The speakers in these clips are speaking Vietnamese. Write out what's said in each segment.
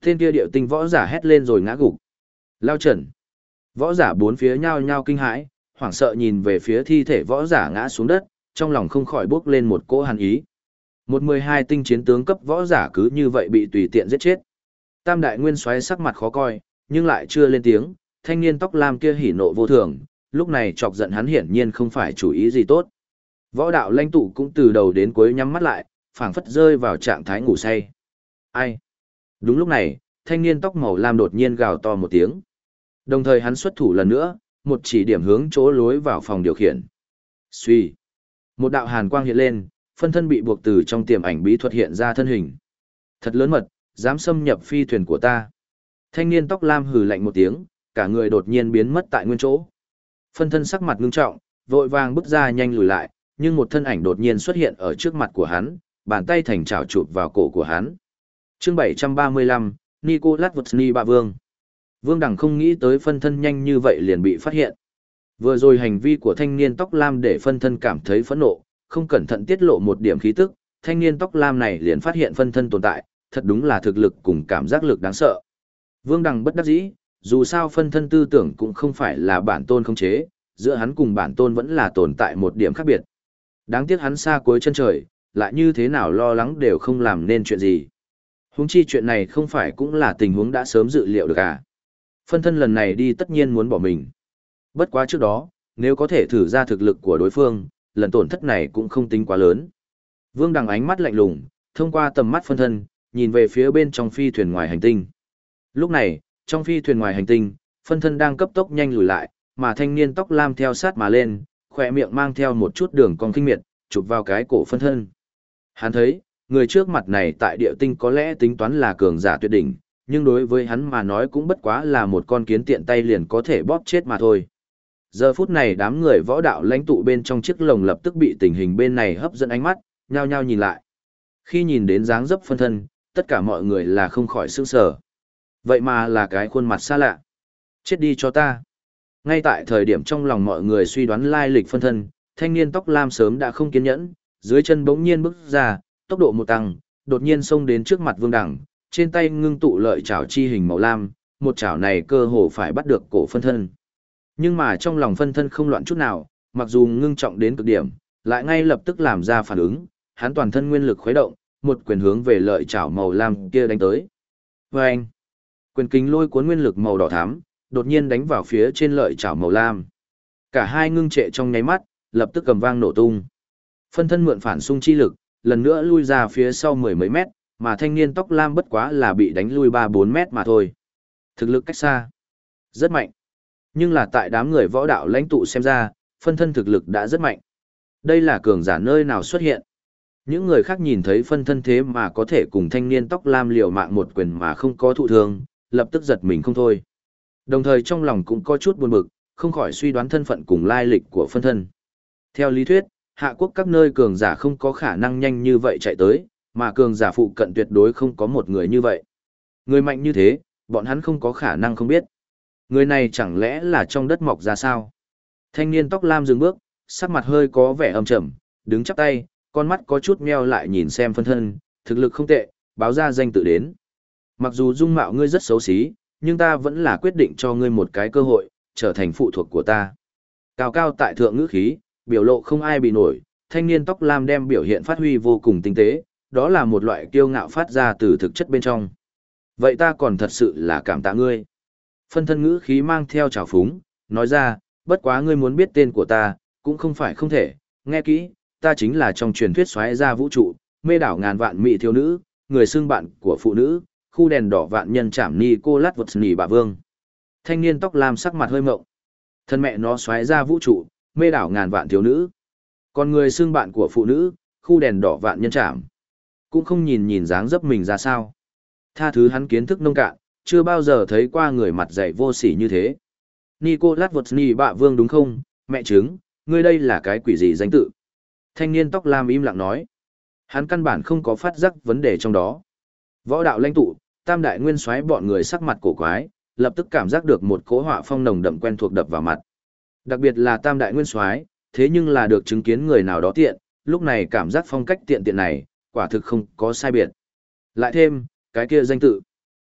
Tên kia điệu tinh võ giả hét lên rồi ngã gục. Lao Trần. Võ giả bốn phía nhao nhao kinh hãi, hoảng sợ nhìn về phía thi thể võ giả ngã xuống đất, trong lòng không khỏi bốc lên một cỗ hàn ý. Một 12 tinh chiến tướng cấp võ giả cứ như vậy bị tùy tiện giết chết. Tam đại nguyên soái sắc mặt khó coi, nhưng lại chưa lên tiếng, thanh niên tóc lam kia hỉ nộ vô thường, lúc này chọc giận hắn hiển nhiên không phải chủ ý gì tốt. Võ đạo lãnh tụ cũng từ đầu đến cuối nhắm mắt lại, phảng phất rơi vào trạng thái ngủ say. Ai? Đúng lúc này, thanh niên tóc màu lam đột nhiên gào to một tiếng. Đồng thời hắn xuất thủ lần nữa, một chỉ điểm hướng chỗ lối vào phòng điều khiển. Xuy. Một đạo hàn quang hiện lên, phân thân bị buộc từ trong tiềm ảnh bí thuật hiện ra thân hình. Thật lớn mật, dám xâm nhập phi thuyền của ta. Thanh niên tóc lam hừ lạnh một tiếng, cả người đột nhiên biến mất tại nguyên chỗ. Phân thân sắc mặt ngưng trọng, vội vàng bước ra nhanh lùi lại, nhưng một thân ảnh đột nhiên xuất hiện ở trước mặt của hắn, bàn tay thành chảo chụp vào cổ của hắn. Chương 735, Nicolas Votny Bạ Vương. Vương Đằng không nghĩ tới phân thân nhanh như vậy liền bị phát hiện. Vừa rồi hành vi của thanh niên tóc lam để phân thân cảm thấy phẫn nộ, không cẩn thận tiết lộ một điểm khí tức, thanh niên tóc lam này liền phát hiện phân thân tồn tại, thật đúng là thực lực cùng cảm giác lực đáng sợ. Vương Đằng bất đắc dĩ, dù sao phân thân tư tưởng cũng không phải là bản tôn khống chế, giữa hắn cùng bản tôn vẫn là tồn tại một điểm khác biệt. Đáng tiếc hắn xa cuối chân trời, lại như thế nào lo lắng đều không làm nên chuyện gì. Huống chi chuyện này không phải cũng là tình huống đã sớm dự liệu được à. Phân thân lần này đi tất nhiên muốn bỏ mình. Bất quá trước đó, nếu có thể thử ra thực lực của đối phương, lần tổn thất này cũng không tính quá lớn. Vương Đằng ánh mắt lạnh lùng, thông qua tầm mắt phân thân, nhìn về phía bên trong phi thuyền ngoài hành tinh. Lúc này, trong phi thuyền ngoài hành tinh, phân thân đang cấp tốc nhanh lùi lại, mà thanh niên tóc lam theo sát mà lên, khỏe miệng mang theo một chút đường cong khinh miệt, chụp vào cái cổ phân thân. Hắn thấy, người trước mặt này tại địa tinh có lẽ tính toán là cường giả tuyệt đỉnh, nhưng đối với hắn mà nói cũng bất quá là một con kiến tiện tay liền có thể bóp chết mà thôi. Giờ phút này đám người võ đạo lãnh tụ bên trong chiếc lồng lập tức bị tình hình bên này hấp dẫn ánh mắt, nhao nhao nhìn lại. Khi nhìn đến dáng dấp phân thân, tất cả mọi người là không khỏi sửng sở. Vậy mà là cái khuôn mặt xa lạ. Chết đi cho ta. Ngay tại thời điểm trong lòng mọi người suy đoán lai lịch phân thân, thanh niên tóc lam sớm đã không kiên nhẫn, dưới chân bỗng nhiên bước ra, tốc độ một tăng, đột nhiên xông đến trước mặt Vương Đằng, trên tay ngưng tụ lợi chảo chi hình màu lam, một chảo này cơ hồ phải bắt được cổ phân thân. Nhưng mà trong lòng phân thân không loạn chút nào, mặc dù ngưng trọng đến cực điểm, lại ngay lập tức làm ra phản ứng, hắn toàn thân nguyên lực khuấy động, một quyền hướng về lợi chảo màu lam kia đánh tới. Vâng! Quyền kính lôi cuốn nguyên lực màu đỏ thắm, đột nhiên đánh vào phía trên lợi chảo màu lam. Cả hai ngưng trệ trong nháy mắt, lập tức cầm vang nổ tung. Phân thân mượn phản xung chi lực, lần nữa lui ra phía sau mười mấy mét, mà thanh niên tóc lam bất quá là bị đánh lui 3-4 mét mà thôi. Thực lực cách xa, rất mạnh. Nhưng là tại đám người võ đạo lãnh tụ xem ra, phân thân thực lực đã rất mạnh. Đây là cường giả nơi nào xuất hiện. Những người khác nhìn thấy phân thân thế mà có thể cùng thanh niên tóc lam liều mạng một quyền mà không có thụ thương, lập tức giật mình không thôi. Đồng thời trong lòng cũng có chút buồn bực, không khỏi suy đoán thân phận cùng lai lịch của phân thân. Theo lý thuyết, hạ quốc các nơi cường giả không có khả năng nhanh như vậy chạy tới, mà cường giả phụ cận tuyệt đối không có một người như vậy. Người mạnh như thế, bọn hắn không có khả năng không biết. Người này chẳng lẽ là trong đất mọc ra sao? Thanh niên tóc lam dừng bước, sắc mặt hơi có vẻ âm trầm, đứng chắp tay, con mắt có chút meo lại nhìn xem phân thân, thực lực không tệ, báo ra danh tự đến. Mặc dù dung mạo ngươi rất xấu xí, nhưng ta vẫn là quyết định cho ngươi một cái cơ hội, trở thành phụ thuộc của ta. Cao cao tại thượng ngữ khí, biểu lộ không ai bị nổi, thanh niên tóc lam đem biểu hiện phát huy vô cùng tinh tế, đó là một loại kiêu ngạo phát ra từ thực chất bên trong. Vậy ta còn thật sự là cảm tạ ngươi. Phân thân ngữ khí mang theo trào phúng, nói ra, bất quá ngươi muốn biết tên của ta, cũng không phải không thể, nghe kỹ, ta chính là trong truyền thuyết xoáy ra vũ trụ, mê đảo ngàn vạn mỹ thiếu nữ, người xưng bạn của phụ nữ, khu đèn đỏ vạn nhân chảm Nicolas Votny Bạ Vương. Thanh niên tóc lam sắc mặt hơi mộng. Thân mẹ nó xoáy ra vũ trụ, mê đảo ngàn vạn thiếu nữ. Còn người xưng bạn của phụ nữ, khu đèn đỏ vạn nhân chảm. Cũng không nhìn nhìn dáng dấp mình ra sao. Tha thứ hắn kiến thức nông cạn, chưa bao giờ thấy qua người mặt dày vô sỉ như thế. Nicolas Votny Bạ Vương đúng không, mẹ chứng, ngươi đây là cái quỷ gì danh tự. Thanh niên tóc lam im lặng nói. Hắn căn bản không có phát giác vấn đề trong đó. Võ đạo lãnh tụ, tam đại nguyên soái bọn người sắc mặt cổ quái, lập tức cảm giác được một cỗ họa phong nồng đậm quen thuộc đập vào mặt. Đặc biệt là tam đại nguyên soái, thế nhưng là được chứng kiến người nào đó tiện, lúc này cảm giác phong cách tiện tiện này, quả thực không có sai biệt. Lại thêm, cái kia danh tự.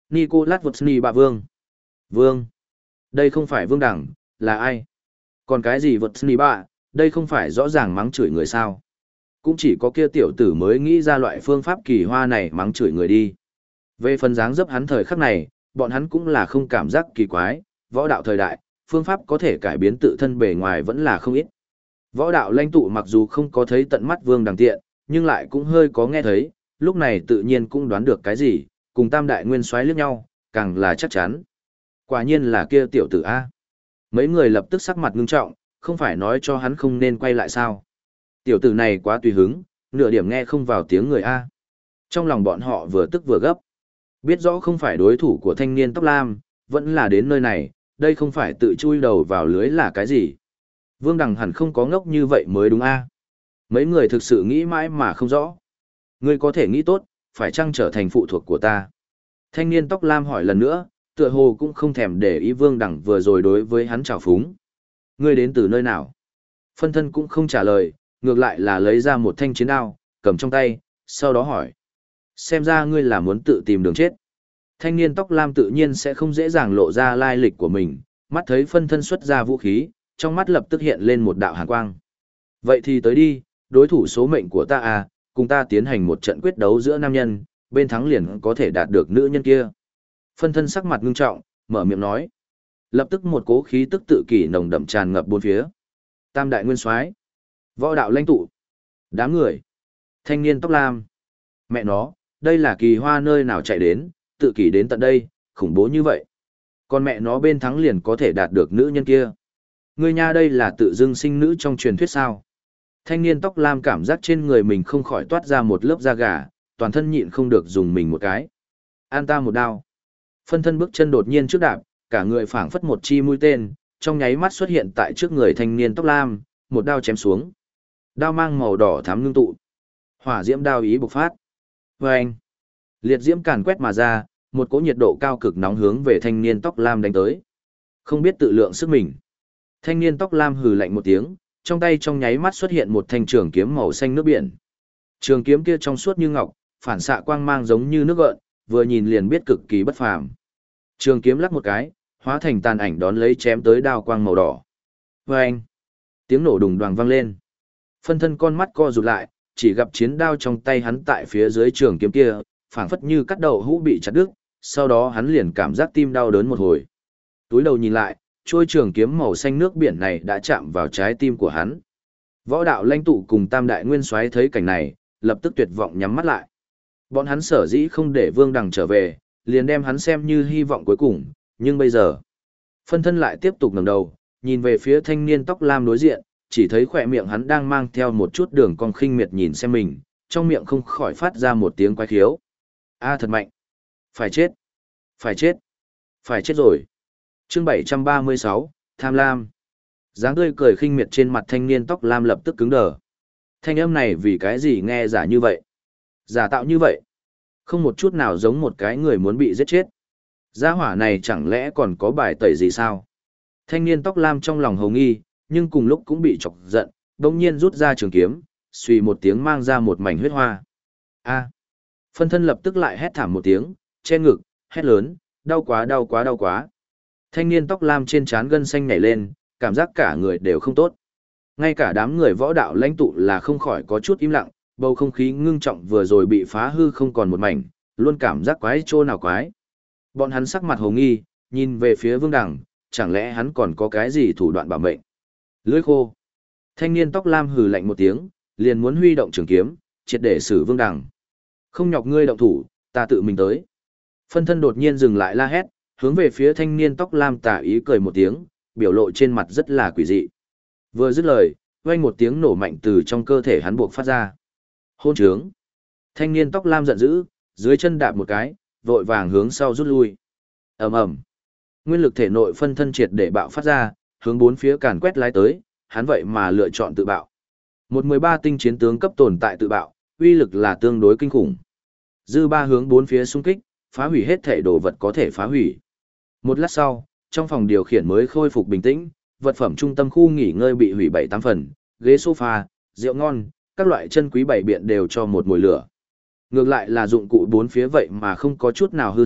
Nicolas Vutsny bạ vương. Vương. Đây không phải vương đẳng, là ai? Còn cái gì Vutsny bạ, đây không phải rõ ràng mắng chửi người sao? Cũng chỉ có kia tiểu tử mới nghĩ ra loại phương pháp kỳ hoa này mắng chửi người đi. Về phần dáng dấp hắn thời khắc này, bọn hắn cũng là không cảm giác kỳ quái, võ đạo thời đại, phương pháp có thể cải biến tự thân bề ngoài vẫn là không ít. Võ đạo lãnh tụ mặc dù không có thấy tận mắt vương đằng tiện, nhưng lại cũng hơi có nghe thấy, lúc này tự nhiên cũng đoán được cái gì, cùng tam đại nguyên soái liếc nhau, càng là chắc chắn. Quả nhiên là kia tiểu tử A. Mấy người lập tức sắc mặt ngưng trọng, không phải nói cho hắn không nên quay lại sao. Tiểu tử này quá tùy hứng, nửa điểm nghe không vào tiếng người A. Trong lòng bọn họ vừa tức vừa gấp. Biết rõ không phải đối thủ của thanh niên tóc lam, vẫn là đến nơi này, đây không phải tự chui đầu vào lưới là cái gì. Vương Đằng hẳn không có ngốc như vậy mới đúng A. Mấy người thực sự nghĩ mãi mà không rõ. Ngươi có thể nghĩ tốt, phải chăng trở thành phụ thuộc của ta? Thanh niên tóc lam hỏi lần nữa, tựa hồ cũng không thèm để ý Vương Đằng vừa rồi đối với hắn trào phúng. Ngươi đến từ nơi nào? Phân thân cũng không trả lời, ngược lại là lấy ra một thanh chiến đao, cầm trong tay, sau đó hỏi. Xem ra ngươi là muốn tự tìm đường chết. Thanh niên tóc lam tự nhiên sẽ không dễ dàng lộ ra lai lịch của mình, mắt thấy phân thân xuất ra vũ khí, trong mắt lập tức hiện lên một đạo hàn quang. Vậy thì tới đi, đối thủ số mệnh của ta à, cùng ta tiến hành một trận quyết đấu giữa nam nhân, bên thắng liền có thể đạt được nữ nhân kia. Phân thân sắc mặt ngưng trọng, mở miệng nói. Lập tức một cố khí tức tự kỷ nồng đậm tràn ngập bốn phía. Tam đại nguyên soái, võ đạo lãnh tụ, đám người, thanh niên tóc lam. Mẹ nó, đây là kỳ hoa nơi nào chạy đến, tự kỷ đến tận đây, khủng bố như vậy. Còn mẹ nó bên thắng liền có thể đạt được nữ nhân kia. Ngươi nha, đây là tự dưng sinh nữ trong truyền thuyết sao? Thanh niên tóc lam cảm giác trên người mình không khỏi toát ra một lớp da gà, toàn thân nhịn không được dùng mình một cái. An ta một đao. Phân thân bước chân đột nhiên trước đạp, cả người phảng phất một chi mũi tên, trong nháy mắt xuất hiện tại trước người thanh niên tóc lam, một đao chém xuống. Đao mang màu đỏ thắm ngưng tụ. Hỏa diễm đao ý bộc phát. Vâng! Liệt diễm càn quét mà ra, một cỗ nhiệt độ cao cực nóng hướng về thanh niên tóc lam đánh tới. Không biết tự lượng sức mình. Thanh niên tóc lam hừ lạnh một tiếng, trong tay trong nháy mắt xuất hiện một thanh trường kiếm màu xanh nước biển. Trường kiếm kia trong suốt như ngọc, phản xạ quang mang giống như nước gợn, vừa nhìn liền biết cực kỳ bất phàm. Trường kiếm lắc một cái, hóa thành tàn ảnh đón lấy chém tới đao quang màu đỏ. Vâng! Tiếng nổ đùng đoàng vang lên. Phân thân con mắt co rụt lại, chỉ gặp chiến đao trong tay hắn tại phía dưới trường kiếm kia, phảng phất như cắt đầu hũ bị chặt đứt, sau đó hắn liền cảm giác tim đau đớn một hồi. Túi đầu nhìn lại, trôi trường kiếm màu xanh nước biển này đã chạm vào trái tim của hắn. Võ đạo lãnh tụ cùng tam đại nguyên soái thấy cảnh này, lập tức tuyệt vọng nhắm mắt lại. Bọn hắn sở dĩ không để Vương Đằng trở về, liền đem hắn xem như hy vọng cuối cùng, nhưng bây giờ, phân thân lại tiếp tục ngẩng đầu, nhìn về phía thanh niên tóc lam đối diện, chỉ thấy khỏe miệng hắn đang mang theo một chút đường cong khinh miệt nhìn xem mình, trong miệng không khỏi phát ra một tiếng quái khiếu. A thật mạnh. Phải chết. Phải chết. Phải chết rồi. Chương 736, Tham Lam. Dáng tươi cười khinh miệt trên mặt thanh niên tóc lam lập tức cứng đờ. Thanh âm này vì cái gì nghe giả như vậy? Giả tạo như vậy. Không một chút nào giống một cái người muốn bị giết chết. Gia hỏa này chẳng lẽ còn có bài tẩy gì sao? Thanh niên tóc lam trong lòng hồng nghi, nhưng cùng lúc cũng bị chọc giận, đồng nhiên rút ra trường kiếm, suy một tiếng mang ra một mảnh huyết hoa. A! Phân thân lập tức lại hét thảm một tiếng, che ngực, hét lớn, đau quá đau quá đau quá. Thanh niên tóc lam trên trán gân xanh nhảy lên, cảm giác cả người đều không tốt. Ngay cả đám người võ đạo lãnh tụ là không khỏi có chút im lặng, bầu không khí ngưng trọng vừa rồi bị phá hư không còn một mảnh, luôn cảm giác quái trô nào quái. Bọn hắn sắc mặt hồ nghi, nhìn về phía Vương Đằng, chẳng lẽ hắn còn có cái gì thủ đoạn bảo mệnh. Lưỡi khô. Thanh niên tóc lam hừ lạnh một tiếng, liền muốn huy động trường kiếm, triệt để xử Vương Đằng. Không nhọc ngươi động thủ, ta tự mình tới. Phân thân đột nhiên dừng lại la hét, hướng về phía thanh niên tóc lam tà ý cười một tiếng, biểu lộ trên mặt rất là quỷ dị. Vừa dứt lời, vang một tiếng nổ mạnh từ trong cơ thể hắn buộc phát ra. Hôn trướng. Thanh niên tóc lam giận dữ, dưới chân đạp một cái, vội vàng hướng sau rút lui. Ầm ầm. Nguyên lực thể nội phân thân triệt để bạo phát ra, hướng bốn phía càn quét lái tới, hắn vậy mà lựa chọn tự bạo. Một 13 tinh chiến tướng cấp tồn tại tự bạo, uy lực là tương đối kinh khủng. Dư ba hướng bốn phía xung kích, phá hủy hết thể đồ vật có thể phá hủy. Một lát sau, trong phòng điều khiển mới khôi phục bình tĩnh, vật phẩm trung tâm khu nghỉ ngơi bị hủy 7-8 phần, ghế sofa, rượu ngon, các loại chân quý bảy biện đều cho một mùi lửa. Ngược lại là dụng cụ bốn phía vậy mà không có chút nào hư hao,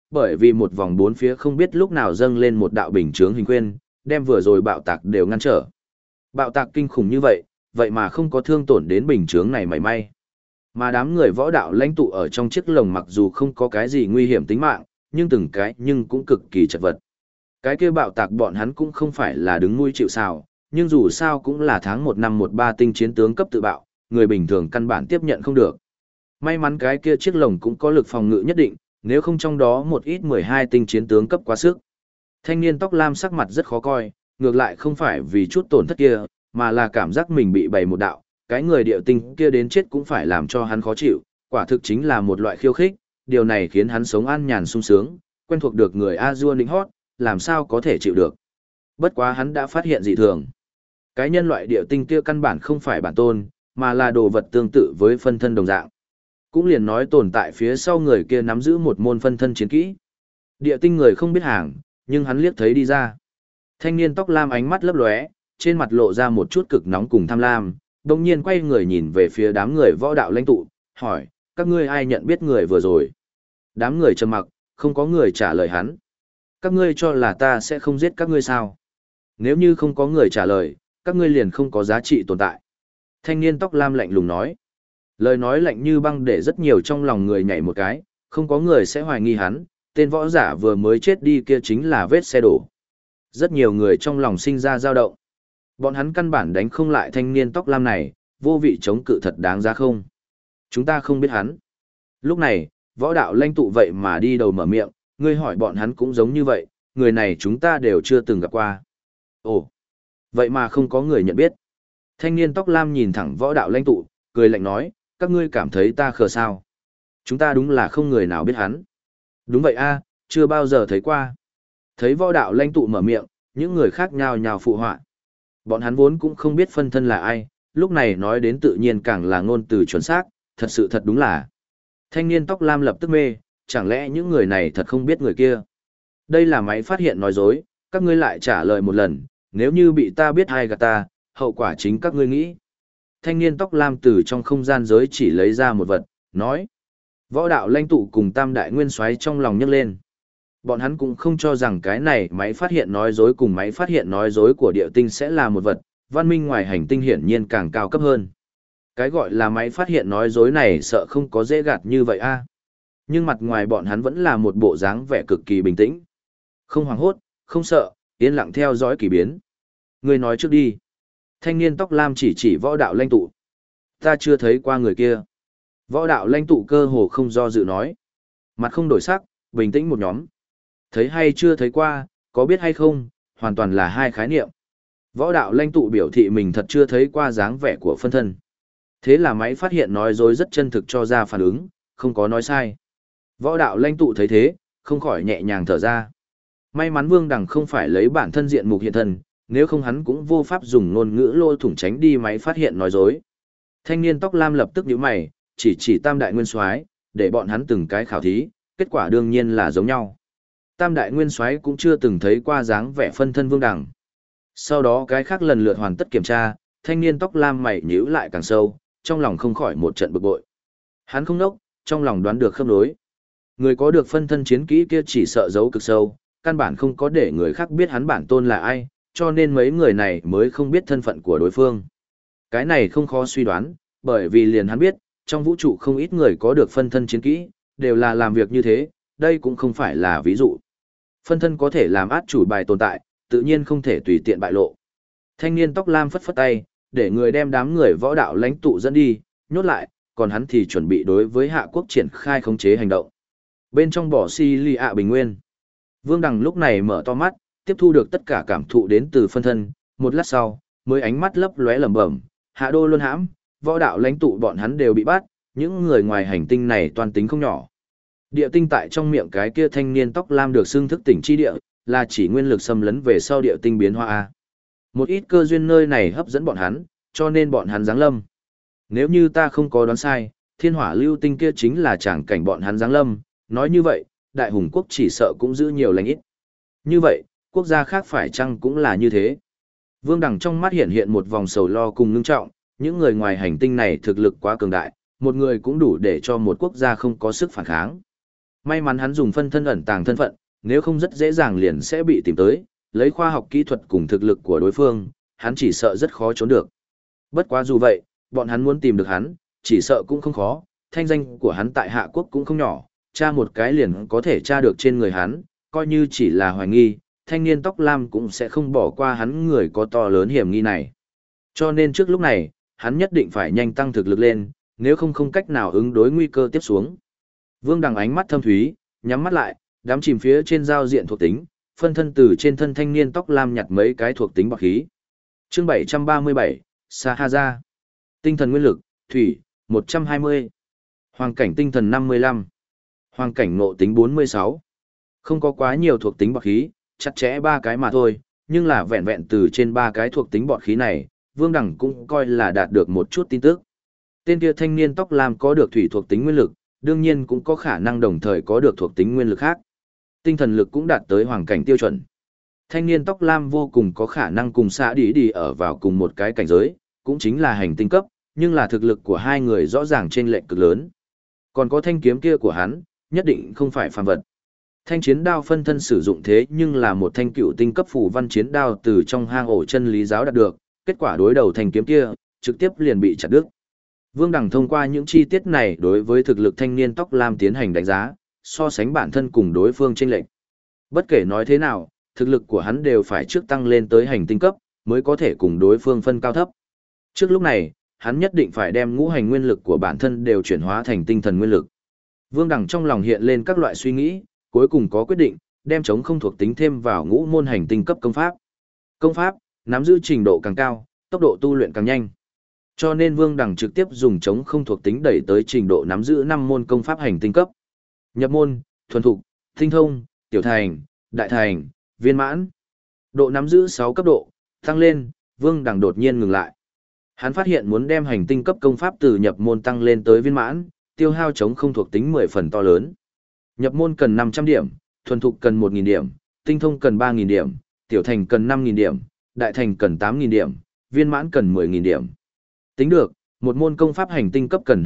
bởi vì một vòng bốn phía không biết lúc nào dâng lên một đạo bình chướng hình quyên, đem vừa rồi bạo tạc đều ngăn trở. Bạo tạc kinh khủng như vậy, vậy mà không có thương tổn đến bình chướng này mảy may. Mà đám người võ đạo lãnh tụ ở trong chiếc lồng mặc dù không có cái gì nguy hiểm tính mạng, nhưng từng cái nhưng cũng cực kỳ chật vật. Cái kia bạo tạc bọn hắn cũng không phải là đứng nuôi chịu sào, nhưng dù sao cũng là tháng 1 năm 13 tinh chiến tướng cấp tự bạo, người bình thường căn bản tiếp nhận không được. May mắn cái kia chiếc lồng cũng có lực phòng ngự nhất định, nếu không trong đó một ít 12 tinh chiến tướng cấp quá sức. Thanh niên tóc lam sắc mặt rất khó coi, ngược lại không phải vì chút tổn thất kia, mà là cảm giác mình bị bày một đạo, cái người điệu tinh kia đến chết cũng phải làm cho hắn khó chịu, quả thực chính là một loại khiêu khích, điều này khiến hắn sống an nhàn sung sướng, quen thuộc được người A-dua nịnh hót, làm sao có thể chịu được. Bất quá hắn đã phát hiện dị thường. Cái nhân loại điệu tinh kia căn bản không phải bản tôn, mà là đồ vật tương tự với phân thân đồng dạng. Cũng liền nói tồn tại phía sau người kia nắm giữ một môn phân thân chiến kỹ. Địa tinh người không biết hàng, nhưng hắn liếc thấy đi ra. Thanh niên tóc lam ánh mắt lấp lóe, trên mặt lộ ra một chút cực nóng cùng tham lam, đồng nhiên quay người nhìn về phía đám người võ đạo lãnh tụ, hỏi, các ngươi ai nhận biết người vừa rồi? Đám người trầm mặc, không có người trả lời hắn. Các ngươi cho là ta sẽ không giết các ngươi sao? Nếu như không có người trả lời, các ngươi liền không có giá trị tồn tại. Thanh niên tóc lam lạnh lùng nói. Lời nói lạnh như băng để rất nhiều trong lòng người nhảy một cái, không có người sẽ hoài nghi hắn, tên võ giả vừa mới chết đi kia chính là vết xe đổ. Rất nhiều người trong lòng sinh ra dao động. Bọn hắn căn bản đánh không lại thanh niên tóc lam này, vô vị chống cự thật đáng giá không. Chúng ta không biết hắn. Lúc này, võ đạo lãnh tụ vậy mà đi đầu mở miệng, ngươi hỏi bọn hắn cũng giống như vậy, người này chúng ta đều chưa từng gặp qua. Ồ, vậy mà không có người nhận biết. Thanh niên tóc lam nhìn thẳng võ đạo lãnh tụ, cười lạnh nói, các ngươi cảm thấy ta khờ sao? Chúng ta đúng là không người nào biết hắn. Đúng vậy a, chưa bao giờ thấy qua. Thấy võ đạo lãnh tụ mở miệng, những người khác nhao nhao phụ họa. Bọn hắn vốn cũng không biết phân thân là ai, lúc này nói đến tự nhiên càng là ngôn từ chuẩn xác, thật sự thật đúng là. Thanh niên tóc lam lập tức mê, chẳng lẽ những người này thật không biết người kia? Đây là máy phát hiện nói dối, các ngươi lại trả lời một lần, nếu như bị ta biết ai gạt ta, hậu quả chính các ngươi nghĩ. Thanh niên tóc lam từ trong không gian giới chỉ lấy ra một vật, nói. Võ đạo lãnh tụ cùng tam đại nguyên soái trong lòng nhấc lên. Bọn hắn cũng không cho rằng cái này máy phát hiện nói dối cùng máy phát hiện nói dối của địa tinh sẽ là một vật, văn minh ngoài hành tinh hiển nhiên càng cao cấp hơn. Cái gọi là máy phát hiện nói dối này sợ không có dễ gạt như vậy a. Nhưng mặt ngoài bọn hắn vẫn là một bộ dáng vẻ cực kỳ bình tĩnh. Không hoảng hốt, không sợ, yên lặng theo dõi kỳ biến. Người nói trước đi. Thanh niên tóc lam chỉ võ đạo lãnh tụ. Ta chưa thấy qua người kia. Võ đạo lãnh tụ cơ hồ không do dự nói. Mặt không đổi sắc, bình tĩnh một nhóm. Thấy hay chưa thấy qua, có biết hay không, hoàn toàn là hai khái niệm. Võ đạo lãnh tụ biểu thị mình thật chưa thấy qua dáng vẻ của phân thân. Thế là máy phát hiện nói dối rất chân thực cho ra phản ứng, không có nói sai. Võ đạo lãnh tụ thấy thế, không khỏi nhẹ nhàng thở ra. May mắn Vương Đằng không phải lấy bản thân diện mục hiện thân, nếu không hắn cũng vô pháp dùng ngôn ngữ lô thủng tránh đi máy phát hiện nói dối. Thanh niên tóc lam lập tức nhíu mày, chỉ tam đại nguyên soái, để bọn hắn từng cái khảo thí, kết quả đương nhiên là giống nhau. Tam đại nguyên soái cũng chưa từng thấy qua dáng vẻ phân thân Vương Đằng. Sau đó cái khác lần lượt hoàn tất kiểm tra, thanh niên tóc lam mày nhíu lại càng sâu, trong lòng không khỏi một trận bực bội. Hắn không nốc, trong lòng đoán được khớp nối. Người có được phân thân chiến kỹ kia chỉ sợ giấu cực sâu, căn bản không có để người khác biết hắn bản tôn là ai, cho nên mấy người này mới không biết thân phận của đối phương. Cái này không khó suy đoán, bởi vì liền hắn biết, trong vũ trụ không ít người có được phân thân chiến kỹ, đều là làm việc như thế, đây cũng không phải là ví dụ. Phân thân có thể làm át chủ bài tồn tại, tự nhiên không thể tùy tiện bại lộ. Thanh niên tóc lam phất phất tay, để người đem đám người võ đạo lãnh tụ dẫn đi, nhốt lại, còn hắn thì chuẩn bị đối với Hạ Quốc triển khai khống chế hành động. Bên trong bỏ Silia bình nguyên, Vương Đằng lúc này mở to mắt, tiếp thu được tất cả cảm thụ đến từ phân thân, một lát sau, mới ánh mắt lấp lóe lẩm bẩm, Hạ Đô Luân hãm, võ đạo lãnh tụ bọn hắn đều bị bắt, những người ngoài hành tinh này toàn tính không nhỏ. Địa tinh tại trong miệng cái kia thanh niên tóc lam được xưng thức tỉnh chi địa, là chỉ nguyên lực xâm lấn về sau địa tinh biến hóa a. Một ít cơ duyên nơi này hấp dẫn bọn hắn, cho nên bọn hắn giáng lâm. Nếu như ta không có đoán sai, thiên hỏa lưu tinh kia chính là tràng cảnh bọn hắn giáng lâm, nói như vậy, đại hùng quốc chỉ sợ cũng giữ nhiều lành ít. Như vậy, quốc gia khác phải chăng cũng là như thế? Vương Đằng trong mắt hiện hiện một vòng sầu lo cùng ngưng trọng, những người ngoài hành tinh này thực lực quá cường đại, một người cũng đủ để cho một quốc gia không có sức phản kháng. May mắn hắn dùng phân thân ẩn tàng thân phận, nếu không rất dễ dàng liền sẽ bị tìm tới, lấy khoa học kỹ thuật cùng thực lực của đối phương, hắn chỉ sợ rất khó trốn được. Bất quá dù vậy, bọn hắn muốn tìm được hắn, chỉ sợ cũng không khó, thanh danh của hắn tại Hạ Quốc cũng không nhỏ, tra một cái liền có thể tra được trên người hắn, coi như chỉ là hoài nghi, thanh niên tóc lam cũng sẽ không bỏ qua hắn người có to lớn hiểm nghi này. Cho nên trước lúc này, hắn nhất định phải nhanh tăng thực lực lên, nếu không cách nào ứng đối nguy cơ tiếp xuống. Vương Đằng ánh mắt thâm thúy, nhắm mắt lại, đắm chìm phía trên giao diện thuộc tính, phân thân từ trên thân thanh niên tóc lam nhặt mấy cái thuộc tính bạc khí. Chương 737, Sahaza. Tinh thần nguyên lực, thủy, 120. Hoàng cảnh tinh thần 55. Hoàng cảnh ngộ tính 46. Không có quá nhiều thuộc tính bạc khí, chặt chẽ 3 cái mà thôi, nhưng là vẹn vẹn từ trên 3 cái thuộc tính bọt khí này, Vương Đằng cũng coi là đạt được một chút tin tức. Tên kia thanh niên tóc lam có được thủy thuộc tính nguyên lực, đương nhiên cũng có khả năng đồng thời có được thuộc tính nguyên lực khác. Tinh thần lực cũng đạt tới hoàng cảnh tiêu chuẩn. Thanh niên tóc lam vô cùng có khả năng cùng xã đi ở vào cùng một cái cảnh giới, cũng chính là hành tinh cấp, nhưng là thực lực của hai người rõ ràng chênh lệch cực lớn. Còn có thanh kiếm kia của hắn, nhất định không phải phàm vật. Thanh chiến đao phân thân sử dụng thế nhưng là một thanh cựu tinh cấp phù văn chiến đao từ trong hang ổ chân lý giáo đạt được, kết quả đối đầu thanh kiếm kia, trực tiếp liền bị chặt đứt. Vương Đằng thông qua những chi tiết này đối với thực lực thanh niên tóc lam tiến hành đánh giá, so sánh bản thân cùng đối phương chênh lệch. Bất kể nói thế nào, thực lực của hắn đều phải trước tăng lên tới hành tinh cấp, mới có thể cùng đối phương phân cao thấp. Trước lúc này, hắn nhất định phải đem ngũ hành nguyên lực của bản thân đều chuyển hóa thành tinh thần nguyên lực. Vương Đằng trong lòng hiện lên các loại suy nghĩ, cuối cùng có quyết định, đem chống không thuộc tính thêm vào ngũ môn hành tinh cấp công pháp. Công pháp, nắm giữ trình độ càng cao, tốc độ tu luyện càng nhanh. Cho nên Vương Đằng trực tiếp dùng chống không thuộc tính đẩy tới trình độ nắm giữ 5 môn công pháp hành tinh cấp. Nhập môn, thuần thục, tinh thông, tiểu thành, đại thành, viên mãn. Độ nắm giữ 6 cấp độ, tăng lên, Vương Đằng đột nhiên ngừng lại. Hắn phát hiện muốn đem hành tinh cấp công pháp từ nhập môn tăng lên tới viên mãn, tiêu hao chống không thuộc tính 10 phần to lớn. Nhập môn cần 500 điểm, thuần thục cần 1.000 điểm, tinh thông cần 3.000 điểm, tiểu thành cần 5.000 điểm, đại thành cần 8.000 điểm, viên mãn cần 10.000 điểm. Tính được, một môn công pháp hành tinh cấp cần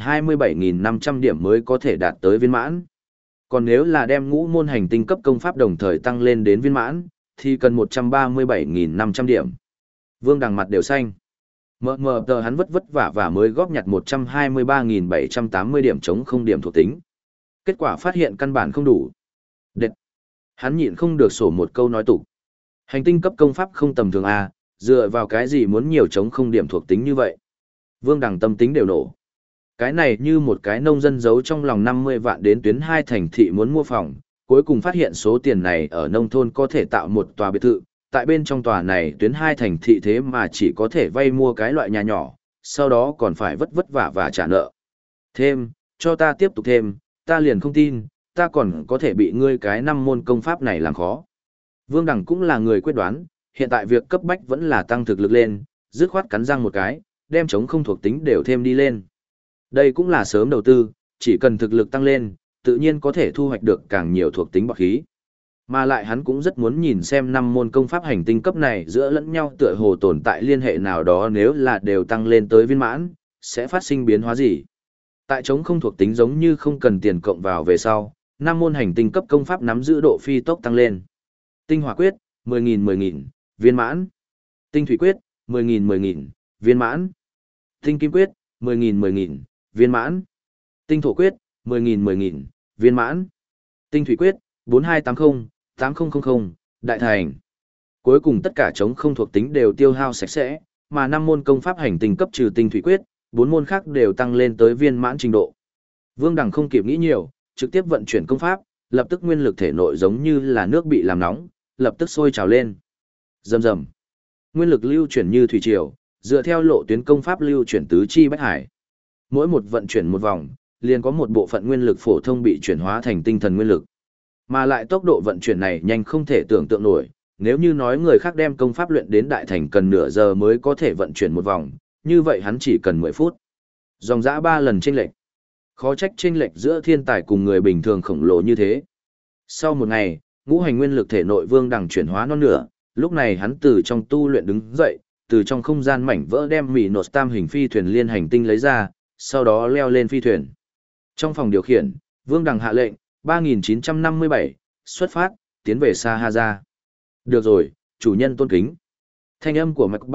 27.500 điểm mới có thể đạt tới viên mãn. Còn nếu là đem ngũ môn hành tinh cấp công pháp đồng thời tăng lên đến viên mãn, thì cần 137.500 điểm. Vương Đằng mặt đều xanh. Mờ tờ hắn vất vả và mới góp nhặt 123.780 điểm chống không điểm thuộc tính. Kết quả phát hiện căn bản không đủ. Đệt. Hắn nhịn không được sổ một câu nói tục. Hành tinh cấp công pháp không tầm thường A, dựa vào cái gì muốn nhiều chống không điểm thuộc tính như vậy. Vương Đằng tâm tính đều nổ. Cái này như một cái nông dân giấu trong lòng 50 vạn đến tuyến 2 thành thị muốn mua phòng, cuối cùng phát hiện số tiền này ở nông thôn có thể tạo một tòa biệt thự, tại bên trong tòa này tuyến 2 thành thị thế mà chỉ có thể vay mua cái loại nhà nhỏ, sau đó còn phải vất vả và trả nợ. Thêm, cho ta tiếp tục thêm, ta liền không tin, ta còn có thể bị ngươi cái 5 môn công pháp này làm khó. Vương Đằng cũng là người quyết đoán, hiện tại việc cấp bách vẫn là tăng thực lực lên, dứt khoát cắn răng một cái, đem chống không thuộc tính đều thêm đi lên. Đây cũng là sớm đầu tư, chỉ cần thực lực tăng lên, tự nhiên có thể thu hoạch được càng nhiều thuộc tính bạc khí. Mà lại hắn cũng rất muốn nhìn xem 5 môn công pháp hành tinh cấp này giữa lẫn nhau tựa hồ tồn tại liên hệ nào đó, nếu là đều tăng lên tới viên mãn, sẽ phát sinh biến hóa gì. Tại chống không thuộc tính giống như không cần tiền cộng vào về sau, 5 môn hành tinh cấp công pháp nắm giữ độ phi tốc tăng lên. Tinh hỏa quyết, 10.000, viên mãn. Tinh thủy quyết, 10.000, viên mãn. Tinh kim quyết, 10.000, viên mãn. Tinh thổ quyết, 10.000, viên mãn. Tinh thủy quyết, 4280, đại thành. Cuối cùng tất cả chống không thuộc tính đều tiêu hao sạch sẽ, mà 5 môn công pháp hành tinh cấp trừ tinh thủy quyết, 4 môn khác đều tăng lên tới viên mãn trình độ. Vương Đằng không kịp nghĩ nhiều, trực tiếp vận chuyển công pháp, lập tức nguyên lực thể nội giống như là nước bị làm nóng, lập tức sôi trào lên. Rầm rầm. Nguyên lực lưu chuyển như thủy triều, dựa theo lộ tuyến công pháp lưu chuyển tứ chi bách hải. Mỗi một vận chuyển một vòng, liền có một bộ phận nguyên lực phổ thông bị chuyển hóa thành tinh thần nguyên lực. Mà lại tốc độ vận chuyển này nhanh không thể tưởng tượng nổi, nếu như nói người khác đem công pháp luyện đến đại thành cần nửa giờ mới có thể vận chuyển một vòng, như vậy hắn chỉ cần 10 phút. Dòng dã 3 lần chênh lệch. Khó trách chênh lệch giữa thiên tài cùng người bình thường khổng lồ như thế. Sau một ngày, ngũ hành nguyên lực thể nội Vương Đằng chuyển hóa non nửa, lúc này hắn từ trong tu luyện đứng dậy, từ trong không gian mảnh vỡ đem mỉ nột tam hình phi thuyền liên hành tinh lấy ra, sau đó leo lên phi thuyền. Trong phòng điều khiển, Vương Đằng hạ lệnh, 3957, xuất phát, tiến về Sahaja. Được rồi, chủ nhân tôn kính. Thanh âm của mạch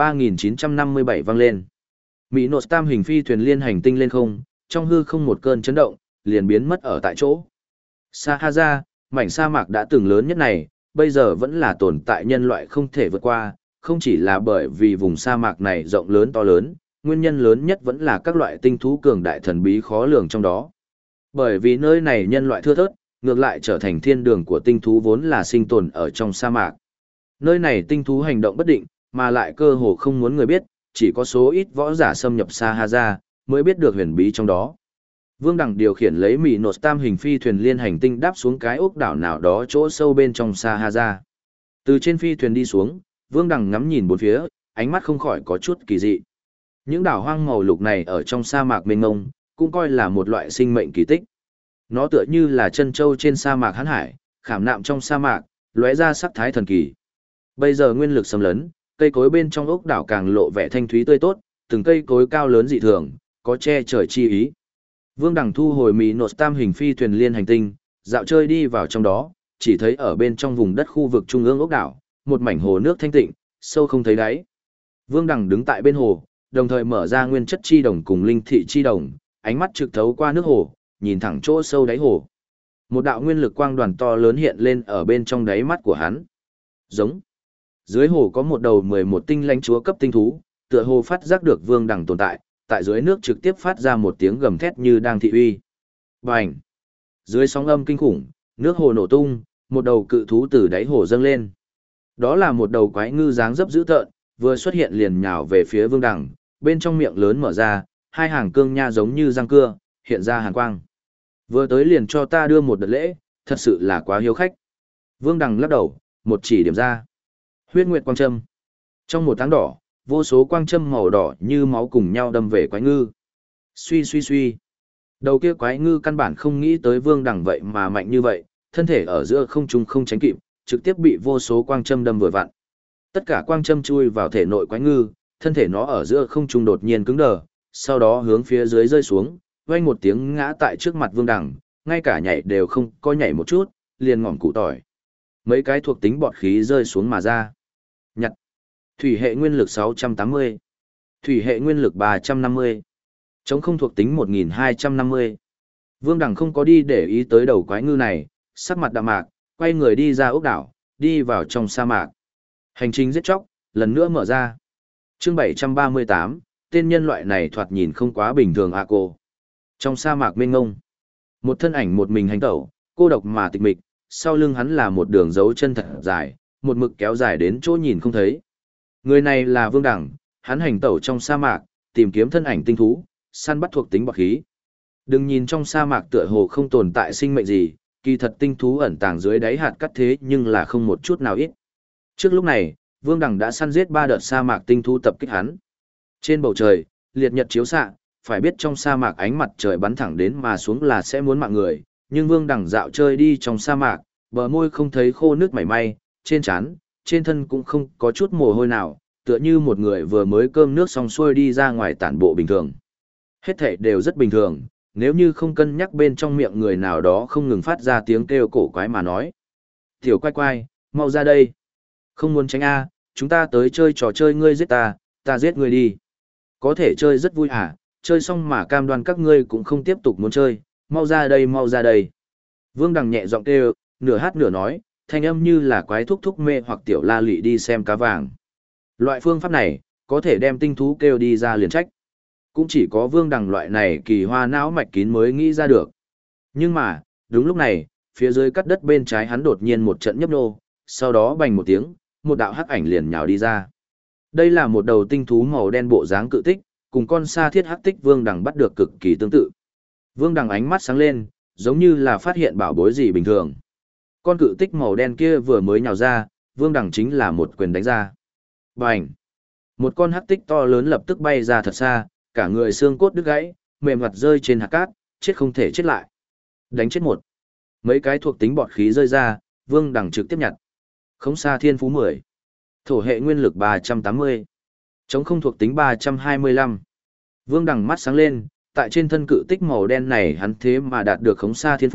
3957 vang lên. Mỹ nột tam hình phi thuyền liên hành tinh lên không, trong hư không một cơn chấn động, liền biến mất ở tại chỗ. Sahaja, mảnh sa mạc đã từng lớn nhất này, bây giờ vẫn là tồn tại nhân loại không thể vượt qua, không chỉ là bởi vì vùng sa mạc này rộng lớn to lớn, nguyên nhân lớn nhất vẫn là các loại tinh thú cường đại thần bí khó lường trong đó. Bởi vì nơi này nhân loại thưa thớt, ngược lại trở thành thiên đường của tinh thú vốn là sinh tồn ở trong sa mạc. Nơi này tinh thú hành động bất định, mà lại cơ hồ không muốn người biết, chỉ có số ít võ giả xâm nhập Sahaja mới biết được huyền bí trong đó. Vương Đằng điều khiển lấy Mỹ nột tam hình phi thuyền liên hành tinh đáp xuống cái ốc đảo nào đó chỗ sâu bên trong Sahaja. Từ trên phi thuyền đi xuống, Vương Đằng ngắm nhìn bốn phía, ánh mắt không khỏi có chút kỳ dị. Những đảo hoang màu lục này ở trong sa mạc mênh mông, cũng coi là một loại sinh mệnh kỳ tích. Nó tựa như là chân châu trên sa mạc Hán Hải, khảm nạm trong sa mạc, lóe ra sắc thái thần kỳ. Bây giờ nguyên lực xâm lấn, cây cối bên trong ốc đảo càng lộ vẻ thanh thúy tươi tốt, từng cây cối cao lớn dị thường, có che trời chi ý. Vương Đằng thu hồi Mỹ nột tam hình phi thuyền liên hành tinh, dạo chơi đi vào trong đó, chỉ thấy ở bên trong vùng đất khu vực trung ương ốc đảo, một mảnh hồ nước thanh tịnh, sâu không thấy đáy. Vương Đằng đứng tại bên hồ, đồng thời mở ra nguyên chất chi đồng cùng linh thị chi đồng, ánh mắt trực thấu qua nước hồ, nhìn thẳng chỗ sâu đáy hồ. Một đạo nguyên lực quang đoàn to lớn hiện lên ở bên trong đáy mắt của hắn. Giống. Dưới hồ có một đầu 11 tinh lãnh chúa cấp tinh thú, tựa hồ phát giác được Vương Đằng tồn tại, tại dưới nước trực tiếp phát ra một tiếng gầm thét như đang thị uy. Bành! Dưới sóng âm kinh khủng, nước hồ nổ tung, một đầu cự thú từ đáy hồ dâng lên. Đó là một đầu quái ngư dáng dấp dữ tợn, vừa xuất hiện liền nhào về phía Vương Đằng, bên trong miệng lớn mở ra, hai hàng cương nha giống như răng cưa, hiện ra hàn quang. Vừa tới liền cho ta đưa một đợt lễ, thật sự là quá hiếu khách. Vương Đằng lắc đầu, một chỉ điểm ra. Huyết nguyệt quang châm. Trong một tháng đỏ, vô số quang châm màu đỏ như máu cùng nhau đâm về quái ngư. Suy suy suy. Đầu kia quái ngư căn bản không nghĩ tới Vương Đằng vậy mà mạnh như vậy, thân thể ở giữa không trung không tránh kịp, trực tiếp bị vô số quang châm đâm vừa vặn. Tất cả quang châm chui vào thể nội quái ngư, thân thể nó ở giữa không trung đột nhiên cứng đờ, sau đó hướng phía dưới rơi xuống, vang một tiếng ngã tại trước mặt Vương Đằng, ngay cả nhảy đều không có nhảy một chút, liền ngỏm củ tỏi. Mấy cái thuộc tính bọt khí rơi xuống mà ra. Nhặt. Thủy hệ nguyên lực 680. Thủy hệ nguyên lực 350. Chống không thuộc tính 1250. Vương Đằng không có đi để ý tới đầu quái ngư này, sắc mặt đạm mạc, quay người đi ra ốc đảo, đi vào trong sa mạc. Hành trình giết chóc, lần nữa mở ra. Chương 738, tên nhân loại này thoạt nhìn không quá bình thường à cô. Trong sa mạc mênh ngông, một thân ảnh một mình hành tẩu, cô độc mà tịch mịch, sau lưng hắn là một đường dấu chân thật dài, một mực kéo dài đến chỗ nhìn không thấy. Người này là Vương Đằng, hắn hành tẩu trong sa mạc, tìm kiếm thân ảnh tinh thú, săn bắt thuộc tính bạc khí. Đừng nhìn trong sa mạc tựa hồ không tồn tại sinh mệnh gì, kỳ thật tinh thú ẩn tàng dưới đáy hạt cát thế nhưng là không một chút nào ít. Trước lúc này, Vương Đằng đã săn giết 3 đợt sa mạc tinh thú tập kích hắn. Trên bầu trời, liệt nhật chiếu xạ, phải biết trong sa mạc ánh mặt trời bắn thẳng đến mà xuống là sẽ muốn mạng người, nhưng Vương Đằng dạo chơi đi trong sa mạc, bờ môi không thấy khô nước mảy may, trên trán, trên thân cũng không có chút mồ hôi nào, tựa như một người vừa mới cơm nước xong xuôi đi ra ngoài tản bộ bình thường. Hết thảy đều rất bình thường, nếu như không cân nhắc bên trong miệng người nào đó không ngừng phát ra tiếng kêu cổ quái mà nói. Tiểu quay quay, mau ra đây. Không muốn tránh a, chúng ta tới chơi trò chơi ngươi giết ta, ta giết ngươi đi. Có thể chơi rất vui à, chơi xong mà cam đoan các ngươi cũng không tiếp tục muốn chơi, mau ra đây mau ra đây. Vương Đằng nhẹ giọng kêu, nửa hát nửa nói, thanh âm như là quái thúc thúc mê hoặc tiểu la lị đi xem cá vàng. Loại phương pháp này, có thể đem tinh thú kêu đi ra liền trách. Cũng chỉ có Vương Đằng loại này kỳ hoa não mạch kín mới nghĩ ra được. Nhưng mà, đúng lúc này, phía dưới cắt đất bên trái hắn đột nhiên một trận nhấp nô, sau đó bành một tiếng, một đạo hắc ảnh liền nhào đi ra. Đây là một đầu tinh thú màu đen bộ dáng cự tích, cùng con sa thiết hắc tích Vương Đằng bắt được cực kỳ tương tự. Vương Đằng ánh mắt sáng lên, giống như là phát hiện bảo bối gì bình thường. Con cự tích màu đen kia vừa mới nhào ra, Vương Đằng chính là một quyền đánh ra. Bành! Một con hắc tích to lớn lập tức bay ra thật xa, cả người xương cốt đứt gãy, mềm mặt rơi trên hạt cát, chết không thể chết lại. Đánh chết một. Mấy cái thuộc tính bọt khí rơi ra, Vương Đằng trực tiếp nhặt. Khống sa thiên phú 10. Thổ hệ nguyên lực 380. Chống không thuộc tính 325. Vương Đằng mắt sáng lên, tại trên thân cự tích màu đen này hắn thế mà đạt được khống sa thiên phú,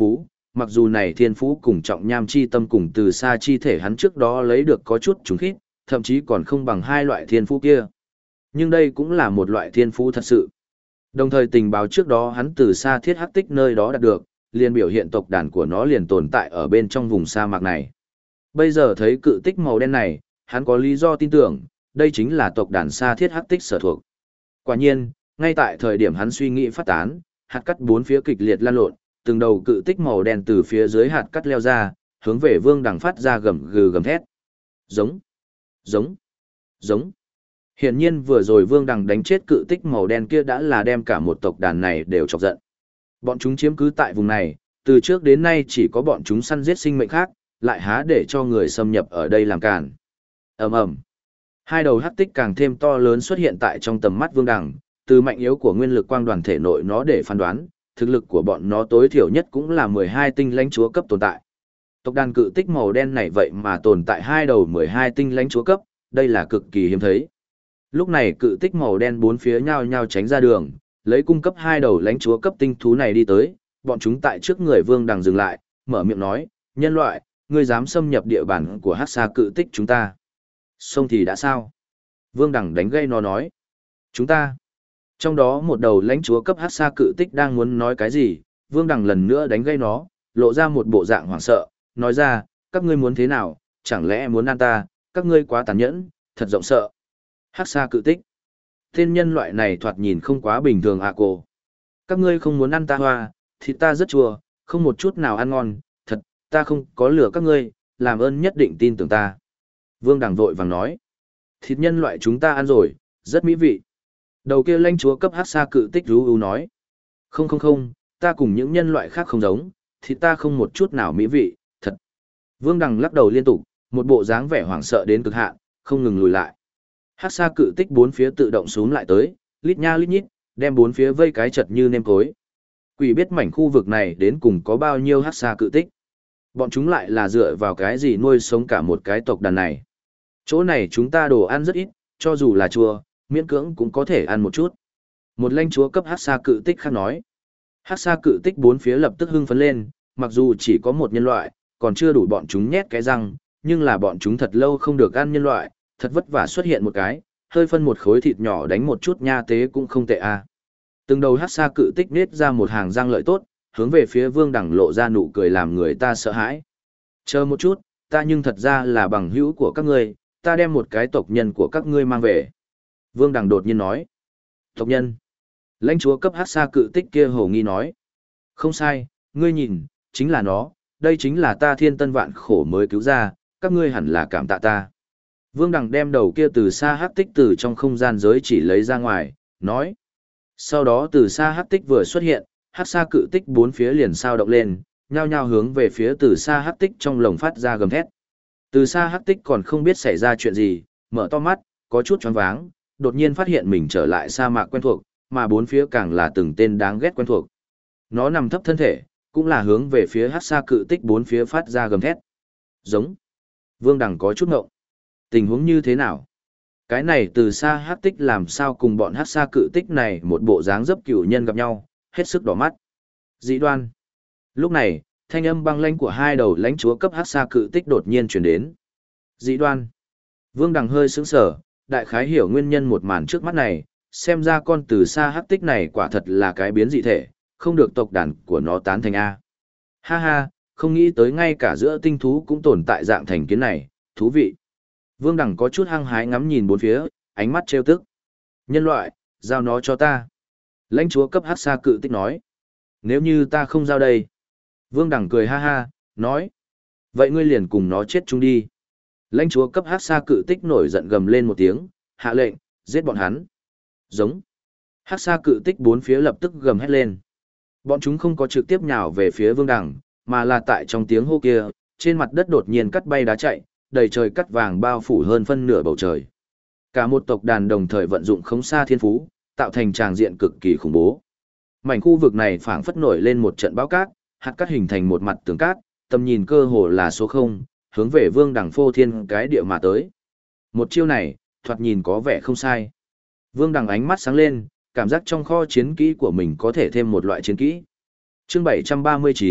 mặc dù này thiên phú cùng trọng nham chi tâm cùng từ xa chi thể hắn trước đó lấy được có chút trùng khít, thậm chí còn không bằng hai loại thiên phú kia. Nhưng đây cũng là một loại thiên phú thật sự. Đồng thời tình báo trước đó hắn từ xa thiết hắc tích nơi đó đạt được, liền biểu hiện tộc đàn của nó liền tồn tại ở bên trong vùng sa mạc này. Bây giờ thấy cự tích màu đen này, hắn có lý do tin tưởng, đây chính là tộc đàn sa thiết hắc tích sở thuộc. Quả nhiên, ngay tại thời điểm hắn suy nghĩ phát tán, hạt cắt bốn phía kịch liệt lan lộn, từng đầu cự tích màu đen từ phía dưới hạt cắt leo ra, hướng về Vương Đằng phát ra gầm gừ gầm thét. Giống, giống, giống. Hiển nhiên vừa rồi Vương Đằng đánh chết cự tích màu đen kia đã là đem cả một tộc đàn này đều chọc giận. Bọn chúng chiếm cứ tại vùng này, từ trước đến nay chỉ có bọn chúng săn giết sinh mệnh khác, lại há để cho người xâm nhập ở đây làm cản. Ầm ầm. Hai đầu hắc tích càng thêm to lớn xuất hiện tại trong tầm mắt Vương Đằng, từ mạnh yếu của nguyên lực quang đoàn thể nội nó để phán đoán, thực lực của bọn nó tối thiểu nhất cũng là 12 tinh lãnh chúa cấp tồn tại. Tộc đàn cự tích màu đen này vậy mà tồn tại hai đầu 12 tinh lãnh chúa cấp, đây là cực kỳ hiếm thấy. Lúc này cự tích màu đen bốn phía nhao nhao tránh ra đường, lấy cung cấp hai đầu lãnh chúa cấp tinh thú này đi tới, bọn chúng tại trước người Vương Đằng dừng lại, mở miệng nói, nhân loại, ngươi dám xâm nhập địa bàn của hắc sa cự tích chúng ta. Xong thì đã sao? Vương Đằng đánh gây nó nói, chúng ta. Trong đó một đầu lãnh chúa cấp hắc sa cự tích đang muốn nói cái gì, Vương Đằng lần nữa đánh gây nó, lộ ra một bộ dạng hoảng sợ, nói ra, các ngươi muốn thế nào, chẳng lẽ muốn ăn ta, các ngươi quá tàn nhẫn, thật rộng sợ. Hắc sa cự tích. Tên nhân loại này thoạt nhìn không quá bình thường à cô. Các ngươi không muốn ăn ta hoa, thịt ta rất chua, không một chút nào ăn ngon, thật, ta không có lừa các ngươi, làm ơn nhất định tin tưởng ta. Vương Đằng vội vàng nói. Thịt nhân loại chúng ta ăn rồi, rất mỹ vị. Đầu kia lãnh chúa cấp hắc sa cự tích rú nói. Không, ta cùng những nhân loại khác không giống, thịt ta không một chút nào mỹ vị, thật. Vương Đằng lắc đầu liên tục, một bộ dáng vẻ hoảng sợ đến cực hạn, không ngừng lùi lại. Hắc sa cự tích bốn phía tự động xuống lại tới, lít nha lít nhít, đem bốn phía vây cái chật như nêm cối. Quỷ biết mảnh khu vực này đến cùng có bao nhiêu hắc sa cự tích. Bọn chúng lại là dựa vào cái gì nuôi sống cả một cái tộc đàn này. Chỗ này chúng ta đồ ăn rất ít, cho dù là chua, miễn cưỡng cũng có thể ăn một chút. Một lãnh chúa cấp hắc sa cự tích khác nói. Hắc sa cự tích bốn phía lập tức hưng phấn lên, mặc dù chỉ có một nhân loại, còn chưa đủ bọn chúng nhét cái răng, nhưng là bọn chúng thật lâu không được ăn nhân loại, thật vất vả xuất hiện một cái, hơi phân một khối thịt nhỏ đánh một chút nha tế cũng không tệ a. Từng đầu hắc sa cự tích nết ra một hàng răng lợi tốt, hướng về phía Vương Đằng lộ ra nụ cười làm người ta sợ hãi. Chờ một chút, ta nhưng thật ra là bằng hữu của các ngươi, ta đem một cái tộc nhân của các ngươi mang về. Vương Đằng đột nhiên nói. Tộc nhân. Lãnh chúa cấp hắc sa cự tích kia hồ nghi nói. Không sai, ngươi nhìn, chính là nó, đây chính là ta thiên tân vạn khổ mới cứu ra, các ngươi hẳn là cảm tạ ta. Vương Đằng đem đầu kia từ xa hắc tích từ trong không gian giới chỉ lấy ra ngoài, nói. Sau đó từ xa hắc tích vừa xuất hiện, hắc sa cự tích bốn phía liền sao động lên, nhao nhao hướng về phía từ xa hắc tích trong lồng phát ra gầm thét. Từ xa hắc tích còn không biết xảy ra chuyện gì, mở to mắt, có chút choáng váng, đột nhiên phát hiện mình trở lại sa mạc quen thuộc, mà bốn phía càng là từng tên đáng ghét quen thuộc. Nó nằm thấp thân thể, cũng là hướng về phía hắc sa cự tích bốn phía phát ra gầm thét. Giống. Vương Đằng có chút ngộng. Tình huống như thế nào? Cái này từ xa hắc tích làm sao cùng bọn hắc sa cự tích này một bộ dáng dấp cửu nhân gặp nhau, hết sức đỏ mắt. Dị đoan. Lúc này, thanh âm băng lãnh của hai đầu lãnh chúa cấp hắc sa cự tích đột nhiên truyền đến. Dị đoan. Vương Đằng hơi sững sờ, đại khái hiểu nguyên nhân một màn trước mắt này, xem ra con từ xa hắc tích này quả thật là cái biến dị thể, không được tộc đàn của nó tán thành A. Ha ha, không nghĩ tới ngay cả giữa tinh thú cũng tồn tại dạng thành kiến này, thú vị. Vương Đằng có chút hăng hái ngắm nhìn bốn phía, ánh mắt trêu tức. Nhân loại, giao nó cho ta. Lãnh chúa cấp hắc sa cự tích nói. Nếu như ta không giao đây. Vương Đằng cười ha ha, nói. Vậy ngươi liền cùng nó chết chung đi. Lãnh chúa cấp hắc sa cự tích nổi giận gầm lên một tiếng, hạ lệnh, giết bọn hắn. Giống. Hắc sa cự tích bốn phía lập tức gầm hét lên. Bọn chúng không có trực tiếp nhào về phía Vương Đằng, mà là tại trong tiếng hô kia, trên mặt đất đột nhiên cắt bay đá chạy, đầy trời cắt vàng bao phủ hơn phân nửa bầu trời. Cả một tộc đàn đồng thời vận dụng khống sa thiên phú, tạo thành tràng diện cực kỳ khủng bố. Mảnh khu vực này phảng phất nổi lên một trận bão cát, hạt cát hình thành một mặt tường cát, tầm nhìn cơ hồ là số 0, hướng về Vương Đằng phô thiên cái địa mà tới. Một chiêu này, thoạt nhìn có vẻ không sai. Vương Đằng ánh mắt sáng lên, cảm giác trong kho chiến kỹ của mình có thể thêm một loại chiến kỹ. Chương 739,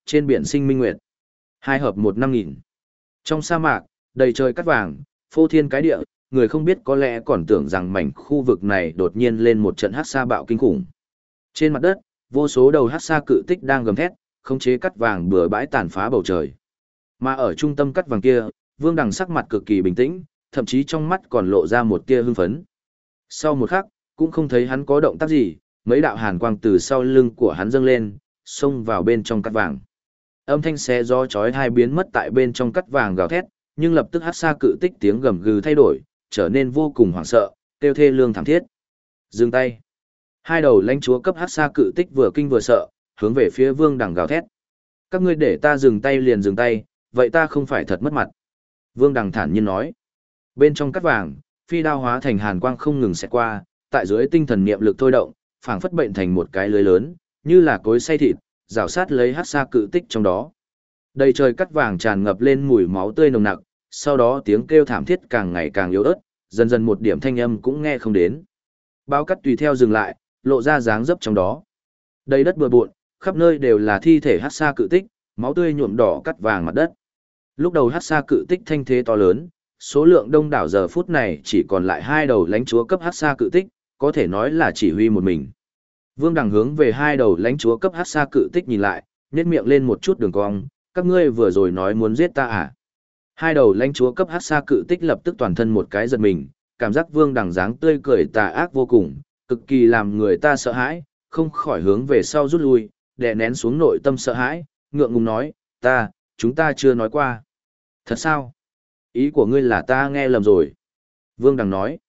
trên biển sinh minh nguyệt. Hai hợp một năm nghìn. Trong sa mạc, đầy trời cát vàng, phô thiên cái địa, người không biết có lẽ còn tưởng rằng mảnh khu vực này đột nhiên lên một trận hắc sa bạo kinh khủng. Trên mặt đất, vô số đầu hắc sa cự tích đang gầm thét, khống chế cát vàng bừa bãi tàn phá bầu trời. Mà ở trung tâm cát vàng kia, Vương Đằng sắc mặt cực kỳ bình tĩnh, thậm chí trong mắt còn lộ ra một tia hưng phấn. Sau một khắc, cũng không thấy hắn có động tác gì, mấy đạo hàn quang từ sau lưng của hắn dâng lên, xông vào bên trong cát vàng. Âm thanh xé gió chói tai biến mất tại bên trong cát vàng gào thét, nhưng lập tức hắc sa cự tích tiếng gầm gừ thay đổi, trở nên vô cùng hoảng sợ, kêu thê lương thảm thiết. Dừng tay. Hai đầu lãnh chúa cấp hắc sa cự tích vừa kinh vừa sợ, hướng về phía Vương Đằng gào thét. Các ngươi để ta dừng tay liền dừng tay, vậy ta không phải thật mất mặt. Vương Đằng thản nhiên nói. Bên trong cát vàng, phi đao hóa thành hàn quang không ngừng xẹt qua, tại dưới tinh thần niệm lực thôi động, phảng phất bệnh thành một cái lưới lớn, như là cối xay thịt, rào sát lấy hắc sa cự tích trong đó. Đầy trời cát vàng tràn ngập lên mùi máu tươi nồng nặc, sau đó tiếng kêu thảm thiết càng ngày càng yếu ớt, dần dần một điểm thanh âm cũng nghe không đến. Bao cát tùy theo dừng lại, lộ ra dáng dấp trong đó. Đầy đất bừa bộn, khắp nơi đều là thi thể hắc sa cự tích, máu tươi nhuộm đỏ cát vàng mặt đất. Lúc đầu hắc sa cự tích thanh thế to lớn, số lượng đông đảo giờ phút này chỉ còn lại hai đầu lãnh chúa cấp hắc sa cự tích, có thể nói là chỉ huy một mình. Vương Đằng hướng về hai đầu lãnh chúa cấp hắc sa cự tích nhìn lại, nhếch miệng lên một chút đường cong, các ngươi vừa rồi nói muốn giết ta à? Hai đầu lãnh chúa cấp hắc sa cự tích lập tức toàn thân một cái giật mình, cảm giác Vương Đằng dáng tươi cười tà ác vô cùng, cực kỳ làm người ta sợ hãi, không khỏi hướng về sau rút lui, đè nén xuống nội tâm sợ hãi, ngượng ngùng nói, chúng ta chưa nói qua. Thật sao? Ý của ngươi là ta nghe lầm rồi. Vương Đằng nói,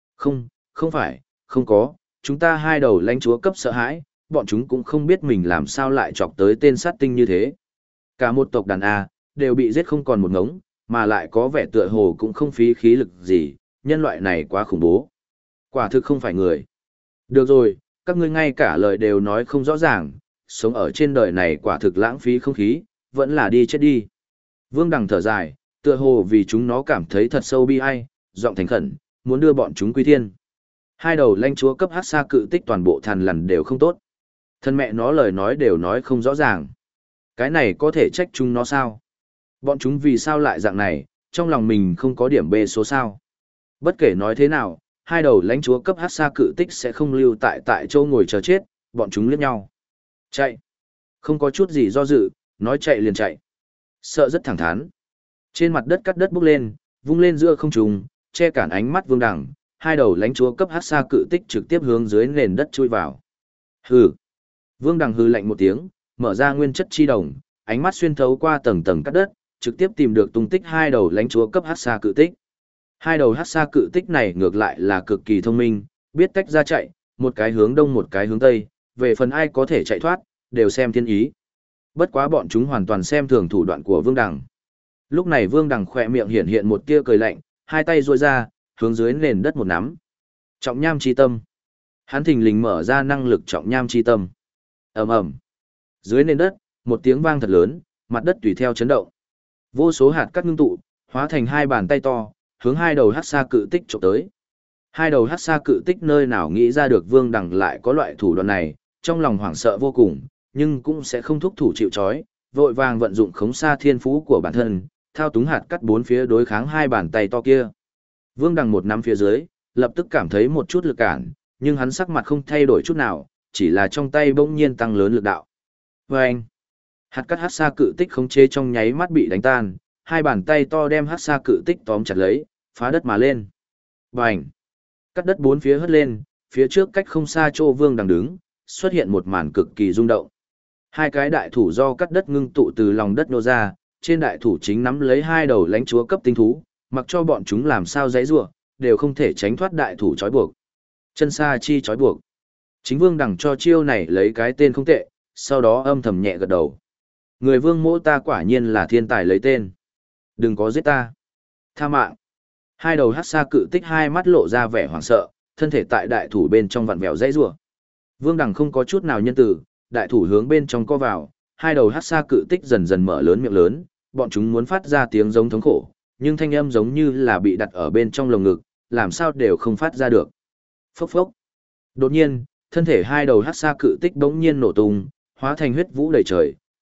không phải, không có, chúng ta hai đầu lãnh chúa cấp sợ hãi, bọn chúng cũng không biết mình làm sao lại chọc tới tên sát tinh như thế. Cả một tộc đàn A, đều bị giết không còn một ngống, mà lại có vẻ tựa hồ cũng không phí khí lực gì, nhân loại này quá khủng bố. Quả thực không phải người. Được rồi, các ngươi ngay cả lời đều nói không rõ ràng, sống ở trên đời này quả thực lãng phí không khí, vẫn là đi chết đi. Vương Đằng thở dài, tựa hồ vì chúng nó cảm thấy thật sâu bi ai, giọng thành khẩn, muốn đưa bọn chúng quy thiên. Hai đầu lãnh chúa cấp hắc sa cự tích toàn bộ thằn lằn đều không tốt. Thân mẹ nó lời nói đều nói không rõ ràng. Cái này có thể trách chúng nó sao? Bọn chúng vì sao lại dạng này, trong lòng mình không có điểm B số sao? Bất kể nói thế nào, hai đầu lãnh chúa cấp hắc sa cự tích sẽ không lưu tại chỗ ngồi chờ chết, bọn chúng liếc nhau. Chạy. Không có chút gì do dự, nói chạy liền chạy. Sợ rất thẳng thắn. Trên mặt đất cắt đất bốc lên, vung lên giữa không trung, che cản ánh mắt Vương Đằng, hai đầu lãnh chúa cấp hắc sa cự tích trực tiếp hướng dưới nền đất chui vào. Hừ. Vương Đằng hừ lạnh một tiếng, mở ra nguyên chất chi đồng, ánh mắt xuyên thấu qua tầng tầng cắt đất, trực tiếp tìm được tung tích hai đầu lãnh chúa cấp hắc sa cự tích. Hai đầu hắc sa cự tích này ngược lại là cực kỳ thông minh, biết tách ra chạy, một cái hướng đông một cái hướng tây, về phần ai có thể chạy thoát, đều xem thiên ý. Bất quá bọn chúng hoàn toàn xem thường thủ đoạn của Vương Đằng. Lúc này Vương Đằng khỏe miệng hiện hiện một tia cười lạnh, hai tay duỗi ra, hướng dưới nền đất một nắm. Trọng nham chi tâm. Hắn thình lình mở ra năng lực trọng nham chi tâm. Ầm ầm. Dưới nền đất, một tiếng vang thật lớn, mặt đất tùy theo chấn động. Vô số hạt cát ngưng tụ, hóa thành hai bàn tay to, hướng hai đầu hắc sa cự tích chụp tới. Hai đầu hắc sa cự tích nơi nào nghĩ ra được Vương Đằng lại có loại thủ đoạn này, trong lòng hoảng sợ vô cùng, nhưng cũng sẽ không thúc thủ chịu trói, vội vàng vận dụng khống sa thiên phú của bản thân, thao túng hạt cát bốn phía đối kháng hai bàn tay to kia. Vương Đằng một nắm phía dưới, lập tức cảm thấy một chút lực cản, nhưng hắn sắc mặt không thay đổi chút nào, chỉ là trong tay bỗng nhiên tăng lớn lực đạo. Vâng! Hạt cát hắc sa cự tích khống chế trong nháy mắt bị đánh tan, hai bàn tay to đem hắc sa cự tích tóm chặt lấy, phá đất mà lên. Bành! Cắt đất bốn phía hất lên, phía trước cách không xa chỗ Vương Đằng đứng, xuất hiện một màn cực kỳ rung động. Hai cái đại thủ do cắt đất ngưng tụ từ lòng đất nô ra, trên đại thủ chính nắm lấy hai đầu lãnh chúa cấp tinh thú, mặc cho bọn chúng làm sao giãy giụa, đều không thể tránh thoát đại thủ trói buộc. Chân sa chi trói buộc. Chính Vương Đằng cho chiêu này lấy cái tên không tệ, sau đó âm thầm nhẹ gật đầu. Người Vương mỗ ta quả nhiên là thiên tài lấy tên. Đừng có giết ta. Tha mạng. Hai đầu hắc sa cự tích hai mắt lộ ra vẻ hoảng sợ, thân thể tại đại thủ bên trong vặn vẹo giãy giụa. Vương Đằng không có chút nào nhân từ, đại thủ hướng bên trong co vào, hai đầu hắc sa cự tích dần dần mở lớn miệng lớn, bọn chúng muốn phát ra tiếng giống thống khổ, nhưng thanh âm giống như là bị đặt ở bên trong lồng ngực, làm sao đều không phát ra được. Phốc phốc. Đột nhiên, thân thể hai đầu hắc sa cự tích bỗng nhiên nổ tung, hóa thành huyết vũ đầy trời,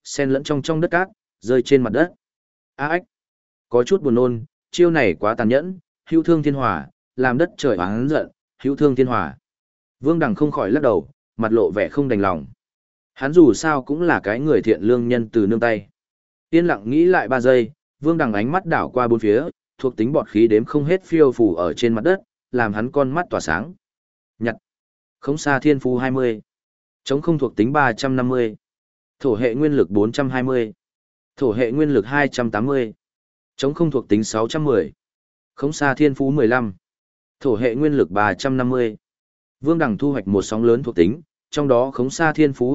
xen lẫn trong đất cát, rơi trên mặt đất. A ách, có chút buồn nôn, chiêu này quá tàn nhẫn, hữu thương thiên hỏa, làm đất trời oán giận, hữu thương thiên hỏa. Vương Đằng không khỏi lắc đầu, mặt lộ vẻ không đành lòng. Hắn dù sao cũng là cái người thiện lương nhân từ nương tay. Yên lặng nghĩ lại 3 giây, Vương Đằng ánh mắt đảo qua bốn phía, thuộc tính bọt khí đếm không hết phiêu phù ở trên mặt đất, làm hắn con mắt tỏa sáng. Nhặt. Khống xa thiên phú 20. Chống không thuộc tính 350. Thổ hệ nguyên lực 420. Thổ hệ nguyên lực 280. Chống không thuộc tính 610. Khống xa thiên phú 15. Thổ hệ nguyên lực 350. Vương Đằng thu hoạch một sóng lớn thuộc tính, trong đó khống xa thiên phú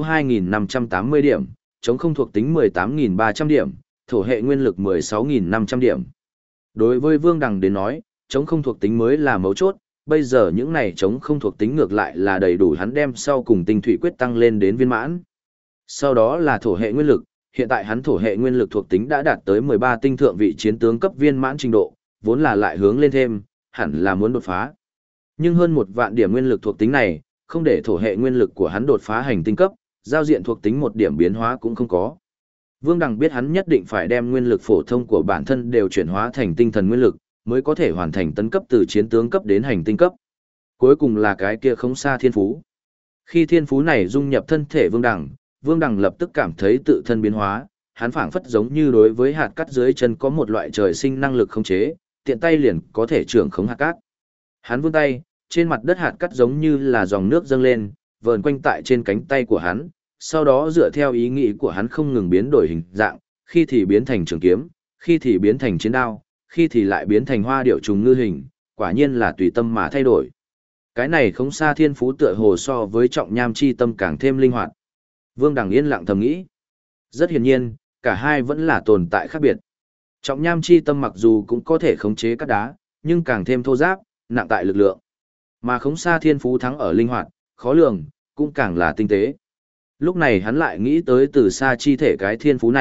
2.580 điểm, chống không thuộc tính 18.300 điểm, thổ hệ nguyên lực 16.500 điểm. Đối với Vương Đằng đến nói, chống không thuộc tính mới là mấu chốt, bây giờ những này chống không thuộc tính ngược lại là đầy đủ hắn đem sau cùng tinh thủy quyết tăng lên đến viên mãn. Sau đó là thổ hệ nguyên lực, hiện tại hắn thổ hệ nguyên lực thuộc tính đã đạt tới 13 tinh thượng vị chiến tướng cấp viên mãn trình độ, vốn là lại hướng lên thêm, hẳn là muốn đột phá. Nhưng hơn 1 vạn điểm nguyên lực thuộc tính này, không để thổ hệ nguyên lực của hắn đột phá hành tinh cấp, giao diện thuộc tính một điểm biến hóa cũng không có. Vương Đằng biết hắn nhất định phải đem nguyên lực phổ thông của bản thân đều chuyển hóa thành tinh thần nguyên lực, mới có thể hoàn thành tấn cấp từ chiến tướng cấp đến hành tinh cấp. Cuối cùng là cái kia khống xa thiên phú. Khi thiên phú này dung nhập thân thể Vương Đằng lập tức cảm thấy tự thân biến hóa, hắn phảng phất giống như đối với hạt cát dưới chân có một loại trời sinh năng lực khống chế, tiện tay liền có thể trưởng khống hạt cát. Hắn vươn tay, trên mặt đất hạt cát giống như là dòng nước dâng lên, vờn quanh tại trên cánh tay của hắn, sau đó dựa theo ý nghĩ của hắn không ngừng biến đổi hình dạng, khi thì biến thành trường kiếm, khi thì biến thành chiến đao, khi thì lại biến thành hoa điểu trùng ngư hình, quả nhiên là tùy tâm mà thay đổi. Cái này không xa thiên phú tựa hồ so với trọng nham chi tâm càng thêm linh hoạt. Vương Đằng yên lặng thầm nghĩ. Rất hiển nhiên, cả hai vẫn là tồn tại khác biệt. Trọng nham chi tâm mặc dù cũng có thể khống chế các đá, nhưng càng thêm thô giáp, nặng tại lực lượng. Mà khống xa thiên phú thắng ở linh hoạt, khó lường, cũng càng là tinh tế. Lúc này hắn lại nghĩ tới từ xa chi thể cái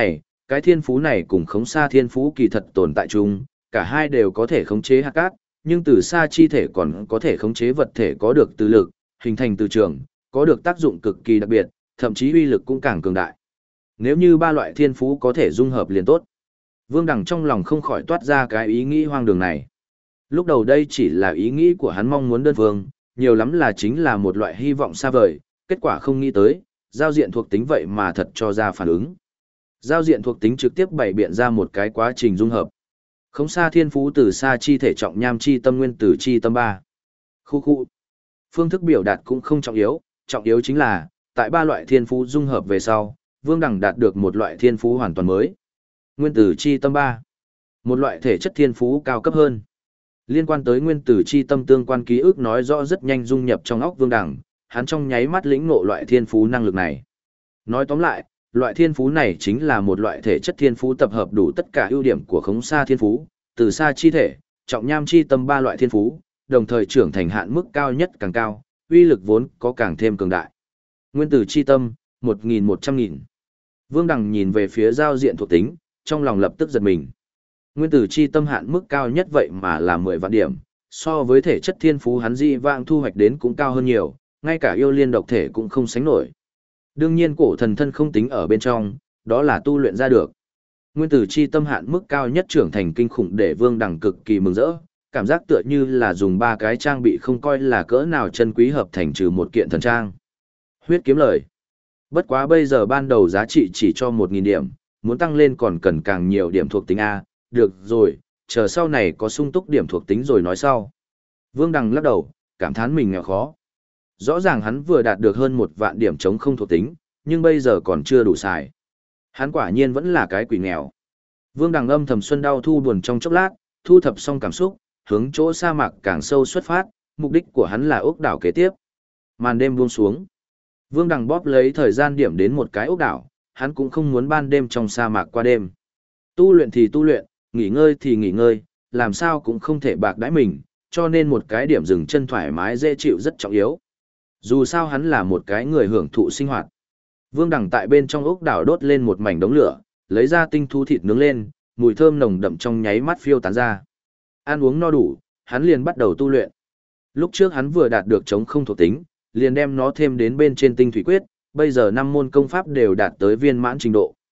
thiên phú này cùng khống xa thiên phú kỳ thật tồn tại chung, cả hai đều có thể khống chế hạt cát, nhưng từ xa chi thể còn có thể khống chế vật thể có được từ lực, hình thành từ trường, có được tác dụng cực kỳ đặc biệt, thậm chí uy lực cũng càng cường đại. Nếu như 3 loại thiên phú có thể dung hợp liền tốt. Vương Đằng trong lòng không khỏi toát ra cái ý nghĩ hoang đường này. Lúc đầu đây chỉ là ý nghĩ của hắn mong muốn đơn phương, nhiều lắm là chính là một loại hy vọng xa vời, kết quả không nghĩ tới, giao diện thuộc tính vậy mà thật cho ra phản ứng. Giao diện thuộc tính trực tiếp bày biện ra một cái quá trình dung hợp. Khống xa thiên phú từ xa chi thể trọng nham chi tâm nguyên tử chi tâm 3. Khu. Phương thức biểu đạt cũng không trọng yếu chính là, tại 3 loại thiên phú dung hợp về sau, Vương Đằng đạt được một loại thiên phú hoàn toàn mới. Nguyên tử chi tâm 3. Một loại thể chất thiên phú cao cấp hơn. Liên quan tới nguyên tử chi tâm tương quan ký ức nói rõ rất nhanh dung nhập trong óc Vương Đằng, hắn trong nháy mắt lĩnh ngộ loại thiên phú năng lực này. Nói tóm lại, loại thiên phú này chính là một loại thể chất thiên phú tập hợp đủ tất cả ưu điểm của khống xa thiên phú, từ xa chi thể, trọng nham chi tâm 3 loại thiên phú, đồng thời trưởng thành hạn mức cao nhất càng cao, uy lực vốn có càng thêm cường đại. Nguyên tử chi tâm, 1.100.000. Vương Đằng nhìn về phía giao diện thuộc tính, trong lòng lập tức giật mình. Nguyên tử chi tâm hạn mức cao nhất vậy mà là 10 vạn điểm, so với thể chất thiên phú hắn dị vãng thu hoạch đến cũng cao hơn nhiều, ngay cả yêu liên độc thể cũng không sánh nổi. Đương nhiên cổ thần thân không tính ở bên trong, đó là tu luyện ra được. Nguyên tử chi tâm hạn mức cao nhất trưởng thành kinh khủng để Vương Đằng cực kỳ mừng rỡ, cảm giác tựa như là dùng 3 cái trang bị không coi là cỡ nào chân quý hợp thành trừ một kiện thần trang. Huyết kiếm lời. Bất quá bây giờ ban đầu giá trị chỉ cho 1.000 điểm, muốn tăng lên còn cần càng nhiều điểm thuộc tính A, được rồi, chờ sau này có sung túc điểm thuộc tính rồi nói sau. Vương Đằng lắc đầu, cảm thán mình nghèo khó. Rõ ràng hắn vừa đạt được hơn 1 vạn điểm chống không thuộc tính, nhưng bây giờ còn chưa đủ xài. Hắn quả nhiên vẫn là cái quỷ nghèo. Vương Đằng âm thầm xuân đau thu buồn trong chốc lát, thu thập xong cảm xúc, hướng chỗ sa mạc càng sâu xuất phát, mục đích của hắn là ốc đảo kế tiếp. Màn đêm buông xuống. Vương Đằng bóp lấy thời gian điểm đến một cái ốc đảo, hắn cũng không muốn ban đêm trong sa mạc qua đêm. Tu luyện thì tu luyện, nghỉ ngơi thì nghỉ ngơi, làm sao cũng không thể bạc đãi mình, cho nên một cái điểm dừng chân thoải mái dễ chịu rất trọng yếu. Dù sao hắn là một cái người hưởng thụ sinh hoạt. Vương Đằng tại bên trong ốc đảo đốt lên một mảnh đống lửa, lấy ra tinh thú thịt nướng lên, mùi thơm nồng đậm trong nháy mắt phiêu tán ra. Ăn uống no đủ, hắn liền bắt đầu tu luyện. Lúc trước hắn vừa đạt được chống không thuộc tính, liền đem nó thêm đến bên trên tinh thủy quyết, bây giờ 5 môn công pháp đều đạt tới viên mãn trình độ.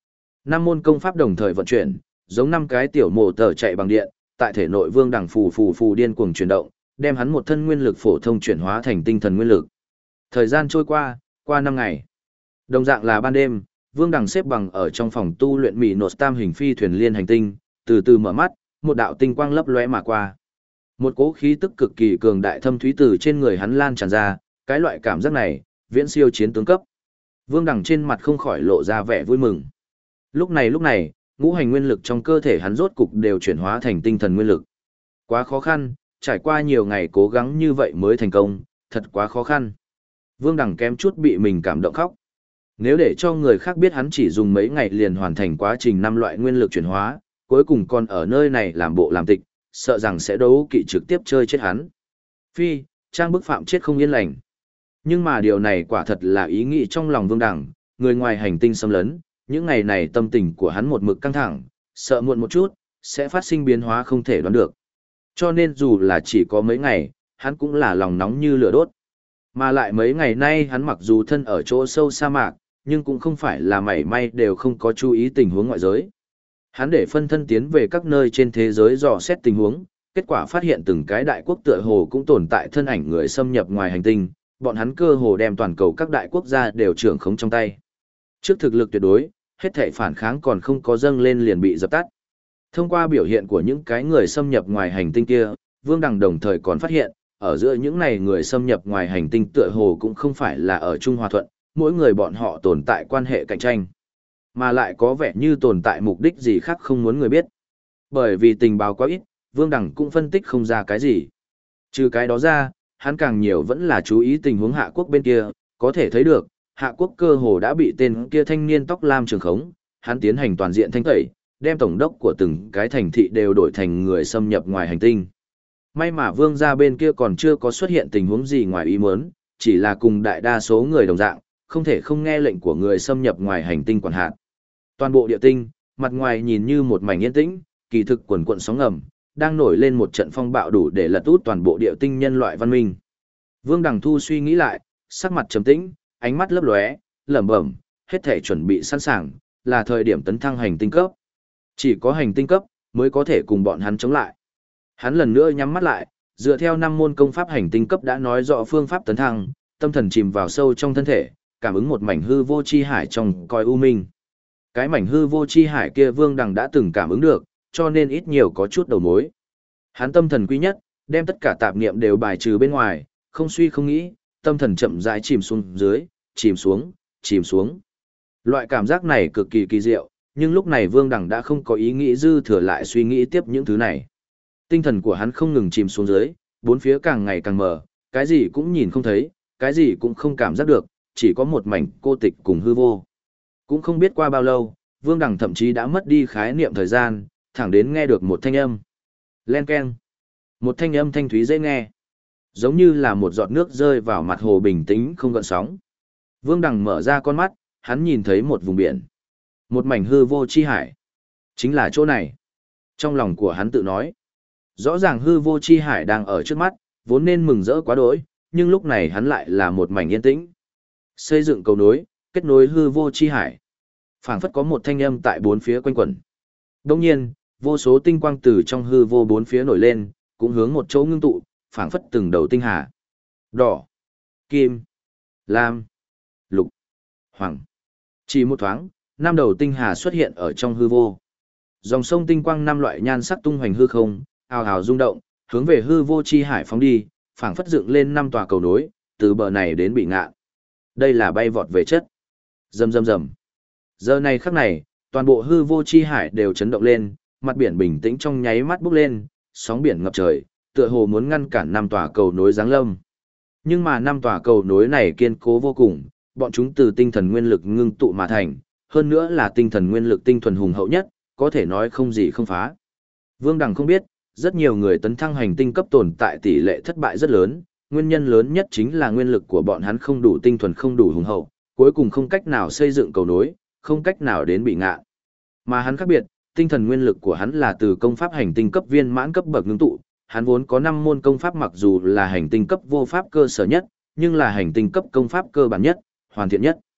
Năm môn công pháp đồng thời vận chuyển, giống năm cái tiểu mộ tờ chạy bằng điện, tại thể nội Vương Đằng phù điên cuồng chuyển động, đem hắn một thân nguyên lực phổ thông chuyển hóa thành tinh thần nguyên lực. Thời gian trôi qua 5 ngày. Đồng dạng là ban đêm, Vương Đằng xếp bằng ở trong phòng tu luyện Mị Nột Tam hình phi thuyền liên hành tinh, từ từ mở mắt, một đạo tinh quang lấp lóe mà qua. Một cỗ khí tức cực kỳ cường đại thâm thúy từ trên người hắn lan tràn ra, cái loại cảm giác này, viễn siêu chiến tướng cấp. Vương Đằng trên mặt không khỏi lộ ra vẻ vui mừng. Lúc này, ngũ hành nguyên lực trong cơ thể hắn rốt cục đều chuyển hóa thành tinh thần nguyên lực. Quá khó khăn, trải qua nhiều ngày cố gắng như vậy mới thành công, thật quá khó khăn. Vương Đằng kém chút bị mình cảm động khóc. Nếu để cho người khác biết hắn chỉ dùng mấy ngày liền hoàn thành quá trình 5 loại nguyên lực chuyển hóa, cuối cùng còn ở nơi này làm bộ làm tịch, sợ rằng sẽ đấu kỵ trực tiếp chơi chết hắn. Phi, trang bức phạm chết không yên lành. Nhưng mà điều này quả thật là ý nghĩ trong lòng Vương Đằng, người ngoài hành tinh xâm lấn, những ngày này tâm tình của hắn một mực căng thẳng, sợ muộn một chút, sẽ phát sinh biến hóa không thể đoán được. Cho nên dù là chỉ có mấy ngày, hắn cũng là lòng nóng như lửa đốt. Mà lại mấy ngày nay hắn mặc dù thân ở chỗ sâu sa mạc, nhưng cũng không phải là mảy may đều không có chú ý tình huống ngoại giới. Hắn để phân thân tiến về các nơi trên thế giới dò xét tình huống, kết quả phát hiện từng cái đại quốc tựa hồ cũng tồn tại thân ảnh người xâm nhập ngoài hành tinh, bọn hắn cơ hồ đem toàn cầu các đại quốc gia đều trưởng khống trong tay. Trước thực lực tuyệt đối, hết thảy phản kháng còn không có dâng lên liền bị dập tắt. Thông qua biểu hiện của những cái người xâm nhập ngoài hành tinh kia, Vương Đằng đồng thời còn phát hiện, ở giữa những này người xâm nhập ngoài hành tinh tựa hồ cũng không phải là ở chung hòa thuận, mỗi người bọn họ tồn tại quan hệ cạnh tranh, mà lại có vẻ như tồn tại mục đích gì khác không muốn người biết. Bởi vì tình báo quá ít, Vương Đằng cũng phân tích không ra cái gì. Trừ cái đó ra, hắn càng nhiều vẫn là chú ý tình huống Hạ Quốc bên kia, có thể thấy được, Hạ Quốc cơ hồ đã bị tên kia thanh niên tóc lam trường khống, hắn tiến hành toàn diện thanh tẩy, đem tổng đốc của từng cái thành thị đều đổi thành người xâm nhập ngoài hành tinh. May mà Vương gia bên kia còn chưa có xuất hiện tình huống gì ngoài ý muốn, chỉ là cùng đại đa số người đồng dạng, không thể không nghe lệnh của người xâm nhập ngoài hành tinh quản hạt. Toàn bộ địa tinh, mặt ngoài nhìn như một mảnh yên tĩnh, kỳ thực quần quần sóng ngầm, đang nổi lên một trận phong bạo đủ để lật út toàn bộ địa tinh nhân loại văn minh. Vương Đằng Thu suy nghĩ lại, sắc mặt trầm tĩnh, ánh mắt lấp lóe, lẩm bẩm, hết thể chuẩn bị sẵn sàng, là thời điểm tấn thăng hành tinh cấp. Chỉ có hành tinh cấp mới có thể cùng bọn hắn chống lại. Hắn lần nữa nhắm mắt lại, dựa theo 5 môn công pháp hành tinh cấp đã nói rõ phương pháp tấn thăng, tâm thần chìm vào sâu trong thân thể, cảm ứng một mảnh hư vô chi hải trong coi u minh. Cái mảnh hư vô chi hải kia Vương Đằng đã từng cảm ứng được, cho nên ít nhiều có chút đầu mối. Hắn tâm thần quý nhất, đem tất cả tạp niệm đều bài trừ bên ngoài, không suy không nghĩ, tâm thần chậm rãi chìm xuống dưới, chìm xuống, chìm xuống. Loại cảm giác này cực kỳ kỳ diệu, nhưng lúc này Vương Đằng đã không có ý nghĩ dư thừa lại suy nghĩ tiếp những thứ này. Tinh thần của hắn không ngừng chìm xuống dưới, bốn phía càng ngày càng mờ, cái gì cũng nhìn không thấy, cái gì cũng không cảm giác được, chỉ có một mảnh cô tịch cùng hư vô. Cũng không biết qua bao lâu, Vương Đằng thậm chí đã mất đi khái niệm thời gian, thẳng đến nghe được một thanh âm. Len keng. Một thanh âm thanh thúy dễ nghe. Giống như là một giọt nước rơi vào mặt hồ bình tĩnh không gợn sóng. Vương Đằng mở ra con mắt, hắn nhìn thấy một vùng biển. Một mảnh hư vô chi hải. Chính là chỗ này. Trong lòng của hắn tự nói. Rõ ràng hư vô chi hải đang ở trước mắt, vốn nên mừng rỡ quá đỗi, nhưng lúc này hắn lại là một mảnh yên tĩnh. Xây dựng cầu nối, kết nối hư vô chi hải. Phảng phất có một thanh âm tại bốn phía quanh quẩn. Đồng nhiên, vô số tinh quang từ trong hư vô bốn phía nổi lên, cũng hướng một chỗ ngưng tụ, phảng phất từng đầu tinh hà. Đỏ, kim, lam, lục, hoàng. Chỉ một thoáng, 5 đầu tinh hà xuất hiện ở trong hư vô. Dòng sông tinh quang 5 loại nhan sắc tung hoành hư không, ào ào rung động, hướng về hư vô chi hải phóng đi, phảng phất dựng lên 5 tòa cầu nối, từ bờ này đến bị ngạn. Đây là bay vọt về chất. Rầm rầm rầm. Giờ này khắc này, toàn bộ hư vô chi hải đều chấn động lên, mặt biển bình tĩnh trong nháy mắt bốc lên, sóng biển ngập trời, tựa hồ muốn ngăn cản 5 tòa cầu nối giáng lâm. Nhưng mà 5 tòa cầu nối này kiên cố vô cùng, bọn chúng từ tinh thần nguyên lực ngưng tụ mà thành, hơn nữa là tinh thần nguyên lực tinh thuần hùng hậu nhất, có thể nói không gì không phá. Vương Đằng không biết, rất nhiều người tấn thăng hành tinh cấp tồn tại tỷ lệ thất bại rất lớn, nguyên nhân lớn nhất chính là nguyên lực của bọn hắn không đủ tinh thuần không đủ hùng hậu, cuối cùng không cách nào xây dựng cầu nối, không cách nào đến bị ngạ. Mà hắn khác biệt, tinh thần nguyên lực của hắn là từ công pháp hành tinh cấp viên mãn cấp bậc ngưng tụ, hắn vốn có 5 môn công pháp mặc dù là hành tinh cấp vô pháp cơ sở nhất, nhưng là hành tinh cấp công pháp cơ bản nhất, hoàn thiện nhất.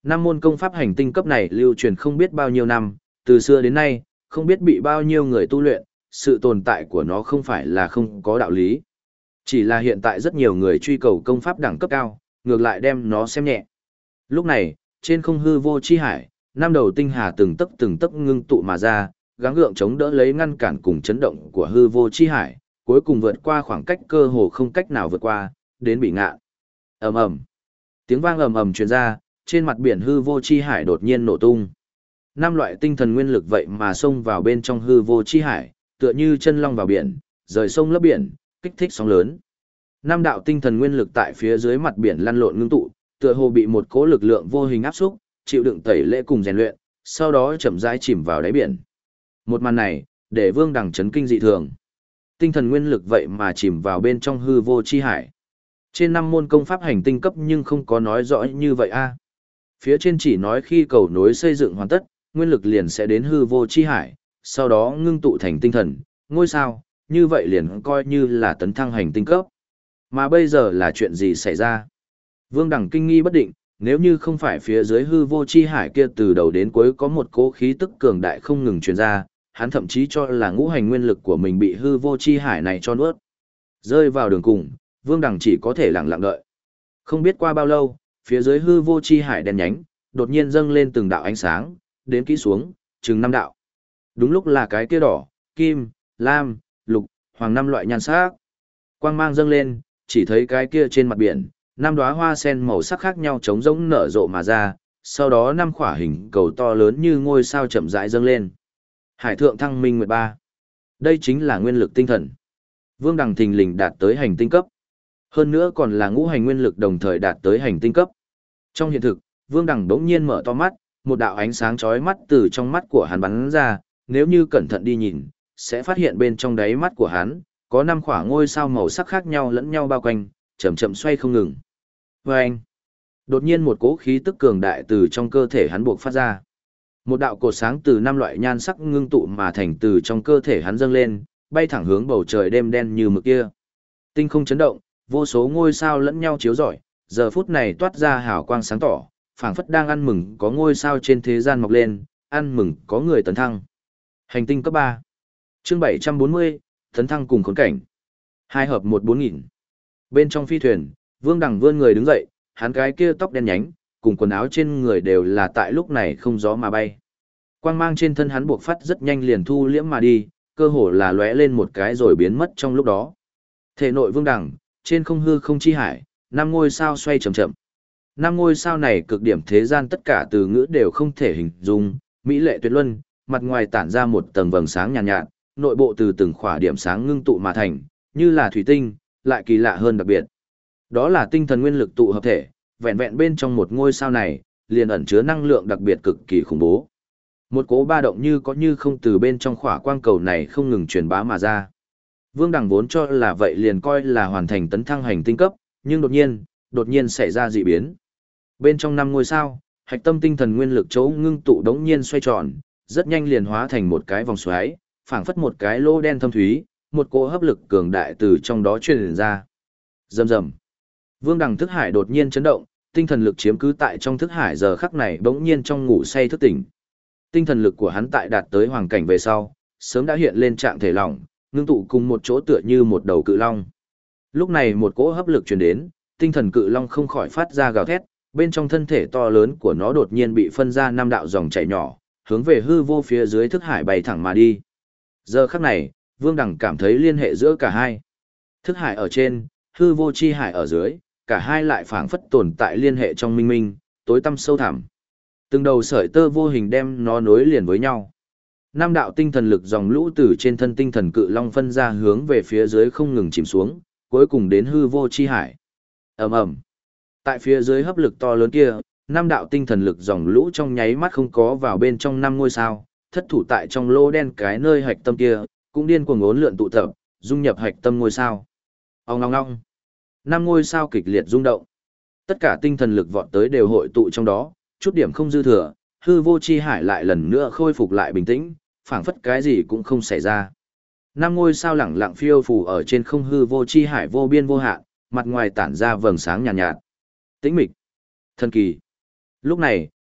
Năm môn công pháp hành tinh cấp này lưu truyền không biết bao nhiêu năm, từ xưa đến nay, không biết bị bao nhiêu người tu luyện, sự tồn tại của nó không phải là không có đạo lý. Chỉ là hiện tại rất nhiều người truy cầu công pháp đẳng cấp cao, ngược lại đem nó xem nhẹ. Lúc này, trên không hư vô chi hải, năm đầu tinh hà từng tấc ngưng tụ mà ra, gắng gượng chống đỡ lấy ngăn cản cùng chấn động của hư vô chi hải, cuối cùng vượt qua khoảng cách cơ hồ không cách nào vượt qua, đến bị ngạn. Ầm ầm. Tiếng vang ầm ầm truyền ra, trên mặt biển hư vô chi hải đột nhiên nổ tung. Năm loại tinh thần nguyên lực vậy mà xông vào bên trong hư vô chi hải, tựa như chân long vào biển, rời sông lấp biển, kích thích sóng lớn. Năm đạo tinh thần nguyên lực tại phía dưới mặt biển lăn lộn ngưng tụ, tựa hồ bị một cỗ lực lượng vô hình áp xúc, chịu đựng tẩy lễ cùng rèn luyện, sau đó chậm rãi chìm vào đáy biển. Một màn này, để Vương Đằng chấn kinh dị thường. Tinh thần nguyên lực vậy mà chìm vào bên trong hư vô chi hải. Trên năm môn công pháp hành tinh cấp nhưng không có nói rõ như vậy a. Phía trên chỉ nói khi cầu nối xây dựng hoàn tất, nguyên lực liền sẽ đến hư vô chi hải, sau đó ngưng tụ thành tinh thần, ngôi sao, như vậy liền coi như là tấn thăng hành tinh cấp. Mà bây giờ là chuyện gì xảy ra? Vương Đằng kinh nghi bất định, nếu như không phải phía dưới hư vô chi hải kia từ đầu đến cuối có một cỗ khí tức cường đại không ngừng truyền ra, hắn thậm chí cho là ngũ hành nguyên lực của mình bị hư vô chi hải này cho nuốt. Rơi vào đường cùng, Vương Đằng chỉ có thể lặng lặng đợi. Không biết qua bao lâu, phía dưới hư vô chi hải đen nhánh, đột nhiên dâng lên từng đạo ánh sáng, đến kỹ xuống, chừng 5 đạo. Đúng lúc là cái kia đỏ, kim, lam, lục, hoàng năm loại nhan sắc. Quang mang dâng lên, chỉ thấy cái kia trên mặt biển, năm đóa hoa sen màu sắc khác nhau trống rỗng nở rộ mà ra, sau đó năm khỏa hình cầu to lớn như ngôi sao chậm rãi dâng lên. Hải thượng thăng minh 13. Đây chính là nguyên lực tinh thần. Vương Đằng thình lình đạt tới hành tinh cấp. Hơn nữa còn là ngũ hành nguyên lực đồng thời đạt tới hành tinh cấp. Trong hiện thực, Vương Đằng đống nhiên mở to mắt, một đạo ánh sáng chói mắt từ trong mắt của hắn bắn ra, nếu như cẩn thận đi nhìn, sẽ phát hiện bên trong đáy mắt của hắn, có 5 khỏa ngôi sao màu sắc khác nhau lẫn nhau bao quanh, chậm chậm xoay không ngừng. Vâng! Đột nhiên một cỗ khí tức cường đại từ trong cơ thể hắn buộc phát ra. Một đạo cột sáng từ 5 loại nhan sắc ngưng tụ mà thành từ trong cơ thể hắn dâng lên, bay thẳng hướng bầu trời đêm đen như mực kia. Tinh không chấn động, vô số ngôi sao lẫn nhau chiếu rọi, giờ phút này toát ra hào quang sáng tỏ, phảng phất đang ăn mừng có ngôi sao trên thế gian mọc lên, ăn mừng có người tấn thăng. Hành tinh cấp 3. Chương 740, tấn thăng cùng khốn cảnh. 2 hợp 1-4000. Bên trong phi thuyền, Vương Đằng vươn người đứng dậy, hắn cái kia tóc đen nhánh, cùng quần áo trên người đều là tại lúc này không gió mà bay. Quang mang trên thân hắn buộc phát rất nhanh liền thu liễm mà đi, cơ hồ là lóe lên một cái rồi biến mất trong lúc đó. Thể nội Vương Đằng, trên không hư không chi hải, 5 ngôi sao xoay chậm chậm. 5 ngôi sao này cực điểm thế gian tất cả từ ngữ đều không thể hình dung, mỹ lệ tuyệt luân, mặt ngoài tản ra một tầng vầng sáng nhàn nhạt, nội bộ từ từng khỏa điểm sáng ngưng tụ mà thành, như là thủy tinh, lại kỳ lạ hơn đặc biệt. Đó là tinh thần nguyên lực tụ hợp thể, vẹn vẹn bên trong một ngôi sao này, liền ẩn chứa năng lượng đặc biệt cực kỳ khủng bố. Một cỗ ba động như có như không từ bên trong khỏa quang cầu này không ngừng truyền bá mà ra. Vương Đằng vốn cho là vậy liền coi là hoàn thành tấn thăng hành tinh cấp, nhưng đột nhiên xảy ra dị biến. Bên trong 5 ngôi sao, hạch tâm tinh thần nguyên lực chỗ ngưng tụ đống nhiên xoay tròn, rất nhanh liền hóa thành một cái vòng xoáy, phảng phất một cái lỗ đen thâm thúy, một cỗ hấp lực cường đại từ trong đó truyền ra. Rầm rầm. Vương Đằng thức hải đột nhiên chấn động, tinh thần lực chiếm cứ tại trong thức hải giờ khắc này bỗng nhiên trong ngủ say thức tỉnh. Tinh thần lực của hắn tại đạt tới hoàng cảnh về sau, sớm đã hiện lên trạng thể lỏng, ngưng tụ cùng một chỗ tựa như một đầu cự long. Lúc này một cỗ hấp lực truyền đến, tinh thần cự long không khỏi phát ra gào thét, bên trong thân thể to lớn của nó đột nhiên bị phân ra 5 đạo dòng chảy nhỏ, hướng về hư vô phía dưới thức hải bay thẳng mà đi. Giờ khắc này, Vương Đằng cảm thấy liên hệ giữa cả hai. Thức hải ở trên, hư vô chi hải ở dưới, cả hai lại phảng phất tồn tại liên hệ trong minh minh, tối tăm sâu thẳm. Từng đầu sợi tơ vô hình đem nó nối liền với nhau. 5 đạo tinh thần lực dòng lũ từ trên thân tinh thần cự long phân ra hướng về phía dưới không ngừng chìm xuống, cuối cùng đến hư vô chi hải. Ầm ầm. Tại phía dưới hấp lực to lớn kia, 5 đạo tinh thần lực dòng lũ trong nháy mắt không có vào bên trong 5 ngôi sao, thất thủ tại trong lô đen cái nơi hạch tâm kia, cũng điên cuồng uốn lượn tụ tập, dung nhập hạch tâm ngôi sao. Ong ong ong. 5 ngôi sao kịch liệt rung động. Tất cả tinh thần lực vọt tới đều hội tụ trong đó, chút điểm không dư thừa, hư vô chi hải lại lần nữa khôi phục lại bình tĩnh, phảng phất cái gì cũng không xảy ra. 5 ngôi sao lẳng lặng phiêu phù ở trên không hư vô chi hải vô biên vô hạn, mặt ngoài tản ra vầng sáng nhàn nhạt, nhạt. Tĩnh mịch, thần kỳ. Lúc này,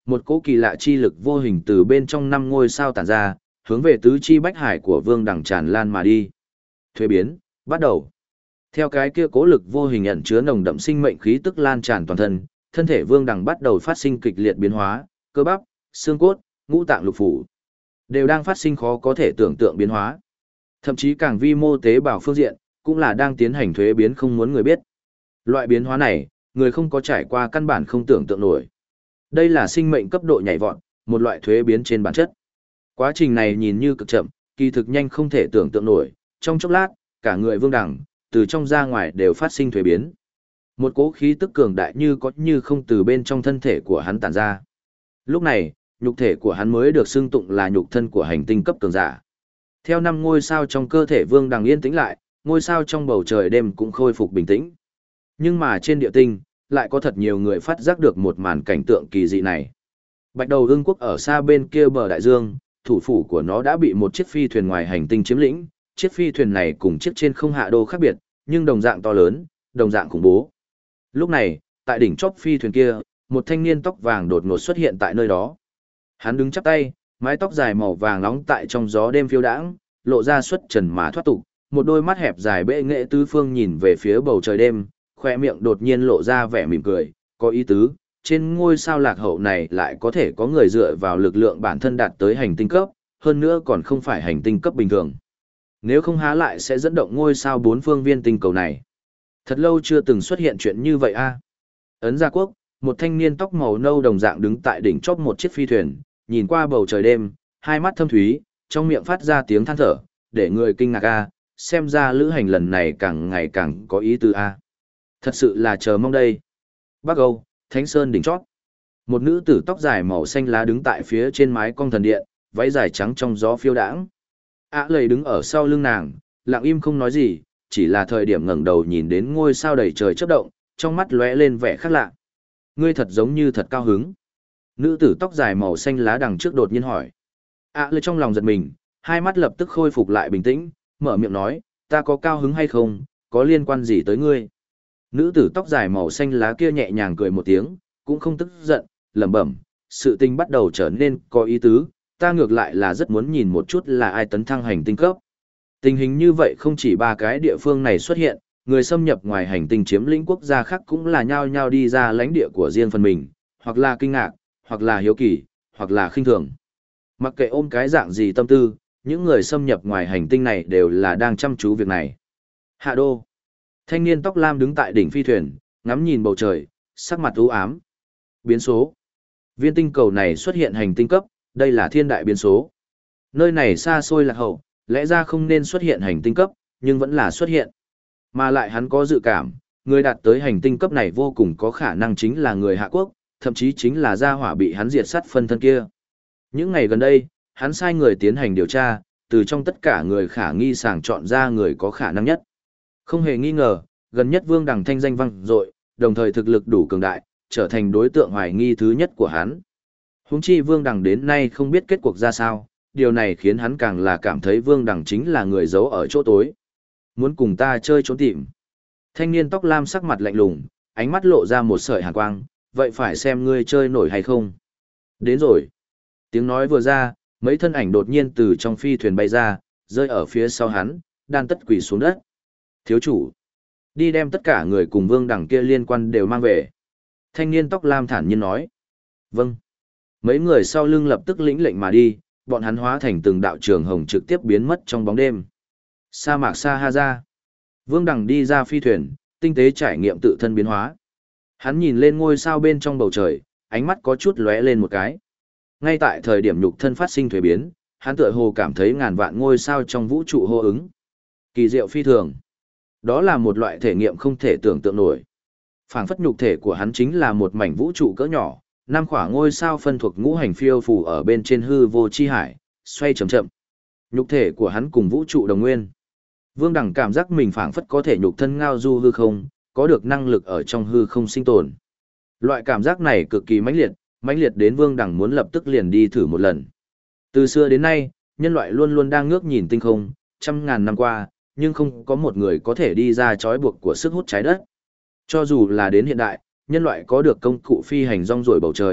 một cỗ kỳ lạ chi lực vô hình từ bên trong năm ngôi sao tản ra, hướng về tứ chi bách hải của Vương Đằng tràn lan mà đi. Thuế biến, bắt đầu. Theo cái kia cố lực vô hình ẩn chứa nồng đậm sinh mệnh khí tức lan tràn toàn thân, thân thể Vương Đằng bắt đầu phát sinh kịch liệt biến hóa, cơ bắp, xương cốt, ngũ tạng lục phủ đều đang phát sinh khó có thể tưởng tượng biến hóa. Thậm chí càng vi mô tế bào phương diện, cũng là đang tiến hành thuế biến không muốn người biết. Loại biến hóa này, người không có trải qua căn bản không tưởng tượng nổi. Đây là sinh mệnh cấp độ nhảy vọt, một loại thuế biến trên bản chất. Quá trình này nhìn như cực chậm, kỳ thực nhanh không thể tưởng tượng nổi, trong chốc lát, cả người Vương Đằng, từ trong ra ngoài đều phát sinh thuế biến. Một cỗ khí tức cường đại như có như không từ bên trong thân thể của hắn tản ra. Lúc này, nhục thể của hắn mới được xưng tụng là nhục thân của hành tinh cấp cường giả. Theo năm ngôi sao trong cơ thể Vương Đằng yên tĩnh lại, ngôi sao trong bầu trời đêm cũng khôi phục bình tĩnh. Nhưng mà trên địa tinh, lại có thật nhiều người phát giác được một màn cảnh tượng kỳ dị này. Bạch Đầu Ưng quốc ở xa bên kia bờ đại dương, thủ phủ của nó đã bị một chiếc phi thuyền ngoài hành tinh chiếm lĩnh. Chiếc phi thuyền này cùng chiếc trên không hạ đô khác biệt, nhưng đồng dạng to lớn, đồng dạng khủng bố. Lúc này, tại đỉnh chóp phi thuyền kia, một thanh niên tóc vàng đột ngột xuất hiện tại nơi đó. Hắn đứng chắp tay, mái tóc dài màu vàng nóng tại trong gió đêm phiêu đãng, lộ ra xuất trần mà thoát tục, một đôi mắt hẹp dài bệ nghệ tứ phương nhìn về phía bầu trời đêm, khoe miệng đột nhiên lộ ra vẻ mỉm cười, có ý tứ, trên ngôi sao lạc hậu này lại có thể có người dựa vào lực lượng bản thân đạt tới hành tinh cấp, hơn nữa còn không phải hành tinh cấp bình thường. Nếu không há lại sẽ dẫn động ngôi sao bốn phương viên tinh cầu này. Thật lâu chưa từng xuất hiện chuyện như vậy a. Ấn Gia Quốc, một thanh niên tóc màu nâu đồng dạng đứng tại đỉnh chóp một chiếc phi thuyền, nhìn qua bầu trời đêm, hai mắt thâm thúy, trong miệng phát ra tiếng than thở, để người kinh ngạc a, xem ra lữ hành lần này càng ngày càng có ý tứ a. Thật sự là chờ mong đây. Bắc Âu, Thánh Sơn đỉnh chót. Một nữ tử tóc dài màu xanh lá đứng tại phía trên mái cong thần điện, váy dài trắng trong gió phiêu đãng. Lầy đứng ở sau lưng nàng, lặng im không nói gì, chỉ là thời điểm ngẩng đầu nhìn đến ngôi sao đầy trời chớp động, trong mắt lóe lên vẻ khác lạ. Ngươi thật giống như thật cao hứng. Nữ tử tóc dài màu xanh lá đằng trước đột nhiên hỏi. Lầy trong lòng giật mình, hai mắt lập tức khôi phục lại bình tĩnh, mở miệng nói, ta có cao hứng hay không, có liên quan gì tới ngươi. Nữ tử tóc dài màu xanh lá kia nhẹ nhàng cười một tiếng, cũng không tức giận, lẩm bẩm, sự tình bắt đầu trở nên có ý tứ, ta ngược lại là rất muốn nhìn một chút là ai tấn thăng hành tinh cấp. Tình hình như vậy không chỉ ba cái địa phương này xuất hiện, người xâm nhập ngoài hành tinh chiếm lĩnh quốc gia khác cũng là nhao nhao đi ra lãnh địa của riêng phần mình, hoặc là kinh ngạc, hoặc là hiếu kỳ, hoặc là khinh thường. Mặc kệ ôm cái dạng gì tâm tư, những người xâm nhập ngoài hành tinh này đều là đang chăm chú việc này. Hạ đô. Thanh niên tóc lam đứng tại đỉnh phi thuyền, ngắm nhìn bầu trời, sắc mặt u ám. Biến số. Viên tinh cầu này xuất hiện hành tinh cấp, đây là thiên đại biến số. Nơi này xa xôi lạc hậu, lẽ ra không nên xuất hiện hành tinh cấp, nhưng vẫn là xuất hiện. Mà lại hắn có dự cảm, người đạt tới hành tinh cấp này vô cùng có khả năng chính là người Hạ Quốc, thậm chí chính là gia hỏa bị hắn diệt sát phân thân kia. Những ngày gần đây, hắn sai người tiến hành điều tra, từ trong tất cả người khả nghi sàng chọn ra người có khả năng nhất. Không hề nghi ngờ, gần nhất Vương Đằng thanh danh vang dội, đồng thời thực lực đủ cường đại, trở thành đối tượng hoài nghi thứ nhất của hắn. Huống chi Vương Đằng đến nay không biết kết cuộc ra sao, điều này khiến hắn càng là cảm thấy Vương Đằng chính là người giấu ở chỗ tối. Muốn cùng ta chơi trốn tìm. Thanh niên tóc lam sắc mặt lạnh lùng, ánh mắt lộ ra một sợi hàn quang, vậy phải xem ngươi chơi nổi hay không. Đến rồi. Tiếng nói vừa ra, mấy thân ảnh đột nhiên từ trong phi thuyền bay ra, rơi ở phía sau hắn, đan tất quỳ xuống đất. Thiếu chủ. Đi đem tất cả người cùng Vương Đằng kia liên quan đều mang về. Thanh niên tóc lam thản nhiên nói. Vâng. Mấy người sau lưng lập tức lĩnh lệnh mà đi, bọn hắn hóa thành từng đạo trường hồng trực tiếp biến mất trong bóng đêm. Sa mạc Sahara. Vương Đằng đi ra phi thuyền, tinh tế trải nghiệm tự thân biến hóa. Hắn nhìn lên ngôi sao bên trong bầu trời, ánh mắt có chút lóe lên một cái. Ngay tại thời điểm nhục thân phát sinh thuế biến, hắn tựa hồ cảm thấy ngàn vạn ngôi sao trong vũ trụ hô ứng. Kỳ diệu phi thường. Đó là một loại thể nghiệm không thể tưởng tượng nổi. Phảng phất nhục thể của hắn chính là một mảnh vũ trụ cỡ nhỏ, năm khỏa ngôi sao phân thuộc ngũ hành phiêu phù ở bên trên hư vô chi hải, xoay chậm chậm. Nhục thể của hắn cùng vũ trụ đồng nguyên. Vương Đằng cảm giác mình phảng phất có thể nhục thân ngao du hư không, có được năng lực ở trong hư không sinh tồn. Loại cảm giác này cực kỳ mãnh liệt đến Vương Đằng muốn lập tức liền đi thử một lần. Từ xưa đến nay, nhân loại luôn luôn đang ngước nhìn tinh không, trăm ngàn năm qua, nhưng không có một người có thể đi ra trói buộc của sức hút trái đất. Cho dù là đến hiện đại, nhân loại có được công cụ phi hành rong ruổi bầu trời,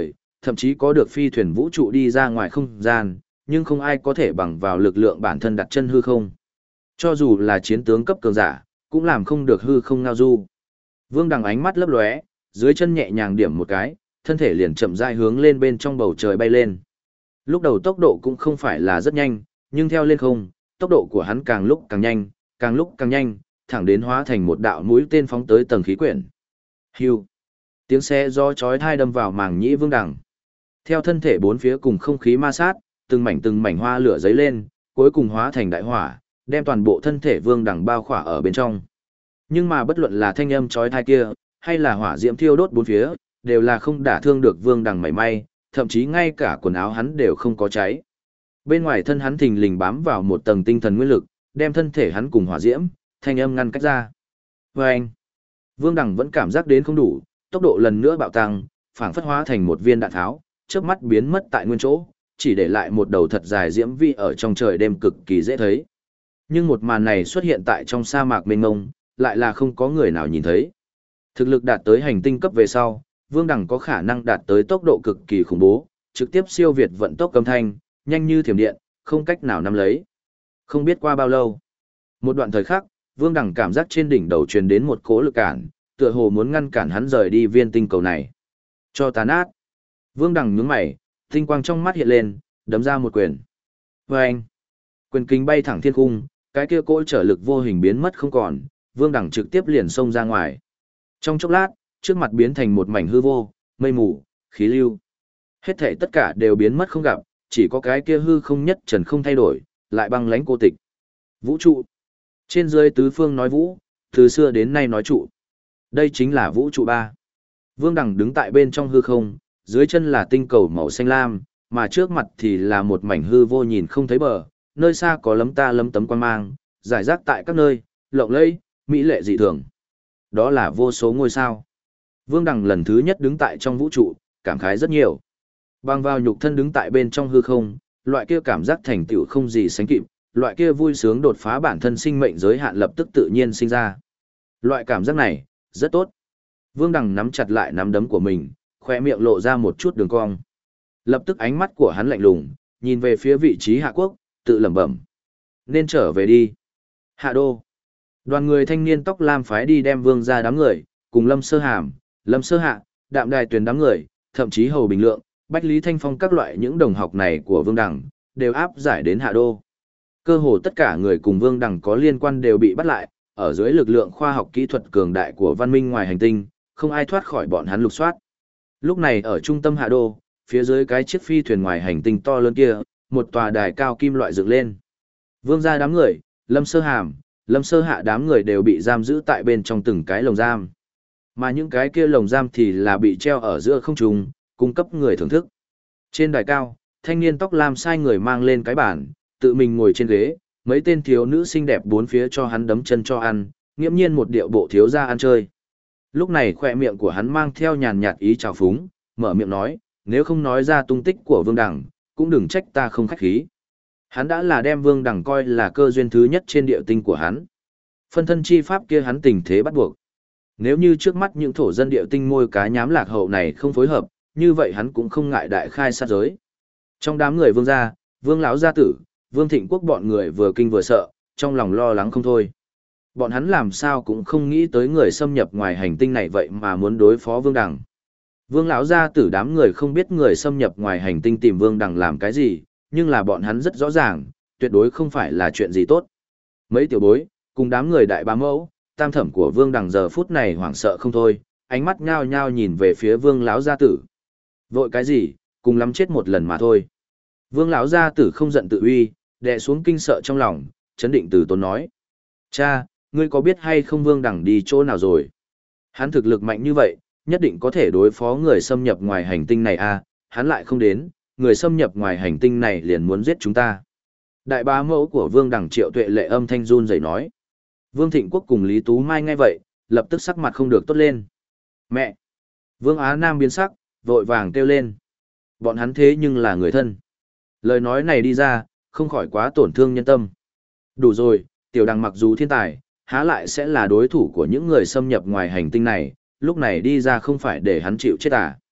thậm chí có được phi thuyền vũ trụ đi ra ngoài không gian, nhưng không ai có thể bằng vào lực lượng bản thân đặt chân hư không. Cho dù là chiến tướng cấp cường giả, cũng làm không được hư không ngao du. Vương Đằng ánh mắt lấp lóe, dưới chân nhẹ nhàng điểm một cái, thân thể liền chậm rãi hướng lên bên trong bầu trời bay lên. Lúc đầu tốc độ cũng không phải là rất nhanh, nhưng theo lên không, tốc độ của hắn càng lúc càng nhanh, càng lúc càng nhanh, thẳng đến hóa thành một đạo mũi tên phóng tới tầng khí quyển. Hưu. Tiếng xe do chói tai đâm vào màng nhĩ Vương Đằng. Theo thân thể bốn phía cùng không khí ma sát, từng mảnh hoa lửa dấy lên, cuối cùng hóa thành đại hỏa, đem toàn bộ thân thể Vương Đằng bao khỏa ở bên trong. Nhưng mà bất luận là thanh âm chói tai kia, hay là hỏa diễm thiêu đốt bốn phía, đều là không đả thương được Vương Đằng mảy may, thậm chí ngay cả quần áo hắn đều không có cháy. Bên ngoài thân hắn thình lình bám vào một tầng tinh thần nguyên lực, đem thân thể hắn cùng hỏa diễm, thanh âm ngăn cách ra. Và anh, Vương Đằng vẫn cảm giác đến không đủ, tốc độ lần nữa bạo tăng, phảng phất hóa thành một viên đạn tháo, chớp mắt biến mất tại nguyên chỗ, chỉ để lại một đầu thật dài diễm vi ở trong trời đêm cực kỳ dễ thấy. Nhưng một màn này xuất hiện tại trong sa mạc mênh mông, lại là không có người nào nhìn thấy. Thực lực đạt tới hành tinh cấp về sau, Vương Đằng có khả năng đạt tới tốc độ cực kỳ khủng bố, trực tiếp siêu việt vận tốc âm thanh, nhanh như thiểm điện, không cách nào nắm lấy. Không biết qua bao lâu, một đoạn thời khắc, Vương Đằng cảm giác trên đỉnh đầu truyền đến một cỗ lực cản, tựa hồ muốn ngăn cản hắn rời đi viên tinh cầu này. Cho tàn át. Vương Đằng nhướng mày, tinh quang trong mắt hiện lên, đấm ra một quyền. Và anh, quyền kính bay thẳng thiên cung, cái kia cỗ trở lực vô hình biến mất không còn, Vương Đằng trực tiếp liền xông ra ngoài. Trong chốc lát, trước mặt biến thành một mảnh hư vô, mây mù, khí lưu. Hết thảy tất cả đều biến mất không gặp, chỉ có cái kia hư không nhất trần không thay đổi, lại băng lãnh cô tịch. Vũ trụ. Trên dưới tứ phương nói vũ, từ xưa đến nay nói trụ. Đây chính là vũ trụ 3. Vương Đằng đứng tại bên trong hư không, dưới chân là tinh cầu màu xanh lam, mà trước mặt thì là một mảnh hư vô nhìn không thấy bờ, nơi xa có lấm tấm quan mang, rải rác tại các nơi, lộng lẫy, mỹ lệ dị thường. Đó là vô số ngôi sao. Vương Đằng lần thứ nhất đứng tại trong vũ trụ, cảm khái rất nhiều. Bằng vào nhục thân đứng tại bên trong hư không, loại kia cảm giác thành tựu không gì sánh kịp, loại kia vui sướng đột phá bản thân sinh mệnh giới hạn lập tức tự nhiên sinh ra. Loại cảm giác này, rất tốt. Vương Đằng nắm chặt lại nắm đấm của mình, khoe miệng lộ ra một chút đường cong. Lập tức ánh mắt của hắn lạnh lùng, nhìn về phía vị trí Hạ Quốc, tự lẩm bẩm. Nên trở về đi. Hạ Đô. Đoàn người thanh niên tóc lam phái đi đem Vương ra đám người, cùng Lâm Sơ Hàm, Lâm Sơ Hạ, Đạm Đài Tuyền đám người, thậm chí Hầu Bình Lượng, Bách Lý Thanh Phong các loại những đồng học này của Vương Đằng, đều áp giải đến Hạ Đô. Cơ hồ tất cả người cùng Vương Đằng có liên quan đều bị bắt lại, ở dưới lực lượng khoa học kỹ thuật cường đại của văn minh ngoài hành tinh, không ai thoát khỏi bọn hắn lục soát. Lúc này ở trung tâm Hạ Đô, phía dưới cái chiếc phi thuyền ngoài hành tinh to lớn kia, một tòa đài cao kim loại dựng lên. Vương gia đám người, Lâm Sơ Hàm, Lâm Sơ Hạ đám người đều bị giam giữ tại bên trong từng cái lồng giam. Mà những cái kia lồng giam thì là bị treo ở giữa không trung, cung cấp người thưởng thức. Trên đài cao, thanh niên tóc lam sai người mang lên cái bàn, tự mình ngồi trên ghế, mấy tên thiếu nữ xinh đẹp bốn phía cho hắn đấm chân cho ăn, nghiễm nhiên một điệu bộ thiếu gia ăn chơi. Lúc này khỏe miệng của hắn mang theo nhàn nhạt ý trào phúng, mở miệng nói, nếu không nói ra tung tích của Vương Đằng, cũng đừng trách ta không khách khí. Hắn đã là đem Vương Đằng coi là cơ duyên thứ nhất trên địa tinh của hắn. Phân thân chi pháp kia hắn tình thế bắt buộc. Nếu như trước mắt những thổ dân địa tinh môi cá nhám lạc hậu này không phối hợp, như vậy hắn cũng không ngại đại khai sát giới. Trong đám người Vương gia, Vương lão gia tử, Vương Thịnh Quốc bọn người vừa kinh vừa sợ, trong lòng lo lắng không thôi. Bọn hắn làm sao cũng không nghĩ tới người xâm nhập ngoài hành tinh này vậy mà muốn đối phó Vương Đằng. Vương lão gia tử đám người không biết người xâm nhập ngoài hành tinh tìm Vương Đằng làm cái gì, nhưng là bọn hắn rất rõ ràng, tuyệt đối không phải là chuyện gì tốt. Mấy tiểu bối, cùng đám người đại bá mẫu, tam thẩm của Vương Đằng giờ phút này hoảng sợ không thôi, ánh mắt nhao nhao nhìn về phía Vương lão gia tử. Vội cái gì, cùng lắm chết một lần mà thôi. Vương lão gia tử không giận tự uy, đè xuống kinh sợ trong lòng, chấn định từ tốn nói: "Cha, ngươi có biết hay không Vương Đằng đi chỗ nào rồi? Hắn thực lực mạnh như vậy, nhất định có thể đối phó người xâm nhập ngoài hành tinh này à, hắn lại không đến, người xâm nhập ngoài hành tinh này liền muốn giết chúng ta." Đại bá mẫu của Vương Đằng Triệu Tuệ Lệ âm thanh run rẩy nói. Vương Thịnh Quốc cùng Lý Tú Mai nghe vậy, lập tức sắc mặt không được tốt lên. "Mẹ!" Vương Á Nam biến sắc, vội vàng kêu lên. Bọn hắn thế nhưng là người thân. Lời nói này đi ra, không khỏi quá tổn thương nhân tâm. Đủ rồi, Tiểu Đằng mặc dù thiên tài, há lại sẽ là đối thủ của những người xâm nhập ngoài hành tinh này, lúc này đi ra không phải để hắn chịu chết à.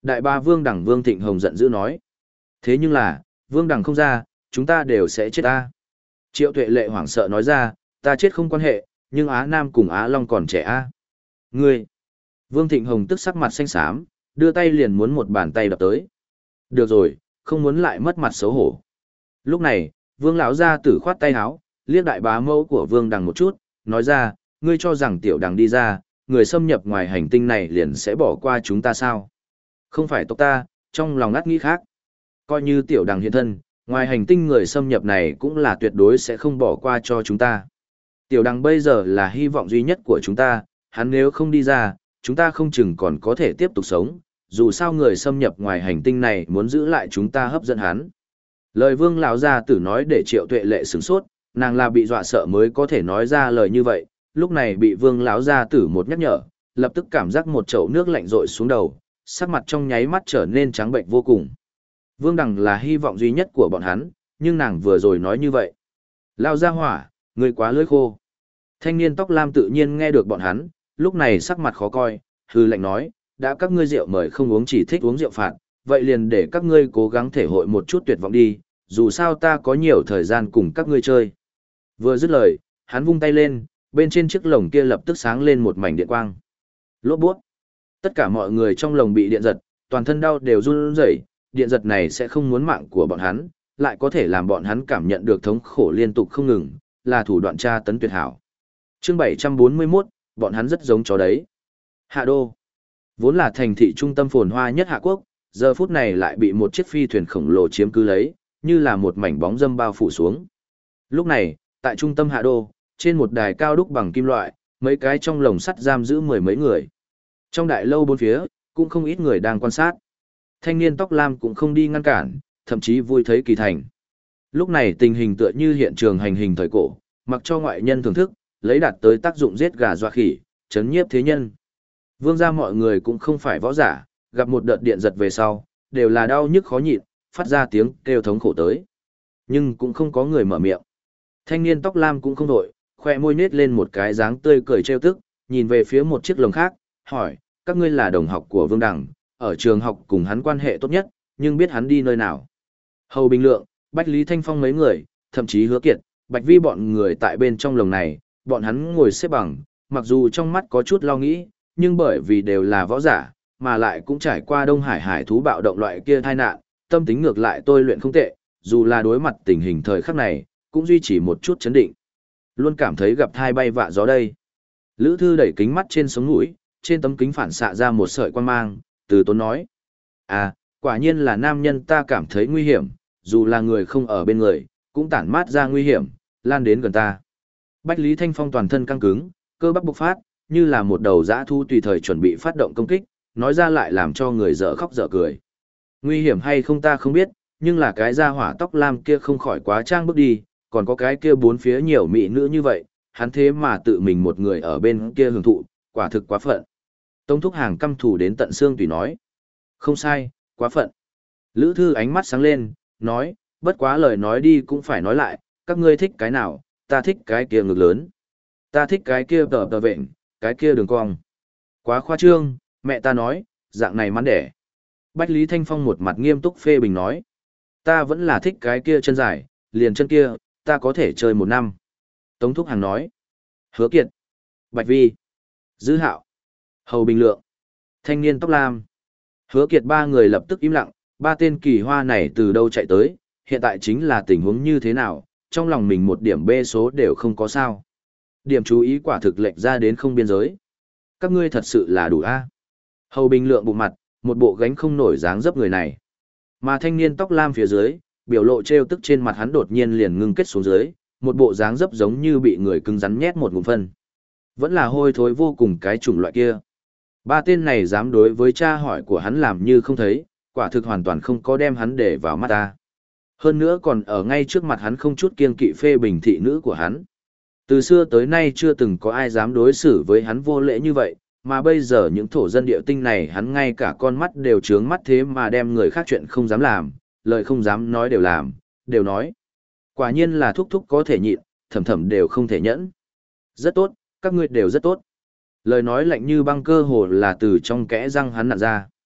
Đại ba Vương Đằng Vương Thịnh Hồng giận dữ nói. Thế nhưng là, Vương Đằng không ra, chúng ta đều sẽ chết ta. Triệu Tuệ Lệ hoảng sợ nói ra, ta chết không quan hệ, nhưng Á Nam cùng Á Long còn trẻ a. Ngươi! Vương Thịnh Hồng tức sắc mặt xanh xám, đưa tay liền muốn một bàn tay đập tới. Được rồi, không muốn lại mất mặt xấu hổ. Lúc này, Vương lão gia tử khoát tay áo, liếc đại bá mẫu của Vương Đằng một chút, nói ra, ngươi cho rằng tiểu Đằng đi ra, người xâm nhập ngoài hành tinh này liền sẽ bỏ qua chúng ta sao? Không phải tộc ta, trong lòng ngắt nghĩ khác. Coi như tiểu Đằng hiện thân, ngoài hành tinh người xâm nhập này cũng là tuyệt đối sẽ không bỏ qua cho chúng ta. Tiểu Đằng bây giờ là hy vọng duy nhất của chúng ta, hắn nếu không đi ra, chúng ta không chừng còn có thể tiếp tục sống, dù sao người xâm nhập ngoài hành tinh này muốn giữ lại chúng ta hấp dẫn hắn. Lời Vương lão gia tử nói để Triệu Tuệ Lệ sửng sốt, nàng là bị dọa sợ mới có thể nói ra lời như vậy, lúc này bị Vương lão gia tử một nhắc nhở, lập tức cảm giác một chậu nước lạnh rội xuống đầu, sắc mặt trong nháy mắt trở nên trắng bệnh vô cùng. Vương Đằng là hy vọng duy nhất của bọn hắn, nhưng nàng vừa rồi nói như vậy. Lao ra hỏa, người quá lưỡi khô. Thanh niên tóc lam tự nhiên nghe được bọn hắn, lúc này sắc mặt khó coi, hư lệnh nói, đã các ngươi rượu mời không uống chỉ thích uống rượu phạt, vậy liền để các ngươi cố gắng thể hội một chút tuyệt vọng đi, dù sao ta có nhiều thời gian cùng các ngươi chơi. Vừa dứt lời, hắn vung tay lên, bên trên chiếc lồng kia lập tức sáng lên một mảnh điện quang. Lốp bút. Tất cả mọi người trong lồng bị điện giật, toàn thân đau đều run rẩy, điện giật này sẽ không muốn mạng của bọn hắn, lại có thể làm bọn hắn cảm nhận được thống khổ liên tục không ngừng, là thủ đoạn tra tấn tuyệt hảo. Chương 741, bọn hắn rất giống chó đấy. Hạ Đô. Vốn là thành thị trung tâm phồn hoa nhất Hạ Quốc, giờ phút này lại bị một chiếc phi thuyền khổng lồ chiếm cứ lấy, như là một mảnh bóng dâm bao phủ xuống. Lúc này, tại trung tâm Hạ Đô, trên một đài cao đúc bằng kim loại, mấy cái trong lồng sắt giam giữ mười mấy người. Trong đại lâu bốn phía, cũng không ít người đang quan sát. Thanh niên tóc lam cũng không đi ngăn cản, thậm chí vui thấy kỳ thành. Lúc này tình hình tựa như hiện trường hành hình thời cổ, mặc cho ngoại nhân thưởng thức, lấy đạt tới tác dụng giết gà dọa khỉ, chấn nhiếp thế nhân. Vương gia mọi người cũng không phải võ giả, gặp một đợt điện giật về sau, đều là đau nhức khó nhịn, phát ra tiếng kêu thống khổ tới. Nhưng cũng không có người mở miệng. Thanh niên tóc lam cũng không đổi, khoe môi nết lên một cái dáng tươi cười trêu tức, nhìn về phía một chiếc lồng khác, hỏi, các ngươi là đồng học của Vương Đằng, ở trường học cùng hắn quan hệ tốt nhất, nhưng biết hắn đi nơi nào. Hầu Bình Lượng, Bách Lý Thanh Phong mấy người, thậm chí Hứa Kiệt, Bạch Vi bọn người tại bên trong lồng này, bọn hắn ngồi xếp bằng, mặc dù trong mắt có chút lo nghĩ, nhưng bởi vì đều là võ giả, mà lại cũng trải qua Đông Hải hải thú bạo động loại kia tai nạn, tâm tính ngược lại tôi luyện không tệ, dù là đối mặt tình hình thời khắc này, cũng duy trì một chút chấn định. Luôn cảm thấy gặp thai bay vạ gió đây. Lữ Thư đẩy kính mắt trên sống mũi, trên tấm kính phản xạ ra một sợi quan mang, từ tốn nói. À, quả nhiên là nam nhân ta cảm thấy nguy hiểm, dù là người không ở bên người, cũng tản mát ra nguy hiểm, lan đến gần ta. Bách Lý Thanh Phong toàn thân căng cứng, cơ bắp bộc phát, như là một đầu dã thu tùy thời chuẩn bị phát động công kích, nói ra lại làm cho người dở khóc dở cười. Nguy hiểm hay không ta không biết, nhưng là cái da hỏa tóc lam kia không khỏi quá trang bước đi, còn có cái kia bốn phía nhiều mỹ nữ như vậy, hắn thế mà tự mình một người ở bên kia hưởng thụ, quả thực quá phận. Tống Thúc Hàng căm thù đến tận xương tùy nói. Không sai, quá phận. Lữ Thư ánh mắt sáng lên, nói, bất quá lời nói đi cũng phải nói lại, các ngươi thích cái nào, ta thích cái kia ngực lớn. Ta thích cái kia tờ tờ vện, cái kia đường cong. Quá khoa trương, mẹ ta nói, dạng này mắn đẻ. Bách Lý Thanh Phong một mặt nghiêm túc phê bình nói. Ta vẫn là thích cái kia chân dài, liền chân kia, ta có thể chơi một năm. Tống Thúc Hàng nói. Hứa Kiệt. Bạch Vi. Dư Hạo. Hầu Bình Lượng. Thanh niên tóc lam. Hứa Kiệt ba người lập tức im lặng, ba tên kỳ hoa này từ đâu chạy tới, hiện tại chính là tình huống như thế nào, trong lòng mình một điểm bê số đều không có sao. Điểm chú ý quả thực lệch ra đến không biên giới. Các ngươi thật sự là đủ a. Hầu Bình Lượng bụng mặt, một bộ gánh không nổi dáng dấp người này. Mà thanh niên tóc lam phía dưới, biểu lộ trêu tức trên mặt hắn đột nhiên liền ngưng kết xuống dưới, một bộ dáng dấp giống như bị người cứng rắn nhét một ngụm phân. Vẫn là hôi thối vô cùng cái chủng loại kia. Ba tên này dám đối với cha hỏi của hắn làm như không thấy, quả thực hoàn toàn không có đem hắn để vào mắt ta. Hơn nữa còn ở ngay trước mặt hắn không chút kiêng kỵ phê bình thị nữ của hắn. Từ xưa tới nay chưa từng có ai dám đối xử với hắn vô lễ như vậy, mà bây giờ những thổ dân địa tinh này hắn ngay cả con mắt đều trướng mắt thế mà đem người khác chuyện không dám làm, lời không dám nói đều làm, đều nói. Quả nhiên là thúc thúc có thể nhịn, thầm thầm đều không thể nhẫn. Rất tốt, các ngươi đều rất tốt. Lời nói lạnh như băng cơ hồ là từ trong kẽ răng hắn nặn ra.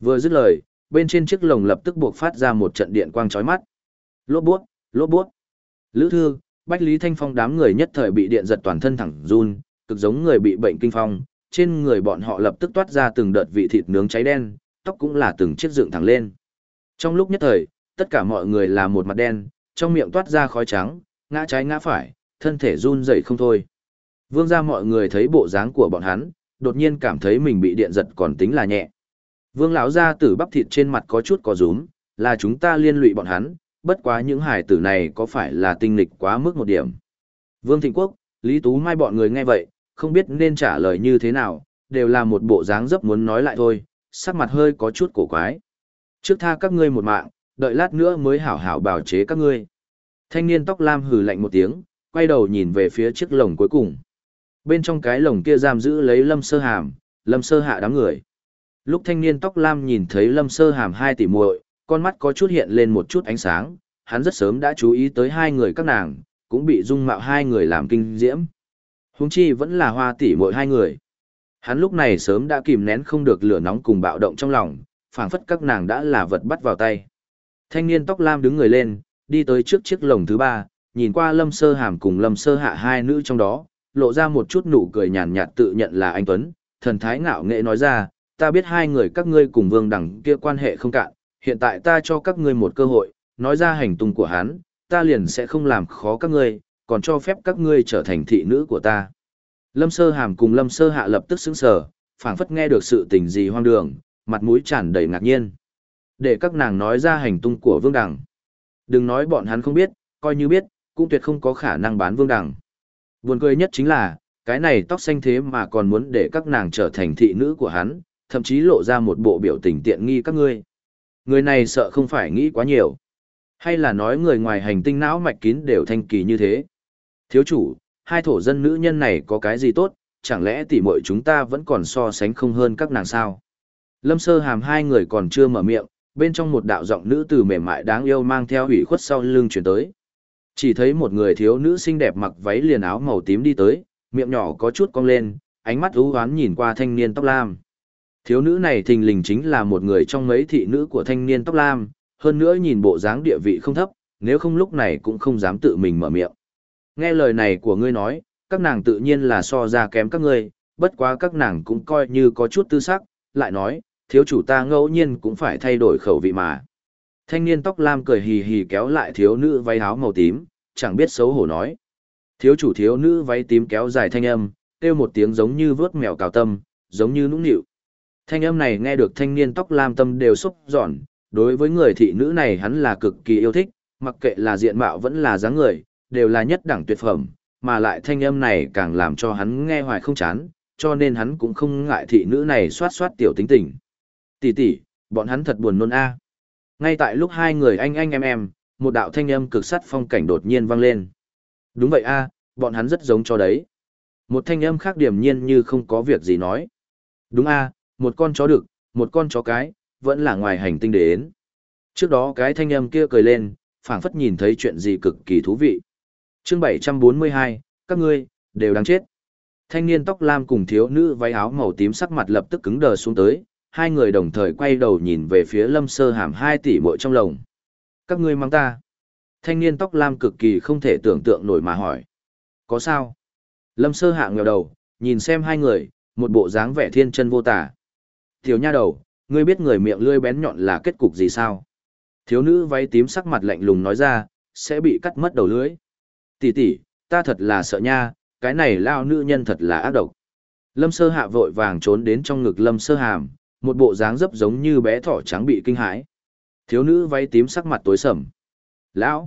Vừa dứt lời, bên trên chiếc lồng lập tức buộc phát ra một trận điện quang chói mắt. Lốp buốt, lốp buốt. Lữ Thư, Bách Lý Thanh Phong đám người nhất thời bị điện giật toàn thân thẳng run, cực giống người bị bệnh kinh phong, trên người bọn họ lập tức toát ra từng đợt vị thịt nướng cháy đen, tóc cũng là từng chiếc dựng thẳng lên. Trong lúc nhất thời, tất cả mọi người là một mặt đen, trong miệng toát ra khói trắng, ngã trái ngã phải, thân thể run rẩy không thôi. Vương gia mọi người thấy bộ dáng của bọn hắn, đột nhiên cảm thấy mình bị điện giật còn tính là nhẹ. Vương lão gia tử bắp thịt trên mặt có chút có rúm, là chúng ta liên lụy bọn hắn, bất quá những hải tử này có phải là tinh lịch quá mức một điểm. Vương Thịnh Quốc, Lý Tú Mai bọn người nghe vậy, không biết nên trả lời như thế nào, đều là một bộ dáng dấp muốn nói lại thôi, sắc mặt hơi có chút cổ quái. Trước tha các ngươi một mạng, đợi lát nữa mới hảo hảo bào chế các ngươi. Thanh niên tóc lam hừ lạnh một tiếng, quay đầu nhìn về phía chiếc lồng cuối cùng. Bên trong cái lồng kia giam giữ lấy Lâm Sơ Hàm, Lâm Sơ Hạ đám người. Lúc thanh niên tóc lam nhìn thấy Lâm Sơ Hàm hai tỷ muội, con mắt có chút hiện lên một chút ánh sáng, hắn rất sớm đã chú ý tới hai người các nàng, cũng bị dung mạo hai người làm kinh diễm. Huống chi vẫn là Hoa tỷ muội hai người. Hắn lúc này sớm đã kìm nén không được lửa nóng cùng bạo động trong lòng, phảng phất các nàng đã là vật bắt vào tay. Thanh niên tóc lam đứng người lên, đi tới trước chiếc lồng thứ ba, nhìn qua Lâm Sơ Hàm cùng Lâm Sơ Hạ hai nữ trong đó, lộ ra một chút nụ cười nhàn nhạt tự nhận là anh Tuấn, thần thái ngạo nghệ nói ra, ta biết hai người các ngươi cùng Vương Đằng kia quan hệ không cạn, hiện tại ta cho các ngươi một cơ hội, nói ra hành tung của hắn, ta liền sẽ không làm khó các ngươi, còn cho phép các ngươi trở thành thị nữ của ta. Lâm Sơ Hàm cùng Lâm Sơ Hạ lập tức sững sờ, phảng phất nghe được sự tình gì hoang đường, mặt mũi tràn đầy ngạc nhiên. Để các nàng nói ra hành tung của Vương Đằng. Đừng nói bọn hắn không biết, coi như biết, cũng tuyệt không có khả năng bán Vương Đằng. Buồn cười nhất chính là, cái này tóc xanh thế mà còn muốn để các nàng trở thành thị nữ của hắn, thậm chí lộ ra một bộ biểu tình tiện nghi các ngươi. Người này sợ không phải nghĩ quá nhiều. Hay là nói người ngoài hành tinh não mạch kín đều thanh kỳ như thế. Thiếu chủ, hai thổ dân nữ nhân này có cái gì tốt, chẳng lẽ tỉ muội chúng ta vẫn còn so sánh không hơn các nàng sao? Lâm Sơ Hàm hai người còn chưa mở miệng, bên trong một đạo giọng nữ từ mềm mại đáng yêu mang theo ủy khuất sau lưng chuyển tới. Chỉ thấy một người thiếu nữ xinh đẹp mặc váy liền áo màu tím đi tới, miệng nhỏ có chút cong lên, ánh mắt u hoán nhìn qua thanh niên tóc lam. Thiếu nữ này thình lình chính là một người trong mấy thị nữ của thanh niên tóc lam, hơn nữa nhìn bộ dáng địa vị không thấp, nếu không lúc này cũng không dám tự mình mở miệng. Nghe lời này của ngươi nói, các nàng tự nhiên là so ra kém các ngươi, bất quá các nàng cũng coi như có chút tư sắc, lại nói, thiếu chủ ta ngẫu nhiên cũng phải thay đổi khẩu vị mà. Thanh niên tóc lam cười hì hì kéo lại thiếu nữ váy áo màu tím, chẳng biết xấu hổ nói. Thiếu chủ thiếu nữ váy tím kéo dài thanh âm, kêu một tiếng giống như vớt mèo cào tâm, giống như nũng nịu. Thanh âm này nghe được thanh niên tóc lam tâm đều xúc giòn, đối với người thị nữ này hắn là cực kỳ yêu thích, mặc kệ là diện mạo vẫn là dáng người, đều là nhất đẳng tuyệt phẩm, mà lại thanh âm này càng làm cho hắn nghe hoài không chán, cho nên hắn cũng không ngại thị nữ này xoát xoát tiểu tính tình. Tỷ tỷ, bọn hắn thật buồn nôn a. Ngay tại lúc hai người anh em, một đạo thanh âm cực sắt phong cảnh đột nhiên vang lên. Đúng vậy a, bọn hắn rất giống cho đấy. Một thanh âm khác điềm nhiên như không có việc gì nói. Đúng a, một con chó đực, một con chó cái, vẫn là ngoài hành tinh đến. Trước đó cái thanh âm kia cười lên, phảng phất nhìn thấy chuyện gì cực kỳ thú vị. Chương 742, các ngươi, đều đáng chết. Thanh niên tóc lam cùng thiếu nữ váy áo màu tím sắc mặt lập tức cứng đờ xuống tới, hai người đồng thời quay đầu nhìn về phía Lâm Sơ Hàm hai tỷ muội trong lồng. Các ngươi mang ta. Thanh niên tóc lam cực kỳ không thể tưởng tượng nổi mà hỏi. Có sao? Lâm Sơ Hạ ngẩng đầu, nhìn xem hai người, một bộ dáng vẻ thiên chân vô tả. Tiểu nha đầu, ngươi biết người miệng lưỡi bén nhọn là kết cục gì sao? Thiếu nữ váy tím sắc mặt lạnh lùng nói ra, sẽ bị cắt mất đầu lưỡi. Tỷ tỷ, ta thật là sợ nha, cái này lao nữ nhân thật là ác độc. Lâm Sơ Hạ vội vàng trốn đến trong ngực Lâm Sơ Hàm, một bộ dáng dấp giống như bé thỏ trắng bị kinh hãi. Thiếu nữ váy tím sắc mặt tối sầm. Lão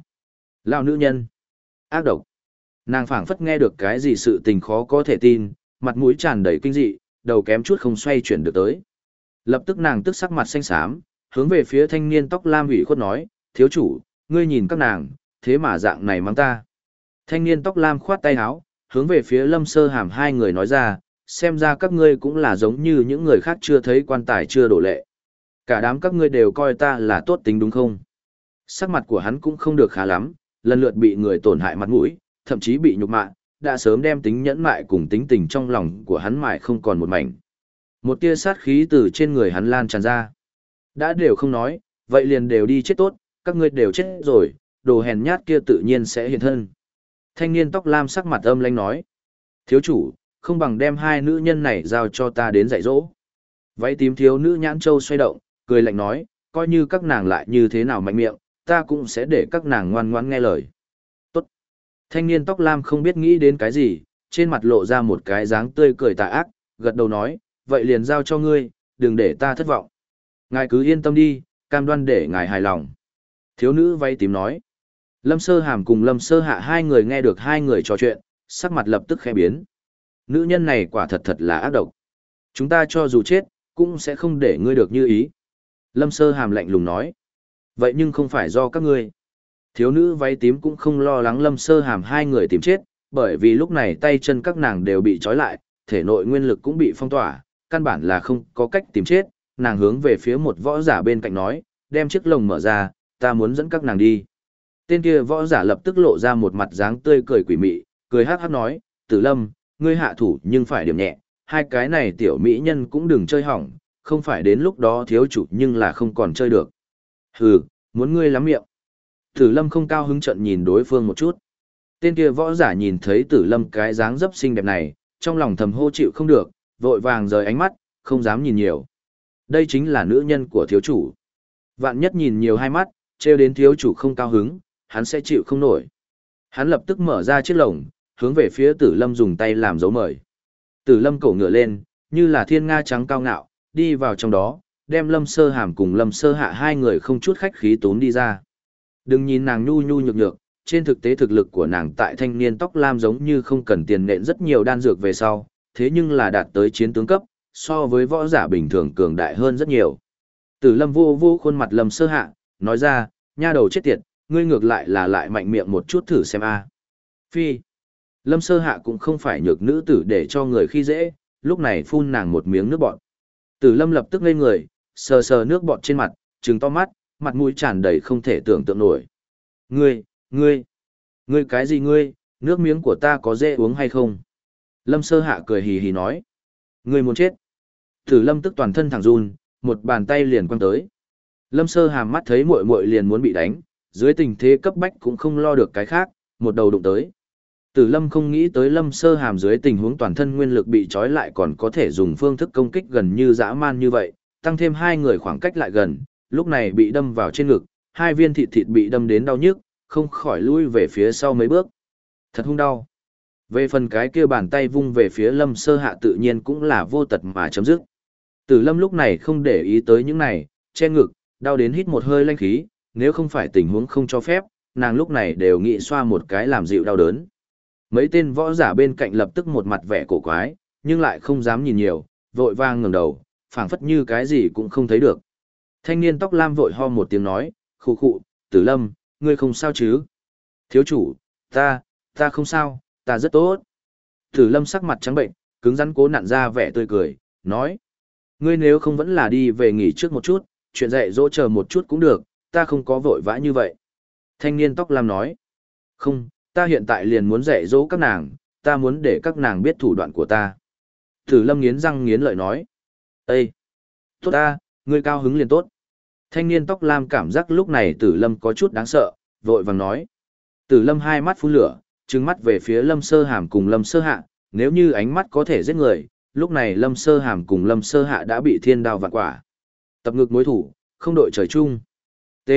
nữ nhân, ác độc. Nàng phảng phất nghe được cái gì sự tình khó có thể tin, mặt mũi tràn đầy kinh dị, đầu kém chút không xoay chuyển được tới. Lập tức nàng tức sắc mặt xanh xám, hướng về phía thanh niên tóc lam ủy khuất nói, thiếu chủ, ngươi nhìn các nàng, thế mà dạng này mang ta. Thanh niên tóc lam khoát tay áo, hướng về phía Lâm Sơ Hàm hai người nói ra, xem ra các ngươi cũng là giống như những người khác chưa thấy quan tài chưa đổ lệ. Cả đám các ngươi đều coi ta là tốt tính đúng không? Sắc mặt của hắn cũng không được khá lắm, lần lượt bị người tổn hại mặt mũi, thậm chí bị nhục mạ, đã sớm đem tính nhẫn mại cùng tính tình trong lòng của hắn mại không còn một mảnh. Một tia sát khí từ trên người hắn lan tràn ra. Đã đều không nói, vậy liền đều đi chết tốt, các ngươi đều chết rồi, đồ hèn nhát kia tự nhiên sẽ hiện thân. Thanh niên tóc lam sắc mặt âm lãnh nói. Thiếu chủ, không bằng đem hai nữ nhân này giao cho ta đến dạy dỗ. Váy tím thiếu nữ nhãn châu xoay động, cười lạnh nói, coi như các nàng lại như thế nào mạnh miệng, ta cũng sẽ để các nàng ngoan ngoãn nghe lời. Tốt. Thanh niên tóc lam không biết nghĩ đến cái gì, trên mặt lộ ra một cái dáng tươi cười tà ác, gật đầu nói, vậy liền giao cho ngươi, đừng để ta thất vọng. Ngài cứ yên tâm đi, cam đoan để ngài hài lòng. Thiếu nữ váy tím nói. Lâm Sơ Hàm cùng Lâm Sơ Hạ hai người nghe được hai người trò chuyện, sắc mặt lập tức khẽ biến. Nữ nhân này quả thật thật là ác độc. Chúng ta cho dù chết, cũng sẽ không để ngươi được như ý. Lâm Sơ Hàm lạnh lùng nói. Vậy nhưng không phải do các ngươi. Thiếu nữ váy tím cũng không lo lắng Lâm Sơ Hàm hai người tìm chết, bởi vì lúc này tay chân các nàng đều bị trói lại, thể nội nguyên lực cũng bị phong tỏa, căn bản là không có cách tìm chết. Nàng hướng về phía một võ giả bên cạnh nói, đem chiếc lồng mở ra, ta muốn dẫn các nàng đi. Tên kia võ giả lập tức lộ ra một mặt dáng tươi cười quỷ mị, cười hắc hắc nói, Tử Lâm, ngươi hạ thủ nhưng phải điểm nhẹ, hai cái này tiểu mỹ nhân cũng đừng chơi hỏng, không phải đến lúc đó thiếu chủ nhưng là không còn chơi được. Hừ, muốn ngươi lắm miệng. Tử Lâm không cao hứng trận nhìn đối phương một chút. Tên kia võ giả nhìn thấy Tử Lâm cái dáng dấp xinh đẹp này, trong lòng thầm hô chịu không được, vội vàng rời ánh mắt, không dám nhìn nhiều. Đây chính là nữ nhân của thiếu chủ. Vạn nhất nhìn nhiều hai mắt, trêu đến thiếu chủ không cao hứng, hắn sẽ chịu không nổi. Hắn lập tức mở ra chiếc lồng, hướng về phía Tử Lâm dùng tay làm dấu mời. Tử Lâm cổ ngựa lên, như là thiên nga trắng cao ngạo, đi vào trong đó, đem Lâm Sơ Hàm cùng Lâm Sơ Hạ hai người không chút khách khí tốn đi ra. Đừng nhìn nàng nhu nhu nhược nhược, trên thực tế thực lực của nàng tại thanh niên tóc lam giống như không cần tiền nện rất nhiều đan dược về sau, thế nhưng là đạt tới chiến tướng cấp, so với võ giả bình thường cường đại hơn rất nhiều. Tử Lâm vô vô khuôn mặt Lâm Sơ Hạ, nói ra, nha đầu chết tiệt, ngươi ngược lại là lại mạnh miệng một chút thử xem a. Phi. Lâm Sơ Hạ cũng không phải nhược nữ tử để cho người khi dễ, lúc này phun nàng một miếng nước bọt. Tử Lâm lập tức ngây người, sờ sờ nước bọt trên mặt, trừng to mắt, mặt mũi tràn đầy không thể tưởng tượng nổi. Ngươi cái gì ngươi, nước miếng của ta có dễ uống hay không? Lâm Sơ Hạ cười hì hì nói. Ngươi muốn chết. Tử Lâm tức toàn thân thẳng run, một bàn tay liền quăng tới. Lâm Sơ Hàm mắt thấy muội muội liền muốn bị đánh, dưới tình thế cấp bách cũng không lo được cái khác, một đầu đụng tới. Tử Lâm không nghĩ tới Lâm Sơ Hàm dưới tình huống toàn thân nguyên lực bị trói lại còn có thể dùng phương thức công kích gần như dã man như vậy, tăng thêm hai người khoảng cách lại gần, lúc này bị đâm vào trên ngực, hai viên thịt thịt bị đâm đến đau nhức, không khỏi lui về phía sau mấy bước. Thật hung đau. Về phần cái kia bàn tay vung về phía Lâm Sơ Hạ tự nhiên cũng là vô tật mà chấm dứt. Tử Lâm lúc này không để ý tới những này, che ngực, đau đến hít một hơi lanh khí, nếu không phải tình huống không cho phép, nàng lúc này đều nghĩ xoa một cái làm dịu đau đớn. Mấy tên võ giả bên cạnh lập tức một mặt vẻ cổ quái, nhưng lại không dám nhìn nhiều, vội vang ngẩng đầu, phảng phất như cái gì cũng không thấy được. Thanh niên tóc lam vội ho một tiếng nói, khụ khụ, Tử Lâm, ngươi không sao chứ? Thiếu chủ, ta không sao, ta rất tốt. Tử Lâm sắc mặt trắng bệnh, cứng rắn cố nặn ra vẻ tươi cười, nói, ngươi nếu không vẫn là đi về nghỉ trước một chút, chuyện dạy dỗ chờ một chút cũng được, ta không có vội vã như vậy. Thanh niên tóc lam nói, không, ta hiện tại liền muốn dạy dỗ các nàng, ta muốn để các nàng biết thủ đoạn của ta. Tử Lâm nghiến răng nghiến lợi nói, ê, tốt ta, ngươi cao hứng liền tốt. Thanh niên tóc lam cảm giác lúc này Tử Lâm có chút đáng sợ, vội vàng nói. Tử Lâm hai mắt phun lửa, trừng mắt về phía Lâm Sơ Hàm cùng Lâm Sơ Hạ, nếu như ánh mắt có thể giết người, lúc này Lâm Sơ Hàm cùng Lâm Sơ Hạ đã bị thiên đao vạn quả. Tập ngực mối thủ, không đội trời chung. T.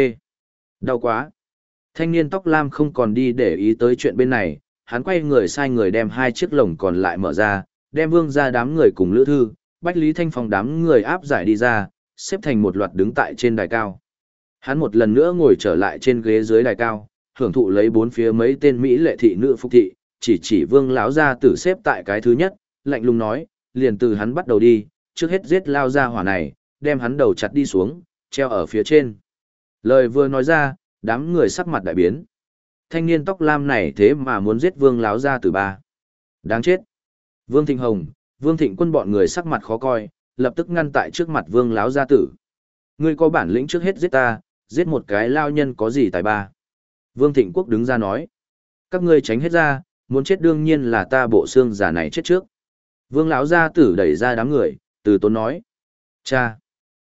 Đau quá. Thanh niên tóc lam không còn đi để ý tới chuyện bên này, hắn quay người sai người đem hai chiếc lồng còn lại mở ra, đem Vương ra đám người cùng Lữ Thư, Bách Lý Thanh Phong đám người áp giải đi ra, xếp thành một loạt đứng tại trên đài cao. Hắn một lần nữa ngồi trở lại trên ghế dưới đài cao, hưởng thụ lấy bốn phía mấy tên mỹ lệ thị nữ phục thị, chỉ Vương lão gia tử xếp tại cái thứ nhất, lạnh lùng nói, liền từ hắn bắt đầu đi, trước hết giết lao ra hỏa này, đem hắn đầu chặt đi xuống, treo ở phía trên. Lời vừa nói ra, đám người sắc mặt đại biến. Thanh niên tóc lam này thế mà muốn giết Vương lão gia tử ba. Đáng chết. Vương Thịnh Hồng, Vương Thịnh Quân bọn người sắc mặt khó coi, lập tức ngăn tại trước mặt Vương lão gia tử. Ngươi có bản lĩnh trước hết giết ta, giết một cái lao nhân có gì tài ba. Vương Thịnh Quốc đứng ra nói. Các ngươi tránh hết ra, muốn chết đương nhiên là ta bộ xương giả này chết trước. Vương lão gia tử đẩy ra đám người, từ tốn nói. Cha!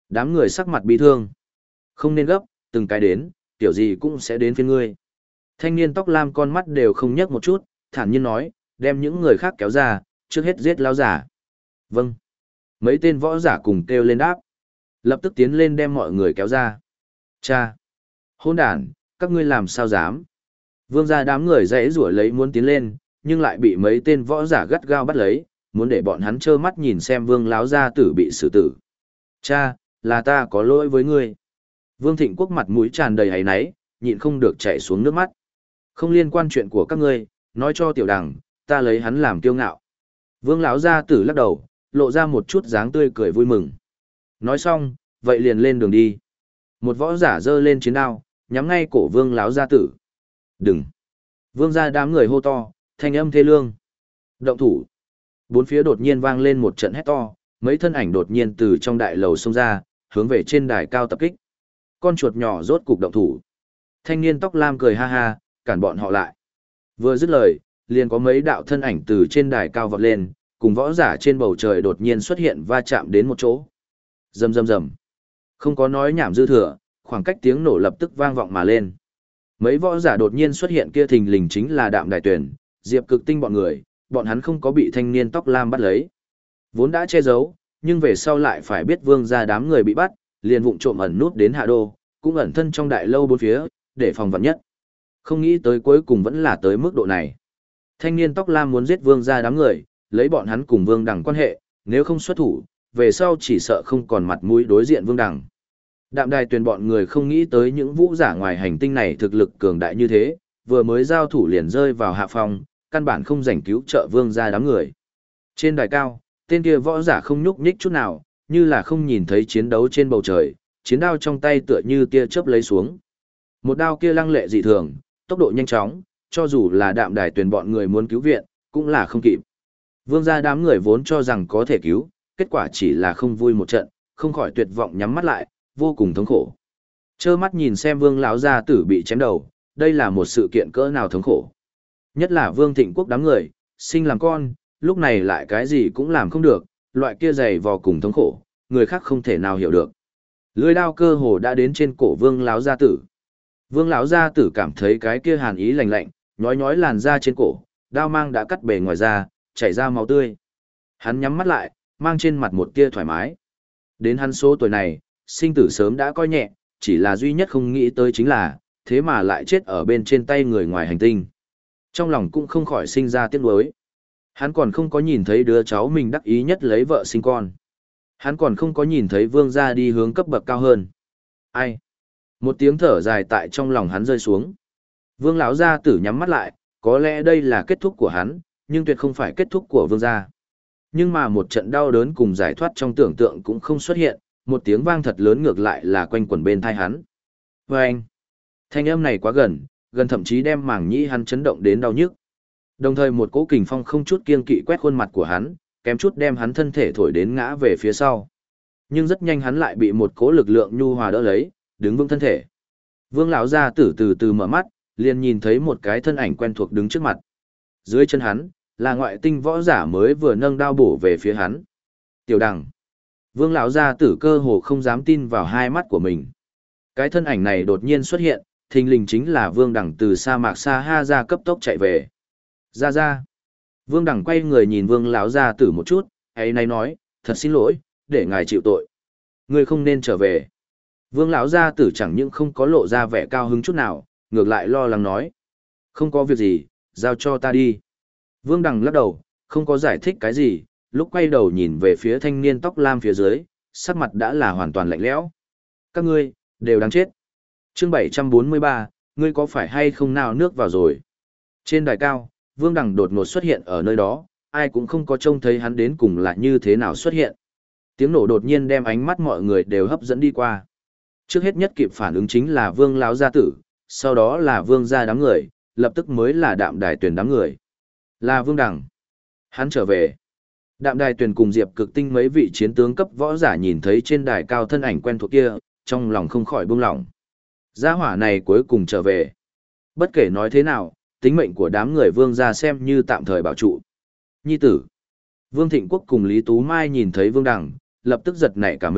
Đám người sắc mặt bi thương. Không nên gấp, từng cái đến, tiểu gì cũng sẽ đến phiên ngươi. Thanh niên tóc lam con mắt đều không nhấc một chút, thản nhiên nói, đem những người khác kéo ra, trước hết giết lão giả. Vâng. Mấy tên võ giả cùng kêu lên đáp. Lập tức tiến lên đem mọi người kéo ra. Cha! Hôn đàn, các ngươi làm sao dám? Vương gia đám người dãy rủa lấy muốn tiến lên, nhưng lại bị mấy tên võ giả gắt gao bắt lấy, muốn để bọn hắn trơ mắt nhìn xem vương láo gia tử bị xử tử. Cha, là ta có lỗi với ngươi. Vương Thịnh Quốc mặt mũi tràn đầy áy náy, nhịn không được chảy xuống nước mắt. Không liên quan chuyện của các ngươi, nói cho tiểu đằng, ta lấy hắn làm kiêu ngạo. Vương lão gia tử lắc đầu, lộ ra một chút dáng tươi cười vui mừng. Nói xong, vậy liền lên đường đi. Một võ giả giơ lên chiến đao, nhắm ngay cổ vương lão gia tử. Đừng! Vương gia đám người hô to, thanh âm thê lương. Động thủ! Bốn phía đột nhiên vang lên một trận hét to, mấy thân ảnh đột nhiên từ trong đại lầu xông ra, hướng về trên đài cao tập kích. Con chuột nhỏ rốt cục động thủ. Thanh niên tóc lam cười ha ha, cản bọn họ lại. Vừa dứt lời, liền có mấy đạo thân ảnh từ trên đài cao vọt lên, cùng võ giả trên bầu trời đột nhiên xuất hiện va chạm đến một chỗ. Rầm rầm rầm. Không có nói nhảm dư thừa, khoảng cách tiếng nổ lập tức vang vọng mà lên. Mấy võ giả đột nhiên xuất hiện kia thình lình chính là Đạm Đài Tuyền, Diệp Cực Tinh bọn người, bọn hắn không có bị thanh niên tóc lam bắt lấy. Vốn đã che giấu, nhưng về sau lại phải biết vương gia đám người bị bắt, liền vụng trộm ẩn nút đến hạ đô, cũng ẩn thân trong đại lâu bốn phía, để phòng vạn nhất. Không nghĩ tới cuối cùng vẫn là tới mức độ này. Thanh niên tóc lam muốn giết vương gia đám người, lấy bọn hắn cùng vương đẳng quan hệ, nếu không xuất thủ, về sau chỉ sợ không còn mặt mũi đối diện vương đẳng. Đạm Đài Tuyền bọn người không nghĩ tới những vũ giả ngoài hành tinh này thực lực cường đại như thế, vừa mới giao thủ liền rơi vào hạ phong, căn bản không rảnh cứu trợ vương gia đám người. Trên đài cao, tên kia võ giả không nhúc nhích chút nào, như là không nhìn thấy chiến đấu trên bầu trời, chiến đao trong tay tựa như tia chớp lấy xuống. Một đao kia lăng lệ dị thường, tốc độ nhanh chóng, cho dù là Đạm Đài Tuyền bọn người muốn cứu viện, cũng là không kịp. Vương gia đám người vốn cho rằng có thể cứu, kết quả chỉ là không vui một trận, không khỏi tuyệt vọng nhắm mắt lại, vô cùng thống khổ. Trơ mắt nhìn xem Vương lão gia tử bị chém đầu, đây là một sự kiện cỡ nào thống khổ. Nhất là Vương Thịnh Quốc đám người, sinh làm con, lúc này lại cái gì cũng làm không được, loại kia dày vò cùng thống khổ, người khác không thể nào hiểu được. Lưỡi đao cơ hồ đã đến trên cổ Vương lão gia tử. Vương lão gia tử cảm thấy cái kia hàn ý lạnh lạnh, nhói nhói làn da trên cổ, đao mang đã cắt bề ngoài da, chảy ra máu tươi. Hắn nhắm mắt lại, mang trên mặt một tia thoải mái. Đến hắn số tuổi này, sinh tử sớm đã coi nhẹ, chỉ là duy nhất không nghĩ tới chính là, thế mà lại chết ở bên trên tay người ngoài hành tinh. Trong lòng cũng không khỏi sinh ra tiếc nuối. Hắn còn không có nhìn thấy đứa cháu mình đắc ý nhất lấy vợ sinh con. Hắn còn không có nhìn thấy vương gia đi hướng cấp bậc cao hơn. Ai? Một tiếng thở dài tại trong lòng hắn rơi xuống. Vương lão gia tử nhắm mắt lại, có lẽ đây là kết thúc của hắn, nhưng tuyệt không phải kết thúc của vương gia. Nhưng mà một trận đau đớn cùng giải thoát trong tưởng tượng cũng không xuất hiện, một tiếng vang thật lớn ngược lại là quanh quẩn bên tai hắn. Vâng! Thanh âm này quá gần, gần thậm chí đem màng nhĩ hắn chấn động đến đau nhức. Đồng thời một cỗ kình phong không chút kiêng kỵ quét khuôn mặt của hắn, kém chút đem hắn thân thể thổi đến ngã về phía sau. Nhưng rất nhanh hắn lại bị một cỗ lực lượng nhu hòa đỡ lấy, đứng vững thân thể. Vương lão gia tử từ từ mở mắt, liền nhìn thấy một cái thân ảnh quen thuộc đứng trước mặt. Dưới chân hắn, là ngoại tinh võ giả mới vừa nâng đao bổ về phía hắn. Tiểu Đằng. Vương lão gia tử cơ hồ không dám tin vào hai mắt của mình. Cái thân ảnh này đột nhiên xuất hiện, thình lình chính là Vương Đằng từ sa mạc Sa Ha ra cấp tốc chạy về. Ra ra. Vương Đằng quay người nhìn Vương lão gia tử một chút, ấy nay nói, thật xin lỗi, để ngài chịu tội. Ngươi không nên trở về. Vương lão gia tử chẳng những không có lộ ra vẻ cao hứng chút nào, ngược lại lo lắng nói. Không có việc gì, giao cho ta đi. Vương Đằng lắc đầu, không có giải thích cái gì, lúc quay đầu nhìn về phía thanh niên tóc lam phía dưới, sắc mặt đã là hoàn toàn lạnh lẽo. Các ngươi, đều đáng chết. Chương 743, ngươi có phải hay không nào nước vào rồi? Trên đài cao, Vương Đằng đột ngột xuất hiện ở nơi đó, ai cũng không có trông thấy hắn đến cùng là như thế nào xuất hiện. Tiếng nổ đột nhiên đem ánh mắt mọi người đều hấp dẫn đi qua. Trước hết nhất kịp phản ứng chính là Vương lão gia tử, sau đó là Vương gia đám người, lập tức mới là Đạm Đài Tuyền đám người. Là Vương Đằng. Hắn trở về. Đạm Đài Tuyền cùng Diệp Cực Tinh mấy vị chiến tướng cấp võ giả nhìn thấy trên đài cao thân ảnh quen thuộc kia, trong lòng không khỏi buông lỏng. Gia hỏa này cuối cùng trở về. Bất kể nói thế nào, tính mệnh của đám người Vương gia xem như tạm thời bảo trụ. Nhi tử. Vương Thịnh Quốc cùng Lý Tú Mai nhìn thấy Vương Đằng, lập tức giật nảy cả mình,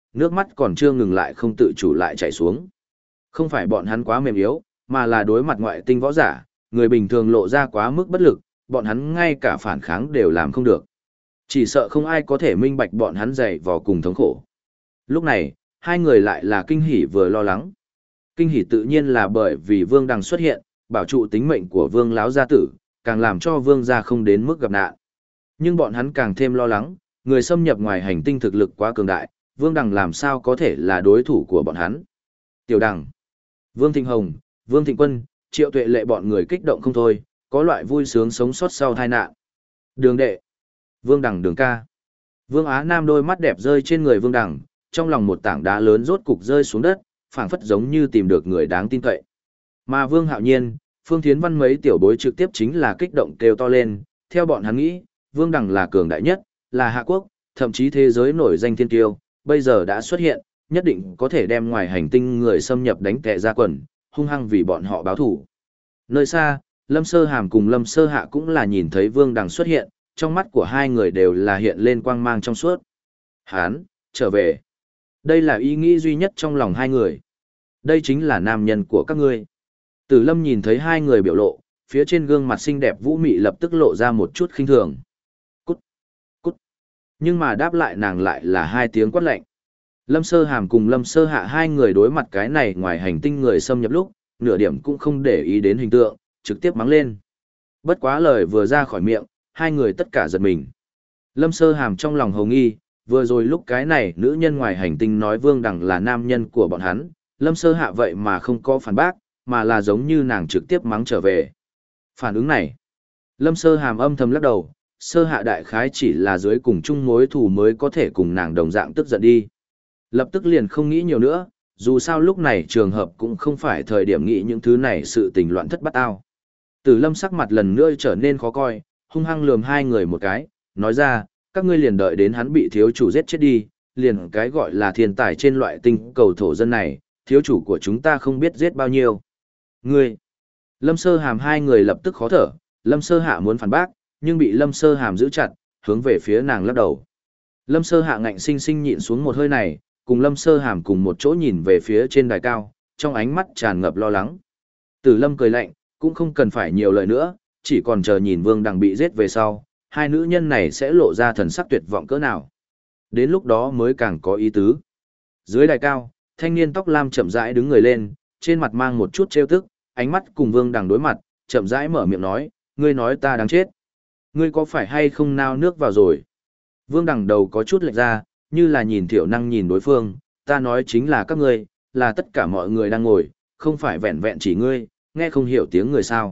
nước mắt còn chưa ngừng lại không tự chủ lại chảy xuống. Không phải bọn hắn quá mềm yếu, mà là đối mặt ngoại tinh võ giả, người bình thường lộ ra quá mức bất lực, bọn hắn ngay cả phản kháng đều làm không được. Chỉ sợ không ai có thể minh bạch bọn hắn dày vò cùng thống khổ. Lúc này, hai người lại là kinh hỉ vừa lo lắng. Kinh hỉ tự nhiên là bởi vì Vương Đằng xuất hiện, bảo trụ tính mệnh của Vương lão gia tử, càng làm cho Vương gia không đến mức gặp nạn. Nhưng bọn hắn càng thêm lo lắng, người xâm nhập ngoài hành tinh thực lực quá cường đại, Vương Đằng làm sao có thể là đối thủ của bọn hắn. Tiểu Đằng, Vương Thịnh Hồng, Vương Thịnh Quân, Triệu Tuệ Lệ bọn người kích động không thôi, có loại vui sướng sống sót sau tai nạn. Đường đệ, Vương Đằng đường ca. Vương Á Nam đôi mắt đẹp rơi trên người Vương Đằng, trong lòng một tảng đá lớn rốt cục rơi xuống đất, phảng phất giống như tìm được người đáng tin cậy. Mà Vương Hạo Nhiên, Phương Thiến Văn mấy tiểu bối trực tiếp chính là kích động kêu to lên, theo bọn hắn nghĩ, Vương Đằng là cường đại nhất, là hạ quốc, thậm chí thế giới nổi danh thiên tiêu, bây giờ đã xuất hiện, nhất định có thể đem ngoài hành tinh người xâm nhập đánh tệ ra quần, hung hăng vì bọn họ báo thủ. Nơi xa, Lâm Sơ Hàm cùng Lâm Sơ Hạ cũng là nhìn thấy Vương Đằng xuất hiện, trong mắt của hai người đều là hiện lên quang mang trong suốt. Hán, trở về. Đây là ý nghĩ duy nhất trong lòng hai người. Đây chính là nam nhân của các ngươi. Tử Lâm nhìn thấy hai người biểu lộ, phía trên gương mặt xinh đẹp vũ mị lập tức lộ ra một chút khinh thường. Cút, cút. Nhưng mà đáp lại nàng lại là hai tiếng quát lạnh. Lâm Sơ Hàm cùng Lâm Sơ Hạ hai người đối mặt cái này ngoài hành tinh người xâm nhập lúc, nửa điểm cũng không để ý đến hình tượng, trực tiếp mắng lên. Bất quá lời vừa ra khỏi miệng, hai người tất cả giật mình. Lâm Sơ Hàm trong lòng hồng nghi, vừa rồi lúc cái này nữ nhân ngoài hành tinh nói Vương Đằng là nam nhân của bọn hắn, Lâm Sơ Hạ vậy mà không có phản bác, mà là giống như nàng trực tiếp mắng trở về. Phản ứng này, Lâm Sơ Hàm âm thầm lắc đầu, Sơ Hạ đại khái chỉ là dưới cùng chung mối thù mới có thể cùng nàng đồng dạng tức giận đi. Lập tức liền không nghĩ nhiều nữa, dù sao lúc này trường hợp cũng không phải thời điểm nghĩ những thứ này sự tình loạn thất bát ao. Tử Lâm sắc mặt lần nữa trở nên khó coi, hung hăng lườm hai người một cái, nói ra, các ngươi liền đợi đến hắn bị thiếu chủ giết chết đi, liền cái gọi là thiên tài trên loại tinh cầu thổ dân này, thiếu chủ của chúng ta không biết giết bao nhiêu. Ngươi! Lâm Sơ Hàm hai người lập tức khó thở, Lâm Sơ Hạ muốn phản bác, nhưng bị Lâm Sơ Hàm giữ chặt, hướng về phía nàng lắc đầu. Lâm Sơ Hạ ngạnh sinh sinh nhịn xuống một hơi này, cùng Lâm Sơ Hàm cùng một chỗ nhìn về phía trên đài cao, trong ánh mắt tràn ngập lo lắng. Tử Lâm cười lạnh, cũng không cần phải nhiều lời nữa, chỉ còn chờ nhìn Vương Đằng bị giết về sau, hai nữ nhân này sẽ lộ ra thần sắc tuyệt vọng cỡ nào. Đến lúc đó mới càng có ý tứ. Dưới đài cao, thanh niên tóc lam chậm rãi đứng người lên, trên mặt mang một chút trêu tức, ánh mắt cùng Vương Đằng đối mặt, chậm rãi mở miệng nói, ngươi nói ta đáng chết. Ngươi có phải hay không nao nước vào rồi? Vương Đằng đầu có chút lệch ra, như là nhìn thiểu năng nhìn đối phương, ta nói chính là các ngươi, là tất cả mọi người đang ngồi, không phải vẹn vẹn chỉ ngươi, nghe không hiểu tiếng người sao.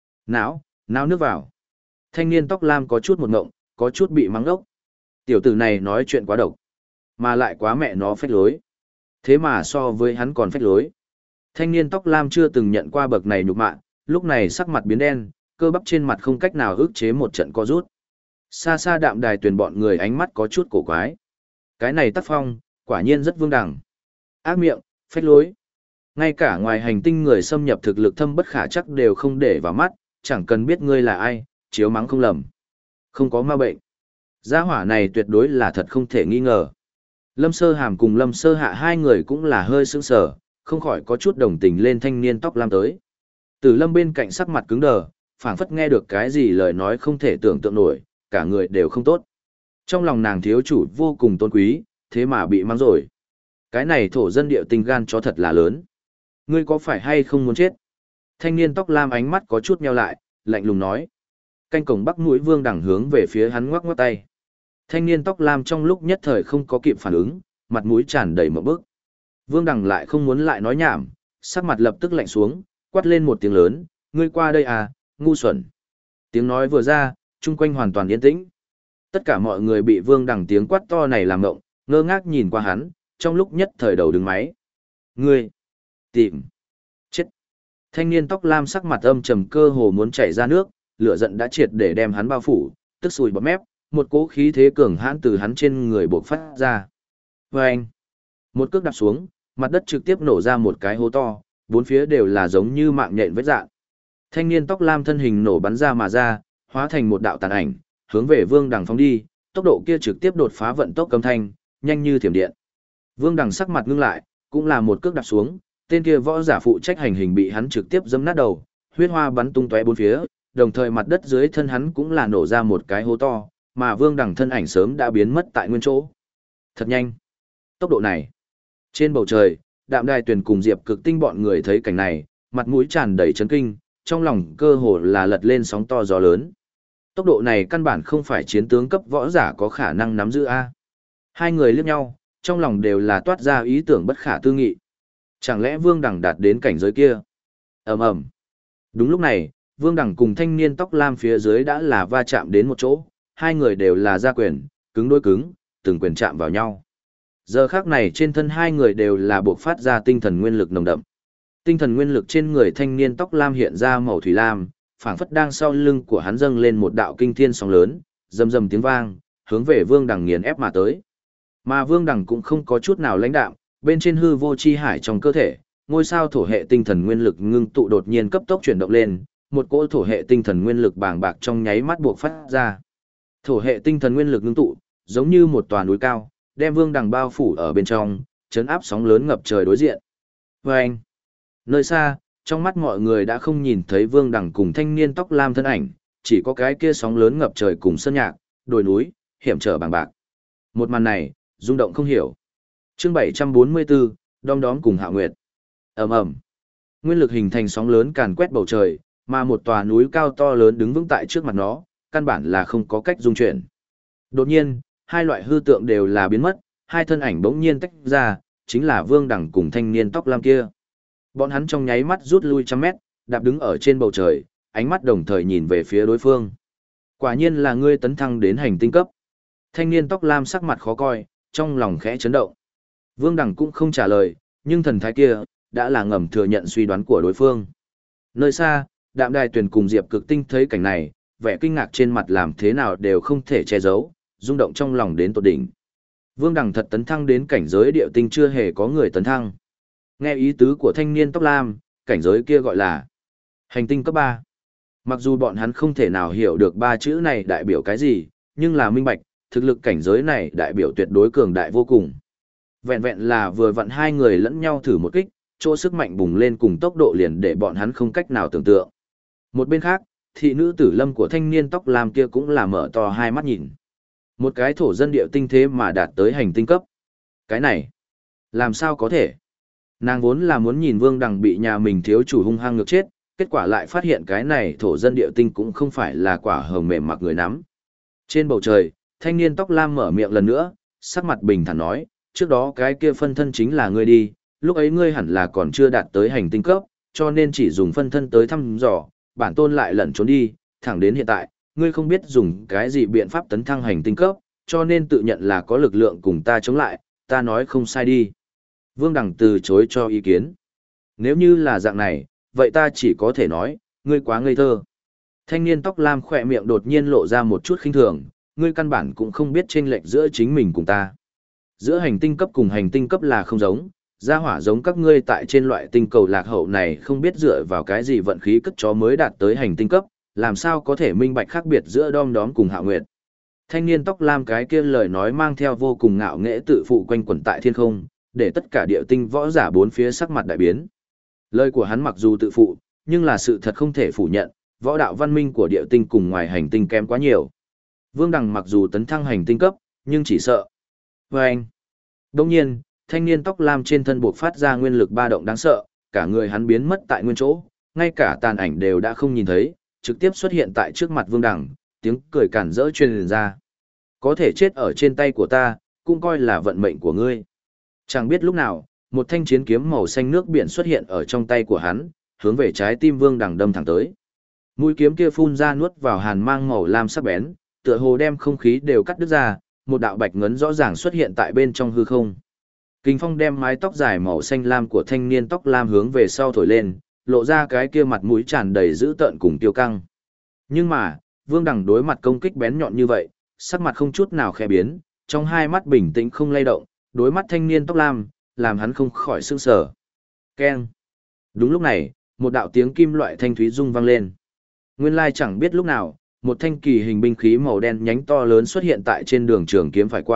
Náo nước vào. Thanh niên tóc lam có chút một ngộng, có chút bị mắng ốc. Tiểu tử này nói chuyện quá độc, mà lại quá mẹ nó phách lối. Thế mà so với hắn còn phách lối. Thanh niên tóc lam chưa từng nhận qua bậc này nhục mạ, lúc này sắc mặt biến đen, cơ bắp trên mặt không cách nào ức chế một trận co rút. Xa xa đạm đài tuyển bọn người ánh mắt có chút cổ quái. Cái này tác phong, quả nhiên rất Vương Đằng. Ác miệng, phách lối. Ngay cả ngoài hành tinh người xâm nhập thực lực thâm bất khả chắc đều không để vào mắt, chẳng cần biết ngươi là ai, chiếu mắng không lầm. Không có ma bệnh. Gia hỏa này tuyệt đối là thật không thể nghi ngờ. Lâm Sơ Hàm cùng Lâm Sơ Hạ hai người cũng là hơi sững sờ, không khỏi có chút đồng tình lên thanh niên tóc lam tới. Tử Lâm bên cạnh sắc mặt cứng đờ, phảng phất nghe được cái gì lời nói không thể tưởng tượng nổi, cả người đều không tốt. Trong lòng nàng thiếu chủ vô cùng tôn quý, thế mà bị mắng rồi. Cái này thổ dân địa tinh gan chó thật là lớn. Ngươi có phải hay không muốn chết? Thanh niên tóc lam ánh mắt có chút nheo lại, lạnh lùng nói. Canh cổng bắc mũi Vương Đằng hướng về phía hắn ngoắc ngoắc tay. Thanh niên tóc lam trong lúc nhất thời không có kịp phản ứng, mặt mũi tràn đầy một bức. Vương Đằng lại không muốn lại nói nhảm, sắc mặt lập tức lạnh xuống, quát lên một tiếng lớn, ngươi qua đây à, ngu xuẩn. Tiếng nói vừa ra, chung quanh hoàn toàn yên tĩnh. Tất cả mọi người bị Vương Đằng tiếng quát to này làm ngộng, ngơ ngác nhìn qua hắn, trong lúc nhất thời đầu đứng máy. Ngươi, tìm, chết. Thanh niên tóc lam sắc mặt âm trầm cơ hồ muốn chảy ra nước, lửa giận đã triệt để đem hắn bao phủ, tức sùi bọt mép, một cỗ khí thế cường hãn từ hắn trên người bộc phát ra. Vâng! Một cước đạp xuống, mặt đất trực tiếp nổ ra một cái hố to, bốn phía đều là giống như mạng nhện vết dạn. Thanh niên tóc lam thân hình nổ bắn ra mà ra, hóa thành một đạo tàn ảnh, hướng về Vương Đằng phóng đi, tốc độ kia trực tiếp đột phá vận tốc âm thanh, nhanh như thiểm điện. Vương Đằng sắc mặt ngưng lại, cũng là một cước đạp xuống, tên kia võ giả phụ trách hành hình bị hắn trực tiếp giẫm nát đầu, huyết hoa bắn tung tóe bốn phía, đồng thời mặt đất dưới thân hắn cũng là nổ ra một cái hố to, mà Vương Đằng thân ảnh sớm đã biến mất tại nguyên chỗ. Thật nhanh. Tốc độ này. Trên bầu trời, Đạm Đài Tuyền cùng Diệp Cực Tinh bọn người thấy cảnh này, mặt mũi tràn đầy chấn kinh, trong lòng cơ hồ là lật lên sóng to gió lớn. Tốc độ này căn bản không phải chiến tướng cấp võ giả có khả năng nắm giữ a. Hai người liếc nhau, trong lòng đều là toát ra ý tưởng bất khả tư nghị. Chẳng lẽ Vương Đằng đạt đến cảnh giới kia? Ầm ầm. Đúng lúc này, Vương Đằng cùng thanh niên tóc lam phía dưới đã là va chạm đến một chỗ, hai người đều là ra quyền, cứng đối cứng, từng quyền chạm vào nhau. Giờ khắc này trên thân hai người đều là buộc phát ra tinh thần nguyên lực nồng đậm. Tinh thần nguyên lực trên người thanh niên tóc lam hiện ra màu thủy lam, phảng phất đang sau lưng của hắn dâng lên một đạo kinh thiên sóng lớn, rầm rầm tiếng vang, hướng về Vương Đằng nghiền ép mà tới. Mà Vương Đằng cũng không có chút nào lãnh đạm, bên trên hư vô chi hải trong cơ thể, ngôi sao thổ hệ tinh thần nguyên lực ngưng tụ đột nhiên cấp tốc chuyển động lên, một cỗ thổ hệ tinh thần nguyên lực bàng bạc trong nháy mắt buộc phát ra. Thổ hệ tinh thần nguyên lực ngưng tụ, giống như một tòa núi cao, đem Vương Đằng bao phủ ở bên trong, chấn áp sóng lớn ngập trời đối diện. Vâng! Nơi xa, trong mắt mọi người đã không nhìn thấy Vương Đằng cùng thanh niên tóc lam thân ảnh, chỉ có cái kia sóng lớn ngập trời cùng sơn nhạc, đồi núi, hiểm trở bàng bạc. Một màn này, rung động không hiểu. Chương 744, đom đóm cùng Hạ Nguyệt. Ầm ầm. Nguyên lực hình thành sóng lớn càn quét bầu trời, mà một tòa núi cao to lớn đứng vững tại trước mặt nó, căn bản là không có cách dung chuyển. Đột nhiên, hai loại hư tượng đều là biến mất, hai thân ảnh bỗng nhiên tách ra, chính là Vương Đằng cùng thanh niên tóc lam kia. Bọn hắn trong nháy mắt rút lui trăm mét, đạp đứng ở trên bầu trời, ánh mắt đồng thời nhìn về phía đối phương. Quả nhiên là ngươi tấn thăng đến hành tinh cấp. Thanh niên tóc lam sắc mặt khó coi, trong lòng khẽ chấn động. Vương Đằng cũng không trả lời, nhưng thần thái kia đã là ngầm thừa nhận suy đoán của đối phương. Nơi xa, Đạm Đài Tuyền cùng Diệp Cực Tinh thấy cảnh này, vẻ kinh ngạc trên mặt làm thế nào đều không thể che giấu, rung động trong lòng đến tột đỉnh. Vương Đằng thật tấn thăng đến cảnh giới địa tinh chưa hề có người tấn thăng. Nghe ý tứ của thanh niên tóc lam, cảnh giới kia gọi là hành tinh cấp 3. Mặc dù bọn hắn không thể nào hiểu được ba chữ này đại biểu cái gì, nhưng là minh bạch, thực lực cảnh giới này đại biểu tuyệt đối cường đại vô cùng. Vẹn vẹn là vừa vặn hai người lẫn nhau thử một kích, chỗ sức mạnh bùng lên cùng tốc độ liền để bọn hắn không cách nào tưởng tượng. Một bên khác, thị nữ tử lâm của thanh niên tóc lam kia cũng là mở to hai mắt nhìn. Một cái thổ dân địa tinh thế mà đạt tới hành tinh cấp. Cái này, làm sao có thể? Nàng vốn là muốn nhìn Vương Đằng bị nhà mình thiếu chủ hung hăng ngược chết, kết quả lại phát hiện cái này thổ dân địa tinh cũng không phải là quả hồng mềm mặc người nắm. Trên bầu trời, thanh niên tóc lam mở miệng lần nữa, sắc mặt bình thản nói, trước đó cái kia phân thân chính là ngươi đi, lúc ấy ngươi hẳn là còn chưa đạt tới hành tinh cấp, cho nên chỉ dùng phân thân tới thăm dò, bản tôn lại lẩn trốn đi, thẳng đến hiện tại, ngươi không biết dùng cái gì biện pháp tấn thăng hành tinh cấp, cho nên tự nhận là có lực lượng cùng ta chống lại, ta nói không sai đi. Vương Đằng từ chối cho ý kiến. Nếu như là dạng này, vậy ta chỉ có thể nói, ngươi quá ngây thơ. Thanh niên tóc lam khỏe miệng đột nhiên lộ ra một chút khinh thường, ngươi căn bản cũng không biết chênh lệch giữa chính mình cùng ta. Giữa hành tinh cấp cùng hành tinh cấp là không giống, gia hỏa giống các ngươi tại trên loại tinh cầu lạc hậu này không biết dựa vào cái gì vận khí cất chó mới đạt tới hành tinh cấp, làm sao có thể minh bạch khác biệt giữa đom đóm cùng Hạ Nguyệt. Thanh niên tóc lam cái kia lời nói mang theo vô cùng ngạo nghễ tự phụ quanh quẩn tại thiên không, để tất cả địa tinh võ giả bốn phía sắc mặt đại biến. Lời của hắn mặc dù tự phụ, nhưng là sự thật không thể phủ nhận, võ đạo văn minh của địa tinh cùng ngoài hành tinh kém quá nhiều. Vương Đằng mặc dù tấn thăng hành tinh cấp, nhưng chỉ sợ. Và anh. Đồng nhiên, thanh niên tóc lam trên thân buộc phát ra nguyên lực ba động đáng sợ, cả người hắn biến mất tại nguyên chỗ, ngay cả tàn ảnh đều đã không nhìn thấy, trực tiếp xuất hiện tại trước mặt Vương Đằng, tiếng cười cản rỡ truyền ra. Có thể chết ở trên tay của ta, cũng coi là vận mệnh của ngươi. Chẳng biết lúc nào, một thanh chiến kiếm màu xanh nước biển xuất hiện ở trong tay của hắn, hướng về trái tim Vương Đằng đâm thẳng tới. Mũi kiếm kia phun ra nuốt vào hàn mang màu lam sắc bén, tựa hồ đem không khí đều cắt đứt ra, một đạo bạch ngấn rõ ràng xuất hiện tại bên trong hư không. Kình phong đem mái tóc dài màu xanh lam của thanh niên tóc lam hướng về sau thổi lên, lộ ra cái kia mặt mũi tràn đầy dữ tợn cùng tiêu căng. Nhưng mà, Vương Đằng đối mặt công kích bén nhọn như vậy, sắc mặt không chút nào khẽ biến, trong hai mắt bình tĩnh không lay động, đối mắt thanh niên tóc lam, làm hắn không khỏi sửng sở. Keng. Đúng lúc này, một đạo tiếng kim loại thanh thúy rung vang lên. Nguyên lai chẳng biết lúc nào, một thanh kỳ hình binh khí màu đen nhánh to lớn xuất hiện tại trên đường trường kiếm phải qua,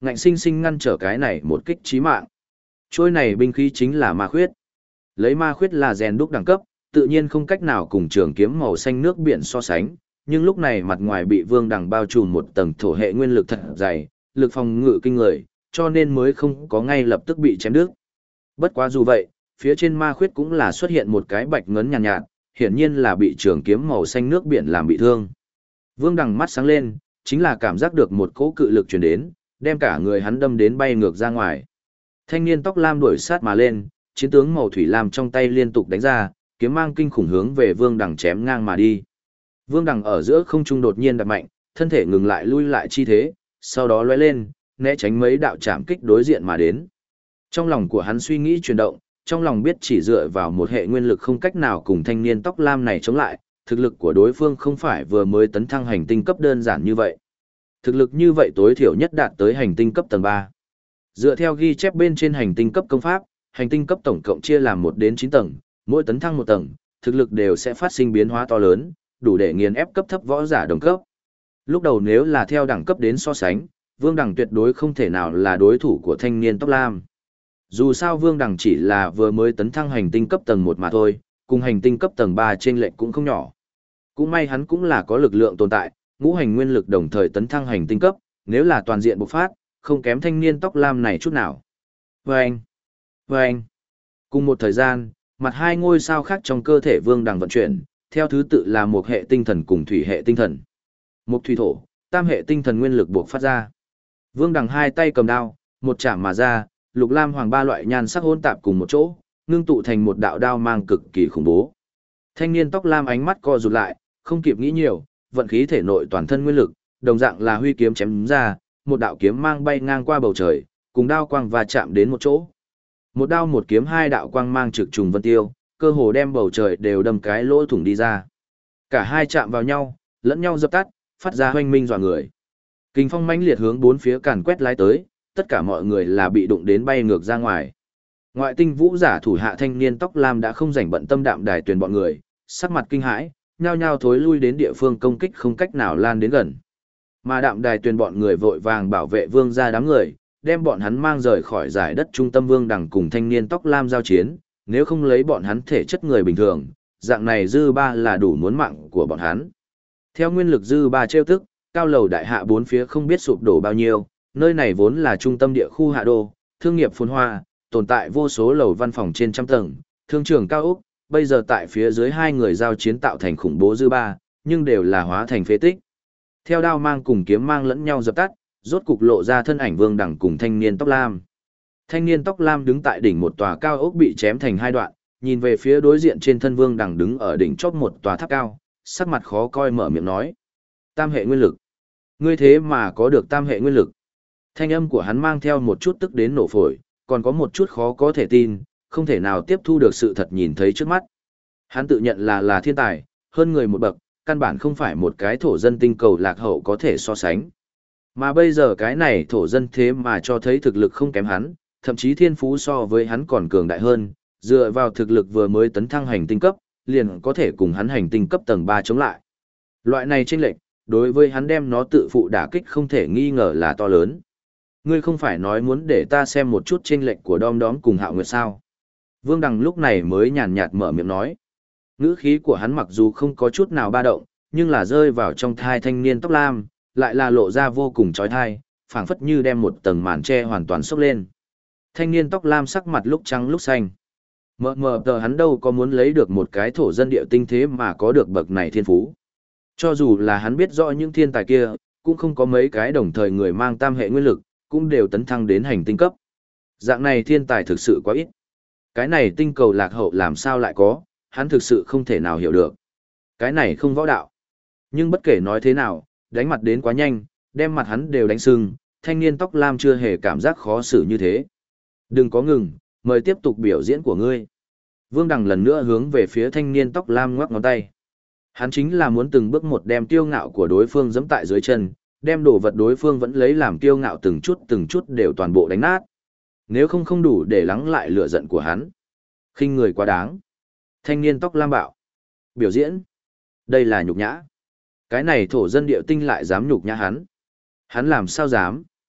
ngạnh sinh sinh ngăn trở cái này một kích chí mạng. Trôi này binh khí chính là ma khuyết. Lấy ma khuyết là rèn đúc đẳng cấp, tự nhiên không cách nào cùng trường kiếm màu xanh nước biển so sánh, nhưng lúc này mặt ngoài bị Vương Đằng bao trùm một tầng thổ hệ nguyên lực thật dày, lực phòng ngự kinh người, cho nên mới không có ngay lập tức bị chém đứt. Bất quá dù vậy, phía trên ma khuyết cũng là xuất hiện một cái bạch ngấn nhàn nhạt, hiển nhiên là bị trường kiếm màu xanh nước biển làm bị thương. Vương Đằng mắt sáng lên, chính là cảm giác được một cỗ cự lực truyền đến, đem cả người hắn đâm đến bay ngược ra ngoài. Thanh niên tóc lam đuổi sát mà lên, chiến tướng màu thủy lam trong tay liên tục đánh ra, kiếm mang kinh khủng hướng về Vương Đằng chém ngang mà đi. Vương Đằng ở giữa không trung đột nhiên đập mạnh, thân thể ngừng lại lui lại chi thế, sau đó lóe lên, né tránh mấy đạo chạm kích đối diện mà đến. Trong lòng của hắn suy nghĩ chuyển động, trong lòng biết chỉ dựa vào một hệ nguyên lực không cách nào cùng thanh niên tóc lam này chống lại, thực lực của đối phương không phải vừa mới tấn thăng hành tinh cấp đơn giản như vậy. Thực lực như vậy tối thiểu nhất đạt tới hành tinh cấp tầng 3. Dựa theo ghi chép bên trên hành tinh cấp công pháp, hành tinh cấp tổng cộng chia làm 1 đến 9 tầng, mỗi tấn thăng một tầng, thực lực đều sẽ phát sinh biến hóa to lớn, đủ để nghiền ép cấp thấp võ giả đồng cấp. Lúc đầu nếu là theo đẳng cấp đến so sánh, Vương Đằng tuyệt đối không thể nào là đối thủ của thanh niên tóc lam. Dù sao Vương Đằng chỉ là vừa mới tấn thăng hành tinh cấp tầng 1 mà thôi, cùng hành tinh cấp tầng 3 chênh lệch cũng không nhỏ. Cũng may hắn cũng là có lực lượng tồn tại, ngũ hành nguyên lực đồng thời tấn thăng hành tinh cấp, nếu là toàn diện bộc phát, không kém thanh niên tóc lam này chút nào. Vâng! Vâng! Cùng một thời gian, mặt hai ngôi sao khác trong cơ thể Vương Đằng vận chuyển, theo thứ tự là một hệ tinh thần cùng thủy hệ tinh thần. Một thủy thổ, tam hệ tinh thần nguyên lực bộc phát ra. Vương Đằng hai tay cầm đao, một chạm mà ra, lục lam hoàng ba loại nhan sắc hỗn tạp cùng một chỗ, ngưng tụ thành một đạo đao mang cực kỳ khủng bố. Thanh niên tóc lam ánh mắt co rụt lại, không kịp nghĩ nhiều, vận khí thể nội toàn thân nguyên lực, đồng dạng là huy kiếm chém ra, một đạo kiếm mang bay ngang qua bầu trời, cùng đao quang và chạm đến một chỗ. Một đao một kiếm hai đạo quang mang trực trùng vân tiêu, cơ hồ đem bầu trời đều đâm cái lỗ thủng đi ra. Cả hai chạm vào nhau, lẫn nhau dập tắt, phát ra hoanh minh dọa người. Kình phong mãnh liệt hướng bốn phía càn quét lái tới, tất cả mọi người là bị đụng đến bay ngược ra ngoài. Ngoại tinh vũ giả thủ hạ thanh niên tóc lam đã không rảnh bận tâm đạm đài tuyển bọn người, sắc mặt kinh hãi, nhao nhao thối lui đến địa phương công kích không cách nào lan đến gần. Mà đạm đài tuyển bọn người vội vàng bảo vệ Vương gia đám người, đem bọn hắn mang rời khỏi giải đất trung tâm Vương Đằng cùng thanh niên tóc lam giao chiến, nếu không lấy bọn hắn thể chất người bình thường, dạng này dư ba là đủ muốn mạng của bọn hắn. Theo nguyên lực dư ba trêu tức, cao lầu đại hạ bốn phía không biết sụp đổ bao nhiêu, nơi này vốn là trung tâm địa khu hạ đô, thương nghiệp phồn hoa, tồn tại vô số lầu văn phòng trên trăm tầng, thương trường cao ốc, bây giờ tại phía dưới hai người giao chiến tạo thành khủng bố dư ba, nhưng đều là hóa thành phế tích. Theo đao mang cùng kiếm mang lẫn nhau dập tắt, rốt cục lộ ra thân ảnh Vương Đằng cùng thanh niên tóc lam. Thanh niên tóc lam đứng tại đỉnh một tòa cao ốc bị chém thành hai đoạn, nhìn về phía đối diện trên thân Vương Đằng đứng ở đỉnh chóp một tòa tháp cao, sắc mặt khó coi mở miệng nói: "Tam hệ nguyên lực, ngươi thế mà có được tam hệ nguyên lực?" Thanh âm của hắn mang theo một chút tức đến nổ phổi, còn có một chút khó có thể tin, không thể nào tiếp thu được sự thật nhìn thấy trước mắt. Hắn tự nhận là thiên tài, hơn người một bậc, căn bản không phải một cái thổ dân tinh cầu lạc hậu có thể so sánh. Mà bây giờ cái này thổ dân thế mà cho thấy thực lực không kém hắn, thậm chí thiên phú so với hắn còn cường đại hơn, dựa vào thực lực vừa mới tấn thăng hành tinh cấp, liền có thể cùng hắn hành tinh cấp tầng 3 chống lại. Loại này chênh lệch, đối với hắn đem nó tự phụ đả kích không thể nghi ngờ là to lớn. Ngươi không phải nói muốn để ta xem một chút chênh lệch của Đom Đóm cùng Hạo Nguyệt sao? Vương Đằng lúc này mới nhàn nhạt mở miệng nói. Ngữ khí của hắn mặc dù không có chút nào ba động, nhưng là rơi vào trong thai thanh niên tóc lam, lại là lộ ra vô cùng trói thai, phảng phất như đem một tầng màn che hoàn toàn xốc lên. Thanh niên tóc lam sắc mặt lúc trắng lúc xanh. Mờ mờ tờ hắn đâu có muốn lấy được một cái thổ dân địa tinh thế mà có được bậc này thiên phú. Cho dù là hắn biết rõ những thiên tài kia, cũng không có mấy cái đồng thời người mang tam hệ nguyên lực, cũng đều tấn thăng đến hành tinh cấp. Dạng này thiên tài thực sự quá ít. Cái này tinh cầu lạc hậu làm sao lại có, hắn thực sự không thể nào hiểu được. Cái này không võ đạo. Nhưng bất kể nói thế nào, đánh mặt đến quá nhanh, đem mặt hắn đều đánh sưng, thanh niên tóc lam chưa hề cảm giác khó xử như thế. Đừng có ngừng, mời tiếp tục biểu diễn của ngươi. Vương Đằng lần nữa hướng về phía thanh niên tóc lam ngoắc ngón tay. Hắn chính là muốn từng bước một đem kiêu ngạo của đối phương giẫm tại dưới chân, đem đồ vật đối phương vẫn lấy làm kiêu ngạo từng chút đều toàn bộ đánh nát. Nếu không đủ để lắng lại lửa giận của hắn. Khinh người quá đáng. Thanh niên tóc lam bạo. Biểu diễn. Đây là nhục nhã. Cái này thổ dân điệu tinh lại dám nhục nhã hắn. Hắn làm sao dám?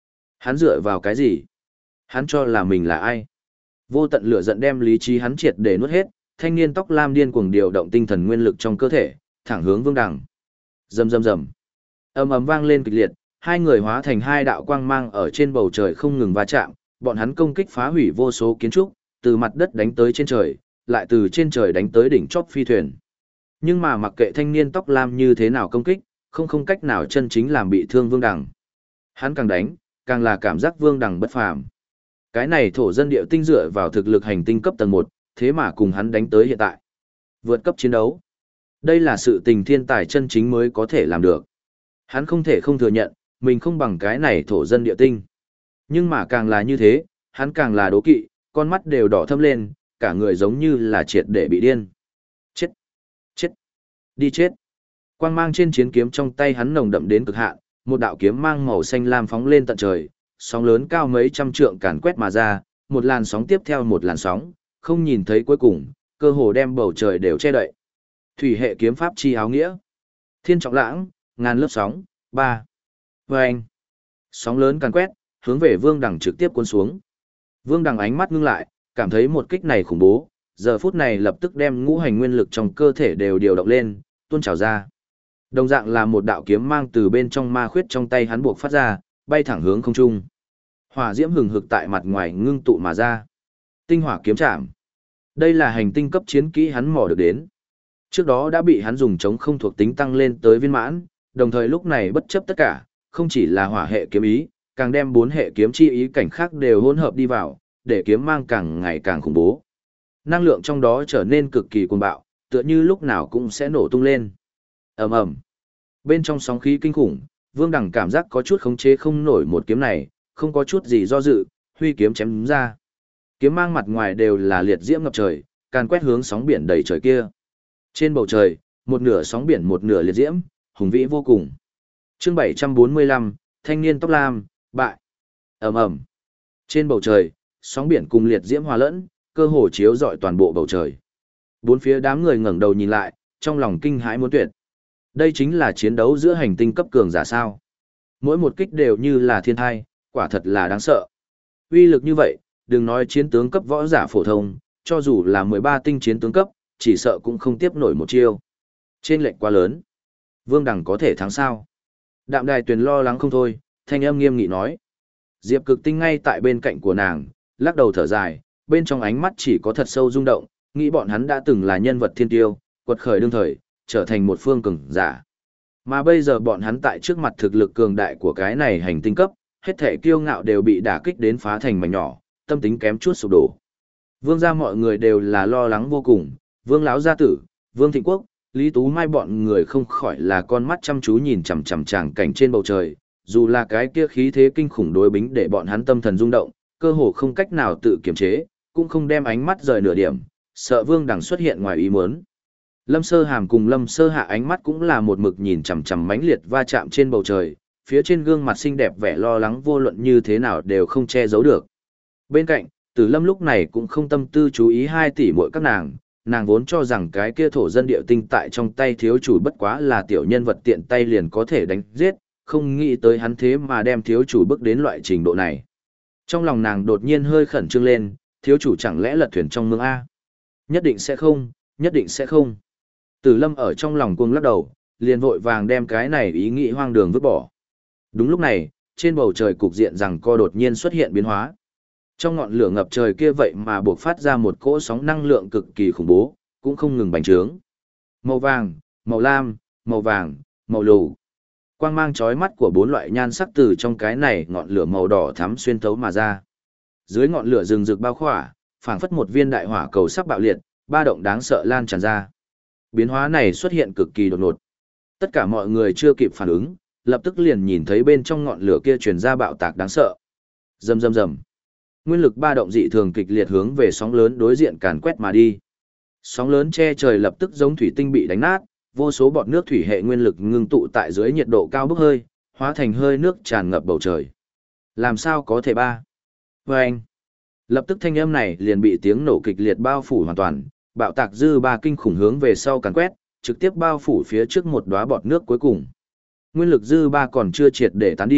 Hắn dựa vào cái gì? Hắn cho là mình là ai? Vô tận lửa giận đem lý trí hắn triệt để nuốt hết, thanh niên tóc lam điên cuồng điều động tinh thần nguyên lực trong cơ thể, thẳng hướng Vương Đằng. Rầm rầm rầm. Ầm ầm vang lên kịch liệt, hai người hóa thành hai đạo quang mang ở trên bầu trời không ngừng va chạm, bọn hắn công kích phá hủy vô số kiến trúc, từ mặt đất đánh tới trên trời, lại từ trên trời đánh tới đỉnh chóp phi thuyền. Nhưng mà mặc kệ thanh niên tóc lam như thế nào công kích, không cách nào chân chính làm bị thương Vương Đằng. Hắn càng đánh, càng là cảm giác Vương Đằng bất phàm. Cái này thổ dân địa tinh dựa vào thực lực hành tinh cấp tầng 1, thế mà cùng hắn đánh tới hiện tại. Vượt cấp chiến đấu. Đây là sự tình thiên tài chân chính mới có thể làm được. Hắn không thể không thừa nhận, mình không bằng cái này thổ dân địa tinh. Nhưng mà càng là như thế, hắn càng là đố kỵ, con mắt đều đỏ thâm lên, cả người giống như là triệt để bị điên. Chết! Chết! Đi chết! Quang mang trên chiến kiếm trong tay hắn nồng đậm đến cực hạn, một đạo kiếm mang màu xanh lam phóng lên tận trời, sóng lớn cao mấy trăm trượng càn quét mà ra, một làn sóng tiếp theo một làn sóng, không nhìn thấy cuối cùng, cơ hồ đem bầu trời đều che đậy. Thủy hệ kiếm pháp chi áo nghĩa. Thiên trọng lãng, ngàn lớp sóng, 3. Vâng! Sóng lớn càn quét, hướng về Vương Đằng trực tiếp cuốn xuống. Vương Đằng ánh mắt ngưng lại, cảm thấy một kích này khủng bố, giờ phút này lập tức đem ngũ hành nguyên lực trong cơ thể đều điều động lên, tuôn trào ra. Đồng dạng là một đạo kiếm mang từ bên trong ma khuyết trong tay hắn buộc phát ra, bay thẳng hướng không trung. Hỏa diễm hừng hực tại mặt ngoài ngưng tụ mà ra. Tinh hỏa kiếm trảm. Đây là hành tinh cấp chiến kỹ hắn mò được đến. Trước đó đã bị hắn dùng chống không thuộc tính tăng lên tới viên mãn, đồng thời lúc này bất chấp tất cả, không chỉ là hỏa hệ kiếm ý, càng đem 4 hệ kiếm chi ý cảnh khác đều hỗn hợp đi vào, để kiếm mang càng ngày càng khủng bố. Năng lượng trong đó trở nên cực kỳ cuồng bạo, tựa như lúc nào cũng sẽ nổ tung lên. Ầm ầm. Bên trong sóng khí kinh khủng, Vương Đằng cảm giác có chút khống chế không nổi một kiếm này, không có chút gì do dự, huy kiếm chém đúng ra. Kiếm mang mặt ngoài đều là liệt diễm ngập trời, càn quét hướng sóng biển đầy trời kia. Trên bầu trời, một nửa sóng biển một nửa liệt diễm, hùng vĩ vô cùng. Chương 745, thanh niên tóc lam, bại. Ầm ầm. Trên bầu trời, sóng biển cùng liệt diễm hòa lẫn, cơ hồ chiếu rọi toàn bộ bầu trời. Bốn phía đám người ngẩng đầu nhìn lại, trong lòng kinh hãi muốn tuyệt. Đây chính là chiến đấu giữa hành tinh cấp cường giả sao? Mỗi một kích đều như là thiên thai, quả thật là đáng sợ. Uy lực như vậy, đừng nói chiến tướng cấp võ giả phổ thông, cho dù là 13 tinh chiến tướng cấp, chỉ sợ cũng không tiếp nổi một chiêu. Trên lệnh quá lớn. Vương Đằng có thể thắng sao? Đạm Đài Tuyền lo lắng không thôi, thanh âm nghiêm nghị nói. Diệp Cực Tinh ngay tại bên cạnh của nàng, lắc đầu thở dài, bên trong ánh mắt chỉ có thật sâu rung động, nghĩ bọn hắn đã từng là nhân vật thiên tiêu, quật khởi đương thời, trở thành một phương cường giả. Mà bây giờ bọn hắn tại trước mặt thực lực cường đại của cái này hành tinh cấp, hết thể kiêu ngạo đều bị đả kích đến phá thành mảnh nhỏ, tâm tính kém chút sụp đổ. Vương gia mọi người đều là lo lắng vô cùng, Vương lão gia tử, Vương Thịnh Quốc, Lý Tú Mai bọn người không khỏi là con mắt chăm chú nhìn chằm chằm tràng cảnh trên bầu trời, dù là cái kia khí thế kinh khủng đối bính để bọn hắn tâm thần rung động, cơ hồ không cách nào tự kiềm chế, cũng không đem ánh mắt rời nửa điểm, sợ Vương Đằng xuất hiện ngoài ý muốn. Lâm Sơ Hàm cùng Lâm Sơ Hạ ánh mắt cũng là một mực nhìn chằm chằm mãnh liệt va chạm trên bầu trời, phía trên gương mặt xinh đẹp vẻ lo lắng vô luận như thế nào đều không che giấu được. Bên cạnh, Tử Lâm lúc này cũng không tâm tư chú ý 2 tỷ muội các nàng vốn cho rằng cái kia thổ dân địa tinh tại trong tay thiếu chủ bất quá là tiểu nhân vật tiện tay liền có thể đánh giết, không nghĩ tới hắn thế mà đem thiếu chủ bước đến loại trình độ này. Trong lòng nàng đột nhiên hơi khẩn trương lên, thiếu chủ chẳng lẽ lật thuyền trong mương A? Nhất định sẽ không, nhất định sẽ không. Tử Lâm ở trong lòng cuồng lắc đầu, liền vội vàng đem cái này ý nghĩ hoang đường vứt bỏ. Đúng lúc này, trên bầu trời cục diện rằng co đột nhiên xuất hiện biến hóa. Trong ngọn lửa ngập trời kia vậy mà buộc phát ra một cỗ sóng năng lượng cực kỳ khủng bố, cũng không ngừng bành trướng. Màu vàng, màu lam, màu vàng, màu lù. Quang mang chói mắt của 4 loại nhan sắc từ trong cái này ngọn lửa màu đỏ thắm xuyên thấu mà ra. Dưới ngọn lửa rừng rực bao khỏa, phảng phất một viên đại hỏa cầu sắp bạo liệt, ba động đáng sợ lan tràn ra. Biến hóa này xuất hiện cực kỳ đột ngột. Tất cả mọi người chưa kịp phản ứng, lập tức liền nhìn thấy bên trong ngọn lửa kia truyền ra bạo tạc đáng sợ. Rầm rầm rầm. Nguyên lực ba động dị thường kịch liệt hướng về sóng lớn đối diện càn quét mà đi. Sóng lớn che trời lập tức giống thủy tinh bị đánh nát, vô số bọt nước thủy hệ nguyên lực ngưng tụ tại dưới nhiệt độ cao bốc hơi, hóa thành hơi nước tràn ngập bầu trời. Làm sao có thể ba? Vâng! Lập tức thanh âm này liền bị tiếng nổ kịch liệt bao phủ hoàn toàn, bạo tạc dư ba kinh khủng hướng về sau càn quét, trực tiếp bao phủ phía trước một đóa bọt nước cuối cùng. Nguyên lực dư ba còn chưa triệt để tán đi,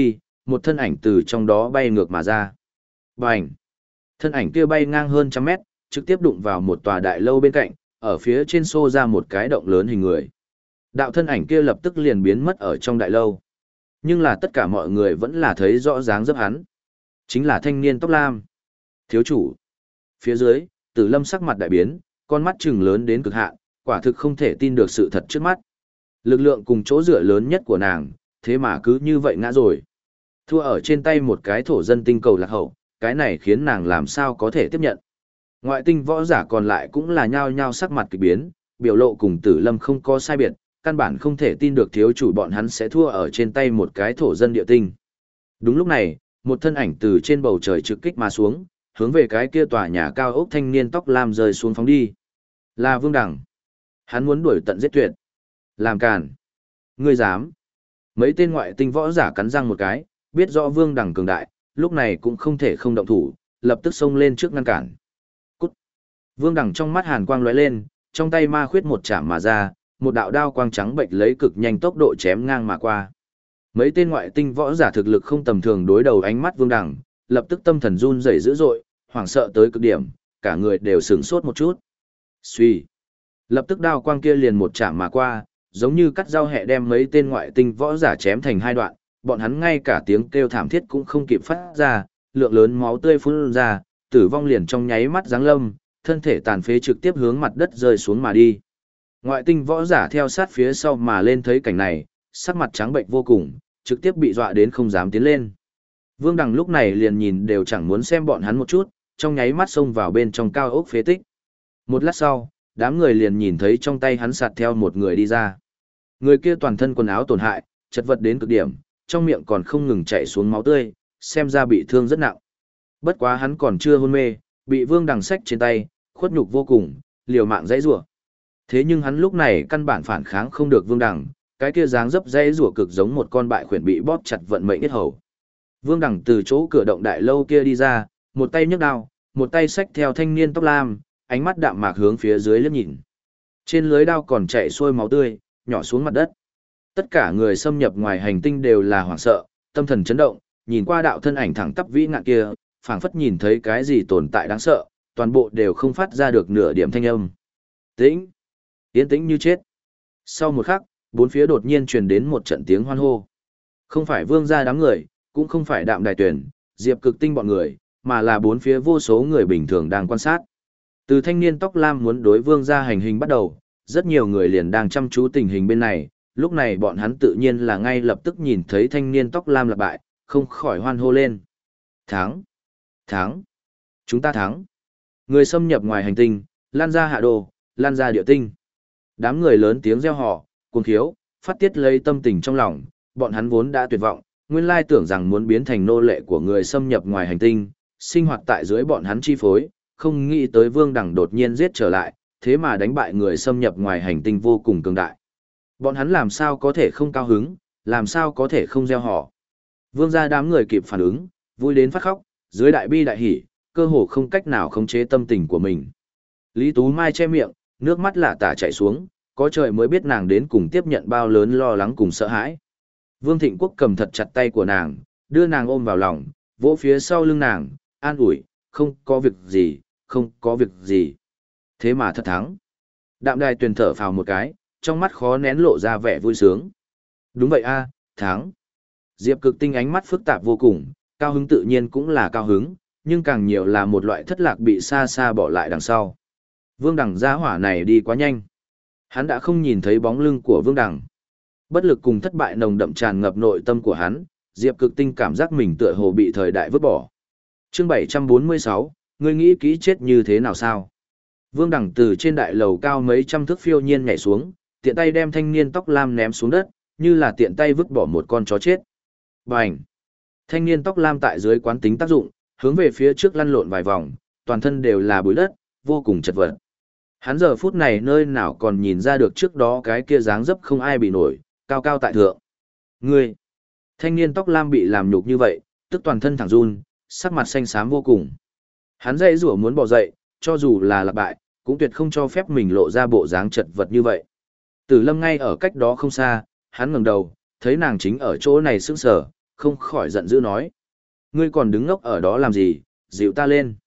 một thân ảnh từ trong đó bay ngược mà ra. Bành! Thân ảnh kia bay ngang hơn trăm mét, trực tiếp đụng vào một tòa đại lâu bên cạnh, ở phía trên xô ra một cái động lớn hình người. Đạo thân ảnh kia lập tức liền biến mất ở trong đại lâu. Nhưng là tất cả mọi người vẫn là thấy rõ dáng dấp hắn. Chính là thanh niên tóc lam. Thiếu chủ. Phía dưới, Tử Lâm sắc mặt đại biến, con mắt trừng lớn đến cực hạn, quả thực không thể tin được sự thật trước mắt. Lực lượng cùng chỗ dựa lớn nhất của nàng, thế mà cứ như vậy ngã rồi. Thua ở trên tay một cái thổ dân tinh cầu lạc hậu, cái này khiến nàng làm sao có thể tiếp nhận. Ngoại tinh võ giả còn lại cũng là nhao nhao sắc mặt kỳ biến, biểu lộ cùng Tử Lâm không có sai biệt, căn bản không thể tin được thiếu chủ bọn hắn sẽ thua ở trên tay một cái thổ dân địa tinh. Đúng lúc này, một thân ảnh từ trên bầu trời trực kích mà xuống, hướng về cái kia tòa nhà cao ốc thanh niên tóc lam rơi xuống phóng đi. Là Vương Đằng. Hắn muốn đuổi tận giết tuyệt. Làm càn. Ngươi dám. Mấy tên ngoại tinh võ giả cắn răng một cái, biết rõ Vương Đằng cường đại, lúc này cũng không thể không động thủ, lập tức xông lên trước ngăn cản. Cút. Vương Đằng trong mắt hàn quang lóe lên, trong tay ma khuyết một chạm mà ra, một đạo đao quang trắng bệnh lấy cực nhanh tốc độ chém ngang mà qua. Mấy tên ngoại tinh võ giả thực lực không tầm thường đối đầu ánh mắt Vương Đằng, lập tức tâm thần run rẩy dữ dội, hoảng sợ tới cực điểm, cả người đều sửng sốt một chút. Suy. Lập tức đao quang kia liền một chạm mà qua, giống như cắt dao hẹ đem mấy tên ngoại tinh võ giả chém thành hai đoạn, bọn hắn ngay cả tiếng kêu thảm thiết cũng không kịp phát ra, lượng lớn máu tươi phun ra, tử vong liền trong nháy mắt giáng lâm, thân thể tàn phế trực tiếp hướng mặt đất rơi xuống mà đi. Ngoại tinh võ giả theo sát phía sau mà lên thấy cảnh này, sắc mặt trắng bệnh vô cùng, trực tiếp bị dọa đến không dám tiến lên. Vương Đằng lúc này liền nhìn đều chẳng muốn xem bọn hắn một chút, trong nháy mắt xông vào bên trong cao ốc phế tích. Một lát sau, đám người liền nhìn thấy trong tay hắn sạt theo một người đi ra. Người kia toàn thân quần áo tổn hại, chật vật đến cực điểm, trong miệng còn không ngừng chảy xuống máu tươi, xem ra bị thương rất nặng. Bất quá hắn còn chưa hôn mê, bị Vương Đằng xách trên tay, khuất nhục vô cùng, liều mạng dãy rủa. Thế nhưng hắn lúc này căn bản phản kháng không được Vương Đằng, cái kia dáng dấp dãy rủa cực giống một con bại khuyển bị bóp chặt vận mệnh yết hầu. Vương Đằng từ chỗ cửa động đại lâu kia đi ra, một tay nhấc đao, một tay xách theo thanh niên tóc lam, ánh mắt đạm mạc hướng phía dưới liếc nhìn. Trên lưới đao còn chảy xuôi máu tươi, nhỏ xuống mặt đất. Tất cả người xâm nhập ngoài hành tinh đều là hoảng sợ, tâm thần chấn động, nhìn qua đạo thân ảnh thẳng tắp vĩ ngạn kia, phảng phất nhìn thấy cái gì tồn tại đáng sợ, toàn bộ đều không phát ra được nửa điểm thanh âm. Tĩnh, yên tĩnh như chết. Sau một khắc, bốn phía đột nhiên truyền đến một trận tiếng hoan hô. Không phải Vương gia đám người, cũng không phải Đạm Đài Tuyển, Diệp Cực Tinh bọn người, mà là bốn phía vô số người bình thường đang quan sát. Từ thanh niên tóc lam muốn đối Vương gia hành hình bắt đầu, rất nhiều người liền đang chăm chú tình hình bên này, lúc này bọn hắn tự nhiên là ngay lập tức nhìn thấy thanh niên tóc lam lặp bại, không khỏi hoan hô lên. Thắng! Thắng! Chúng ta thắng! Người xâm nhập ngoài hành tinh, lan ra hạ đồ, lan ra địa tinh. Đám người lớn tiếng reo hò, cuồng khiếu, phát tiết lấy tâm tình trong lòng, bọn hắn vốn đã tuyệt vọng, nguyên lai tưởng rằng muốn biến thành nô lệ của người xâm nhập ngoài hành tinh, sinh hoạt tại dưới bọn hắn chi phối, không nghĩ tới Vương Đằng đột nhiên giết trở lại, thế mà đánh bại người xâm nhập ngoài hành tinh vô cùng cường đại. Bọn hắn làm sao có thể không cao hứng, làm sao có thể không reo hò. Vương gia đám người kịp phản ứng, vui đến phát khóc, dưới đại bi đại hỉ, cơ hồ không cách nào khống chế tâm tình của mình. Lý Tú Mai che miệng, nước mắt lạ tả chảy xuống, có trời mới biết nàng đến cùng tiếp nhận bao lớn lo lắng cùng sợ hãi. Vương Thịnh Quốc cầm thật chặt tay của nàng, đưa nàng ôm vào lòng, vỗ phía sau lưng nàng, an ủi, không có việc gì, không có việc gì. Thế mà thật thắng. Đạm Đài Tuyền thở phào một cái, trong mắt khó nén lộ ra vẻ vui sướng. Đúng vậy a, thắng. Diệp Cực Tinh ánh mắt phức tạp vô cùng, cao hứng tự nhiên cũng là cao hứng, nhưng càng nhiều là một loại thất lạc bị xa xa bỏ lại đằng sau. Vương Đằng gia hỏa này đi quá nhanh. Hắn đã không nhìn thấy bóng lưng của Vương Đằng. Bất lực cùng thất bại nồng đậm tràn ngập nội tâm của hắn, Diệp Cực Tinh cảm giác mình tựa hồ bị thời đại vứt bỏ. Chương 746, ngươi nghĩ kỹ chết như thế nào sao? Vương Đằng từ trên đại lầu cao mấy trăm thước phiêu nhiên nhảy xuống, tiện tay đem thanh niên tóc lam ném xuống đất, như là tiện tay vứt bỏ một con chó chết. Bành! Thanh niên tóc lam tại dưới quán tính tác dụng, hướng về phía trước lăn lộn vài vòng, toàn thân đều là bụi đất, vô cùng chật vật. Hắn giờ phút này nơi nào còn nhìn ra được trước đó cái kia dáng dấp không ai bị nổi, cao cao tại thượng. Ngươi! Thanh niên tóc lam bị làm nhục như vậy, tức toàn thân thẳng run, sắc mặt xanh xám vô cùng. Hắn dãy rủa muốn bỏ dậy, cho dù là lạc bại, cũng tuyệt không cho phép mình lộ ra bộ dáng chật vật như vậy. Tử Lâm ngay ở cách đó không xa, hắn ngẩng đầu, thấy nàng chính ở chỗ này sững sờ, không khỏi giận dữ nói. Ngươi còn đứng ngốc ở đó làm gì, dịu ta lên.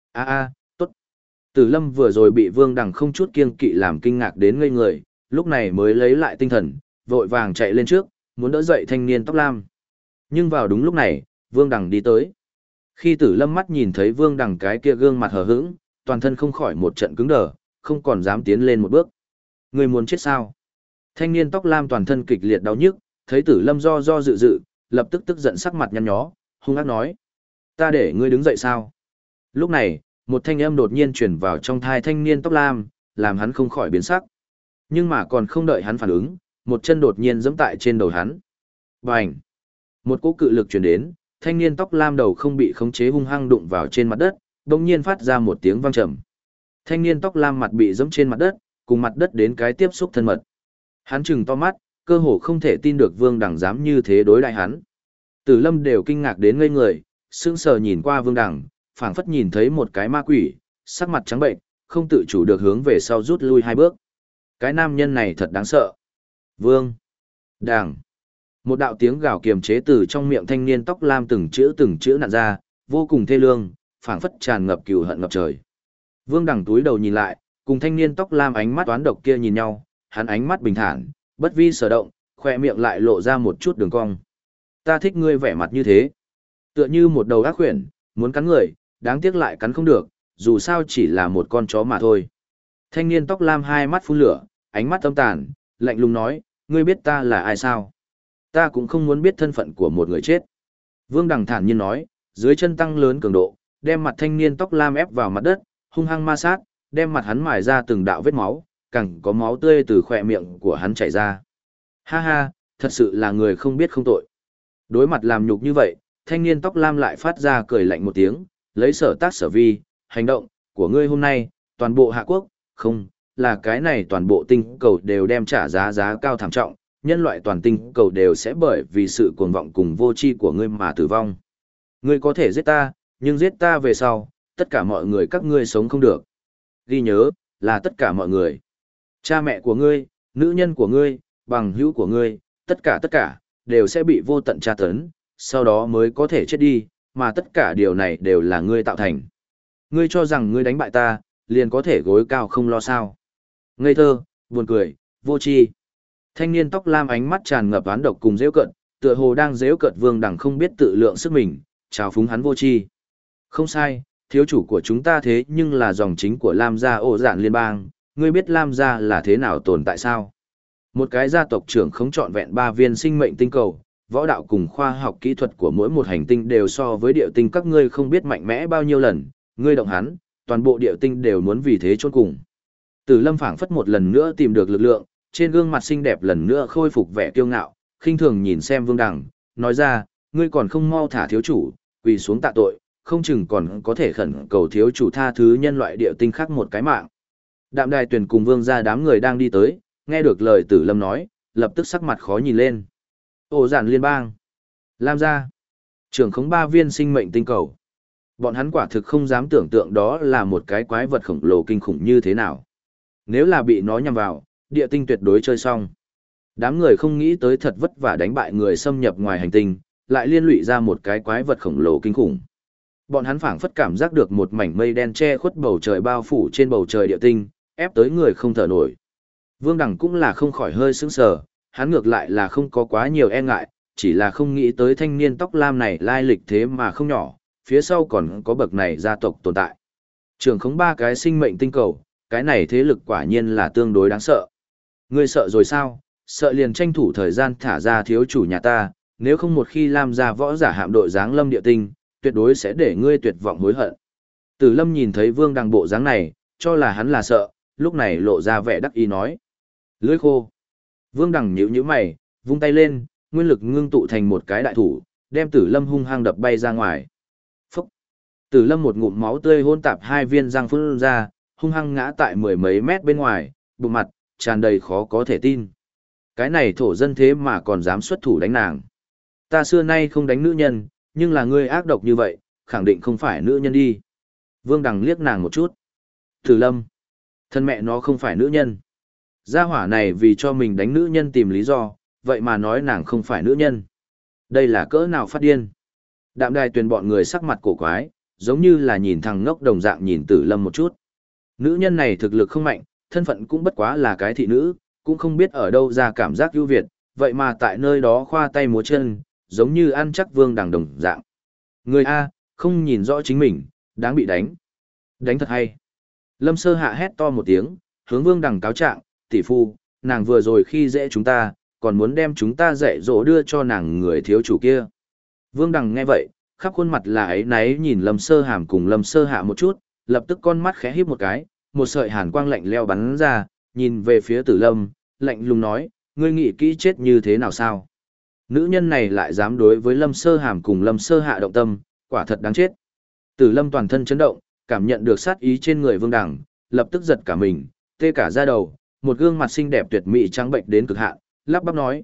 Tốt. Tử Lâm vừa rồi bị Vương Đằng không chút kiêng kỵ làm kinh ngạc đến ngây người, lúc này mới lấy lại tinh thần, vội vàng chạy lên trước, muốn đỡ dậy thanh niên tóc lam. Nhưng vào đúng lúc này, Vương Đằng đi tới. Khi Tử Lâm mắt nhìn thấy Vương Đằng cái kia gương mặt hờ hững, toàn thân không khỏi một trận cứng đờ, không còn dám tiến lên một bước. Ngươi muốn chết sao? Thanh niên tóc lam toàn thân kịch liệt đau nhức, thấy Tử Lâm do dự dự, lập tức tức giận sắc mặt nhăn nhó, hung ác nói: "Ta để ngươi đứng dậy sao?" Lúc này, một thanh âm đột nhiên truyền vào trong thai thanh niên tóc lam, làm hắn không khỏi biến sắc. Nhưng mà còn không đợi hắn phản ứng, một chân đột nhiên giẫm tại trên đầu hắn. Bành! Một cỗ cự lực truyền đến, thanh niên tóc lam đầu không bị khống chế hung hăng đụng vào trên mặt đất, bỗng nhiên phát ra một tiếng vang trầm. Thanh niên tóc lam mặt bị giẫm trên mặt đất, cùng mặt đất đến cái tiếp xúc thân mật. Hắn trừng to mắt, cơ hồ không thể tin được Vương Đằng dám như thế đối đãi hắn. Tử Lâm đều kinh ngạc đến ngây người, sững sờ nhìn qua Vương Đằng, phảng phất nhìn thấy một cái ma quỷ, sắc mặt trắng bệnh, không tự chủ được hướng về sau rút lui hai bước. Cái nam nhân này thật đáng sợ. Vương Đằng. Một đạo tiếng gào kiềm chế từ trong miệng thanh niên tóc lam từng chữ nặn ra, vô cùng thê lương, phảng phất tràn ngập cừu hận ngập trời. Vương Đằng túi đầu nhìn lại, cùng thanh niên tóc lam ánh mắt toán độc kia nhìn nhau, hắn ánh mắt bình thản, bất vi sở động, khoe miệng lại lộ ra một chút đường cong. Ta thích ngươi vẻ mặt như thế. Tựa như một đầu ác quyển, muốn cắn người, đáng tiếc lại cắn không được, dù sao chỉ là một con chó mà thôi. Thanh niên tóc lam hai mắt phun lửa, ánh mắt âm tàn, lạnh lùng nói, ngươi biết ta là ai sao? Ta cũng không muốn biết thân phận của một người chết. Vương Đằng thản nhiên nói, dưới chân tăng lớn cường độ, đem mặt thanh niên tóc lam ép vào mặt đất, hung hăng ma sát, đem mặt hắn mài ra từng đạo vết máu, càng có máu tươi từ khỏe miệng của hắn chảy ra. Ha ha, thật sự là người không biết không tội. Đối mặt làm nhục như vậy, thanh niên tóc lam lại phát ra cười lạnh một tiếng, lấy sở tác sở vi, hành động của ngươi hôm nay, toàn bộ Hạ Quốc, không, là cái này toàn bộ tinh cầu đều đem trả giá cao thảm trọng, nhân loại toàn tinh cầu đều sẽ bởi vì sự cuồng vọng cùng vô tri của ngươi mà tử vong. Ngươi có thể giết ta, nhưng giết ta về sau, tất cả mọi người các ngươi sống không được. Ghi nhớ, là tất cả mọi người. Cha mẹ của ngươi, nữ nhân của ngươi, bằng hữu của ngươi, tất cả, đều sẽ bị vô tận tra tấn, sau đó mới có thể chết đi, mà tất cả điều này đều là ngươi tạo thành. Ngươi cho rằng ngươi đánh bại ta, liền có thể gối cao không lo sao. Ngây thơ, buồn cười, vô tri. Thanh niên tóc lam ánh mắt tràn ngập oán độc cùng giễu cợt, tựa hồ đang giễu cợt Vương Đằng không biết tự lượng sức mình, trào phúng hắn vô tri. Không sai, thiếu chủ của chúng ta thế nhưng là dòng chính của Lam gia Ổ Dạn liên bang, ngươi biết Lam gia là thế nào tồn tại sao? Một cái gia tộc trưởng không trọn vẹn 3 viên sinh mệnh tinh cầu, võ đạo cùng khoa học kỹ thuật của mỗi một hành tinh đều so với địa tinh các ngươi không biết mạnh mẽ bao nhiêu lần, ngươi động hắn, toàn bộ địa tinh đều muốn vì thế chôn cùng. Tử Lâm phảng phất một lần nữa tìm được lực lượng, trên gương mặt xinh đẹp lần nữa khôi phục vẻ kiêu ngạo, khinh thường nhìn xem Vương Đằng, nói ra, ngươi còn không mau thả thiếu chủ, quỳ xuống tạ tội, không chừng còn có thể khẩn cầu thiếu chủ tha thứ nhân loại địa tinh khác một cái mạng. Đạm Đài Tuyền cùng Vương gia đám người đang đi tới, nghe được lời Tử Lâm nói, lập tức sắc mặt khó nhìn lên. Ổ Dạn liên bang, Lam gia, trưởng khống 3 viên sinh mệnh tinh cầu. Bọn hắn quả thực không dám tưởng tượng đó là một cái quái vật khổng lồ kinh khủng như thế nào. Nếu là bị nó nhằm vào, địa tinh tuyệt đối chơi xong. Đám người không nghĩ tới thật vất vả đánh bại người xâm nhập ngoài hành tinh, lại liên lụy ra một cái quái vật khổng lồ kinh khủng. Bọn hắn phảng phất cảm giác được một mảnh mây đen che khuất bầu trời bao phủ trên bầu trời địa tinh, ép tới người không thở nổi. Vương Đằng cũng là không khỏi hơi sững sờ, hắn ngược lại là không có quá nhiều e ngại, chỉ là không nghĩ tới thanh niên tóc lam này lai lịch thế mà không nhỏ, phía sau còn có bậc này gia tộc tồn tại. Trường khống 3 cái sinh mệnh tinh cầu, cái này thế lực quả nhiên là tương đối đáng sợ. Ngươi sợ rồi sao? Sợ liền tranh thủ thời gian thả ra thiếu chủ nhà ta, nếu không một khi Lam gia võ giả hạm đội giáng lâm địa tinh, tuyệt đối sẽ để ngươi tuyệt vọng hối hận. Tử Lâm nhìn thấy Vương Đằng bộ dáng này, cho là hắn là sợ, lúc này lộ ra vẻ đắc ý nói. Lưỡi khô. Vương Đằng nhíu mày, vung tay lên, nguyên lực ngưng tụ thành một cái đại thủ, đem Tử Lâm hung hăng đập bay ra ngoài. Phúc. Tử Lâm một ngụm máu tươi hôn tạp 2 viên răng phun ra, hung hăng ngã tại 10 mấy mét bên ngoài, bụng mặt, tràn đầy khó có thể tin. Cái này thổ dân thế mà còn dám xuất thủ đánh nàng. Ta xưa nay không đánh nữ nhân, nhưng là ngươi ác độc như vậy, khẳng định không phải nữ nhân đi. Vương Đằng liếc nàng một chút. Tử Lâm. Thân mẹ nó không phải nữ nhân. Gia hỏa này vì cho mình đánh nữ nhân tìm lý do, vậy mà nói nàng không phải nữ nhân. Đây là cỡ nào phát điên. Đạm Đài Tuyền bọn người sắc mặt cổ quái, giống như là nhìn thằng ngốc đồng dạng nhìn Tử Lâm một chút. Nữ nhân này thực lực không mạnh, thân phận cũng bất quá là cái thị nữ, cũng không biết ở đâu ra cảm giác ưu việt, vậy mà tại nơi đó khoa tay múa chân, giống như ăn chắc Vương Đằng đồng dạng. Người A, không nhìn rõ chính mình, đáng bị đánh. Đánh thật hay. Lâm Sơ Hạ hét to một tiếng, hướng Vương Đằng cáo trạng, tỷ phu, nàng vừa rồi khi dễ chúng ta, còn muốn đem chúng ta dạy dỗ đưa cho nàng người thiếu chủ kia. Vương Đằng nghe vậy, khắp khuôn mặt là ấy náy nhìn Lâm Sơ Hàm cùng Lâm Sơ Hạ một chút, lập tức con mắt khẽ híp một cái, một sợi hàn quang lạnh leo bắn ra, nhìn về phía Tử Lâm, lạnh lùng nói, ngươi nghĩ kỹ chết như thế nào sao? Nữ nhân này lại dám đối với Lâm Sơ Hàm cùng Lâm Sơ Hạ động tâm, quả thật đáng chết. Tử Lâm toàn thân chấn động, cảm nhận được sát ý trên người Vương Đằng, lập tức giật cả mình, tê cả da đầu, một gương mặt xinh đẹp tuyệt mỹ trắng bệnh đến cực hạn, lắp bắp nói,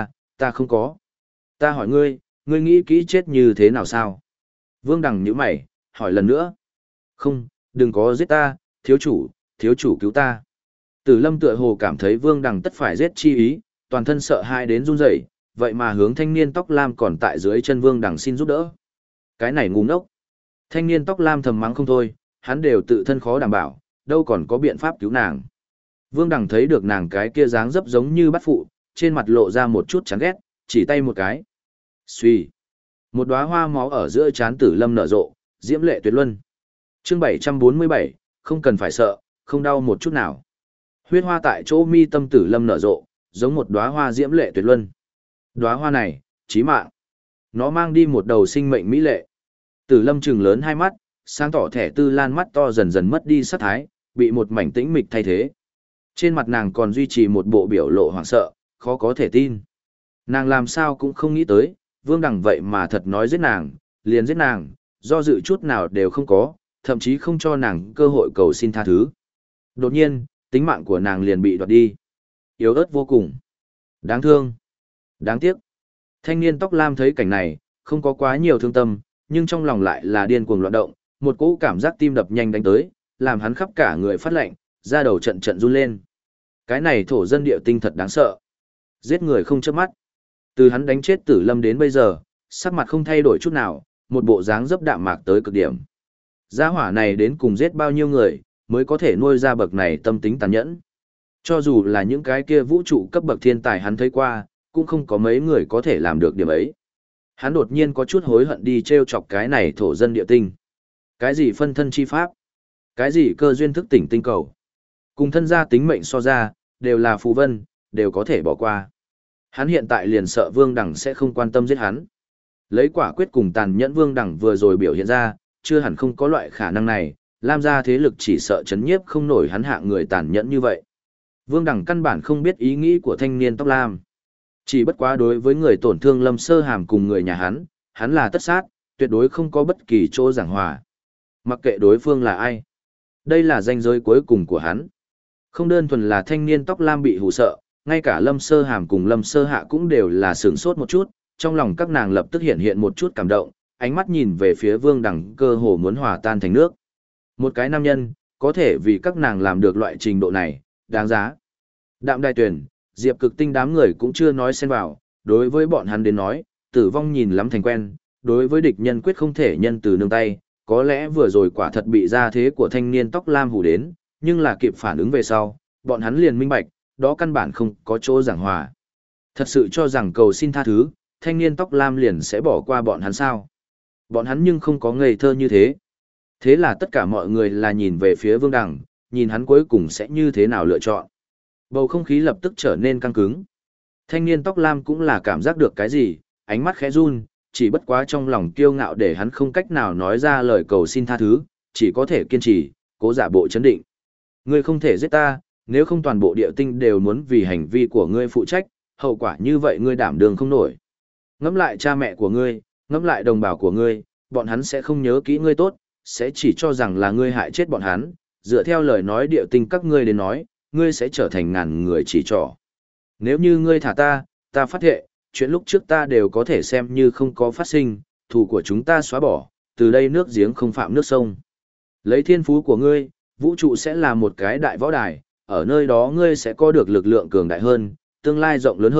ta không có. Ta hỏi ngươi, ngươi nghĩ kỹ chết như thế nào sao? Vương Đằng nhíu mày, hỏi lần nữa. Không, đừng có giết ta, thiếu chủ cứu ta. Tử Lâm tựa hồ cảm thấy Vương Đằng tất phải giết chi ý, toàn thân sợ hãi đến run rẩy, vậy mà hướng thanh niên tóc lam còn tại dưới chân Vương Đằng xin giúp đỡ. Cái này ngu ngốc. Thanh niên tóc lam thầm mắng không thôi, hắn đều tự thân khó đảm bảo, đâu còn có biện pháp cứu nàng. Vương Đằng thấy được nàng cái kia dáng dấp giống như bắt phụ, trên mặt lộ ra một chút chán ghét, chỉ tay một cái. Xuy. Một đóa hoa máu ở giữa trán Tử Lâm nở rộ, diễm lệ tuyệt luân. Chương 747, không cần phải sợ, không đau một chút nào. Huyết hoa tại chỗ mi tâm Tử Lâm nở rộ, giống một đóa hoa diễm lệ tuyệt luân. Đóa hoa này, chí mạng. Nó mang đi một đầu sinh mệnh mỹ lệ. Tử Lâm trừng lớn hai mắt, sáng tỏ thẻ tư lan mắt to dần dần mất đi sát thái, bị một mảnh tĩnh mịch thay thế. Trên mặt nàng còn duy trì một bộ biểu lộ hoảng sợ, khó có thể tin. Nàng làm sao cũng không nghĩ tới, Vương Đằng vậy mà thật nói giết nàng, liền giết nàng, do dự chút nào đều không có, thậm chí không cho nàng cơ hội cầu xin tha thứ. Đột nhiên, tính mạng của nàng liền bị đoạt đi. Yếu ớt vô cùng. Đáng thương. Đáng tiếc. Thanh niên tóc lam thấy cảnh này, không có quá nhiều thương tâm, nhưng trong lòng lại là điên cuồng loạn động, một cỗ cảm giác tim đập nhanh đánh tới, làm hắn khắp cả người phát lạnh, da đầu trận trận run lên. Cái này thổ dân địa tinh thật đáng sợ. Giết người không chớp mắt. Từ hắn đánh chết Tử Lâm đến bây giờ, sắc mặt không thay đổi chút nào, một bộ dáng dấp đạm mạc tới cực điểm. Gia hỏa này đến cùng giết bao nhiêu người, mới có thể nuôi ra bậc này tâm tính tàn nhẫn. Cho dù là những cái kia vũ trụ cấp bậc thiên tài hắn thấy qua, cũng không có mấy người có thể làm được điểm ấy. Hắn đột nhiên có chút hối hận đi trêu chọc cái này thổ dân địa tinh. Cái gì phân thân chi pháp? Cái gì cơ duyên thức tỉnh tinh cầu? Cùng thân gia tính mệnh so ra, đều là phù vân, đều có thể bỏ qua. Hắn hiện tại liền sợ Vương Đằng sẽ không quan tâm giết hắn. Lấy quả quyết cùng tàn nhẫn Vương Đằng vừa rồi biểu hiện ra, chưa hẳn không có loại khả năng này, Lam gia thế lực chỉ sợ chấn nhiếp không nổi hắn hạng người tàn nhẫn như vậy. Vương Đằng căn bản không biết ý nghĩ của thanh niên tóc lam. Chỉ bất quá đối với người tổn thương Lâm Sơ Hàm cùng người nhà hắn là tất sát, tuyệt đối không có bất kỳ chỗ giảng hòa. Mặc kệ đối phương là ai. Đây là ranh giới cuối cùng của hắn. Không đơn thuần là thanh niên tóc lam bị hù sợ, ngay cả Lâm Sơ Hàm cùng Lâm Sơ Hạ cũng đều là sửng sốt một chút, trong lòng các nàng lập tức hiện hiện một chút cảm động, ánh mắt nhìn về phía Vương Đằng cơ hồ muốn hòa tan thành nước. Một cái nam nhân, có thể vì các nàng làm được loại trình độ này, đáng giá. Đạm Đài Tuyền, Diệp Cực Tinh đám người cũng chưa nói xen vào, đối với bọn hắn đến nói, tử vong nhìn lắm thành quen, đối với địch nhân quyết không thể nhân từ nương tay, có lẽ vừa rồi quả thật bị gia thế của thanh niên tóc lam hù đến, nhưng là kịp phản ứng về sau, bọn hắn liền minh bạch, đó căn bản không có chỗ giảng hòa. Thật sự cho rằng cầu xin tha thứ, thanh niên tóc lam liền sẽ bỏ qua bọn hắn sao? Bọn hắn nhưng không có ngây thơ như thế. Thế là tất cả mọi người là nhìn về phía Vương Đằng, nhìn hắn cuối cùng sẽ như thế nào lựa chọn. Bầu không khí lập tức trở nên căng cứng. Thanh niên tóc lam cũng là cảm giác được cái gì, ánh mắt khẽ run, chỉ bất quá trong lòng kiêu ngạo để hắn không cách nào nói ra lời cầu xin tha thứ, chỉ có thể kiên trì, cố giả bộ chấn định. Ngươi không thể giết ta, nếu không toàn bộ địa tinh đều muốn vì hành vi của ngươi phụ trách, hậu quả như vậy ngươi đảm đường không nổi. Ngẫm lại cha mẹ của ngươi, ngẫm lại đồng bào của ngươi, bọn hắn sẽ không nhớ kỹ ngươi tốt, sẽ chỉ cho rằng là ngươi hại chết bọn hắn, dựa theo lời nói địa tinh các ngươi đến nói, ngươi sẽ trở thành ngàn người chỉ trỏ. Nếu như ngươi thả ta phát thệ, chuyện lúc trước ta đều có thể xem như không có phát sinh, thù của chúng ta xóa bỏ, từ đây nước giếng không phạm nước sông. Lấy thiên phú của ngươi, vũ trụ sẽ là một cái đại võ đài, ở nơi đó ngươi sẽ có được lực lượng cường đại hơn, tương lai rộng lớn hơn,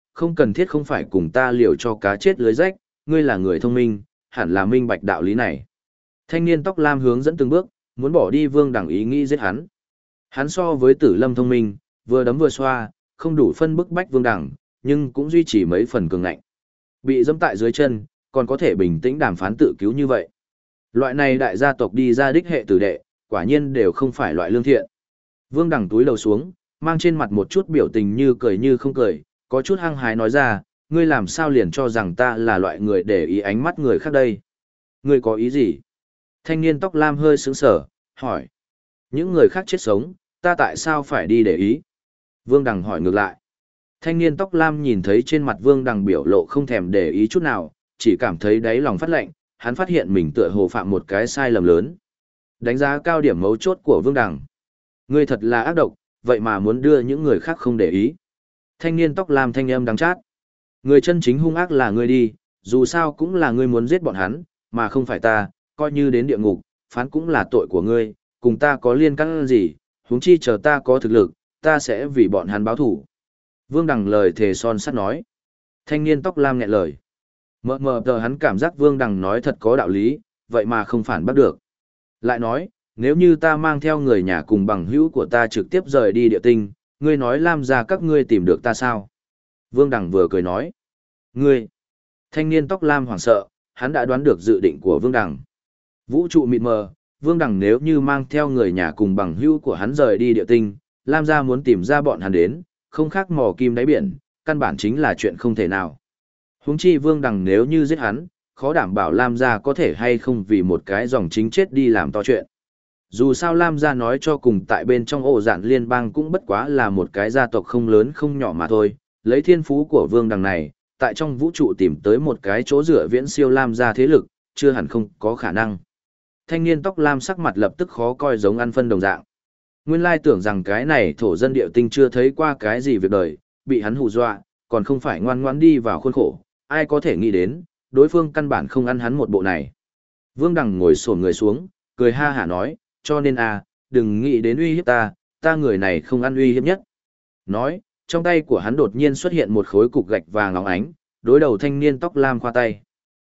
không cần thiết không phải cùng ta liều cho cá chết lưới rách, ngươi là người thông minh, hẳn là minh bạch đạo lý này. Thanh niên tóc lam hướng dẫn từng bước, muốn bỏ đi Vương Đằng ý nghĩ giết hắn. Hắn so với Tử Lâm thông minh, vừa đấm vừa xoa, không đủ phân bức bách Vương Đằng, nhưng cũng duy trì mấy phần cường ngạnh. Bị dẫm tại dưới chân, còn có thể bình tĩnh đàm phán tự cứu như vậy. Loại này đại gia tộc đi ra đích hệ tử đệ, quả nhiên đều không phải loại lương thiện. Vương Đằng túi đầu xuống, mang trên mặt một chút biểu tình như cười như không cười, có chút hăng hái nói ra, ngươi làm sao liền cho rằng ta là loại người để ý ánh mắt người khác đây? Ngươi có ý gì? Thanh niên tóc lam hơi sững sờ, hỏi. Những người khác chết sống, ta tại sao phải đi để ý? Vương Đằng hỏi ngược lại. Thanh niên tóc lam nhìn thấy trên mặt Vương Đằng biểu lộ không thèm để ý chút nào, chỉ cảm thấy đáy lòng phát lạnh, hắn phát hiện mình tựa hồ phạm một cái sai lầm lớn. Đánh giá cao điểm mấu chốt của Vương Đằng. Ngươi thật là ác độc, vậy mà muốn đưa những người khác không để ý. Thanh niên tóc lam thanh âm đắng chát. Người chân chính hung ác là ngươi đi, dù sao cũng là ngươi muốn giết bọn hắn, mà không phải ta, coi như đến địa ngục, phán cũng là tội của ngươi, cùng ta có liên can gì, huống chi chờ ta có thực lực, ta sẽ vì bọn hắn báo thủ. Vương Đằng lời thề son sắt nói. Thanh niên tóc lam nghẹn lời. Mờ mờ tờ hắn cảm giác Vương Đằng nói thật có đạo lý, vậy mà không phản bắt được. Lại nói, nếu như ta mang theo người nhà cùng bằng hữu của ta trực tiếp rời đi địa tinh, ngươi nói Lam gia các ngươi tìm được ta sao? Vương Đằng vừa cười nói. Ngươi! Thanh niên tóc lam hoảng sợ, hắn đã đoán được dự định của Vương Đằng. Vũ trụ mịt mờ, Vương Đằng nếu như mang theo người nhà cùng bằng hữu của hắn rời đi địa tinh, Lam gia muốn tìm ra bọn hắn đến, không khác mò kim đáy biển, căn bản chính là chuyện không thể nào. Huống chi Vương Đằng nếu như giết hắn, khó đảm bảo Lam gia có thể hay không vì một cái dòng chính chết đi làm to chuyện. Dù sao Lam gia nói cho cùng tại bên trong ổ dạn liên bang cũng bất quá là một cái gia tộc không lớn không nhỏ mà thôi, lấy thiên phú của Vương Đằng này, tại trong vũ trụ tìm tới một cái chỗ dựa viễn siêu Lam gia thế lực, chưa hẳn không có khả năng. Thanh niên tóc lam sắc mặt lập tức khó coi giống ăn phân đồng dạng. Nguyên lai tưởng rằng cái này thổ dân điệu tinh chưa thấy qua cái gì việc đời, bị hắn hù dọa, còn không phải ngoan ngoãn đi vào khuôn khổ, ai có thể nghĩ đến, đối phương căn bản không ăn hắn một bộ này. Vương Đằng ngồi xổm người xuống, cười ha hả nói, cho nên đừng nghĩ đến uy hiếp ta, ta người này không ăn uy hiếp nhất. Nói, trong tay của hắn đột nhiên xuất hiện một khối cục gạch vàng óng ánh, đối đầu thanh niên tóc lam khoa tay.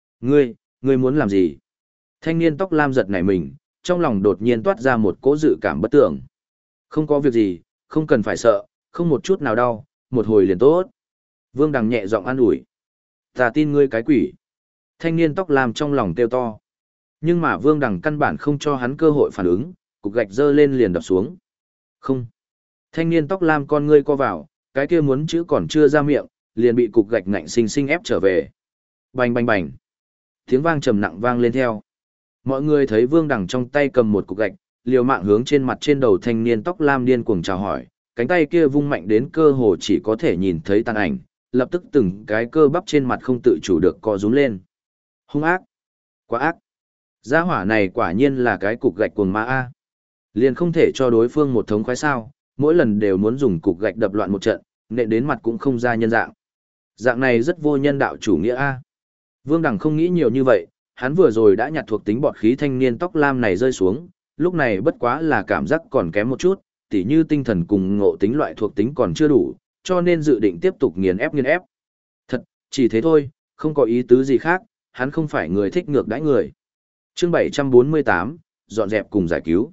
Ngươi muốn làm gì? Thanh niên tóc lam giật nảy mình, trong lòng đột nhiên toát ra một cỗ dự cảm bất tưởng. Không có việc gì, không cần phải sợ, không một chút nào đau, một hồi liền tốt. Vương Đằng nhẹ giọng an ủi. Ta tin ngươi cái quỷ. Thanh niên tóc lam trong lòng kêu to. Nhưng mà Vương Đằng căn bản không cho hắn cơ hội phản ứng, cục gạch giơ lên liền đập xuống. Không. Thanh niên tóc lam con ngươi co vào, cái kia muốn chữ còn chưa ra miệng, liền bị cục gạch ngạnh sinh sinh ép trở về. Bành bành bành. Tiếng vang trầm nặng vang lên theo. Mọi người thấy Vương Đằng trong tay cầm một cục gạch, liều mạng hướng trên mặt trên đầu thanh niên tóc lam điên cuồng chào hỏi, cánh tay kia vung mạnh đến cơ hồ chỉ có thể nhìn thấy tàn ảnh, lập tức từng cái cơ bắp trên mặt không tự chủ được co rúm lên. Hung ác, quá ác. Gia hỏa này quả nhiên là cái cục gạch cuồng ma a. Liền không thể cho đối phương một thống khoái sao, mỗi lần đều muốn dùng cục gạch đập loạn một trận, nện đến mặt cũng không ra nhân dạng. Dạng này rất vô nhân đạo chủ nghĩa a. Vương Đằng không nghĩ nhiều như vậy, hắn vừa rồi đã nhặt thuộc tính bọt khí thanh niên tóc lam này rơi xuống, lúc này bất quá là cảm giác còn kém một chút, tỉ như tinh thần cùng ngộ tính loại thuộc tính còn chưa đủ, cho nên dự định tiếp tục nghiền ép. Thật, chỉ thế thôi, không có ý tứ gì khác, hắn không phải người thích ngược đãi người. Chương 748, dọn dẹp cùng giải cứu.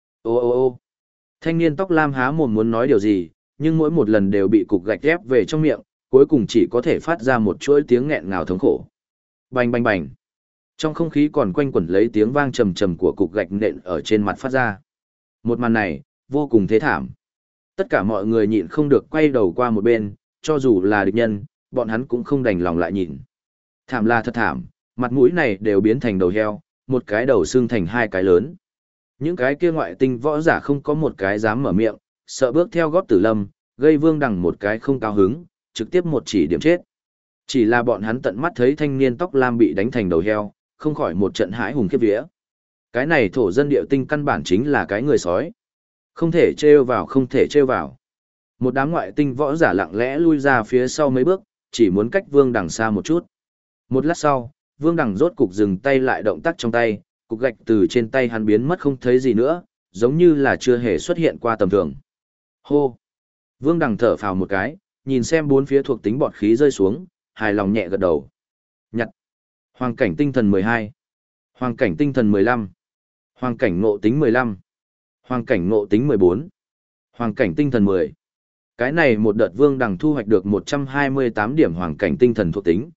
Ô. Thanh niên tóc lam há mồm muốn nói điều gì, nhưng mỗi một lần đều bị cục gạch ép về trong miệng, cuối cùng chỉ có thể phát ra một chuỗi tiếng nghẹn ngào thống khổ. Bành bành bành. Trong không khí còn quanh quẩn lấy tiếng vang trầm trầm của cục gạch nện ở trên mặt phát ra. Một màn này, vô cùng thê thảm. Tất cả mọi người nhịn không được quay đầu qua một bên, cho dù là địch nhân, bọn hắn cũng không đành lòng lại nhìn. Thảm là thật thảm, mặt mũi này đều biến thành đầu heo, một cái đầu xương thành hai cái lớn. Những cái kia ngoại tinh võ giả không có một cái dám mở miệng, sợ bước theo gót Tử Lâm, gây Vương Đằng một cái không cao hứng, trực tiếp một chỉ điểm chết. Chỉ là bọn hắn tận mắt thấy thanh niên tóc lam bị đánh thành đầu heo, không khỏi một trận hãi hùng khiếp vía. Cái này thổ dân điệu tinh căn bản chính là cái người sói. Không thể trêu vào. Một đám ngoại tinh võ giả lặng lẽ lui ra phía sau mấy bước, chỉ muốn cách Vương Đằng xa một chút. Một lát sau, Vương Đằng rốt cục dừng tay lại động tác trong tay, cục gạch từ trên tay hắn biến mất không thấy gì nữa, giống như là chưa hề xuất hiện qua tầm thường. Hô! Vương Đằng thở phào một cái, nhìn xem bốn phía thuộc tính bọt khí rơi xuống, hài lòng nhẹ gật đầu. Nhặt. Hoàng cảnh tinh thần 12. Hoàng cảnh tinh thần 15. Hoàng cảnh ngộ tính 15. Hoàng cảnh ngộ tính 14. Hoàng cảnh tinh thần 10. Cái này một đợt Vương Đằng thu hoạch được 128 điểm hoàng cảnh tinh thần thuộc tính,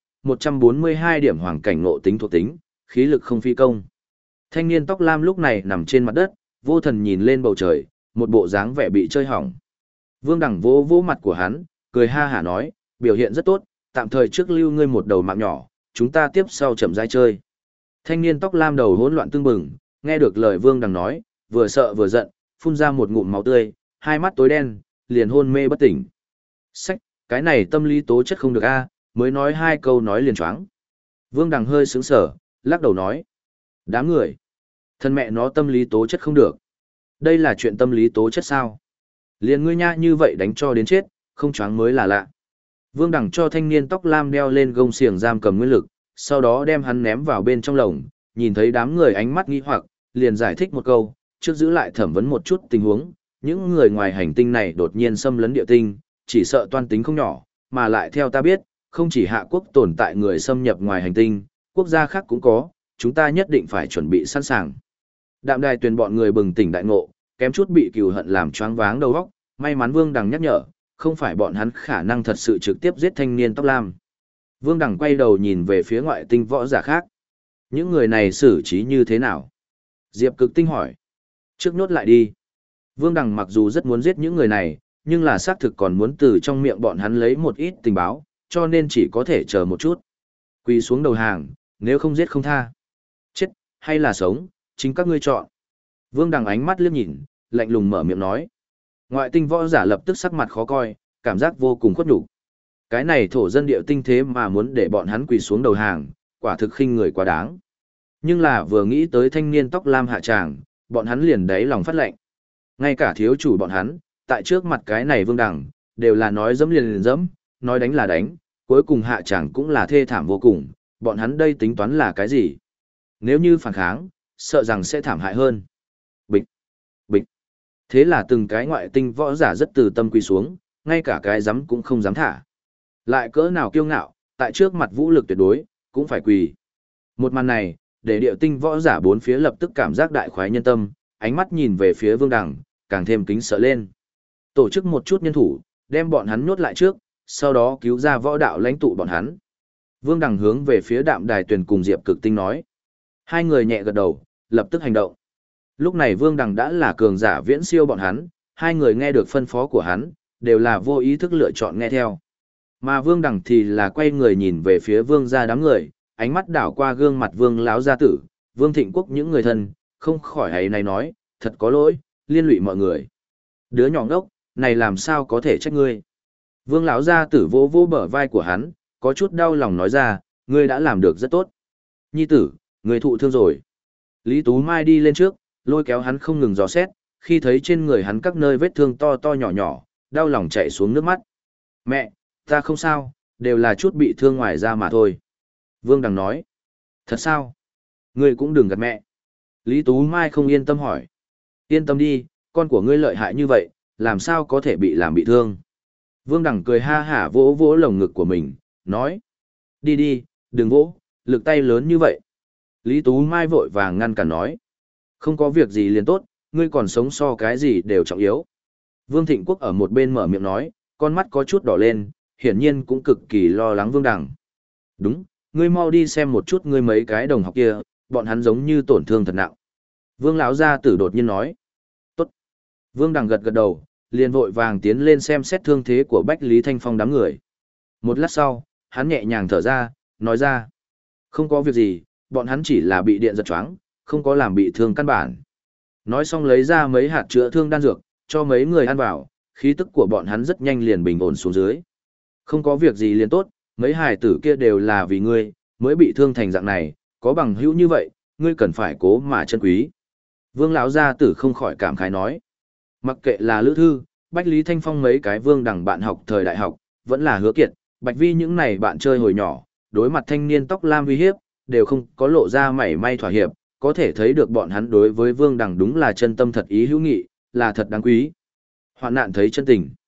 142 điểm hoàng cảnh ngộ tính thuộc tính, khí lực không phi công. Thanh niên tóc lam lúc này nằm trên mặt đất, vô thần nhìn lên bầu trời, một bộ dáng vẻ bị chơi hỏng. Vương Đằng vỗ vỗ mặt của hắn, cười ha hả nói, biểu hiện rất tốt, tạm thời trước lưu ngươi một đầu mạng nhỏ, chúng ta tiếp sau chậm rãi chơi. Thanh niên tóc lam đầu hỗn loạn tưng bừng, nghe được lời Vương Đằng nói, vừa sợ vừa giận, phun ra một ngụm máu tươi, hai mắt tối đen, liền hôn mê bất tỉnh. Sách, cái này tâm lý tố chất không được a, mới nói hai câu nói liền choáng. Vương Đằng hơi sững sờ, lắc đầu nói, đám người, thân mẹ nó tâm lý tố chất không được. Đây là chuyện tâm lý tố chất sao? Liền ngươi nha như vậy đánh cho đến chết, không choáng mới là lạ. Vương Đằng cho thanh niên tóc lam đeo lên gông xiềng giam cầm nguyên lực, sau đó đem hắn ném vào bên trong lồng, nhìn thấy đám người ánh mắt nghi hoặc, liền giải thích một câu, trước giữ lại thẩm vấn một chút tình huống, những người ngoài hành tinh này đột nhiên xâm lấn địa tinh, chỉ sợ toan tính không nhỏ, mà lại theo ta biết, không chỉ Hạ quốc tồn tại người xâm nhập ngoài hành tinh, quốc gia khác cũng có, chúng ta nhất định phải chuẩn bị sẵn sàng. Đạm Đài Tuyền bọn người bừng tỉnh đại ngộ, kém chút bị cừu hận làm choáng váng đầu óc, may mắn Vương Đằng nhắc nhở, không phải bọn hắn khả năng thật sự trực tiếp giết thanh niên tóc lam. Vương Đằng quay đầu nhìn về phía ngoại tinh võ giả khác. Những người này xử trí như thế nào? Diệp Cực Tinh hỏi. Trước nốt lại đi. Vương Đằng mặc dù rất muốn giết những người này, nhưng là xác thực còn muốn từ trong miệng bọn hắn lấy một ít tình báo, cho nên chỉ có thể chờ một chút. Quỳ xuống đầu hàng, nếu không giết không tha. Chết, hay là sống, chính các ngươi chọn. Vương Đằng ánh mắt liếc nhìn, lạnh lùng mở miệng nói. Ngoại tinh võ giả lập tức sắc mặt khó coi, cảm giác vô cùng khuất nhục. Cái này thổ dân địa tinh thế mà muốn để bọn hắn quỳ xuống đầu hàng, quả thực khinh người quá đáng. Nhưng là vừa nghĩ tới thanh niên tóc lam hạ tràng, bọn hắn liền đáy lòng phát lệnh. Ngay cả thiếu chủ bọn hắn, tại trước mặt cái này Vương Đằng, đều là nói dẫm liền dẫm, nói đánh là đánh, cuối cùng hạ tràng cũng là thê thảm vô cùng, bọn hắn đây tính toán là cái gì? Nếu như phản kháng, sợ rằng sẽ thảm hại hơn. Bịch, bịch. Thế là từng cái ngoại tinh võ giả rất từ tâm quỳ xuống, ngay cả cái dám cũng không dám thả. Lại cỡ nào kiêu ngạo, tại trước mặt vũ lực tuyệt đối, cũng phải quỳ. Một màn này, để điệu tinh võ giả bốn phía lập tức cảm giác đại khoái nhân tâm, ánh mắt nhìn về phía Vương Đằng, càng thêm kính sợ lên. Tổ chức một chút nhân thủ, đem bọn hắn nhốt lại trước, sau đó cứu ra võ đạo lãnh tụ bọn hắn. Vương Đằng hướng về phía Đạm Đài Tuyền cùng Diệp Cực Tinh nói. Hai người nhẹ gật đầu, lập tức hành động. Lúc này Vương Đằng đã là cường giả viễn siêu bọn hắn, hai người nghe được phân phó của hắn, đều là vô ý thức lựa chọn nghe theo. Mà Vương Đằng thì là quay người nhìn về phía Vương gia đám người, ánh mắt đảo qua gương mặt Vương lão gia tử, Vương Thịnh Quốc những người thân, không khỏi ấy này nói, thật có lỗi, liên lụy mọi người. Đứa nhỏ ngốc, này làm sao có thể trách ngươi? Vương lão gia tử vỗ vỗ bờ vai của hắn, có chút đau lòng nói ra, ngươi đã làm được rất tốt. Nhi tử, ngươi thụ thương rồi. Lý Tú Mai đi lên trước, lôi kéo hắn không ngừng dò xét, khi thấy trên người hắn các nơi vết thương to to nhỏ nhỏ, đau lòng chảy xuống nước mắt. Mẹ, ta không sao, đều là chút bị thương ngoài da mà thôi. Vương Đằng nói. Thật sao? Ngươi cũng đừng gạt mẹ. Lý Tú Mai không yên tâm hỏi. Yên tâm đi, con của ngươi lợi hại như vậy, làm sao có thể bị làm bị thương? Vương Đằng cười ha hả vỗ vỗ lồng ngực của mình, nói. Đi đi, đừng vỗ, lực tay lớn như vậy. Lý Tú Mai vội vàng ngăn cản nói. Không có việc gì liền tốt, ngươi còn sống so cái gì đều trọng yếu. Vương Thịnh Quốc ở một bên mở miệng nói, con mắt có chút đỏ lên, hiển nhiên cũng cực kỳ lo lắng Vương Đằng. Đúng, ngươi mau đi xem một chút ngươi mấy cái đồng học kia, bọn hắn giống như tổn thương thật nặng. Vương lão gia tử đột nhiên nói. Tốt. Vương Đằng gật gật đầu, liền vội vàng tiến lên xem xét thương thế của Bách Lý Thanh Phong đám người. Một lát sau, hắn nhẹ nhàng thở ra, nói ra. Không có việc gì, bọn hắn chỉ là bị điện giật choáng, không có làm bị thương căn bản. Nói xong lấy ra mấy hạt chữa thương đan dược, cho mấy người ăn vào, khí tức của bọn hắn rất nhanh liền bình ổn xuống dưới. Không có việc gì liền tốt, mấy hài tử kia đều là vì ngươi, mới bị thương thành dạng này, có bằng hữu như vậy, ngươi cần phải cố mà trân quý. Vương lão gia tử không khỏi cảm khái nói. Mặc kệ là Lữ Thư, Bách Lý Thanh Phong mấy cái Vương Đằng bạn học thời đại học, vẫn là Hứa Kiệt, Bạch Vi những này bạn chơi hồi nhỏ, đối mặt thanh niên tóc lam uy hiếp, đều không có lộ ra mảy may thỏa hiệp, có thể thấy được bọn hắn đối với Vương Đằng đúng là chân tâm thật ý hữu nghị, là thật đáng quý. Hoạn nạn thấy chân tình.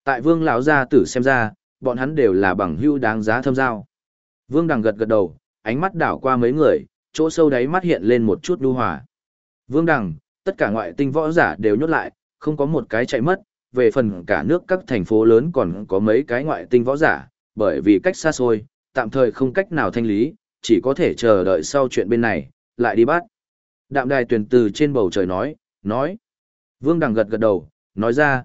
Tại Vương lão gia tử xem ra, bọn hắn đều là bằng hữu đáng giá thâm giao. Vương Đằng gật gật đầu, ánh mắt đảo qua mấy người, chỗ sâu đáy mắt hiện lên một chút nhu hòa. Vương Đằng, tất cả ngoại tinh võ giả đều nhốt lại, không có một cái chạy mất, về phần cả nước các thành phố lớn còn có mấy cái ngoại tinh võ giả, bởi vì cách xa xôi, tạm thời không cách nào thanh lý, chỉ có thể chờ đợi sau chuyện bên này, lại đi bắt. Đạm Đài Tuyền từ trên bầu trời nói. Vương Đằng gật gật đầu, nói ra,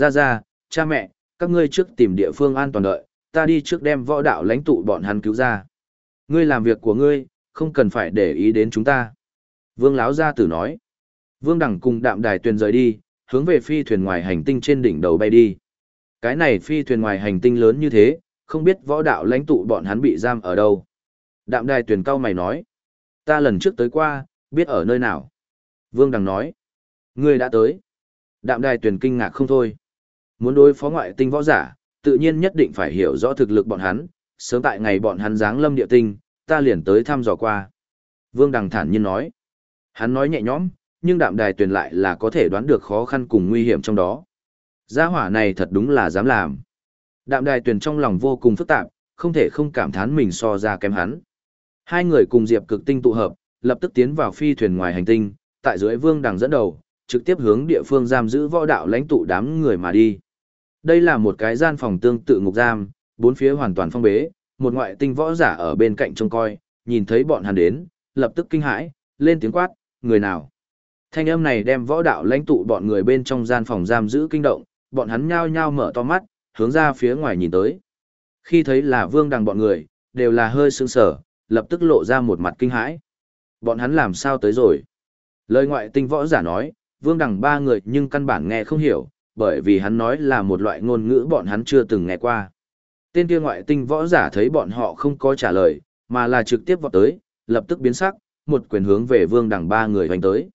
cha mẹ, các ngươi trước tìm địa phương an toàn đợi, ta đi trước đem võ đạo lãnh tụ bọn hắn cứu ra. Ngươi làm việc của ngươi, không cần phải để ý đến chúng ta. Vương Láo gia tử nói. Vương Đằng cùng Đạm Đài Tuyền rời đi, hướng về phi thuyền ngoài hành tinh trên đỉnh đầu bay đi. Cái này phi thuyền ngoài hành tinh lớn như thế, không biết võ đạo lãnh tụ bọn hắn bị giam ở đâu. Đạm Đài Tuyền cau mày nói. Ta lần trước tới qua, biết ở nơi nào. Vương Đằng nói. Ngươi đã tới. Đạm Đài Tuyền kinh ngạc không thôi. Muốn đối phó ngoại tinh võ giả, tự nhiên nhất định phải hiểu rõ thực lực bọn hắn, sớm tại ngày bọn hắn giáng lâm địa tinh, ta liền tới thăm dò qua. Vương Đằng thản nhiên nói. Hắn nói nhẹ nhõm, nhưng Đạm Đài Tuyền lại là có thể đoán được khó khăn cùng nguy hiểm trong đó. Gia hỏa này thật đúng là dám làm. Đạm Đài Tuyền trong lòng vô cùng phức tạp, không thể không cảm thán mình so ra kém hắn. Hai người cùng Diệp Cực Tinh tụ hợp, lập tức tiến vào phi thuyền ngoài hành tinh, tại dưới Vương Đằng dẫn đầu, trực tiếp hướng địa phương giam giữ võ đạo lãnh tụ đám người mà đi. Đây là một cái gian phòng tương tự ngục giam, bốn phía hoàn toàn phong bế, một ngoại tinh võ giả ở bên cạnh trông coi, nhìn thấy bọn hắn đến, lập tức kinh hãi, lên tiếng quát, người nào? Thanh âm này đem võ đạo lãnh tụ bọn người bên trong gian phòng giam giữ kinh động, bọn hắn nhao nhao mở to mắt, hướng ra phía ngoài nhìn tới. Khi thấy là Vương Đằng bọn người, đều là hơi sững sờ, lập tức lộ ra một mặt kinh hãi. Bọn hắn làm sao tới rồi? Lời ngoại tinh võ giả nói, Vương Đằng ba người nhưng căn bản nghe không hiểu, bởi vì hắn nói là một loại ngôn ngữ bọn hắn chưa từng nghe qua. Tên kia ngoại tinh võ giả thấy bọn họ không có trả lời, mà là trực tiếp vọt tới, lập tức biến sắc, một quyền hướng về Vương Đằng ba người hoành tới.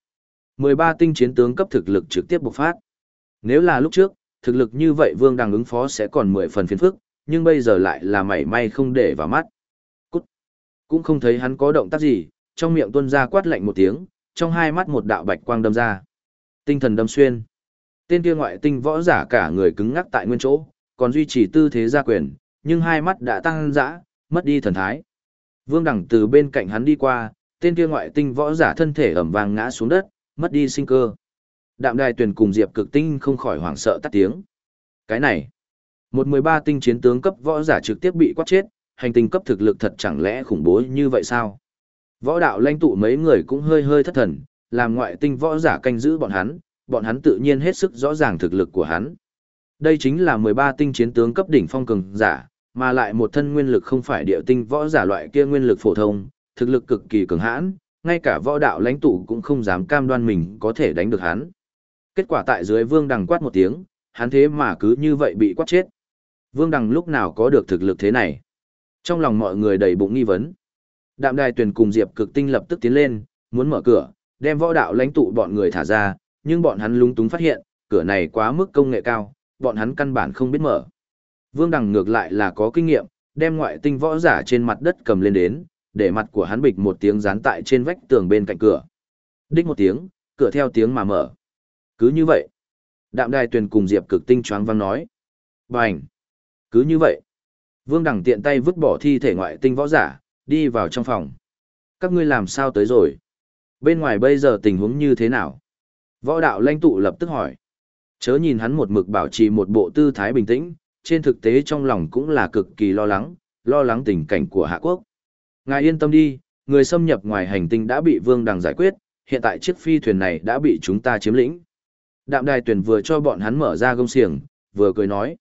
13 tinh chiến tướng cấp thực lực trực tiếp bộc phát. Nếu là lúc trước, thực lực như vậy Vương Đằng ứng phó sẽ còn 10 phần phiền phức, nhưng bây giờ lại là mảy may không để vào mắt. Cút! Cũng không thấy hắn có động tác gì, trong miệng tuôn ra quát lạnh một tiếng, trong hai mắt một đạo bạch quang đâm ra. Tinh thần đâm xuyên. Tên kia ngoại tinh võ giả cả người cứng ngắc tại nguyên chỗ, còn duy trì tư thế ra quyền, nhưng hai mắt đã tăng dã, mất đi thần thái. Vương Đằng từ bên cạnh hắn đi qua, tên kia ngoại tinh võ giả thân thể ẩm vàng ngã xuống đất, mất đi sinh cơ. Đạm Đài Tuyền cùng Diệp Cực Tinh không khỏi hoảng sợ tắt tiếng. Cái này, một 13 tinh chiến tướng cấp võ giả trực tiếp bị quát chết, hành tinh cấp thực lực thật chẳng lẽ khủng bố như vậy sao? Võ đạo lãnh tụ mấy người cũng hơi hơi thất thần, làm ngoại tinh võ giả canh giữ bọn hắn tự nhiên hết sức rõ ràng thực lực của hắn. Đây chính là 13 tinh chiến tướng cấp đỉnh phong cường giả, mà lại một thân nguyên lực không phải địa tinh võ giả loại kia nguyên lực phổ thông, thực lực cực kỳ cường hãn, ngay cả võ đạo lãnh tụ cũng không dám cam đoan mình có thể đánh được hắn. Kết quả tại dưới Vương Đằng quát một tiếng, hắn thế mà cứ như vậy bị quát chết. Vương Đằng lúc nào có được thực lực thế này? Trong lòng mọi người đầy bụng nghi vấn. Đạm Đài Tuyền cùng Diệp Cực Tinh lập tức tiến lên, muốn mở cửa, đem võ đạo lãnh tụ bọn người thả ra, nhưng bọn hắn lúng túng phát hiện, cửa này quá mức công nghệ cao, bọn hắn căn bản không biết mở. Vương Đằng ngược lại là có kinh nghiệm, đem ngoại tinh võ giả trên mặt đất cầm lên đến, để mặt của hắn bịch một tiếng dán tại trên vách tường bên cạnh cửa. Đích một tiếng, cửa theo tiếng mà mở. Cứ như vậy. Đạm Đài Tuyền cùng Diệp Cực Tinh choáng váng nói. Bành. Cứ như vậy. Vương Đằng tiện tay vứt bỏ thi thể ngoại tinh võ giả, đi vào trong phòng. Các ngươi làm sao tới rồi? Bên ngoài bây giờ tình huống như thế nào? Võ đạo lãnh tụ lập tức hỏi. Chớ nhìn hắn một mực bảo trì một bộ tư thái bình tĩnh, trên thực tế trong lòng cũng là cực kỳ lo lắng tình cảnh của Hạ Quốc. Ngài yên tâm đi, người xâm nhập ngoài hành tinh đã bị Vương Đằng giải quyết, hiện tại chiếc phi thuyền này đã bị chúng ta chiếm lĩnh. Đạm Đài Tuyền vừa cho bọn hắn mở ra gông xiềng, vừa cười nói.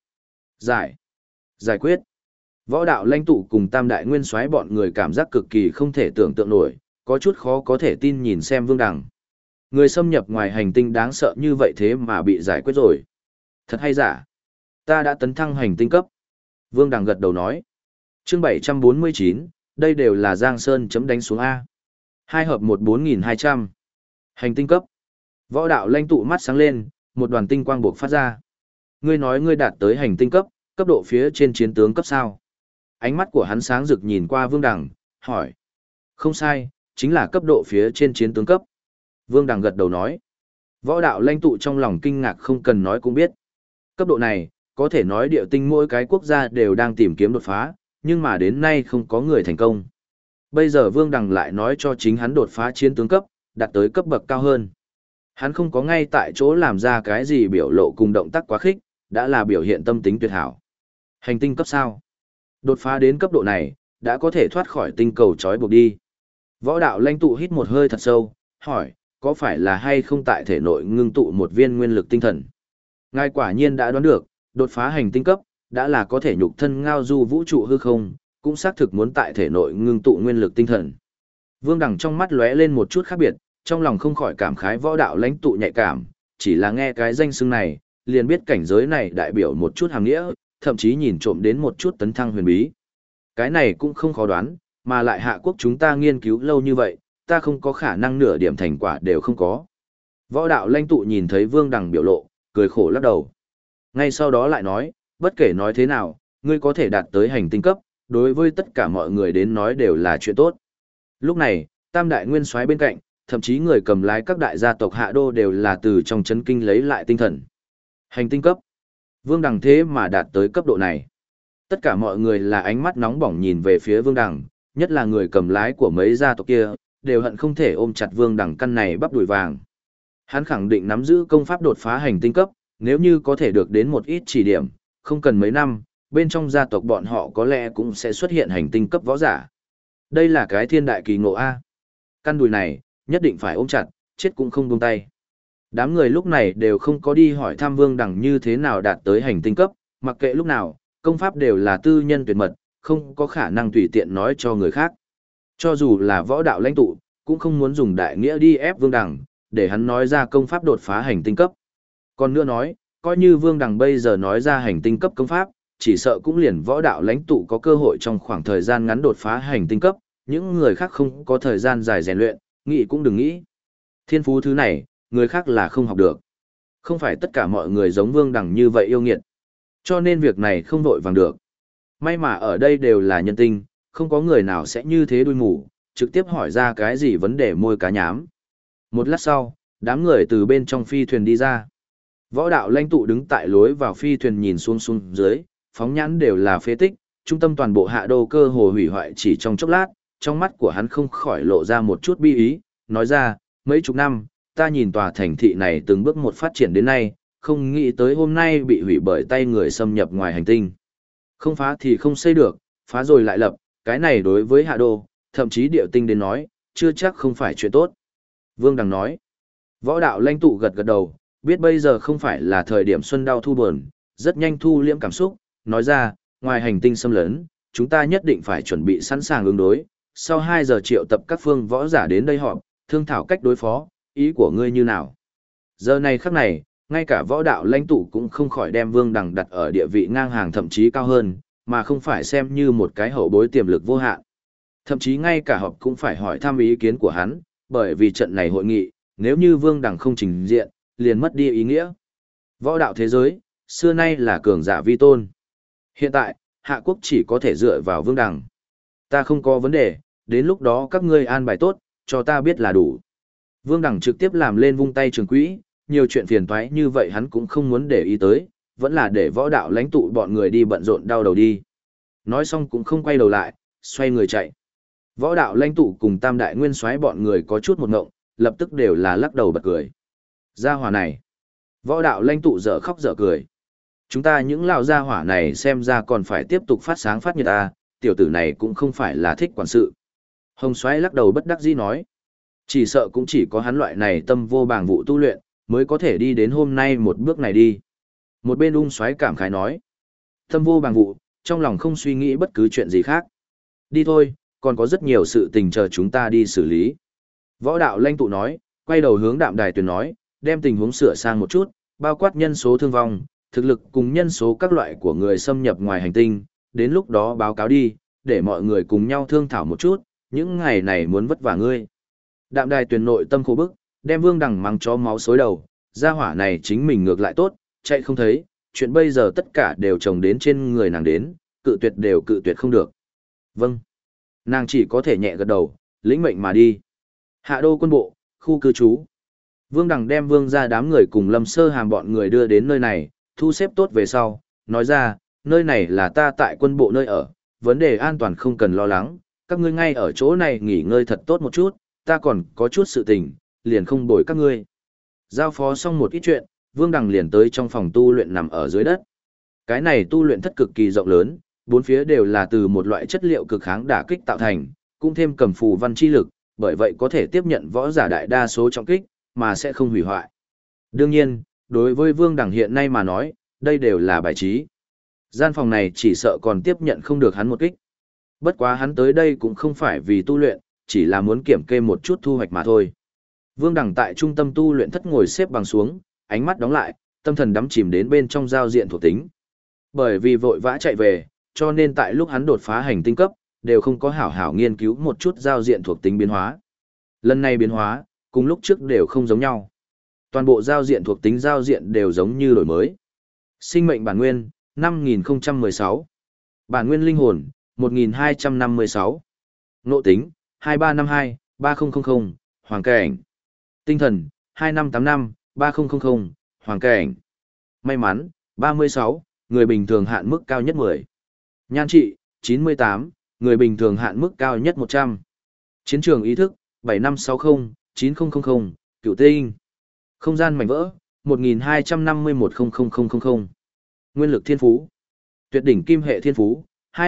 Giải quyết. Võ đạo lãnh tụ cùng tam đại nguyên soái bọn người cảm giác cực kỳ không thể tưởng tượng nổi, có chút khó có thể tin nhìn xem Vương Đằng. Người xâm nhập ngoài hành tinh đáng sợ như vậy thế mà bị giải quyết rồi. Thật hay giả? Ta đã tấn thăng hành tinh cấp. Vương Đằng gật đầu nói. Chương 749, đây đều là Giang Sơn chấm đánh xuống A. 2 hợp 14200. Hành tinh cấp. Võ đạo lãnh tụ mắt sáng lên, một đoàn tinh quang buộc phát ra. Ngươi nói ngươi đạt tới hành tinh cấp, cấp độ phía trên chiến tướng cấp sao? Ánh mắt của hắn sáng rực nhìn qua Vương Đằng, hỏi. Không sai, chính là cấp độ phía trên chiến tướng cấp. Vương Đằng gật đầu nói. Võ đạo lãnh tụ trong lòng kinh ngạc không cần nói cũng biết. Cấp độ này, Có thể nói địa tinh mỗi cái quốc gia đều đang tìm kiếm đột phá, nhưng mà đến nay không có người thành công. Bây giờ Vương Đằng lại nói cho chính hắn đột phá chiến tướng cấp, đạt tới cấp bậc cao hơn. Hắn không có ngay tại chỗ làm ra cái gì biểu lộ cùng động tác quá khích, đã là biểu hiện tâm tính tuyệt hảo. Hành tinh cấp sao? Đột phá đến cấp độ này, đã có thể thoát khỏi tinh cầu trói buộc đi. Võ đạo lãnh tụ hít một hơi thật sâu, hỏi, có phải là hay không tại thể nội ngưng tụ một viên nguyên lực tinh thần? Ngài quả nhiên đã đoán được, đột phá hành tinh cấp, đã là có thể nhục thân ngao du vũ trụ hư không, cũng xác thực muốn tại thể nội ngưng tụ nguyên lực tinh thần. Vương Đằng trong mắt lóe lên một chút khác biệt, trong lòng không khỏi cảm khái võ đạo lãnh tụ nhạy cảm, chỉ là nghe cái danh xưng này, liền biết cảnh giới này đại biểu một chút hàm nghĩa, thậm chí nhìn trộm đến một chút tấn thăng huyền bí. Cái này cũng không khó đoán, mà lại Hạ Quốc chúng ta nghiên cứu lâu như vậy, ta không có khả năng nửa điểm thành quả đều không có. Võ đạo lãnh tụ nhìn thấy Vương Đằng biểu lộ, cười khổ lắc đầu. Ngay sau đó lại nói, bất kể nói thế nào, ngươi có thể đạt tới hành tinh cấp, đối với tất cả mọi người đến nói đều là chuyện tốt. Lúc này, Tam đại nguyên soái bên cạnh, thậm chí người cầm lái các đại gia tộc Hạ Đô đều là từ trong chấn kinh lấy lại tinh thần. Hành tinh cấp. Vương Đằng thế mà đạt tới cấp độ này. Tất cả mọi người là ánh mắt nóng bỏng nhìn về phía Vương Đằng, nhất là người cầm lái của mấy gia tộc kia, đều hận không thể ôm chặt Vương Đằng căn này bắp đùi vàng. Hắn khẳng định nắm giữ công pháp đột phá hành tinh cấp, nếu như có thể được đến một ít chỉ điểm, không cần mấy năm, bên trong gia tộc bọn họ có lẽ cũng sẽ xuất hiện hành tinh cấp võ giả. Đây là cái thiên đại kỳ ngộ A. Căn đùi này, nhất định phải ôm chặt, chết cũng không buông tay. Đám người lúc này đều không có đi hỏi thăm Vương Đằng như thế nào đạt tới hành tinh cấp, mặc kệ lúc nào, công pháp đều là tư nhân tuyệt mật, không có khả năng tùy tiện nói cho người khác. Cho dù là võ đạo lãnh tụ, cũng không muốn dùng đại nghĩa đi ép Vương Đằng, để hắn nói ra công pháp đột phá hành tinh cấp. Còn nữa nói, coi như Vương Đằng bây giờ nói ra hành tinh cấp công pháp, chỉ sợ cũng liền võ đạo lãnh tụ có cơ hội trong khoảng thời gian ngắn đột phá hành tinh cấp, những người khác không có thời gian dài rèn luyện, nghĩ cũng đừng nghĩ. Thiên phú thứ này, người khác là không học được. Không phải tất cả mọi người giống Vương Đằng như vậy yêu nghiệt. Cho nên việc này không vội vàng được. May mà ở đây đều là nhân tinh, không có người nào sẽ như thế đuôi mù, trực tiếp hỏi ra cái gì vấn đề môi cá nhám. Một lát sau, đám người từ bên trong phi thuyền đi ra. Võ đạo lãnh tụ đứng tại lối vào phi thuyền nhìn xuống dưới, phóng nhãn đều là phế tích, trung tâm toàn bộ Hạ Đô cơ hồ hủy hoại chỉ trong chốc lát, trong mắt của hắn không khỏi lộ ra một chút bi ý, nói ra, mấy chục năm, ta nhìn tòa thành thị này từng bước một phát triển đến nay, không nghĩ tới hôm nay bị hủy bởi tay người xâm nhập ngoài hành tinh. Không phá thì không xây được, phá rồi lại lập, cái này đối với Hạ Đô, thậm chí địa tinh đến nói, chưa chắc không phải chuyện tốt. Vương Đằng nói, võ đạo lãnh tụ gật gật đầu, biết bây giờ không phải là thời điểm xuân đau thu buồn, rất nhanh thu liễm cảm xúc, nói ra, ngoài hành tinh xâm lấn, chúng ta nhất định phải chuẩn bị sẵn sàng ứng đối, sau 2 giờ triệu tập các phương võ giả đến đây họp, thương thảo cách đối phó, ý của ngươi như nào. Giờ này khắc này, ngay cả võ đạo lãnh tụ cũng không khỏi đem Vương Đằng đặt ở địa vị ngang hàng thậm chí cao hơn, mà không phải xem như một cái hậu bối tiềm lực vô hạn. Thậm chí ngay cả họp cũng phải hỏi thăm ý kiến của hắn, bởi vì trận này hội nghị, nếu như Vương Đằng không trình diện, liền mất đi ý nghĩa. Võ đạo thế giới, xưa nay là cường giả vi tôn. Hiện tại, Hạ Quốc chỉ có thể dựa vào Vương Đằng. Ta không có vấn đề, đến lúc đó các ngươi an bài tốt, cho ta biết là đủ. Vương Đằng trực tiếp làm lên vung tay trường quỹ, nhiều chuyện phiền toái như vậy hắn cũng không muốn để ý tới, vẫn là để võ đạo lãnh tụ bọn người đi bận rộn đau đầu đi. Nói xong cũng không quay đầu lại, xoay người chạy. Võ đạo lãnh tụ cùng Tam đại nguyên soái bọn người có chút một ngộng, lập tức đều là lắc đầu bật cười. Gia hỏa này. Võ đạo lãnh tụ dở khóc dở cười. Chúng ta những lão gia hỏa này xem ra còn phải tiếp tục phát sáng phát nhiệt à, tiểu tử này cũng không phải là thích quản sự. Hồng soái lắc đầu bất đắc dĩ nói. Chỉ sợ cũng chỉ có hắn loại này tâm vô bàng vụ tu luyện, mới có thể đi đến hôm nay một bước này đi. Một bên ung soái cảm khái nói. Tâm vô bàng vụ, trong lòng không suy nghĩ bất cứ chuyện gì khác. Đi thôi, còn có rất nhiều sự tình chờ chúng ta đi xử lý. Võ đạo lãnh tụ nói, quay đầu hướng Đạm Đài Tuyền nói, đem tình huống sửa sang một chút, bao quát nhân số thương vong, thực lực cùng nhân số các loại của người xâm nhập ngoài hành tinh, đến lúc đó báo cáo đi, để mọi người cùng nhau thương thảo một chút, những ngày này muốn vất vả ngươi. Đạm Đài Tuyền nội tâm khổ bức, đem Vương Đằng mắng chó máu xối đầu, gia hỏa này chính mình ngược lại tốt, chạy không thấy, chuyện bây giờ tất cả đều chồng đến trên người nàng đến, cự tuyệt đều cự tuyệt không được. Vâng. Nàng chỉ có thể nhẹ gật đầu, lĩnh mệnh mà đi. Hạ Đô quân bộ, khu cư trú. Vương Đằng đem Vương ra đám người cùng Lâm Sơ Hàm bọn người đưa đến nơi này, thu xếp tốt về sau, nói ra, nơi này là ta tại quân bộ nơi ở, vấn đề an toàn không cần lo lắng, các ngươi ngay ở chỗ này nghỉ ngơi thật tốt một chút, ta còn có chút sự tình, liền không bồi các ngươi. Giao phó xong một ít chuyện, Vương Đằng liền tới trong phòng tu luyện nằm ở dưới đất. Cái này tu luyện thất cực kỳ rộng lớn, bốn phía đều là từ một loại chất liệu cực kháng đả kích tạo thành, cũng thêm cầm phù văn chi lực, bởi vậy có thể tiếp nhận võ giả đại đa số trọng kích, mà sẽ không hủy hoại. Đương nhiên, đối với Vương Đằng hiện nay mà nói, đây đều là bài trí. Gian phòng này chỉ sợ còn tiếp nhận không được hắn một kích. Bất quá hắn tới đây cũng không phải vì tu luyện, chỉ là muốn kiểm kê một chút thu hoạch mà thôi. Vương Đằng tại trung tâm tu luyện thất ngồi xếp bằng xuống, ánh mắt đóng lại, tâm thần đắm chìm đến bên trong giao diện thuộc tính. Bởi vì vội vã chạy về, cho nên tại lúc hắn đột phá hành tinh cấp, đều không có hảo hảo nghiên cứu một chút giao diện thuộc tính biến hóa. Lần này biến hóa, cùng lúc trước đều không giống nhau. Toàn bộ giao diện thuộc tính giao diện đều giống như đổi mới. Sinh mệnh bản nguyên, 5016. Bản nguyên linh hồn, 1256. Nộ tính, 2352, 3000, hoàng cảnh. Tinh thần, 2585, 3000, hoàng cảnh. May mắn, 36, người bình thường hạn mức cao nhất 10. Nhan trị, 98, người bình thường hạn mức cao nhất 100. Chiến trường ý thức, 7560, 9000, cửu tinh. Không gian mảnh vỡ, 1251,000,000. Nguyên lực thiên phú. Tuyệt đỉnh kim hệ thiên phú,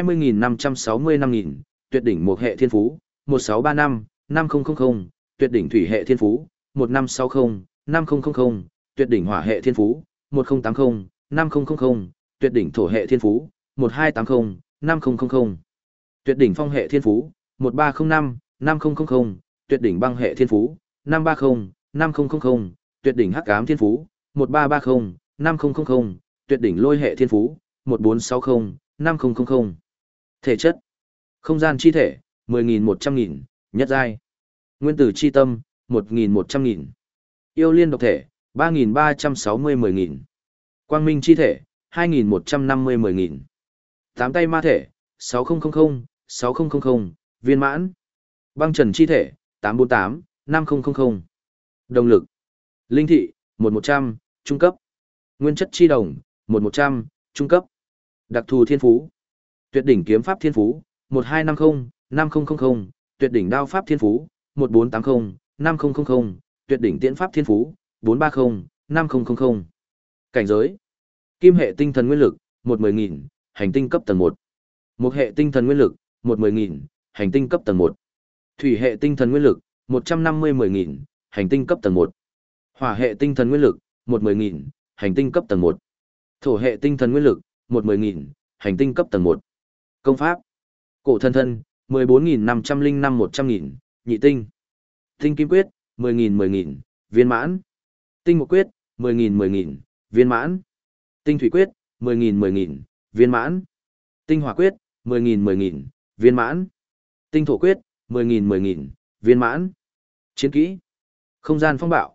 20.565.000. Tuyệt đỉnh mộc hệ thiên phú, 1635, 5000. Tuyệt đỉnh thủy hệ thiên phú, 1560, 5000. Tuyệt đỉnh hỏa hệ thiên phú, 1080, 5000. Tuyệt đỉnh thổ hệ thiên phú, 1280, 5000. Tuyệt đỉnh phong hệ thiên phú, 1305, 5000. Tuyệt đỉnh băng hệ thiên phú, 530, 5000. Tuyệt đỉnh hắc ám thiên phú, 1330, 5000. Tuyệt đỉnh lôi hệ thiên phú, 1460, 5000. Thể chất. Không gian chi thể, 10.100.000, nhất giai. Nguyên tử chi tâm, 1.100.000. Yêu liên độc thể, 3.360-10.000. Quang minh chi thể, 2.150-10.000. Tám tay ma thể, 6000, 6000, viên mãn. Băng trần chi thể, 848, 5000. Động lực. Linh thị, 1100, trung cấp. Nguyên chất chi đồng, 1100, trung cấp. Đặc thù thiên phú. Tuyệt đỉnh kiếm pháp thiên phú, 1250, 5000. Tuyệt đỉnh đao pháp thiên phú, 1480, 5000. Tuyệt đỉnh tiễn pháp thiên phú, 430, 5000. Cảnh giới. Kim hệ tinh thần nguyên lực, 110.000, hành tinh cấp tầng 1. Mộc hệ tinh thần nguyên lực, 110.000, hành tinh cấp tầng 1. Thủy hệ tinh thần nguyên lực, 150-10.000, hành tinh cấp tầng 1. Hỏa hệ tinh thần nguyên lực, 110.000, hành tinh cấp tầng 1. Thổ hệ tinh thần nguyên lực, 110.000, hành tinh cấp tầng 1. Công pháp. Cổ thân thân, 14.505-100.000, nhị tinh. Tinh kim quyết, 10.000, viên mãn. Tinh mộc quyết, 10.000, viên mãn. Tinh thủy quyết, 10.000, viên mãn. Tinh hỏa quyết, 10.000, viên mãn. Tinh thổ quyết, 10.000, viên mãn. Chiến kỹ. Không gian phong bạo,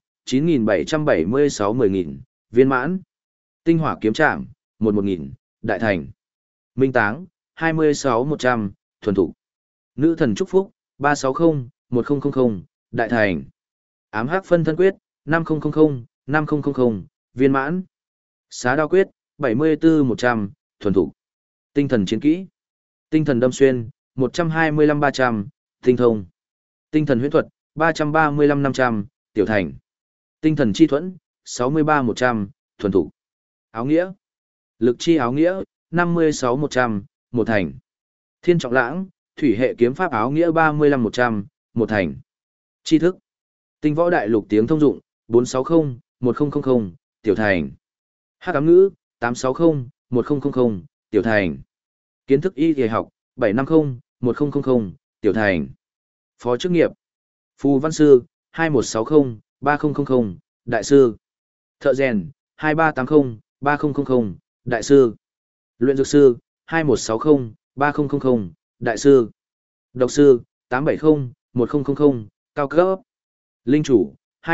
9.776-10.000, viên mãn. Tinh hỏa kiếm trảm, 11.000, đại thành. Minh táng, 26-100, thuần thục. Nữ thần chúc phúc, 360-1000, đại thành. Ám hắc phân thân quyết, 5000, viên mãn. Xá đao quyết, 74-100, thuần thục. Tinh thần chiến kỹ. Tinh thần đâm xuyên, 125-300, tinh thông. Tinh thần huyễn thuật, 335-500, tiểu thành. Tinh thần chi thuẫn, 63-100, thuần thục. Áo nghĩa. Lực chi áo nghĩa, 56-100, một thành. Thiên trọng lãng, thủy hệ kiếm pháp áo nghĩa 35-100, một thành. Tri thức. Tinh võ đại lục tiếng thông dụng, 460-1000, tiểu thành. Hắc ám ngữ, 860-1000, tiểu thành. Kiến thức y y học, 750-1000, tiểu thành. Phó chức nghiệp. Phù văn sư, 2160-3000, đại sư. Thợ rèn, 2380-3000, đại sư. Luyện dược sư, 2160-3000, đại sư. Độc sư, 870-1000, cao cấp. Linh chủ,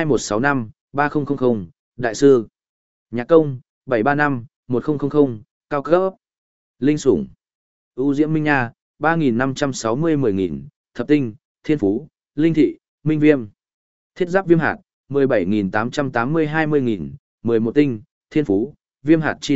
2165-3000, đại sư. Nhạc công, 735-1000, cao cấp. Linh sủng. ưu diễm minh nha, 3560-10.000, thập tinh, thiên phú, linh thị, minh viêm. Thiết giáp viêm hạt, 17.880-20.000, 11 tinh, thiên phú, viêm hạt chi độc,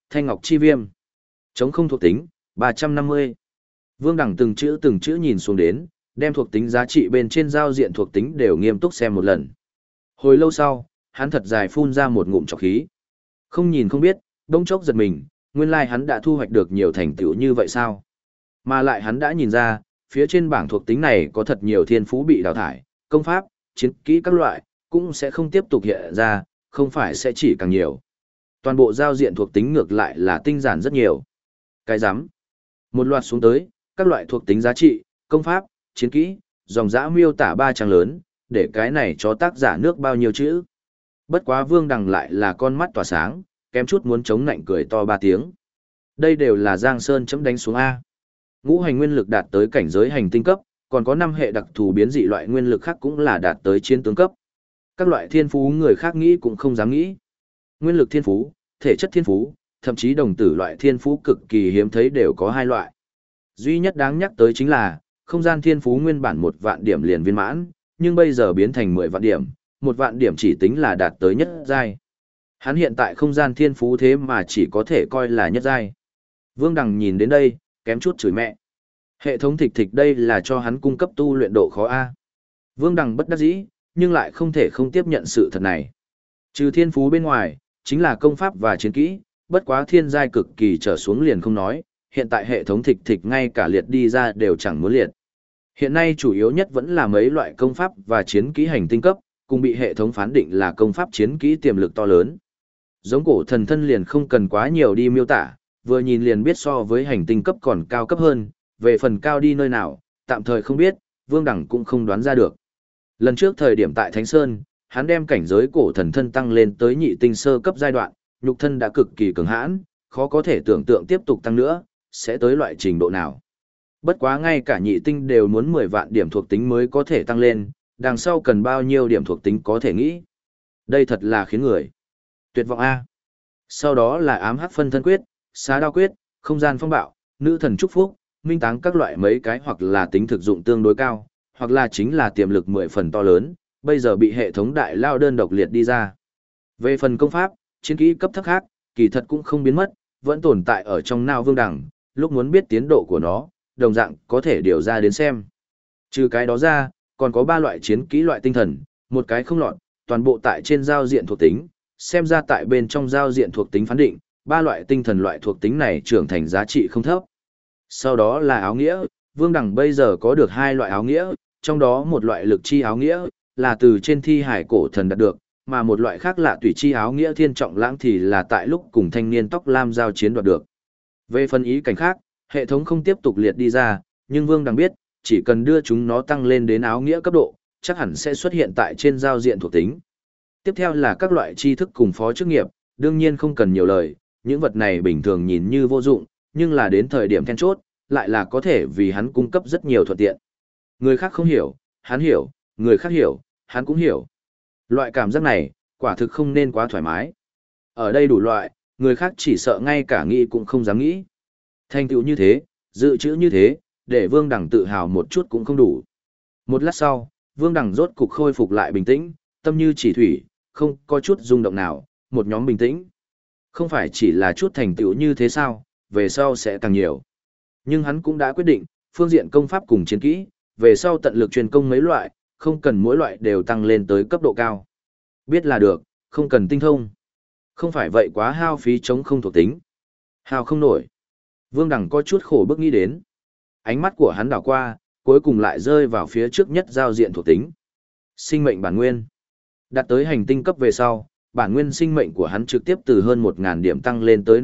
thanh ngọc chi viêm. Chống không thuộc tính, 350. Vương Đằng từng chữ nhìn xuống đến, đem thuộc tính giá trị bên trên giao diện thuộc tính đều nghiêm túc xem một lần. Hồi lâu sau, hắn thật dài phun ra một ngụm trọc khí. Không nhìn không biết, đông chốc giật mình, nguyên lai hắn đã thu hoạch được nhiều thành tựu như vậy sao? Mà lại hắn đã nhìn ra, phía trên bảng thuộc tính này có thật nhiều thiên phú bị đào thải, công pháp, chiến kỹ các loại, cũng sẽ không tiếp tục hiện ra, không phải sẽ chỉ càng nhiều. Toàn bộ giao diện thuộc tính ngược lại là tinh giản rất nhiều. Cái rắm một loạt xuống tới, các loại thuộc tính giá trị, công pháp, chiến kỹ, dòng dã miêu tả 3 trang lớn, để cái này cho tác giả nước bao nhiêu chữ. Bất quá Vương Đằng lại là con mắt tỏa sáng, kém chút muốn chống nạnh cười to 3 tiếng. Đây đều là Giang Sơn chấm đánh xuống A. Ngũ hành nguyên lực đạt tới cảnh giới hành tinh cấp, còn có 5 hệ đặc thù biến dị loại nguyên lực khác cũng là đạt tới chiến tướng cấp. Các loại thiên phú người khác nghĩ cũng không dám nghĩ. Nguyên lực thiên phú, thể chất thiên phú, thậm chí đồng tử loại thiên phú cực kỳ hiếm thấy đều có 2 loại. Duy nhất đáng nhắc tới chính là, không gian thiên phú nguyên bản 1 vạn điểm liền viên mãn, nhưng bây giờ biến thành 10 vạn điểm, 1 vạn điểm chỉ tính là đạt tới nhất giai. Hắn hiện tại không gian thiên phú thế mà chỉ có thể coi là nhất giai. Vương Đằng nhìn đến đây, kém chút chửi mẹ. Hệ thống thịch thịch đây là cho hắn cung cấp tu luyện độ khó A. Vương Đằng bất đắc dĩ, nhưng lại không thể không tiếp nhận sự thật này. Trừ thiên phú bên ngoài, chính là công pháp và chiến kỹ, bất quá thiên giai cực kỳ trở xuống liền không nói, hiện tại hệ thống thịch thịch ngay cả liệt đi ra đều chẳng muốn liệt. Hiện nay chủ yếu nhất vẫn là mấy loại công pháp và chiến kỹ hành tinh cấp, cùng bị hệ thống phán định là công pháp chiến kỹ tiềm lực to lớn. Giống cổ thần thân liền không cần quá nhiều đi miêu tả, vừa nhìn liền biết so với hành tinh cấp còn cao cấp hơn, về phần cao đi nơi nào, tạm thời không biết, Vương Đẳng cũng không đoán ra được. Lần trước thời điểm tại Thánh Sơn, hắn đem cảnh giới cổ thần thân tăng lên tới nhị tinh sơ cấp giai đoạn, nhục thân đã cực kỳ cường hãn, khó có thể tưởng tượng tiếp tục tăng nữa, sẽ tới loại trình độ nào. Bất quá ngay cả nhị tinh đều muốn 10 vạn điểm thuộc tính mới có thể tăng lên, đằng sau cần bao nhiêu điểm thuộc tính có thể nghĩ. Đây thật là khiến người tuyệt vọng A. Sau đó là ám hắc phân thân quyết, xá đao quyết, không gian phong bạo, nữ thần chúc phúc, minh táng các loại mấy cái hoặc là tính thực dụng tương đối cao, hoặc là chính là tiềm lực 10 phần to lớn, bây giờ bị hệ thống đại lao đơn độc liệt đi ra. Về phần công pháp, chiến kỹ cấp thấp khác, kỳ thật cũng không biến mất, vẫn tồn tại ở trong não Vương Đằng, lúc muốn biết tiến độ của nó, đồng dạng có thể điều ra đến xem. Trừ cái đó ra, còn có 3 loại chiến kỹ loại tinh thần, một cái không lọt, toàn bộ tại trên giao diện thuộc tính, xem ra tại bên trong giao diện thuộc tính phán định, 3 loại tinh thần loại thuộc tính này trưởng thành giá trị không thấp. Sau đó là áo nghĩa, Vương Đằng bây giờ có được 2 loại áo nghĩa, trong đó một loại lực chi áo nghĩa, là từ trên thi hải cổ thần đạt được, mà một loại khác là tùy chi áo nghĩa thiên trọng lãng thì là tại lúc cùng thanh niên tóc lam giao chiến đoạt được. Về phân ý cảnh khác, hệ thống không tiếp tục liệt đi ra, nhưng Vương Đằng biết, chỉ cần đưa chúng nó tăng lên đến áo nghĩa cấp độ, chắc hẳn sẽ xuất hiện tại trên giao diện thuộc tính. Tiếp theo là các loại tri thức cùng phó chức nghiệp, đương nhiên không cần nhiều lời, những vật này bình thường nhìn như vô dụng, nhưng là đến thời điểm then chốt, lại là có thể vì hắn cung cấp rất nhiều thuận tiện. Người khác không hiểu, hắn hiểu, người khác hiểu, hắn cũng hiểu. Loại cảm giác này, quả thực không nên quá thoải mái. Ở đây đủ loại, người khác chỉ sợ ngay cả nghĩ cũng không dám nghĩ. Thành tựu như thế, dự trữ như thế, để Vương Đằng tự hào một chút cũng không đủ. Một lát sau, Vương Đằng rốt cục khôi phục lại bình tĩnh, tâm như chỉ thủy, không có chút rung động nào, một nhóm bình tĩnh. Không phải chỉ là chút thành tựu như thế sao, về sau sẽ càng nhiều. Nhưng hắn cũng đã quyết định, phương diện công pháp cùng chiến kỹ, về sau tận lực truyền công mấy loại, không cần mỗi loại đều tăng lên tới cấp độ cao. Biết là được, không cần tinh thông. Không phải vậy quá hao phí chống không thuộc tính. Hao không nổi. Vương Đằng có chút khổ bức nghĩ đến. Ánh mắt của hắn đảo qua, cuối cùng lại rơi vào phía trước nhất giao diện thuộc tính. Sinh mệnh bản nguyên. Đạt tới hành tinh cấp về sau, bản nguyên sinh mệnh của hắn trực tiếp từ hơn 1.000 điểm tăng lên tới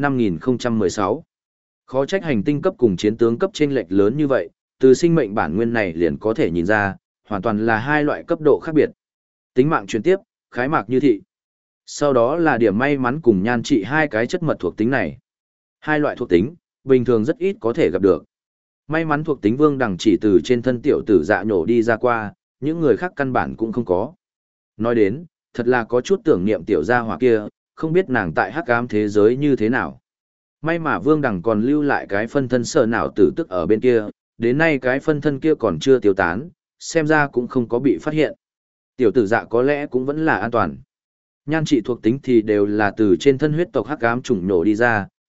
5.016. Khó trách hành tinh cấp cùng chiến tướng cấp chênh lệch lớn như vậy, từ sinh mệnh bản nguyên này liền có thể nhìn ra, hoàn toàn là 2 loại cấp độ khác biệt. Tính mạng truyền tiếp, khái mạc như thị. Sau đó là điểm may mắn cùng nhan trị 2 cái chất mật thuộc tính này. 2 loại thuộc tính, bình thường rất ít có thể gặp được. May mắn thuộc tính Vương Đằng chỉ từ trên thân tiểu tử dạ nhổ đi ra qua, những người khác căn bản cũng không có. Nói đến, thật là có chút tưởng niệm tiểu gia hỏa kia, không biết nàng tại hắc ám thế giới như thế nào. May mà Vương Đằng còn lưu lại cái phân thân sở nào tử tức ở bên kia, đến nay cái phân thân kia còn chưa tiêu tán, xem ra cũng không có bị phát hiện. Tiểu tử dạ có lẽ cũng vẫn là an toàn. Nhan trị thuộc tính thì đều là từ trên thân huyết tộc hắc ám trùng nổ đi ra,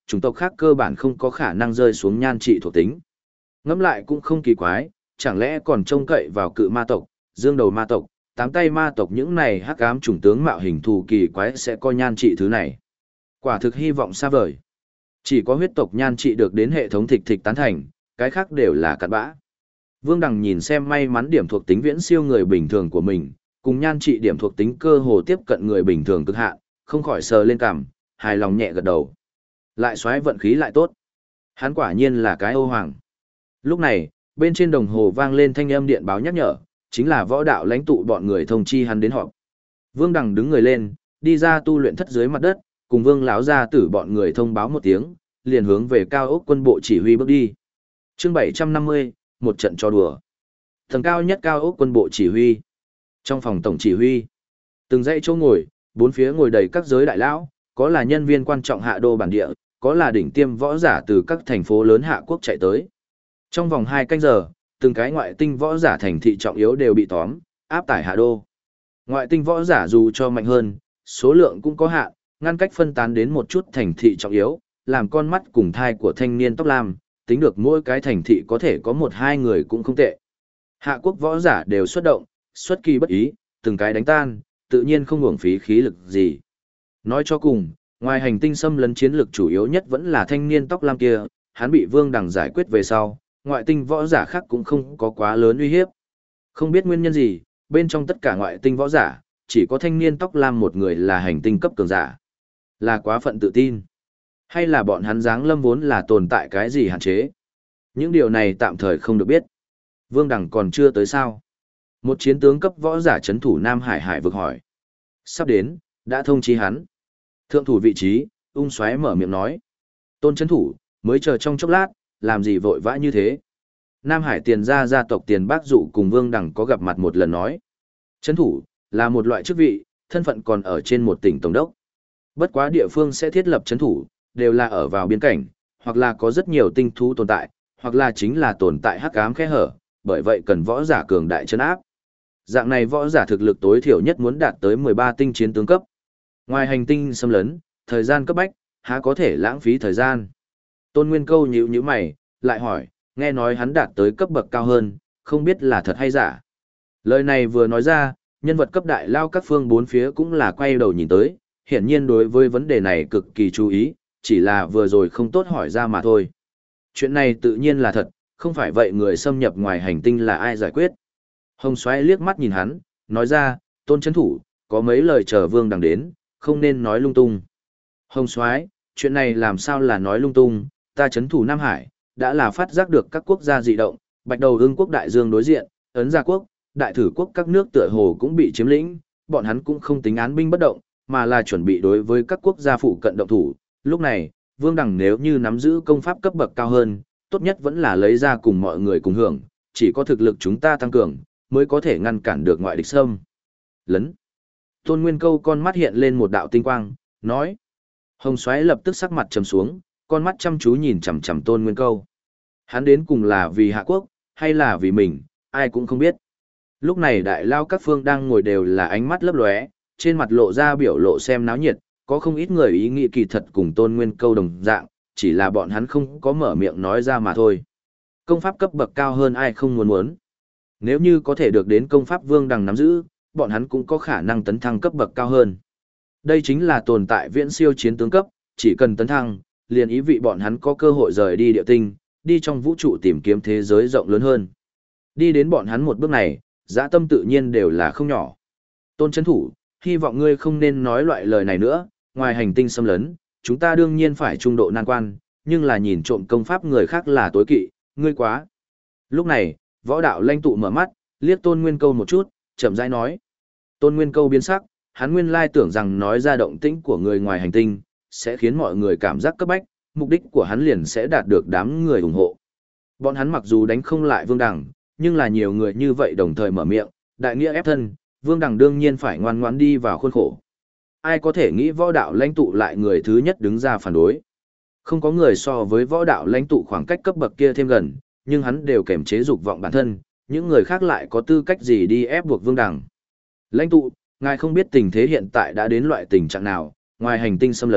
chủng tộc khác cơ bản không có khả năng rơi xuống nhan trị thuộc tính. Ngẫm lại cũng không kỳ quái, chẳng lẽ còn trông cậy vào cự ma tộc, dương đầu ma tộc, tám tay ma tộc những này hắc ám chủng tướng mạo hình thù kỳ quái sẽ có nhan trị thứ này. Quả thực hy vọng xa vời. Chỉ có huyết tộc nhan trị được đến hệ thống thịch thịch tán thành, cái khác đều là cặn bã. Vương Đằng nhìn xem may mắn điểm thuộc tính viễn siêu người bình thường của mình, cùng nhan trị điểm thuộc tính cơ hồ tiếp cận người bình thường cực hạn, không khỏi sờ lên cằm, hài lòng nhẹ gật đầu. Lại xoáy vận khí lại tốt. Hắn quả nhiên là cái ô hoàng. Lúc này, bên trên đồng hồ vang lên thanh âm điện báo nhắc nhở, chính là võ đạo lãnh tụ bọn người thông chi hắn đến họp. Vương Đằng đứng người lên, đi ra tu luyện thất dưới mặt đất, cùng Vương lão gia tử bọn người thông báo một tiếng, liền hướng về cao ốc quân bộ chỉ huy bước đi. Chương 750, một trận trò đùa. Tầng cao nhất cao ốc quân bộ chỉ huy. Trong phòng tổng chỉ huy, từng dãy chỗ ngồi, bốn phía ngồi đầy các giới đại lão, có là nhân viên quan trọng hạ đô bản địa, có là đỉnh tiêm võ giả từ các thành phố lớn hạ quốc chạy tới. Trong vòng 2 canh giờ, từng cái ngoại tinh võ giả thành thị trọng yếu đều bị tóm, áp tải hạ đô. Ngoại tinh võ giả dù cho mạnh hơn, số lượng cũng có hạn, ngăn cách phân tán đến một chút thành thị trọng yếu, làm con mắt cùng thai của thanh niên tóc lam, tính được mỗi cái thành thị có thể có 1-2 người cũng không tệ. Hạ quốc võ giả đều xuất động, xuất kỳ bất ý, từng cái đánh tan, tự nhiên không uổng phí khí lực gì. Nói cho cùng, ngoài hành tinh xâm lấn chiến lực chủ yếu nhất vẫn là thanh niên tóc lam kia, hắn bị Vương Đằng giải quyết về sau, ngoại tinh võ giả khác cũng không có quá lớn uy hiếp. Không biết nguyên nhân gì, bên trong tất cả ngoại tinh võ giả, chỉ có thanh niên tóc lam một người là hành tinh cấp cường giả. Là quá phận tự tin. Hay là bọn hắn giáng lâm vốn là tồn tại cái gì hạn chế? Những điều này tạm thời không được biết. Vương Đằng còn chưa tới sao? Một chiến tướng cấp võ giả chấn thủ Nam Hải Hải vực hỏi. Sắp đến, đã thông chí hắn. Thượng thủ vị trí, ung xoáy mở miệng nói. Tôn chấn thủ, mới chờ trong chốc lát, làm gì vội vã như thế? Nam Hải Tiền gia tộc Tiền Bác Dụ cùng Vương Đằng có gặp mặt một lần nói. Chấn thủ, là một loại chức vị, thân phận còn ở trên một tỉnh tổng đốc. Bất quá địa phương sẽ thiết lập chấn thủ, đều là ở vào biên cảnh, hoặc là có rất nhiều tinh thú tồn tại, hoặc là chính là tồn tại hắc ám khe hở, bởi vậy cần võ giả cường đại chấn áp. Dạng này võ giả thực lực tối thiểu nhất muốn đạt tới 13 tinh chiến tướng cấp. Ngoài hành tinh xâm lấn, thời gian cấp bách, há có thể lãng phí thời gian. Tôn Nguyên Câu nhíu mày, lại hỏi, nghe nói hắn đạt tới cấp bậc cao hơn, không biết là thật hay giả. Lời này vừa nói ra, nhân vật cấp đại lao các phương bốn phía cũng là quay đầu nhìn tới, hiển nhiên đối với vấn đề này cực kỳ chú ý, chỉ là vừa rồi không tốt hỏi ra mà thôi. Chuyện này tự nhiên là thật, không phải vậy người xâm nhập ngoài hành tinh là ai giải quyết. Hồng Soái liếc mắt nhìn hắn, nói ra, Tôn chấn thủ, có mấy lời chờ Vương Đằng đến, không nên nói lung tung. Hồng Soái, chuyện này làm sao là nói lung tung, ta chấn thủ Nam Hải, đã là phát giác được các quốc gia dị động, Bạch Đầu Ưng quốc đại dương đối diện, Ấn Gia quốc, đại thử quốc các nước tựa hồ cũng bị chiếm lĩnh, bọn hắn cũng không tính án binh bất động, mà là chuẩn bị đối với các quốc gia phụ cận động thủ. Lúc này, Vương Đằng nếu như nắm giữ công pháp cấp bậc cao hơn, tốt nhất vẫn là lấy ra cùng mọi người cùng hưởng, chỉ có thực lực chúng ta tăng cường, mới có thể ngăn cản được ngoại địch xâm lấn. Tôn Nguyên Câu con mắt hiện lên một đạo tinh quang, nói. Hồng Soái lập tức sắc mặt trầm xuống, con mắt chăm chú nhìn chằm chằm Tôn Nguyên Câu. Hắn đến cùng là vì Hạ Quốc, hay là vì mình, ai cũng không biết. Lúc này đại lao các phương đang ngồi đều là ánh mắt lấp lóe, trên mặt lộ ra biểu lộ xem náo nhiệt, có không ít người ý nghĩ kỳ thật cùng Tôn Nguyên Câu đồng dạng, chỉ là bọn hắn không có mở miệng nói ra mà thôi. Công pháp cấp bậc cao hơn ai không muốn. Nếu như có thể được đến công pháp Vương Đằng nắm giữ, bọn hắn cũng có khả năng tấn thăng cấp bậc cao hơn. Đây chính là tồn tại viễn siêu chiến tướng cấp, chỉ cần tấn thăng, liền ý vị bọn hắn có cơ hội rời đi địa tinh, đi trong vũ trụ tìm kiếm thế giới rộng lớn hơn. Đi đến bọn hắn một bước này, dã tâm tự nhiên đều là không nhỏ. Tôn chấn thủ, hy vọng ngươi không nên nói loại lời này nữa, ngoài hành tinh xâm lấn, chúng ta đương nhiên phải trung độ nan quan, nhưng là nhìn trộm công pháp người khác là tối kỵ, ngươi quá. Lúc này, võ đạo lãnh tụ mở mắt, liếc Tôn Nguyên Câu một chút, chậm rãi nói. Tôn Nguyên Câu biến sắc, hắn nguyên lai tưởng rằng nói ra động tĩnh của người ngoài hành tinh, sẽ khiến mọi người cảm giác cấp bách, mục đích của hắn liền sẽ đạt được đám người ủng hộ. Bọn hắn mặc dù đánh không lại Vương Đằng, nhưng là nhiều người như vậy đồng thời mở miệng, đại nghĩa ép thân, Vương Đằng đương nhiên phải ngoan ngoãn đi vào khuôn khổ. Ai có thể nghĩ võ đạo lãnh tụ lại người thứ nhất đứng ra phản đối. Không có người so với võ đạo lãnh tụ khoảng cách cấp bậc kia thêm gần, nhưng hắn đều kềm chế dục vọng bản thân, những người khác lại có tư cách gì đi ép buộc Vương Đằng. Lãnh tụ, ngài không biết tình thế hiện tại đã đến loại tình trạng nào, ngoài hành tinh xâm lấn,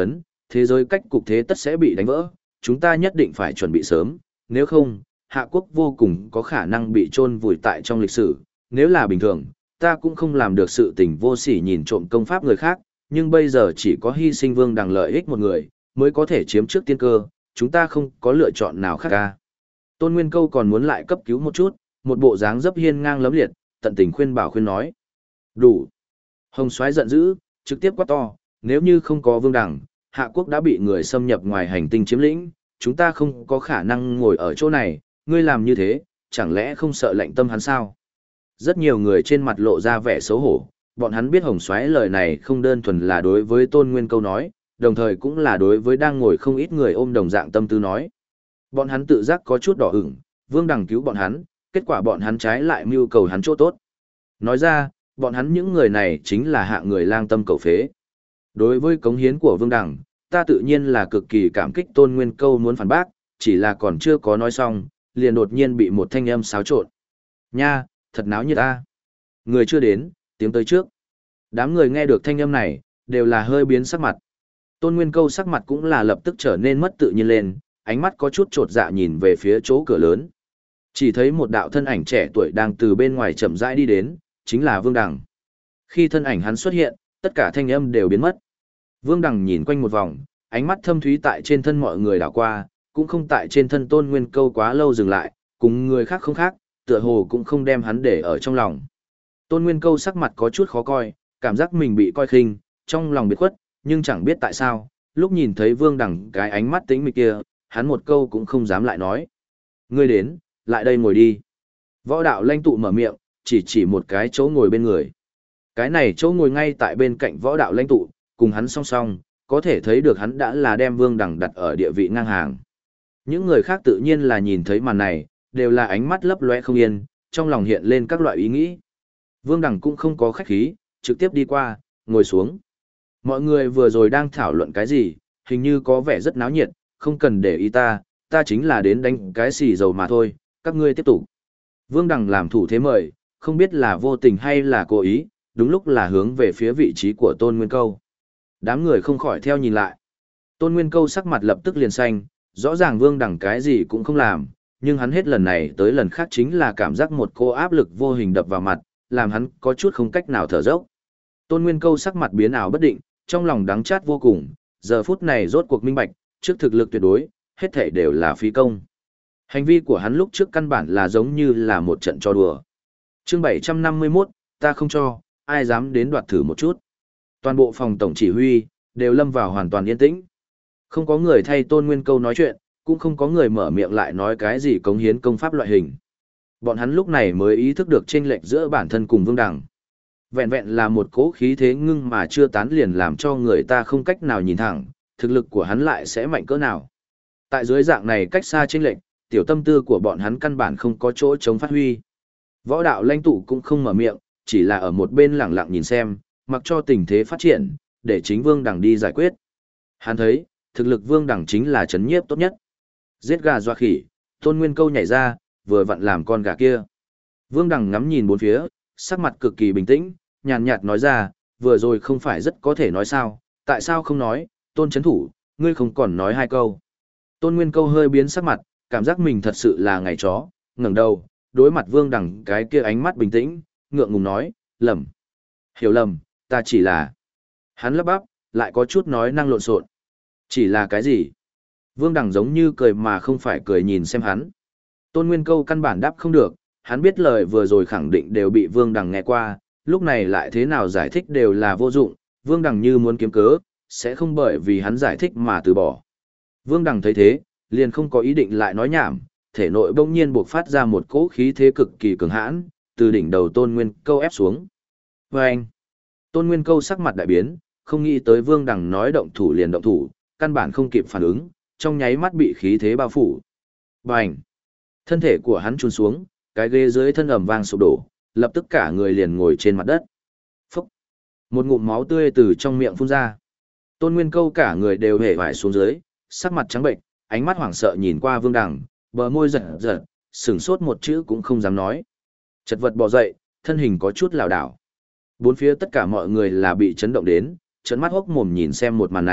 thế giới cách cục thế tất sẽ bị đánh vỡ, chúng ta nhất định phải chuẩn bị sớm, nếu không, Hạ quốc vô cùng có khả năng bị chôn vùi tại trong lịch sử, nếu là bình thường, ta cũng không làm được sự tình vô sỉ nhìn trộm công pháp người khác, nhưng bây giờ chỉ có hy sinh Vương Đằng lợi ích một người, mới có thể chiếm trước tiên cơ, chúng ta không có lựa chọn nào khác ca. Tôn Nguyên Câu còn muốn lại cấp cứu một chút, một bộ dáng dấp hiên ngang lấm liệt, tận tình khuyên bảo khuyên nói. Đủ. Hồng Soái giận dữ, trực tiếp quát to, nếu như không có Vương Đằng, Hạ quốc đã bị người xâm nhập ngoài hành tinh chiếm lĩnh, chúng ta không có khả năng ngồi ở chỗ này, ngươi làm như thế, chẳng lẽ không sợ lạnh tâm hắn sao? Rất nhiều người trên mặt lộ ra vẻ xấu hổ, bọn hắn biết Hồng Soái lời này không đơn thuần là đối với Tôn Nguyên Câu nói, đồng thời cũng là đối với đang ngồi không ít người ôm đồng dạng tâm tư nói. Bọn hắn tự giác có chút đỏ ửng, Vương Đằng cứu bọn hắn, kết quả bọn hắn trái lại mưu cầu hắn chỗ tốt. Nói ra, bọn hắn những người này chính là hạ người lang tâm cầu phế. Đối với cống hiến của Vương Đằng, ta tự nhiên là cực kỳ cảm kích. Tôn Nguyên Câu muốn phản bác, chỉ là còn chưa có nói xong, liền đột nhiên bị một thanh âm xáo trộn. Nha, thật náo nhiệt ta. Người chưa đến, tiếng tới trước. Đám người nghe được thanh âm này, đều là hơi biến sắc mặt. Tôn Nguyên Câu sắc mặt cũng là lập tức trở nên mất tự nhiên lên, ánh mắt có chút trột dạ nhìn về phía chỗ cửa lớn. Chỉ thấy một đạo thân ảnh trẻ tuổi đang từ bên ngoài chậm rãi đi đến, chính là Vương Đằng. Khi thân ảnh hắn xuất hiện, tất cả thanh âm đều biến mất. Vương Đằng nhìn quanh một vòng, ánh mắt thâm thúy tại trên thân mọi người đảo qua, cũng không tại trên thân Tôn Nguyên Câu quá lâu dừng lại, cùng người khác không khác, tựa hồ cũng không đem hắn để ở trong lòng. Tôn Nguyên Câu sắc mặt có chút khó coi, cảm giác mình bị coi khinh, trong lòng biệt khuất, nhưng chẳng biết tại sao, lúc nhìn thấy Vương Đằng cái ánh mắt tĩnh mịch kia, hắn một câu cũng không dám lại nói. Ngươi đến, lại đây ngồi đi. Võ đạo lãnh tụ mở miệng, chỉ một cái chỗ ngồi bên người. Cái này chỗ ngồi ngay tại bên cạnh võ đạo lãnh tụ, cùng hắn song song, có thể thấy được hắn đã là đem Vương Đằng đặt ở địa vị ngang hàng. Những người khác tự nhiên là nhìn thấy màn này, đều là ánh mắt lấp lóe không yên, trong lòng hiện lên các loại ý nghĩ. Vương Đằng cũng không có khách khí, trực tiếp đi qua, ngồi xuống. Mọi người vừa rồi đang thảo luận cái gì, hình như có vẻ rất náo nhiệt, không cần để ý ta, ta chính là đến đánh cái xì dầu mà thôi, các ngươi tiếp tục. Vương Đằng làm thủ thế mời, không biết là vô tình hay là cố ý, đúng lúc là hướng về phía vị trí của Tôn Nguyên Câu. Đám người không khỏi theo nhìn lại. Tôn Nguyên Câu sắc mặt lập tức liền xanh, rõ ràng Vương Đằng cái gì cũng không làm, nhưng hắn hết lần này tới lần khác chính là cảm giác một cô áp lực vô hình đập vào mặt, làm hắn có chút không cách nào thở dốc. Tôn Nguyên Câu sắc mặt biến ảo bất định, trong lòng đắng chát vô cùng, giờ phút này rốt cuộc minh bạch, trước thực lực tuyệt đối, hết thảy đều là phí công. Hành vi của hắn lúc trước căn bản là giống như là một trận trò đùa. Chương 751, ta không cho, ai dám đến đoạt thử một chút. Toàn bộ phòng tổng chỉ huy, đều lâm vào hoàn toàn yên tĩnh. Không có người thay Tôn Nguyên Câu nói chuyện, cũng không có người mở miệng lại nói cái gì cống hiến công pháp loại hình. Bọn hắn lúc này mới ý thức được chênh lệch giữa bản thân cùng Vương Đằng. Vẹn vẹn là một cỗ khí thế ngưng mà chưa tán liền làm cho người ta không cách nào nhìn thẳng, thực lực của hắn lại sẽ mạnh cỡ nào. Tại dưới dạng này cách xa chênh lệch, tiểu tâm tư của bọn hắn căn bản không có chỗ chống phát huy. Võ đạo lãnh tụ cũng không mở miệng, chỉ là ở một bên lẳng lặng nhìn xem, mặc cho tình thế phát triển, để chính Vương Đằng đi giải quyết. Hắn thấy, thực lực Vương Đằng chính là chấn nhiếp tốt nhất. Giết gà doa khỉ, Tôn Nguyên Câu nhảy ra, vừa vặn làm con gà kia. Vương Đằng ngắm nhìn bốn phía, sắc mặt cực kỳ bình tĩnh, nhàn nhạt nói ra, vừa rồi không phải rất có thể nói sao, tại sao không nói, Tôn Chấn Thủ, ngươi không còn nói hai câu. Tôn Nguyên Câu hơi biến sắc mặt, cảm giác mình thật sự là ngày chó, ngẩng đầu, đối mặt Vương Đằng cái kia ánh mắt bình tĩnh, ngượng ngùng nói, lầm. Hiểu lầm, ta chỉ là... Hắn lắp bắp, lại có chút nói năng lộn xộn. Chỉ là cái gì? Vương Đằng giống như cười mà không phải cười nhìn xem hắn. Tôn Nguyên Câu căn bản đáp không được, hắn biết lời vừa rồi khẳng định đều bị Vương Đằng nghe qua, lúc này lại thế nào giải thích đều là vô dụng, Vương Đằng như muốn kiếm cớ, sẽ không bởi vì hắn giải thích mà từ bỏ. Vương Đằng thấy thế, liền không có ý định lại nói nhảm, thể nội bỗng nhiên buộc phát ra một cỗ khí thế cực kỳ cường hãn, từ đỉnh đầu Tôn Nguyên Câu ép xuống. Và anh, Tôn Nguyên Câu sắc mặt đại biến, không nghĩ tới Vương Đằng nói động thủ liền động thủ, căn bản không kịp phản ứng, trong nháy mắt bị khí thế bao phủ. Bành! Thân thể của hắn chôn xuống, cái ghế dưới thân ầm vang sụp đổ, lập tức cả người liền ngồi trên mặt đất. Phúc! Một ngụm máu tươi từ trong miệng phun ra. Tôn Nguyên Câu cả người đều hể vải xuống dưới, sắc mặt trắng bệnh, ánh mắt hoảng sợ nhìn qua Vương Đằng, bờ môi giật giật, sửng sốt một chữ cũng không dám nói. Chật vật bò dậy, thân hình có chút lảo đảo. Bốn phía tất cả mọi người là bị chấn động đến, trợn mắt hốc mồm nhìn xem một màn này,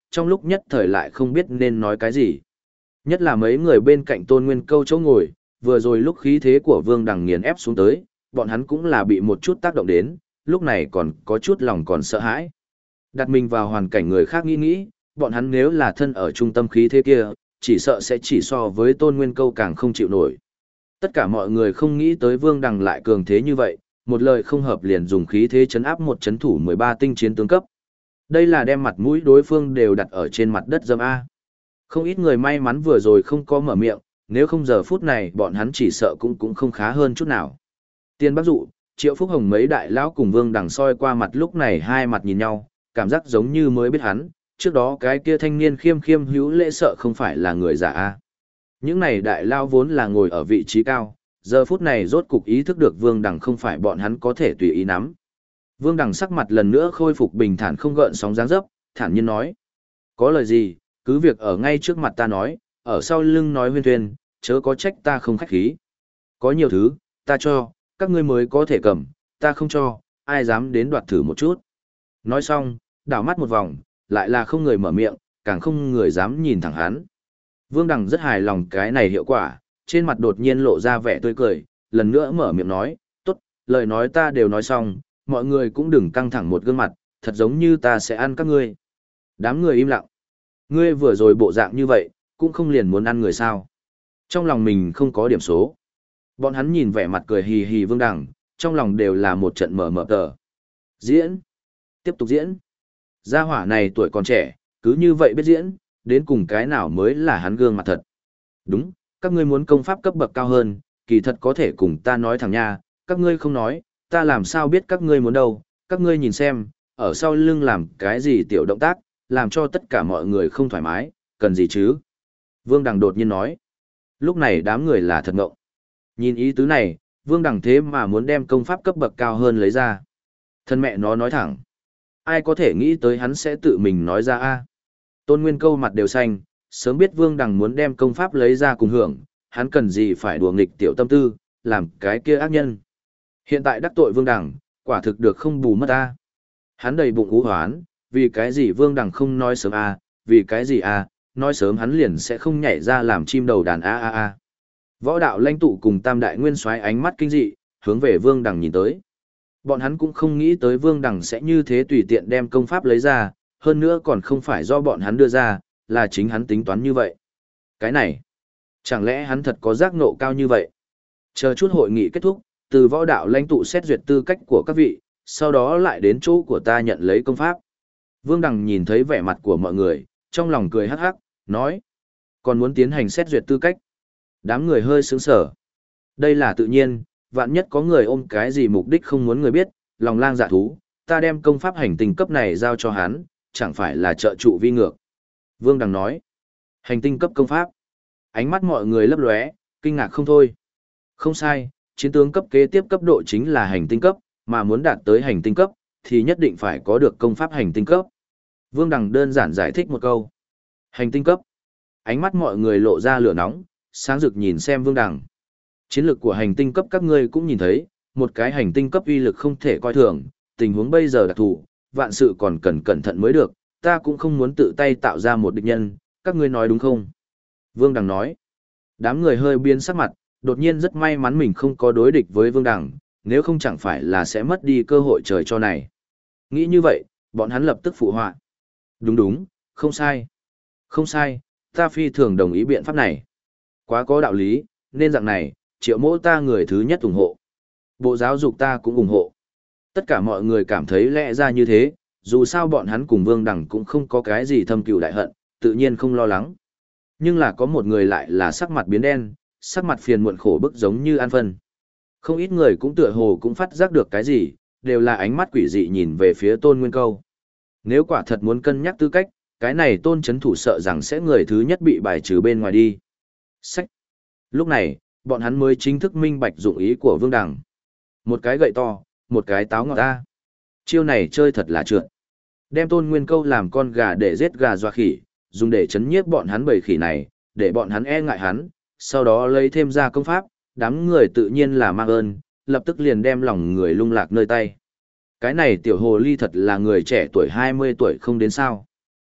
trong lúc nhất thời lại không biết nên nói cái gì. Nhất là mấy người bên cạnh Tôn Nguyên Câu chỗ ngồi, vừa rồi lúc khí thế của Vương Đằng nghiền ép xuống tới, bọn hắn cũng là bị một chút tác động đến, lúc này còn có chút lòng còn sợ hãi. Đặt mình vào hoàn cảnh người khác nghĩ, bọn hắn nếu là thân ở trung tâm khí thế kia, chỉ sợ sẽ chỉ so với Tôn Nguyên Câu càng không chịu nổi. Tất cả mọi người không nghĩ tới Vương Đằng lại cường thế như vậy, một lời không hợp liền dùng khí thế chấn áp một chấn thủ 13 tinh chiến tướng cấp. Đây là đem mặt mũi đối phương đều đặt ở trên mặt đất dâm A. Không ít người may mắn vừa rồi không có mở miệng, nếu không giờ phút này bọn hắn chỉ sợ cũng không khá hơn chút nào. Tiên Bắc Dụ, Triệu Phúc Hồng mấy đại lão cùng Vương Đằng soi qua mặt lúc này hai mặt nhìn nhau, cảm giác giống như mới biết hắn, trước đó cái kia thanh niên khiêm khiêm hữu lễ sợ không phải là người giả A. Những này đại lao vốn là ngồi ở vị trí cao, giờ phút này rốt cục ý thức được Vương Đằng không phải bọn hắn có thể tùy ý nắm. Vương Đằng sắc mặt lần nữa khôi phục bình thản không gợn sóng dáng dấp, thản nhiên nói. Có lời gì, cứ việc ở ngay trước mặt ta nói, ở sau lưng nói huyên thuyên, chớ có trách ta không khách khí. Có nhiều thứ, ta cho, các ngươi mới có thể cầm, ta không cho, ai dám đến đoạt thử một chút. Nói xong, đảo mắt một vòng, lại là không người mở miệng, càng không người dám nhìn thẳng hắn. Vương Đằng rất hài lòng cái này hiệu quả, trên mặt đột nhiên lộ ra vẻ tươi cười, lần nữa mở miệng nói, tốt, lời nói ta đều nói xong, mọi người cũng đừng căng thẳng một gương mặt, thật giống như ta sẽ ăn các ngươi. Đám người im lặng. Ngươi vừa rồi bộ dạng như vậy, cũng không liền muốn ăn người sao. Trong lòng mình không có điểm số. Bọn hắn nhìn vẻ mặt cười hì hì Vương Đằng, trong lòng đều là một trận mở tờ. Diễn. Tiếp tục diễn. Gia hỏa này tuổi còn trẻ, cứ như vậy biết diễn, đến cùng cái nào mới là hắn gương mặt thật. Đúng, các ngươi muốn công pháp cấp bậc cao hơn, kỳ thật có thể cùng ta nói thẳng nha, các ngươi không nói, ta làm sao biết các ngươi muốn đâu, các ngươi nhìn xem, ở sau lưng làm cái gì tiểu động tác, làm cho tất cả mọi người không thoải mái, cần gì chứ? Vương Đằng đột nhiên nói. Lúc này đám người là thật ngộng. Nhìn ý tứ này, Vương Đằng thế mà muốn đem công pháp cấp bậc cao hơn lấy ra. Thân mẹ nó nói thẳng. Ai có thể nghĩ tới hắn sẽ tự mình nói ra a? Tôn Nguyên Câu mặt đều xanh, sớm biết Vương Đằng muốn đem công pháp lấy ra cùng hưởng, hắn cần gì phải đùa nghịch tiểu tâm tư, làm cái kia ác nhân. Hiện tại đắc tội Vương Đằng, quả thực được không bù mất a. Hắn đầy bụng ú hoán, vì cái gì Vương Đằng không nói sớm a, vì cái gì a, nói sớm hắn liền sẽ không nhảy ra làm chim đầu đàn a. Võ đạo lãnh tụ cùng Tam đại nguyên soái ánh mắt kinh dị, hướng về Vương Đằng nhìn tới. Bọn hắn cũng không nghĩ tới Vương Đằng sẽ như thế tùy tiện đem công pháp lấy ra, hơn nữa còn không phải do bọn hắn đưa ra, là chính hắn tính toán như vậy. Cái này, chẳng lẽ hắn thật có giác ngộ cao như vậy? Chờ chút hội nghị kết thúc, từ võ đạo lãnh tụ xét duyệt tư cách của các vị, sau đó lại đến chỗ của ta nhận lấy công pháp. Vương Đằng nhìn thấy vẻ mặt của mọi người, trong lòng cười hắc hắc, nói. Còn muốn tiến hành xét duyệt tư cách. Đám người hơi sướng sở. Đây là tự nhiên, vạn nhất có người ôm cái gì mục đích không muốn người biết, lòng lang dạ thú, ta đem công pháp hành tinh cấp này giao cho hắn, chẳng phải là trợ trụ vi ngược. Vương Đằng nói. Hành tinh cấp công pháp. Ánh mắt mọi người lấp lóe, kinh ngạc không thôi. Không sai, chiến tướng cấp kế tiếp cấp độ chính là hành tinh cấp, mà muốn đạt tới hành tinh cấp, thì nhất định phải có được công pháp hành tinh cấp. Vương Đằng đơn giản giải thích một câu. Hành tinh cấp. Ánh mắt mọi người lộ ra lửa nóng, sáng rực nhìn xem Vương Đằng. Chiến lược của hành tinh cấp các ngươi cũng nhìn thấy, một cái hành tinh cấp uy lực không thể coi thường, tình huống bây giờ đặc thù, vạn sự còn cần cẩn thận mới được, ta cũng không muốn tự tay tạo ra một địch nhân, các ngươi nói đúng không? Vương Đằng nói. Đám người hơi biến sắc mặt, đột nhiên rất may mắn mình không có đối địch với Vương Đằng, nếu không chẳng phải là sẽ mất đi cơ hội trời cho này. Nghĩ như vậy, bọn hắn lập tức phụ họa. Đúng đúng, không sai. Không sai, ta phi thường đồng ý biện pháp này. Quá có đạo lý, nên dạng này, Triệu Mỗ ta người thứ nhất ủng hộ. Bộ giáo dục ta cũng ủng hộ. Tất cả mọi người cảm thấy lẽ ra như thế, dù sao bọn hắn cùng Vương Đằng cũng không có cái gì thâm cừu đại hận, tự nhiên không lo lắng. Nhưng là có một người lại là sắc mặt biến đen, sắc mặt phiền muộn khổ bức giống như ăn phân. Không ít người cũng tựa hồ cũng phát giác được cái gì, đều là ánh mắt quỷ dị nhìn về phía Tôn Nguyên Câu. Nếu quả thật muốn cân nhắc tư cách, cái này Tôn Chấn Thủ sợ rằng sẽ người thứ nhất bị bài trừ bên ngoài đi. Sách. Lúc này, bọn hắn mới chính thức minh bạch dụng ý của Vương Đằng. Một cái gậy to, một cái táo ngọt ta. Chiêu này chơi thật là trượt. Đem Tôn Nguyên Câu làm con gà để giết gà doa khỉ, dùng để chấn nhiếp bọn hắn bầy khỉ này, để bọn hắn e ngại hắn, sau đó lấy thêm ra công pháp, đám người tự nhiên là mang ơn, lập tức liền đem lòng người lung lạc nơi tay. Cái này tiểu hồ ly thật là người trẻ tuổi 20 tuổi không đến sao.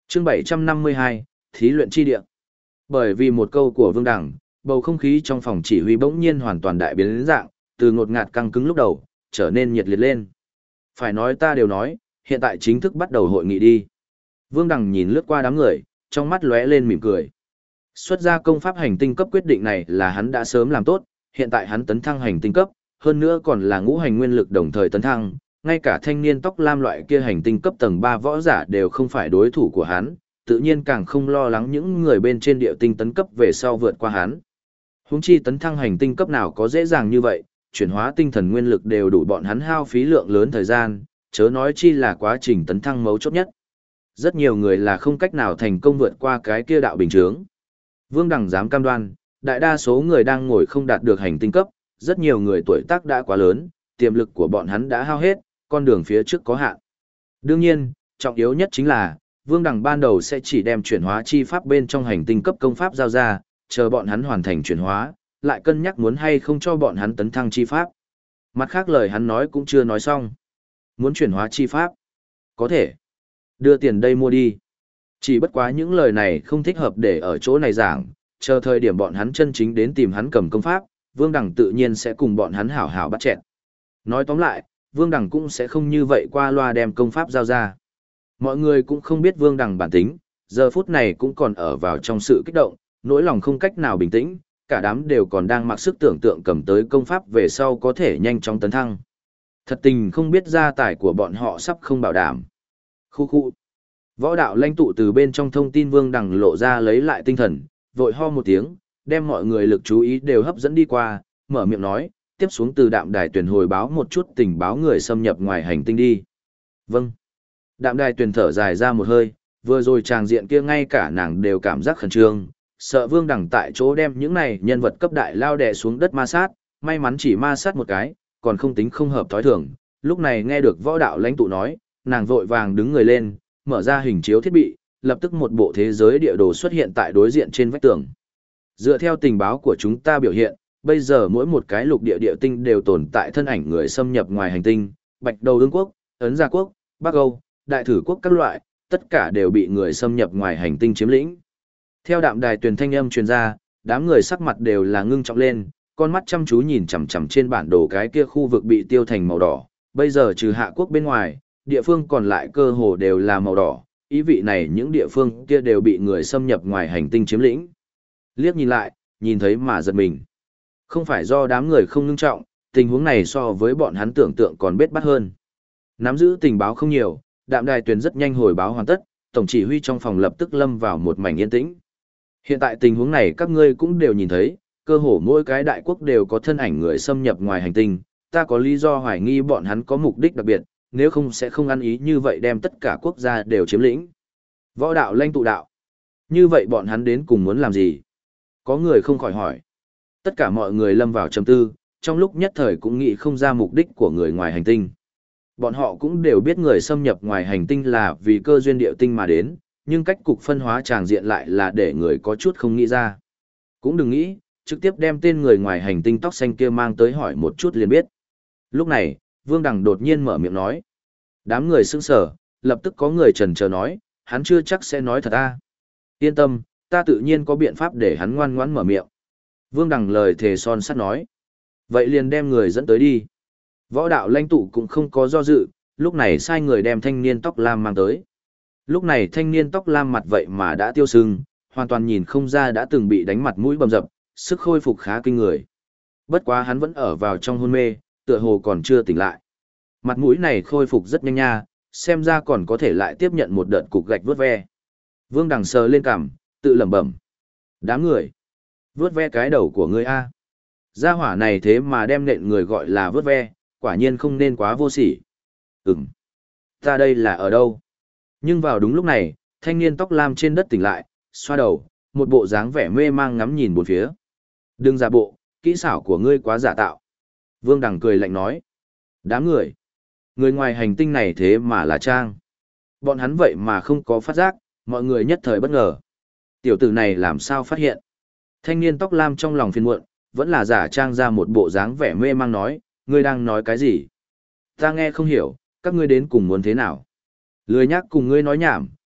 Chương 752, Thí luyện chi địa. Bởi vì một câu của Vương Đằng, bầu không khí trong phòng chỉ huy bỗng nhiên hoàn toàn đại biến dạng, từ ngột ngạt căng cứng lúc đầu, trở nên nhiệt liệt lên. Phải nói ta đều nói, hiện tại chính thức bắt đầu hội nghị đi. Vương Đằng nhìn lướt qua đám người, trong mắt lóe lên mỉm cười. Xuất ra công pháp hành tinh cấp quyết định này là hắn đã sớm làm tốt, hiện tại hắn tấn thăng hành tinh cấp, hơn nữa còn là ngũ hành nguyên lực đồng thời tấn thăng, ngay cả thanh niên tóc lam loại kia hành tinh cấp tầng 3 võ giả đều không phải đối thủ của hắn, tự nhiên càng không lo lắng những người bên trên địa tinh tấn cấp về sau vượt qua hắn. Huống chi tấn thăng hành tinh cấp nào có dễ dàng như vậy, chuyển hóa tinh thần nguyên lực đều đủ bọn hắn hao phí lượng lớn thời gian, chớ nói chi là quá trình tấn thăng mấu chốt nhất. Rất nhiều người là không cách nào thành công vượt qua cái kia đạo bình chướng. Vương Đằng dám cam đoan, đại đa số người đang ngồi không đạt được hành tinh cấp, rất nhiều người tuổi tác đã quá lớn, tiềm lực của bọn hắn đã hao hết, con đường phía trước có hạn. Đương nhiên, trọng yếu nhất chính là, Vương Đằng ban đầu sẽ chỉ đem chuyển hóa chi pháp bên trong hành tinh cấp công pháp giao ra, chờ bọn hắn hoàn thành chuyển hóa, lại cân nhắc muốn hay không cho bọn hắn tấn thăng chi pháp. Mặt khác lời hắn nói cũng chưa nói xong. Muốn chuyển hóa chi pháp? Có thể. Đưa tiền đây mua đi. Chỉ bất quá những lời này không thích hợp để ở chỗ này giảng, chờ thời điểm bọn hắn chân chính đến tìm hắn cầm công pháp, Vương Đằng tự nhiên sẽ cùng bọn hắn hảo hảo bắt chẹn. Nói tóm lại, Vương Đằng cũng sẽ không như vậy qua loa đem công pháp giao ra. Mọi người cũng không biết Vương Đằng bản tính, giờ phút này cũng còn ở vào trong sự kích động, nỗi lòng không cách nào bình tĩnh, cả đám đều còn đang mặc sức tưởng tượng cầm tới công pháp về sau có thể nhanh chóng tấn thăng. Thật tình không biết gia tài của bọn họ sắp không bảo đảm. Khu khu. Võ đạo lãnh tụ từ bên trong thông tin Vương Đằng lộ ra lấy lại tinh thần, vội ho một tiếng, đem mọi người lực chú ý đều hấp dẫn đi qua, mở miệng nói, tiếp xuống từ đạm đài tuyển hồi báo một chút tình báo người xâm nhập ngoài hành tinh đi. Vâng. Đạm đài tuyển thở dài ra một hơi, vừa rồi tràng diện kia ngay cả nàng đều cảm giác khẩn trương, sợ Vương Đằng tại chỗ đem những này nhân vật cấp đại lao đè xuống đất ma sát, may mắn chỉ ma sát một cái, còn không tính không hợp thói thường. Lúc này nghe được võ đạo lãnh tụ nói, nàng vội vàng đứng người lên, mở ra hình chiếu thiết bị, lập tức một bộ thế giới địa đồ xuất hiện tại đối diện trên vách tường. Dựa theo tình báo của chúng ta biểu hiện, bây giờ mỗi một cái lục địa địa tinh đều tồn tại thân ảnh người xâm nhập ngoài hành tinh, Bạch Đầu Ương quốc, Ấn Gia quốc, Bắc Âu, Đại Thử quốc các loại, tất cả đều bị người xâm nhập ngoài hành tinh chiếm lĩnh. Theo đạm đài truyền thanh âm truyền ra, đám người sắc mặt đều là ngưng trọng lên, con mắt chăm chú nhìn chằm chằm trên bản đồ cái kia khu vực bị tiêu thành màu đỏ, bây giờ trừ Hạ quốc bên ngoài, địa phương còn lại cơ hồ đều là màu đỏ, ý vị này những địa phương kia đều bị người xâm nhập ngoài hành tinh chiếm lĩnh. Liếc nhìn lại, nhìn thấy mà giật mình. Không phải do đám người không ngưng trọng, tình huống này so với bọn hắn tưởng tượng còn bết bát hơn. Nắm giữ tình báo không nhiều, đạm đài tuyển rất nhanh hồi báo hoàn tất, tổng chỉ huy trong phòng lập tức lâm vào một mảnh yên tĩnh. Hiện tại tình huống này các ngươi cũng đều nhìn thấy, cơ hồ mỗi cái đại quốc đều có thân ảnh người xâm nhập ngoài hành tinh, ta có lý do hoài nghi bọn hắn có mục đích đặc biệt, nếu không sẽ không ăn ý như vậy đem tất cả quốc gia đều chiếm lĩnh. Võ đạo lãnh tụ đạo. Như vậy bọn hắn đến cùng muốn làm gì? Có người không khỏi hỏi. Tất cả mọi người lâm vào trầm tư, trong lúc nhất thời cũng nghĩ không ra mục đích của người ngoài hành tinh. Bọn họ cũng đều biết người xâm nhập ngoài hành tinh là vì cơ duyên địa tinh mà đến, nhưng cách cục phân hóa tràng diện lại là để người có chút không nghĩ ra. Cũng đừng nghĩ, trực tiếp đem tên người ngoài hành tinh tóc xanh kia mang tới hỏi một chút liền biết. Lúc này, Vương Đằng đột nhiên mở miệng nói. Đám người sững sờ, lập tức có người chần chờ nói, hắn chưa chắc sẽ nói thật ta. Yên tâm, ta tự nhiên có biện pháp để hắn ngoan ngoãn mở miệng. Vương Đằng lời thề son sắt nói. Vậy liền đem người dẫn tới đi. Võ đạo lãnh tụ cũng không có do dự, lúc này sai người đem thanh niên tóc lam mang tới. Lúc này thanh niên tóc lam mặt vậy mà đã tiêu sưng, hoàn toàn nhìn không ra đã từng bị đánh mặt mũi bầm dập, sức khôi phục khá kinh người. Bất quá hắn vẫn ở vào trong hôn mê, tựa hồ còn chưa tỉnh lại. Mặt mũi này khôi phục rất nhanh nha, xem ra còn có thể lại tiếp nhận một đợt cục gạch vớt ve. Vương Đằng sờ lên cằm, tự lẩm bẩm. Đám người, vớt ve cái đầu của ngươi a. Gia hỏa này thế mà đem nện người gọi là vớt ve, quả nhiên không nên quá vô sỉ. Ta đây là ở đâu? Nhưng vào đúng lúc này, thanh niên tóc lam trên đất tỉnh lại, xoa đầu, một bộ dáng vẻ mê mang ngắm nhìn bốn phía. Đừng giả bộ, kỹ xảo của ngươi quá giả tạo. Vương Đằng cười lạnh nói. Đám người ngoài hành tinh này thế mà là Trang. Bọn hắn vậy mà không có phát giác, mọi người nhất thời bất ngờ. Tiểu tử này làm sao phát hiện? Thanh niên tóc lam trong lòng phiền muộn, vẫn là giả Trang ra một bộ dáng vẻ mê mang nói, ngươi đang nói cái gì? Ta nghe không hiểu, các ngươi đến cùng muốn thế nào? Lười nhắc cùng ngươi nói nhảm,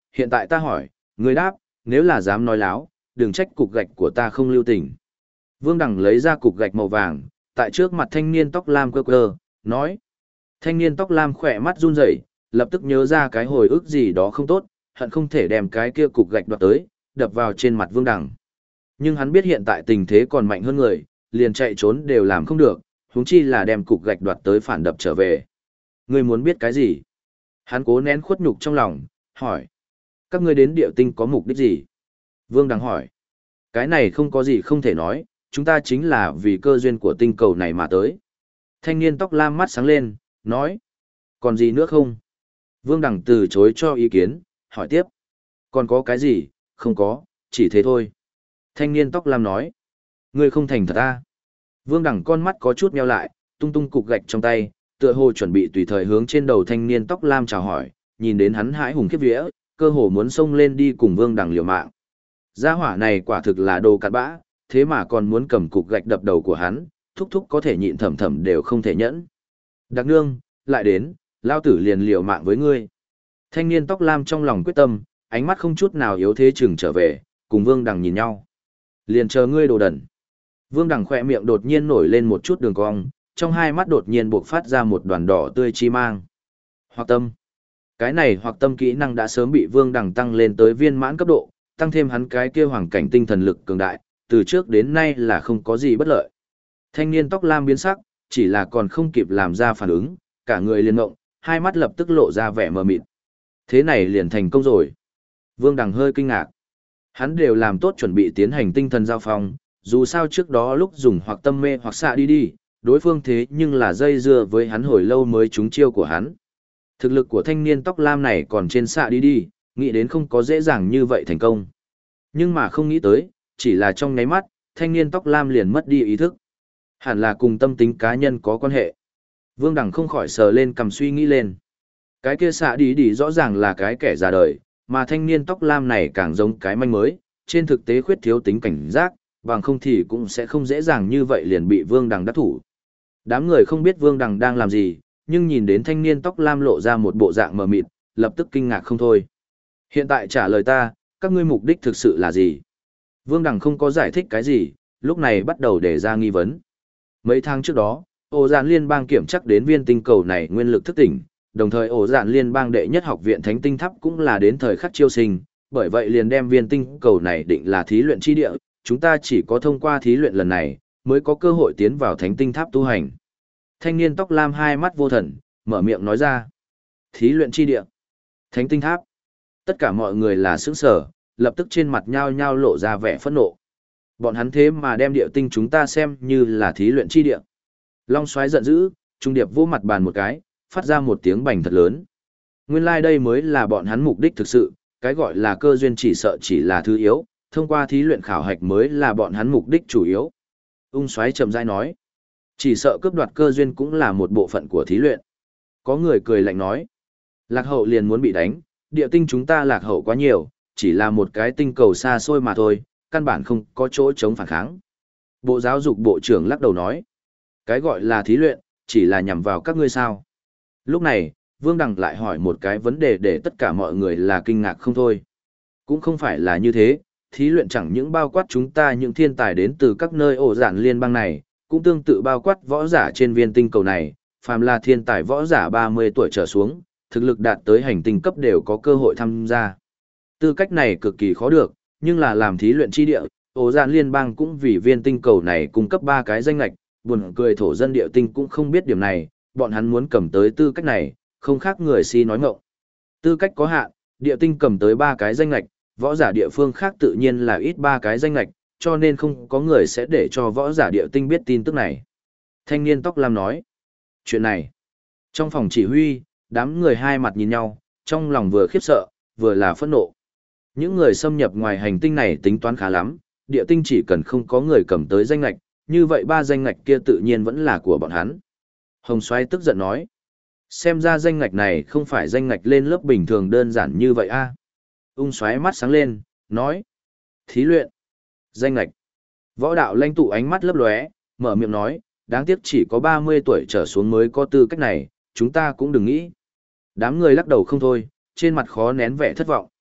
hiện tại ta hỏi, ngươi đáp, nếu là dám nói láo, đừng trách cục gạch của ta không lưu tình. Vương Đằng lấy ra cục gạch màu vàng, tại trước mặt thanh niên tóc lam cơ cơ, nói. Thanh niên tóc lam khỏe mắt run rẩy, lập tức nhớ ra cái hồi ức gì đó không tốt, hận không thể đem cái kia cục gạch đoạt tới, đập vào trên mặt Vương Đằng. Nhưng hắn biết hiện tại tình thế còn mạnh hơn người, liền chạy trốn đều làm không được, huống chi là đem cục gạch đoạt tới phản đập trở về. Ngươi muốn biết cái gì? Hắn cố nén khuất nhục trong lòng, hỏi. Các ngươi đến địa tinh có mục đích gì? Vương Đằng hỏi. Cái này không có gì không thể nói, chúng ta chính là vì cơ duyên của tinh cầu này mà tới. Thanh niên tóc lam mắt sáng lên, nói. Còn gì nữa không? Vương Đằng từ chối cho ý kiến, hỏi tiếp. Còn có cái gì? Không có, chỉ thế thôi. Thanh niên tóc lam nói. Ngươi không thành thật à? Vương Đằng con mắt có chút meo lại, tung tung cục gạch trong tay, tựa hồ chuẩn bị tùy thời hướng trên đầu thanh niên tóc lam chào hỏi, nhìn đến hắn hãi hùng khiếp vía, cơ hồ muốn xông lên đi cùng Vương Đằng liều mạng. Gia hỏa này quả thực là đồ cặn bã, thế mà còn muốn cầm cục gạch đập đầu của hắn, thúc thúc có thể nhịn thầm thầm đều không thể nhẫn. Đặc nương, lại đến, lao tử liền liều mạng với ngươi. Thanh niên tóc lam trong lòng quyết tâm, ánh mắt không chút nào yếu thế chừng trở về, cùng Vương Đằng nhìn nhau. Liền chờ ngươi đồ đần. Vương Đằng khỏe miệng đột nhiên nổi lên một chút đường cong, trong hai mắt đột nhiên buộc phát ra một đoàn đỏ tươi chi mang. Hoặc tâm. Cái này hoặc tâm kỹ năng đã sớm bị Vương Đằng tăng lên tới viên mãn cấp độ, tăng thêm hắn cái kia hoàng cảnh tinh thần lực cường đại, từ trước đến nay là không có gì bất lợi. Thanh niên tóc lam biến sắc, chỉ là còn không kịp làm ra phản ứng, cả người liền ngộng, hai mắt lập tức lộ ra vẻ mờ mịt. Thế này liền thành công rồi. Vương Đằng hơi kinh ngạc. Hắn đều làm tốt chuẩn bị tiến hành tinh thần giao phong, dù sao trước đó lúc dùng hoặc tâm mê hoặc xạ đi, đối phương thế nhưng là dây dưa với hắn hồi lâu mới trúng chiêu của hắn. Thực lực của thanh niên tóc lam này còn trên xạ đi, nghĩ đến không có dễ dàng như vậy thành công. Nhưng mà không nghĩ tới, chỉ là trong nháy mắt, thanh niên tóc lam liền mất đi ý thức. Hẳn là cùng tâm tính cá nhân có quan hệ. Vương Đằng không khỏi sờ lên cầm suy nghĩ lên. Cái kia xạ đi rõ ràng là cái kẻ già đời, mà thanh niên tóc lam này càng giống cái manh mới, trên thực tế khuyết thiếu tính cảnh giác, bằng không thì cũng sẽ không dễ dàng như vậy liền bị Vương Đằng đắc thủ. Đám người không biết Vương Đằng đang làm gì, nhưng nhìn đến thanh niên tóc lam lộ ra một bộ dạng mờ mịt, lập tức kinh ngạc không thôi. Hiện tại trả lời ta, các ngươi mục đích thực sự là gì? Vương Đằng không có giải thích cái gì, lúc này bắt đầu đề ra nghi vấn. Mấy tháng trước đó, ổ dạn liên bang kiểm chắc đến viên tinh cầu này nguyên lực thức tỉnh, đồng thời ổ dạn liên bang đệ nhất học viện thánh tinh tháp cũng là đến thời khắc chiêu sinh, bởi vậy liền đem viên tinh cầu này định là thí luyện chi địa, chúng ta chỉ có thông qua thí luyện lần này, mới có cơ hội tiến vào thánh tinh tháp tu hành. Thanh niên tóc lam hai mắt vô thần, mở miệng nói ra. Thí luyện chi địa, thánh tinh tháp. Tất cả mọi người là sững sở, lập tức trên mặt nhao nhao lộ ra vẻ phẫn nộ. Bọn hắn thế mà đem địa tinh chúng ta xem như là thí luyện chi địa. Long Soái giận dữ, trung điệp vô mặt bàn một cái, phát ra một tiếng bành thật lớn. Nguyên lai đây mới là bọn hắn mục đích thực sự, cái gọi là cơ duyên chỉ sợ chỉ là thứ yếu, thông qua thí luyện khảo hạch mới là bọn hắn mục đích chủ yếu. Ung Soái chậm rãi nói, chỉ sợ cướp đoạt cơ duyên cũng là một bộ phận của thí luyện. Có người cười lạnh nói, lạc hậu liền muốn bị đánh, địa tinh chúng ta lạc hậu quá nhiều, chỉ là một cái tinh cầu xa xôi mà thôi, căn bản không có chỗ chống phản kháng. Bộ giáo dục bộ trưởng lắc đầu nói, cái gọi là thí luyện, chỉ là nhằm vào các ngươi sao. Lúc này, Vương Đằng lại hỏi một cái vấn đề để tất cả mọi người là kinh ngạc không thôi. Cũng không phải là như thế, thí luyện chẳng những bao quát chúng ta những thiên tài đến từ các nơi ổ dạn liên bang này, cũng tương tự bao quát võ giả trên viên tinh cầu này, phàm là thiên tài võ giả 30 tuổi trở xuống, thực lực đạt tới hành tinh cấp đều có cơ hội tham gia. Tư cách này cực kỳ khó được, nhưng là làm thí luyện chi địa, ổ dạn liên bang cũng vì viên tinh cầu này cung cấp 3 cái danh lệch, buồn cười thổ dân địa tinh cũng không biết điểm này, bọn hắn muốn cầm tới tư cách này, không khác người si nói ngọng. Tư cách có hạn, địa tinh cầm tới 3 cái danh lệch, võ giả địa phương khác tự nhiên là ít 3 cái danh lệch, cho nên không có người sẽ để cho võ giả địa tinh biết tin tức này. Thanh niên tóc lam nói, chuyện này, trong phòng chỉ huy, đám người hai mặt nhìn nhau, trong lòng vừa khiếp sợ, vừa là phẫn nộ. Những người xâm nhập ngoài hành tinh này tính toán khá lắm, địa tinh chỉ cần không có người cầm tới danh lệch, như vậy 3 danh lệch kia tự nhiên vẫn là của bọn hắn. Hồng Soái tức giận nói, xem ra danh ngạch này không phải danh ngạch lên lớp bình thường đơn giản như vậy a. Ung Soái mắt sáng lên, nói, thí luyện, danh ngạch. Võ đạo lãnh tụ ánh mắt lấp lóe, mở miệng nói, đáng tiếc chỉ có 30 tuổi trở xuống mới có tư cách này, chúng ta cũng đừng nghĩ. Đám người lắc đầu không thôi, trên mặt khó nén vẻ thất vọng.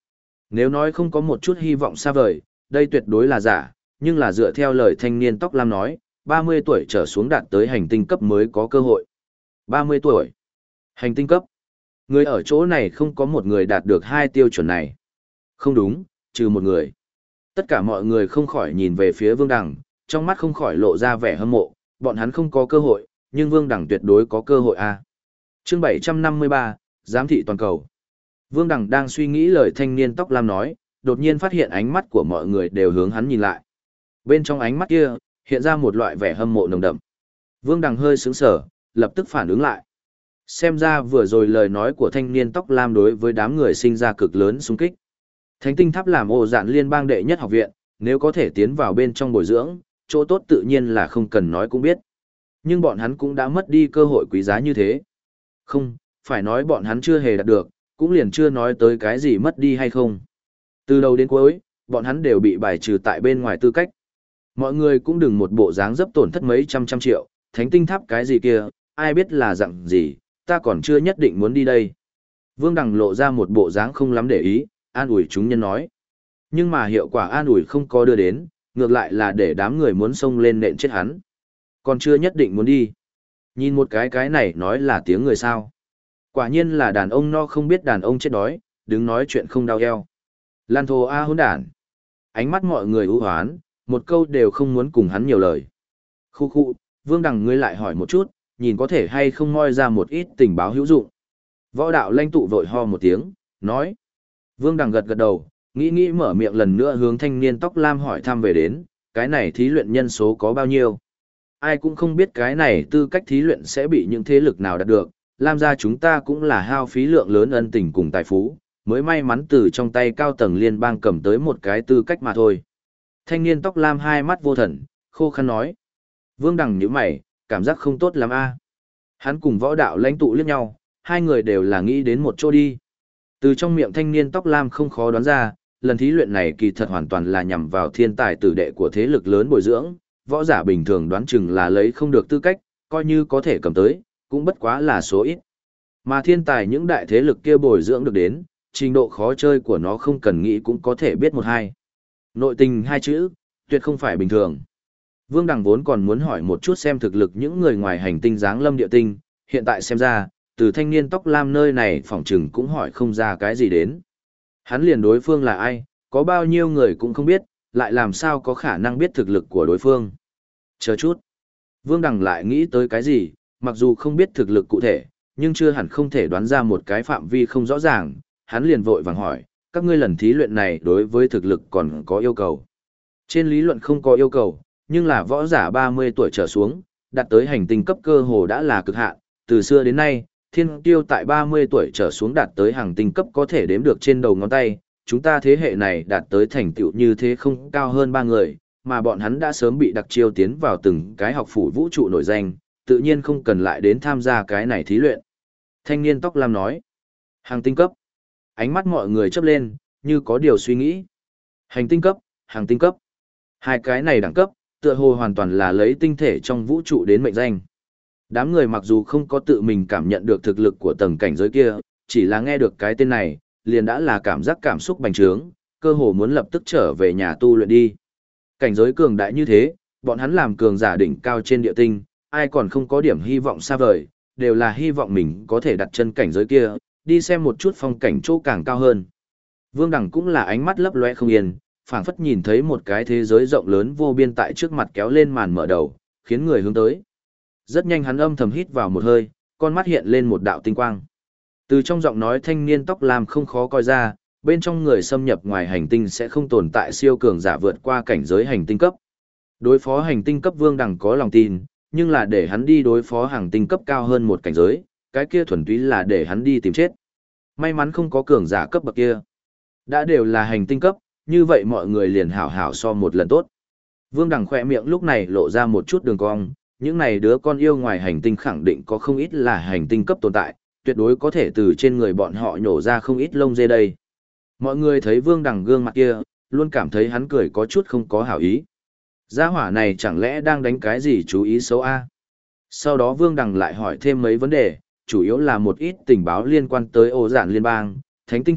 Nếu nói không có một chút hy vọng xa vời, đây tuyệt đối là giả, nhưng là dựa theo lời thanh niên tóc lam nói, 30 tuổi trở xuống đạt tới hành tinh cấp mới có cơ hội. 30 tuổi. Hành tinh cấp. Người ở chỗ này không có một người đạt được hai tiêu chuẩn này. Không đúng, trừ một người. Tất cả mọi người không khỏi nhìn về phía Vương Đằng, trong mắt không khỏi lộ ra vẻ hâm mộ, bọn hắn không có cơ hội, nhưng Vương Đằng tuyệt đối có cơ hội a. Chương 753, giám thị toàn cầu. Vương Đằng đang suy nghĩ lời thanh niên tóc lam nói, đột nhiên phát hiện ánh mắt của mọi người đều hướng hắn nhìn lại. Bên trong ánh mắt kia, hiện ra một loại vẻ hâm mộ nồng đậm. Vương Đằng hơi sững sờ, lập tức phản ứng lại. Xem ra vừa rồi lời nói của thanh niên tóc lam đối với đám người sinh ra cực lớn xung kích. Thánh tinh tháp làm ổ dạn liên bang đệ nhất học viện, nếu có thể tiến vào bên trong bồi dưỡng, chỗ tốt tự nhiên là không cần nói cũng biết. Nhưng bọn hắn cũng đã mất đi cơ hội quý giá như thế. Không, phải nói bọn hắn chưa hề đạt được, cũng liền chưa nói tới cái gì mất đi hay không. Từ đầu đến cuối, bọn hắn đều bị bài trừ tại bên ngoài tư cách. Mọi người cũng đừng một bộ dáng dấp tổn thất mấy trăm triệu, thánh tinh tháp cái gì kia, ai biết là dạng gì, ta còn chưa nhất định muốn đi đây. Vương Đằng lộ ra một bộ dáng không lắm để ý, an ủi chúng nhân nói. Nhưng mà hiệu quả an ủi không có đưa đến, ngược lại là để đám người muốn xông lên nện chết hắn. Còn chưa nhất định muốn đi. Nhìn một cái này nói là tiếng người sao. Quả nhiên là đàn ông no không biết đàn ông chết đói, đứng nói chuyện không đau eo. Lan thô a hỗn đản. Ánh mắt mọi người ưu hoán, một câu đều không muốn cùng hắn nhiều lời. Khu khu, Vương Đằng ngươi lại hỏi một chút, nhìn có thể hay không moi ra một ít tình báo hữu dụng. Võ đạo lãnh tụ vội ho một tiếng, nói. Vương Đằng gật gật đầu, nghĩ mở miệng lần nữa hướng thanh niên tóc lam hỏi thăm về đến, cái này thí luyện nhân số có bao nhiêu. Ai cũng không biết cái này tư cách thí luyện sẽ bị những thế lực nào đạt được, Lam gia chúng ta cũng là hao phí lượng lớn ân tình cùng tài phú, mới may mắn từ trong tay cao tầng liên bang cầm tới một cái tư cách mà thôi. Thanh niên tóc lam hai mắt vô thần, khô khăn nói. Vương Đằng nhíu mày, cảm giác không tốt lắm a. Hắn cùng võ đạo lãnh tụ liếc nhau, hai người đều là nghĩ đến một chỗ đi. Từ trong miệng thanh niên tóc lam không khó đoán ra, lần thí luyện này kỳ thật hoàn toàn là nhằm vào thiên tài tử đệ của thế lực lớn bồi dưỡng, võ giả bình thường đoán chừng là lấy không được tư cách, coi như có thể cầm tới, cũng bất quá là số ít. Mà thiên tài những đại thế lực kia bồi dưỡng được đến, trình độ khó chơi của nó không cần nghĩ cũng có thể biết một hai. Nội tình hai chữ, tuyệt không phải bình thường. Vương Đằng vốn còn muốn hỏi một chút xem thực lực những người ngoài hành tinh giáng lâm địa tinh, hiện tại xem ra, từ thanh niên tóc lam nơi này phỏng chừng cũng hỏi không ra cái gì đến. Hắn liền đối phương là ai, có bao nhiêu người cũng không biết, lại làm sao có khả năng biết thực lực của đối phương. Chờ chút. Vương Đằng lại nghĩ tới cái gì, mặc dù không biết thực lực cụ thể, nhưng chưa hẳn không thể đoán ra một cái phạm vi không rõ ràng, hắn liền vội vàng hỏi, các ngươi lần thí luyện này đối với thực lực còn có yêu cầu. Trên lý luận không có yêu cầu, nhưng là võ giả 30 tuổi trở xuống, đạt tới hành tinh cấp cơ hồ đã là cực hạn, từ xưa đến nay, thiên tiêu tại 30 tuổi trở xuống đạt tới hành tinh cấp có thể đếm được trên đầu ngón tay, chúng ta thế hệ này đạt tới thành tựu như thế không cao hơn 3 người, mà bọn hắn đã sớm bị đặc chiêu tiến vào từng cái học phủ vũ trụ nổi danh, tự nhiên không cần lại đến tham gia cái này thí luyện. Thanh niên tóc lam nói, hành tinh cấp. Ánh mắt mọi người chớp lên, như có điều suy nghĩ. Hành tinh cấp, hành tinh cấp. Hai cái này đẳng cấp, tựa hồ hoàn toàn là lấy tinh thể trong vũ trụ đến mệnh danh. Đám người mặc dù không có tự mình cảm nhận được thực lực của tầng cảnh giới kia, chỉ là nghe được cái tên này, liền đã là cảm giác cảm xúc bành trướng, cơ hồ muốn lập tức trở về nhà tu luyện đi. Cảnh giới cường đại như thế, bọn hắn làm cường giả đỉnh cao trên địa tinh, ai còn không có điểm hy vọng xa vời, đều là hy vọng mình có thể đặt chân cảnh giới kia, đi xem một chút phong cảnh chỗ càng cao hơn. Vương Đằng cũng là ánh mắt lấp loe không yên, phảng phất nhìn thấy một cái thế giới rộng lớn vô biên tại trước mặt kéo lên màn mở đầu, khiến người hướng tới. Rất nhanh hắn âm thầm hít vào một hơi, con mắt hiện lên một đạo tinh quang. Từ trong giọng nói thanh niên tóc lam không khó coi ra, bên trong người xâm nhập ngoài hành tinh sẽ không tồn tại siêu cường giả vượt qua cảnh giới hành tinh cấp. Đối phó hành tinh cấp Vương Đằng có lòng tin, nhưng là để hắn đi đối phó hành tinh cấp cao hơn một cảnh giới, cái kia thuần túy là để hắn đi tìm chết. May mắn không có cường giả cấp bậc kia. Đã đều là hành tinh cấp, như vậy mọi người liền hảo hảo so một lần tốt. Vương Đằng khỏe miệng lúc này lộ ra một chút đường cong, những này đứa con yêu ngoài hành tinh khẳng định có không ít là hành tinh cấp tồn tại, tuyệt đối có thể từ trên người bọn họ nhổ ra không ít lông dê đây. Mọi người thấy Vương Đằng gương mặt kia, luôn cảm thấy hắn cười có chút không có hảo ý. Gia hỏa này chẳng lẽ đang đánh cái gì chú ý xấu a? Sau đó Vương Đằng lại hỏi thêm mấy vấn đề, chủ yếu là một ít tình báo liên quan tới Ổ Dạn Liên bang, Thánh Tinh Tháp,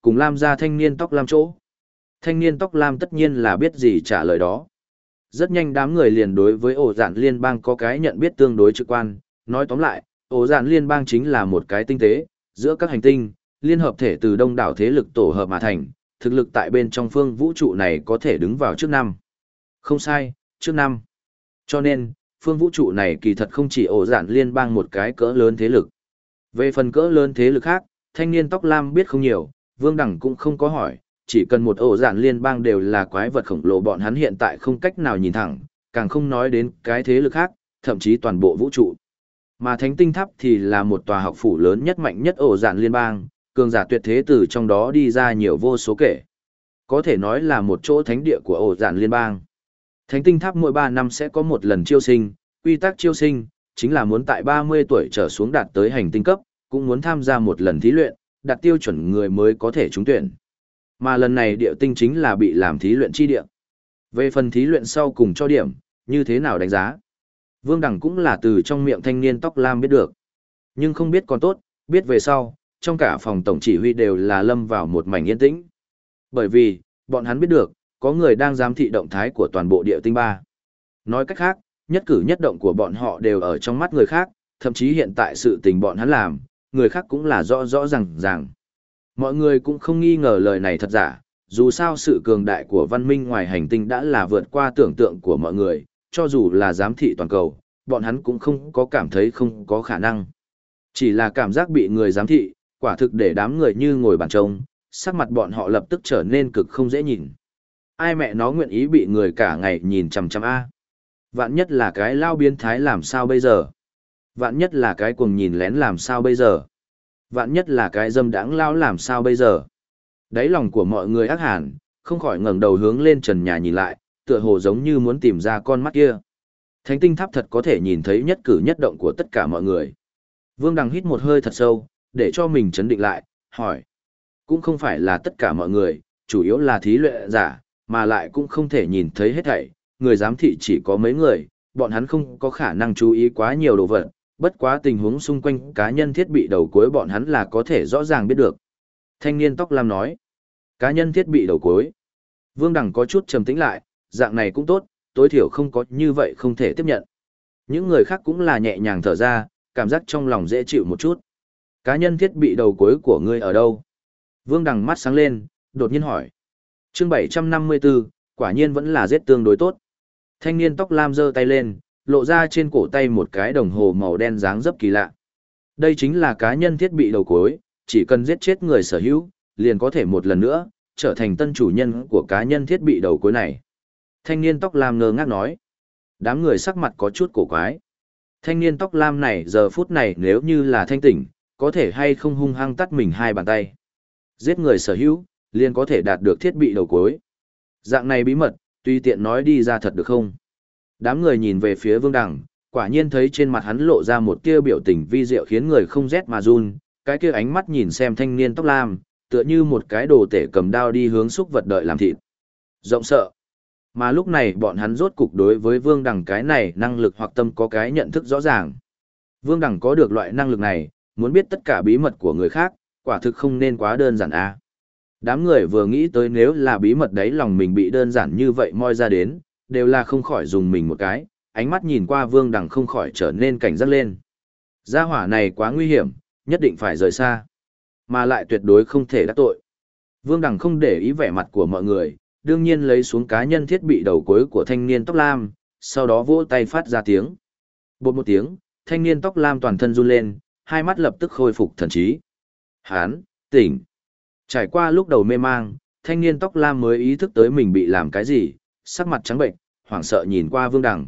cùng Lam gia thanh niên tóc lam chỗ. Thanh niên tóc lam tất nhiên là biết gì trả lời đó. Rất nhanh đám người liền đối với ổ dạn liên bang có cái nhận biết tương đối trực quan, nói tóm lại, ổ dạn liên bang chính là một cái tinh tế, giữa các hành tinh, liên hợp thể từ đông đảo thế lực tổ hợp mà thành, thực lực tại bên trong phương vũ trụ này có thể đứng vào trước năm. Không sai, trước năm. Cho nên, phương vũ trụ này kỳ thật không chỉ ổ dạn liên bang một cái cỡ lớn thế lực. Về phần cỡ lớn thế lực khác, thanh niên tóc lam biết không nhiều, Vương Đẳng cũng không có hỏi, chỉ cần một ổ dạn liên bang đều là quái vật khổng lồ bọn hắn hiện tại không cách nào nhìn thẳng, càng không nói đến cái thế lực khác, thậm chí toàn bộ vũ trụ. Mà Thánh Tinh Tháp thì là một tòa học phủ lớn nhất mạnh nhất ổ dạn liên bang, cường giả tuyệt thế từ trong đó đi ra nhiều vô số kể. Có thể nói là một chỗ thánh địa của ổ dạn liên bang. Thánh Tinh Tháp mỗi 3 năm sẽ có một lần chiêu sinh, quy tắc chiêu sinh chính là muốn tại 30 tuổi trở xuống đạt tới hành tinh cấp, cũng muốn tham gia một lần thí luyện, đạt tiêu chuẩn người mới có thể trúng tuyển. Mà lần này địa tinh chính là bị làm thí luyện chi địa. Về phần thí luyện sau cùng cho điểm, như thế nào đánh giá? Vương Đẳng cũng là từ trong miệng thanh niên tóc lam biết được. Nhưng không biết còn tốt, biết về sau, trong cả phòng tổng chỉ huy đều là lâm vào một mảnh yên tĩnh. Bởi vì, bọn hắn biết được, có người đang giám thị động thái của toàn bộ địa tinh ba. Nói cách khác, nhất cử nhất động của bọn họ đều ở trong mắt người khác, thậm chí hiện tại sự tình bọn hắn làm, người khác cũng là rõ rõ ràng. Mọi người cũng không nghi ngờ lời này thật giả, dù sao sự cường đại của văn minh ngoài hành tinh đã là vượt qua tưởng tượng của mọi người, cho dù là giám thị toàn cầu, bọn hắn cũng không có cảm thấy không có khả năng. Chỉ là cảm giác bị người giám thị, quả thực để đám người như ngồi bàn trông, sắc mặt bọn họ lập tức trở nên cực không dễ nhìn. Ai mẹ nó nguyện ý bị người cả ngày nhìn chằm chằm a? Vạn nhất là cái lao biến thái làm sao bây giờ? Vạn nhất là cái cuồng nhìn lén làm sao bây giờ? Vạn nhất là cái dâm đãng lao làm sao bây giờ? Đáy lòng của mọi người ác hàn, không khỏi ngẩng đầu hướng lên trần nhà nhìn lại, tựa hồ giống như muốn tìm ra con mắt kia. Thánh tinh tháp thật có thể nhìn thấy nhất cử nhất động của tất cả mọi người. Vương Đằng hít một hơi thật sâu, để cho mình chấn định lại, hỏi. Cũng không phải là tất cả mọi người, chủ yếu là thí luyện giả, mà lại cũng không thể nhìn thấy hết thảy, người giám thị chỉ có mấy người, bọn hắn không có khả năng chú ý quá nhiều đồ vật, bất quá tình huống xung quanh cá nhân thiết bị đầu cuối bọn hắn là có thể rõ ràng biết được. Thanh niên tóc lam nói, cá nhân thiết bị đầu cuối. Vương Đằng có chút trầm tĩnh lại, dạng này cũng tốt, tối thiểu không có như vậy không thể tiếp nhận. Những người khác cũng là nhẹ nhàng thở ra, cảm giác trong lòng dễ chịu một chút. Cá nhân thiết bị đầu cuối của ngươi ở đâu? Vương Đằng mắt sáng lên, đột nhiên hỏi. Chương 754, quả nhiên vẫn là giết tương đối tốt. Thanh niên tóc lam giơ tay lên, lộ ra trên cổ tay một cái đồng hồ màu đen dáng dấp kỳ lạ. Đây chính là cá nhân thiết bị đầu cuối, chỉ cần giết chết người sở hữu, liền có thể một lần nữa, trở thành tân chủ nhân của cá nhân thiết bị đầu cuối này. Thanh niên tóc lam ngơ ngác nói. Đám người sắc mặt có chút cổ quái. Thanh niên tóc lam này giờ phút này nếu như là thanh tỉnh, có thể hay không hung hăng tắt mình hai bàn tay. Giết người sở hữu, liền có thể đạt được thiết bị đầu cuối. Dạng này bí mật, tùy tiện nói đi ra thật được không? Đám người nhìn về phía Vương Đằng, quả nhiên thấy trên mặt hắn lộ ra một tia biểu tình vi diệu khiến người không rét mà run, cái kia ánh mắt nhìn xem thanh niên tóc lam, tựa như một cái đồ tể cầm đao đi hướng xúc vật đợi làm thịt. Rộng sợ. Mà lúc này bọn hắn rốt cục đối với Vương Đằng cái này năng lực hoặc tâm có cái nhận thức rõ ràng. Vương Đằng có được loại năng lực này, muốn biết tất cả bí mật của người khác, quả thực không nên quá đơn giản a. Đám người vừa nghĩ tới nếu là bí mật đấy lòng mình bị đơn giản như vậy moi ra đến, đều là không khỏi dùng mình một cái, ánh mắt nhìn qua Vương Đằng không khỏi trở nên cảnh giác lên. Gia hỏa này quá nguy hiểm, nhất định phải rời xa, mà lại tuyệt đối không thể đắc tội. Vương Đằng không để ý vẻ mặt của mọi người, đương nhiên lấy xuống cá nhân thiết bị đầu cuối của thanh niên tóc lam, sau đó vỗ tay phát ra tiếng. Bột một tiếng, thanh niên tóc lam toàn thân run lên, hai mắt lập tức khôi phục thần trí. Hán, tỉnh. Trải qua lúc đầu mê mang, thanh niên tóc lam mới ý thức tới mình bị làm cái gì, sắc mặt trắng bệnh, hoảng sợ nhìn qua Vương Đằng.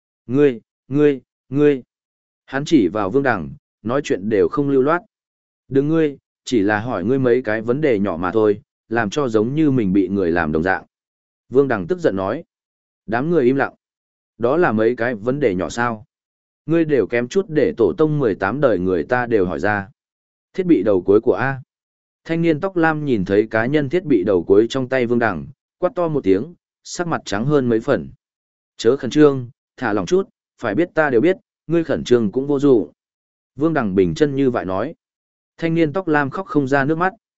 Ngươi. Hắn chỉ vào Vương Đằng, nói chuyện đều không lưu loát. Đừng ngươi, chỉ là hỏi ngươi mấy cái vấn đề nhỏ mà thôi, làm cho giống như mình bị người làm đồng dạng. Vương Đằng tức giận nói. Đám người im lặng. Đó là mấy cái vấn đề nhỏ sao? Ngươi đều kém chút để tổ tông 18 đời người ta đều hỏi ra. Thiết bị đầu cuối của A. Thanh niên tóc lam nhìn thấy cá nhân thiết bị đầu cuối trong tay Vương Đằng, quát to một tiếng, sắc mặt trắng hơn mấy phần. Chớ khẩn trương, thả lòng chút, phải biết ta đều biết, ngươi khẩn trương cũng vô dụng. Vương Đằng bình chân như vậy nói. Thanh niên tóc lam khóc không ra nước mắt,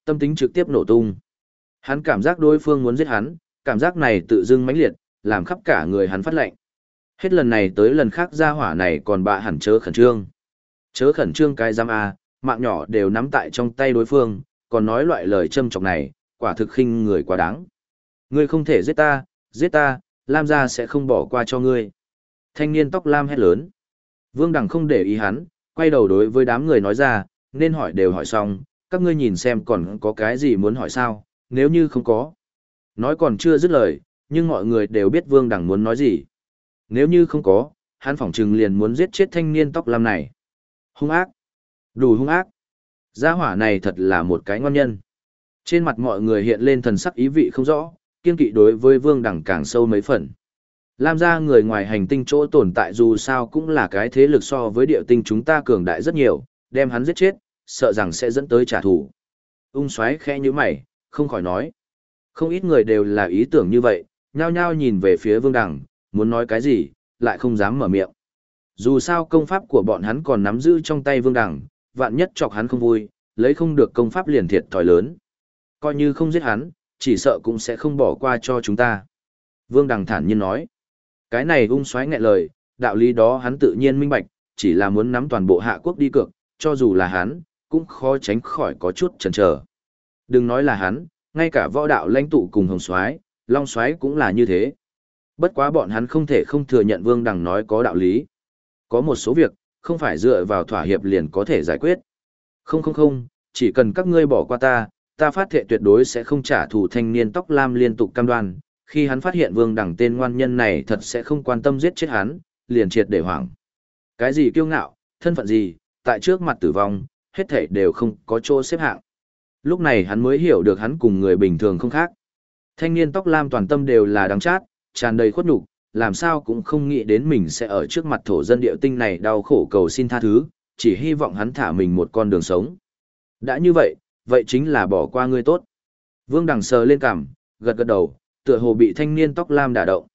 Tâm tính trực tiếp nổ tung. Hắn cảm giác đối phương muốn giết hắn, cảm giác này tự dưng mãnh liệt, làm khắp cả người hắn phát lạnh. Hết lần này tới lần khác gia hỏa này còn bạ hẳn chớ khẩn trương. Chớ khẩn trương cái giam a, mạng nhỏ đều nắm tại trong tay đối phương, còn nói loại lời châm chọc này, quả thực khinh người quá đáng. Ngươi không thể giết ta, Lam gia sẽ không bỏ qua cho ngươi. Thanh niên tóc lam hét lớn. Vương Đằng không để ý hắn, quay đầu đối với đám người nói ra, nên hỏi đều hỏi xong, các ngươi nhìn xem còn có cái gì muốn hỏi sao, nếu như không có. Nói còn chưa dứt lời, nhưng mọi người đều biết Vương Đằng muốn nói gì. Nếu như không có, hắn phỏng chừng liền muốn giết chết thanh niên tóc lam này. Hung ác. Đủ hung ác. Gia hỏa này thật là một cái ngon nhân. Trên mặt mọi người hiện lên thần sắc ý vị không rõ, kiên kỵ đối với Vương Đằng càng sâu mấy phần. Lam gia người ngoài hành tinh chỗ tồn tại dù sao cũng là cái thế lực so với địa tinh chúng ta cường đại rất nhiều, đem hắn giết chết, sợ rằng sẽ dẫn tới trả thù. Ung xoáy khẽ như mày, không khỏi nói. Không ít người đều là ý tưởng như vậy, nhao nhao nhìn về phía Vương Đằng, muốn nói cái gì, lại không dám mở miệng. Dù sao công pháp của bọn hắn còn nắm giữ trong tay Vương Đằng, vạn nhất chọc hắn không vui, lấy không được công pháp liền thiệt thòi lớn. Coi như không giết hắn, chỉ sợ cũng sẽ không bỏ qua cho chúng ta. Vương Đằng thản nhiên nói. Cái này ung xoáy nghẹn lời, đạo lý đó hắn tự nhiên minh bạch, chỉ là muốn nắm toàn bộ hạ quốc đi cược, cho dù là hắn, cũng khó tránh khỏi có chút chần chờ. Đừng nói là hắn, ngay cả võ đạo lãnh tụ cùng hồng xoáy, long xoáy cũng là như thế. Bất quá bọn hắn không thể không thừa nhận Vương Đằng nói có đạo lý. Có một số việc, không phải dựa vào thỏa hiệp liền có thể giải quyết. Không, chỉ cần các ngươi bỏ qua ta phát thệ tuyệt đối sẽ không trả thù. Thanh niên tóc lam liên tục cam đoan, khi hắn phát hiện Vương Đằng tên ngoan nhân này thật sẽ không quan tâm giết chết hắn, liền triệt để hoảng. Cái gì kiêu ngạo, thân phận gì, tại trước mặt tử vong, hết thảy đều không có chỗ xếp hạng. Lúc này hắn mới hiểu được hắn cùng người bình thường không khác. Thanh niên tóc lam toàn tâm đều là đắng chát, tràn đầy khuất nhục, làm sao cũng không nghĩ đến mình sẽ ở trước mặt thổ dân địa tinh này đau khổ cầu xin tha thứ, chỉ hy vọng hắn thả mình một con đường sống. Đã như vậy, vậy chính là bỏ qua ngươi tốt. Vương Đằng sờ lên cằm, gật gật đầu, tựa hồ bị thanh niên tóc lam đả động.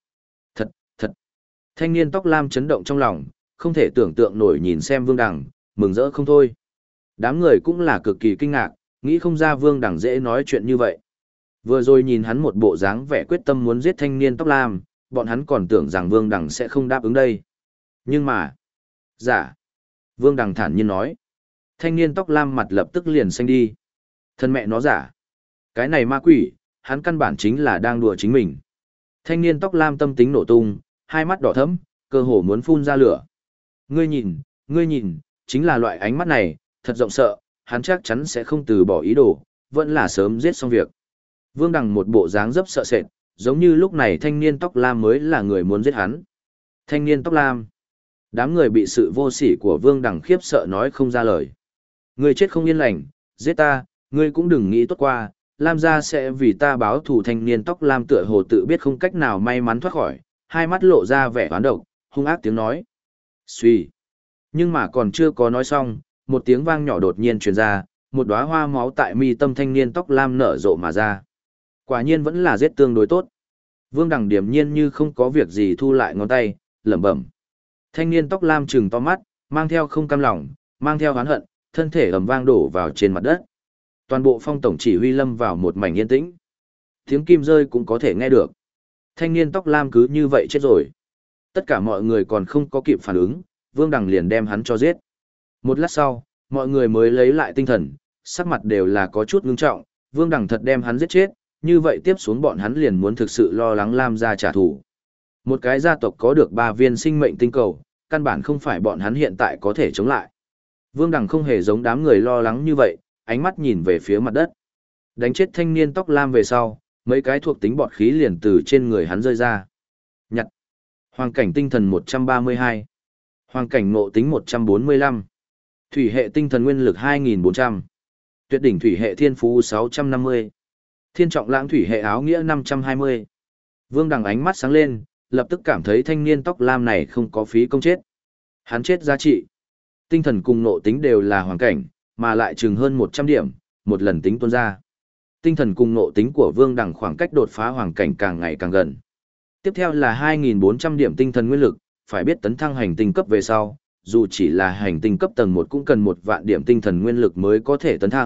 Thật. Thanh niên tóc lam chấn động trong lòng, không thể tưởng tượng nổi nhìn xem Vương Đằng, mừng rỡ không thôi. Đám người cũng là cực kỳ kinh ngạc, nghĩ không ra Vương Đằng dễ nói chuyện như vậy. Vừa rồi nhìn hắn một bộ dáng vẻ quyết tâm muốn giết thanh niên tóc lam, bọn hắn còn tưởng rằng Vương Đằng sẽ không đáp ứng đây. Nhưng mà... Dạ. Vương Đằng thản nhiên nói. Thanh niên tóc lam mặt lập tức liền xanh đi. Thân mẹ nó giả. Cái này ma quỷ, hắn căn bản chính là đang đùa chính mình. Thanh niên tóc lam tâm tính nổ tung, hai mắt đỏ thẫm, cơ hồ muốn phun ra lửa. Ngươi nhìn, chính là loại ánh mắt này, thật rộng sợ, hắn chắc chắn sẽ không từ bỏ ý đồ, vẫn là sớm giết xong việc. Vương Đằng một bộ dáng dấp sợ sệt, giống như lúc này thanh niên tóc lam mới là người muốn giết hắn. Thanh niên tóc lam. Đám người bị sự vô sỉ của Vương Đằng khiếp sợ nói không ra lời. Ngươi chết không yên lành, giết ta, ngươi cũng đừng nghĩ tốt qua, Lam gia sẽ vì ta báo thù. Thanh niên tóc lam tựa hồ tự biết không cách nào may mắn thoát khỏi, hai mắt lộ ra vẻ oán độc, hung ác tiếng nói. Xuy. Nhưng mà còn chưa có nói xong, một tiếng vang nhỏ đột nhiên truyền ra, một đóa hoa máu tại mi tâm thanh niên tóc lam nở rộ mà ra. Quả nhiên vẫn là giết tương đối tốt. Vương Đằng điềm nhiên như không có việc gì thu lại ngón tay, lẩm bẩm. Thanh niên tóc lam trừng to mắt, mang theo không cam lòng, mang theo oán hận, thân thể ầm vang đổ vào trên mặt đất. Toàn bộ phong tổng chỉ huy lâm vào một mảnh yên tĩnh. Tiếng kim rơi cũng có thể nghe được. Thanh niên tóc lam cứ như vậy chết rồi. Tất cả mọi người còn không có kịp phản ứng, Vương Đằng liền đem hắn cho giết. Một lát sau, mọi người mới lấy lại tinh thần, sắc mặt đều là có chút ngưng trọng, Vương Đằng thật đem hắn giết chết, như vậy tiếp xuống bọn hắn liền muốn thực sự lo lắng Lam gia trả thù. Một cái gia tộc có được 3 viên sinh mệnh tinh cầu, căn bản không phải bọn hắn hiện tại có thể chống lại. Vương Đằng không hề giống đám người lo lắng như vậy, ánh mắt nhìn về phía mặt đất. Đánh chết thanh niên tóc lam về sau, mấy cái thuộc tính bọt khí liền từ trên người hắn rơi ra. Nhặt. Hoàng cảnh tinh thần 132. Hoàng cảnh ngộ tính 145. Thủy hệ tinh thần nguyên lực 2400. Tuyệt đỉnh thủy hệ thiên phú 650. Thiên trọng lãng thủy hệ áo nghĩa 520. Vương Đằng ánh mắt sáng lên, lập tức cảm thấy thanh niên tóc lam này không có phí công chết. Hắn chết giá trị. Tinh thần cùng ngộ tính đều là hoàng cảnh, mà lại chừng hơn 100 điểm, một lần tính tuôn ra. Tinh thần cùng ngộ tính của Vương Đằng khoảng cách đột phá hoàng cảnh càng ngày càng gần. Tiếp theo là 2400 điểm tinh thần nguyên lực, phải biết tấn thăng hành tinh cấp về sau, dù chỉ là hành tinh cấp tầng 1 cũng cần 1 vạn điểm tinh thần nguyên lực mới có thể tấn thăng,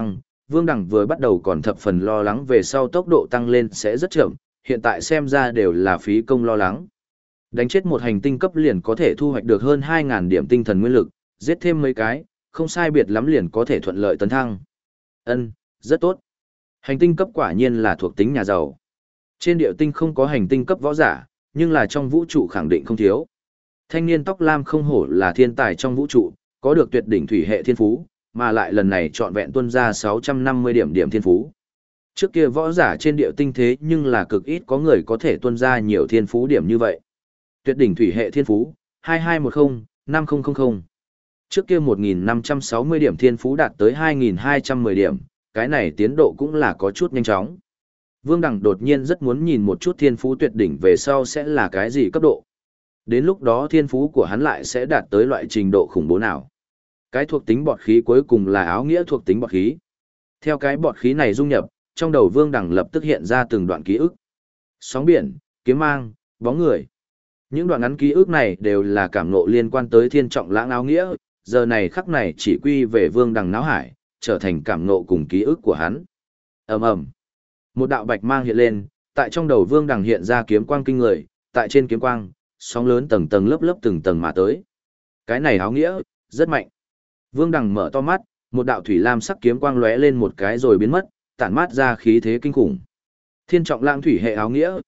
Vương Đằng vừa bắt đầu còn thập phần lo lắng về sau tốc độ tăng lên sẽ rất chậm, hiện tại xem ra đều là phí công lo lắng. Đánh chết một hành tinh cấp liền có thể thu hoạch được hơn 2.000 điểm tinh thần nguyên lực, giết thêm mấy cái, không sai biệt lắm liền có thể thuận lợi tấn thăng. Ân, rất tốt. Hành tinh cấp quả nhiên là thuộc tính nhà giàu. Trên địa tinh không có hành tinh cấp võ giả, nhưng là trong vũ trụ khẳng định không thiếu. Thanh niên tóc lam không hổ là thiên tài trong vũ trụ, có được tuyệt đỉnh thủy hệ thiên phú, mà lại lần này trọn vẹn tuân ra 650 điểm thiên phú. Trước kia võ giả trên địa tinh thế nhưng là cực ít có người có thể tuân ra nhiều thiên phú điểm như vậy. Tuyệt đỉnh thủy hệ thiên phú, 2210-5000. Trước kia 1560 điểm thiên phú đạt tới 2210 điểm, cái này tiến độ cũng là có chút nhanh chóng. Vương Đằng đột nhiên rất muốn nhìn một chút thiên phú tuyệt đỉnh về sau sẽ là cái gì cấp độ. Đến lúc đó thiên phú của hắn lại sẽ đạt tới loại trình độ khủng bố nào. Cái thuộc tính bọt khí cuối cùng là áo nghĩa thuộc tính bọt khí. Theo cái bọt khí này dung nhập, trong đầu Vương Đằng lập tức hiện ra từng đoạn ký ức. Sóng biển, kiếm mang, bóng người. Những đoạn ngắn ký ức này đều là cảm ngộ liên quan tới thiên trọng lãng áo nghĩa, giờ này khắc này chỉ quy về Vương Đằng náo hải, trở thành cảm ngộ cùng ký ức của hắn. Ầm ầm. Một đạo bạch mang hiện lên, tại trong đầu Vương Đằng hiện ra kiếm quang kinh người, tại trên kiếm quang, sóng lớn tầng tầng lớp lớp từng tầng mà tới. Cái này áo nghĩa, rất mạnh. Vương Đằng mở to mắt, một đạo thủy lam sắc kiếm quang lóe lên một cái rồi biến mất, tản mát ra khí thế kinh khủng. Thiên trọng lãng thủy hệ áo nghĩa,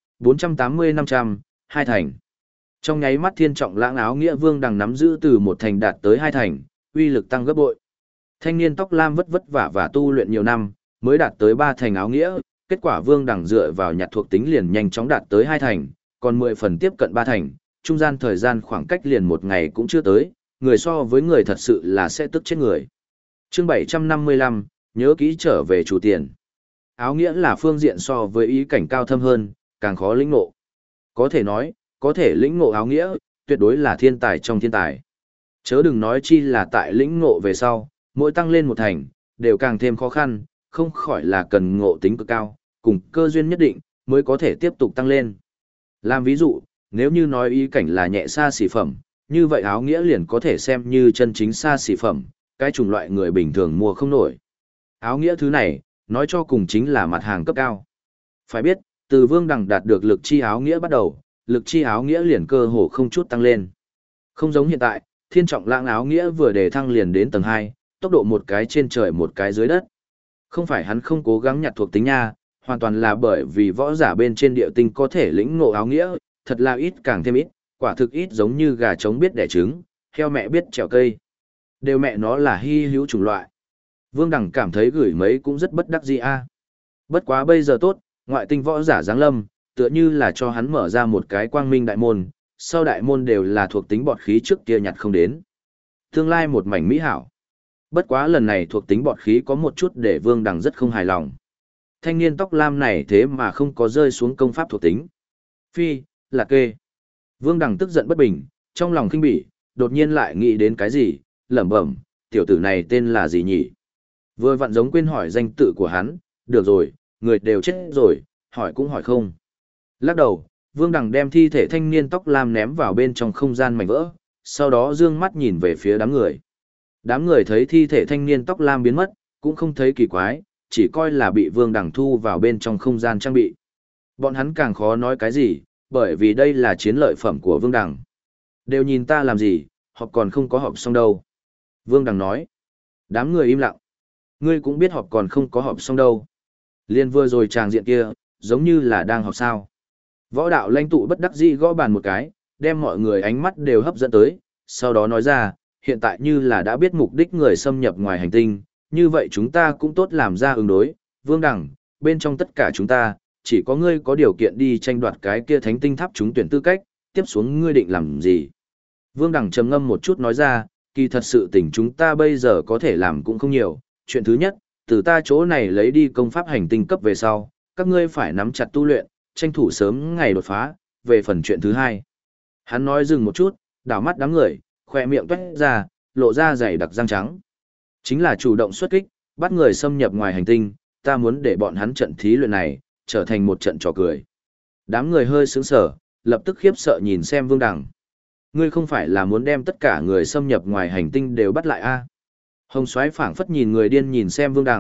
480-500, 2 thành. Trong nháy mắt thiên trọng lãng áo nghĩa Vương Đằng nắm giữ từ 1 thành đạt tới 2 thành, uy lực tăng gấp bội. Thanh niên tóc lam vất vất vả và tu luyện nhiều năm, mới đạt tới 3 thành áo nghĩa, kết quả Vương Đằng dựa vào nhặt thuộc tính liền nhanh chóng đạt tới 2 thành, còn 10 phần tiếp cận 3 thành, trung gian thời gian khoảng cách liền 1 ngày cũng chưa tới, người so với người thật sự là sẽ tức chết người. Chương 755, nhớ kỹ trở về chủ tiền. Áo nghĩa là phương diện so với ý cảnh cao thâm hơn, càng khó lĩnh ngộ. Có thể nói, có thể lĩnh ngộ áo nghĩa, tuyệt đối là thiên tài trong thiên tài. Chớ đừng nói chi là tại lĩnh ngộ về sau, mỗi tăng lên 1 thành, đều càng thêm khó khăn, không khỏi là cần ngộ tính cực cao, cùng cơ duyên nhất định, mới có thể tiếp tục tăng lên. Làm ví dụ, nếu như nói ý cảnh là nhẹ xa xỉ phẩm, như vậy áo nghĩa liền có thể xem như chân chính xa xỉ phẩm, cái chủng loại người bình thường mua không nổi. Áo nghĩa thứ này, nói cho cùng chính là mặt hàng cấp cao. Phải biết, từ Vương Đằng đạt được lực chi áo nghĩa bắt đầu, lực chi áo nghĩa liền cơ hồ không chút tăng lên. Không giống hiện tại, thiên trọng lãng áo nghĩa vừa đề thăng liền đến tầng 2, tốc độ một cái trên trời một cái dưới đất. Không phải hắn không cố gắng nhặt thuộc tính nha, hoàn toàn là bởi vì võ giả bên trên địa tinh có thể lĩnh ngộ áo nghĩa, thật là ít càng thêm ít, quả thực ít giống như gà trống biết đẻ trứng, heo mẹ biết trèo cây. Đều mẹ nó là hy hữu chủng loại. Vương Đằng cảm thấy gửi mấy cũng rất bất đắc dĩ a. Bất quá bây giờ tốt, ngoại tinh võ giả giáng lâm, tựa như là cho hắn mở ra một cái quang minh đại môn, sau đại môn đều là thuộc tính bọt khí trước kia nhặt không đến. Tương lai một mảnh mỹ hảo. Bất quá lần này thuộc tính bọt khí có một chút để Vương Đằng rất không hài lòng. Thanh niên tóc lam này thế mà không có rơi xuống công pháp thuộc tính. Phi, là kê. Vương Đằng tức giận bất bình, trong lòng khinh bỉ, đột nhiên lại nghĩ đến cái gì, lẩm bẩm, tiểu tử này tên là gì nhỉ? Vừa vặn giống quên hỏi danh tự của hắn, được rồi, người đều chết rồi, hỏi cũng hỏi không. Lắc đầu, Vương Đằng đem thi thể thanh niên tóc lam ném vào bên trong không gian mảnh vỡ, sau đó dương mắt nhìn về phía đám người. Đám người thấy thi thể thanh niên tóc lam biến mất, cũng không thấy kỳ quái, chỉ coi là bị Vương Đằng thu vào bên trong không gian trang bị. Bọn hắn càng khó nói cái gì, bởi vì đây là chiến lợi phẩm của Vương Đằng. Đều nhìn ta làm gì, họp còn không có họp xong đâu. Vương Đằng nói. Đám người im lặng. Ngươi cũng biết họp còn không có họp xong đâu. Liên vừa rồi tràng diện kia, giống như là đang họp sao. Võ đạo lãnh tụ bất đắc dĩ gõ bàn một cái, đem mọi người ánh mắt đều hấp dẫn tới, sau đó nói ra, hiện tại như là đã biết mục đích người xâm nhập ngoài hành tinh, như vậy chúng ta cũng tốt làm ra ứng đối. Vương Đằng, bên trong tất cả chúng ta, chỉ có ngươi có điều kiện đi tranh đoạt cái kia thánh tinh tháp trúng tuyển tư cách, tiếp xuống ngươi định làm gì? Vương Đằng trầm ngâm một chút nói ra, kỳ thật sự tình chúng ta bây giờ có thể làm cũng không nhiều. Chuyện thứ nhất, từ ta chỗ này lấy đi công pháp hành tinh cấp về sau, các ngươi phải nắm chặt tu luyện, tranh thủ sớm ngày đột phá. Về phần chuyện thứ hai, hắn nói dừng một chút, đảo mắt đám người, khoe miệng toét ra, lộ ra dày đặc răng trắng. Chính là chủ động xuất kích, bắt người xâm nhập ngoài hành tinh, ta muốn để bọn hắn trận thí luyện này, trở thành một trận trò cười. Đám người hơi sướng sở, lập tức khiếp sợ nhìn xem Vương Đằng. Ngươi không phải là muốn đem tất cả người xâm nhập ngoài hành tinh đều bắt lại a? Hồng Soái phảng phất nhìn người điên nhìn xem Vương Đằng,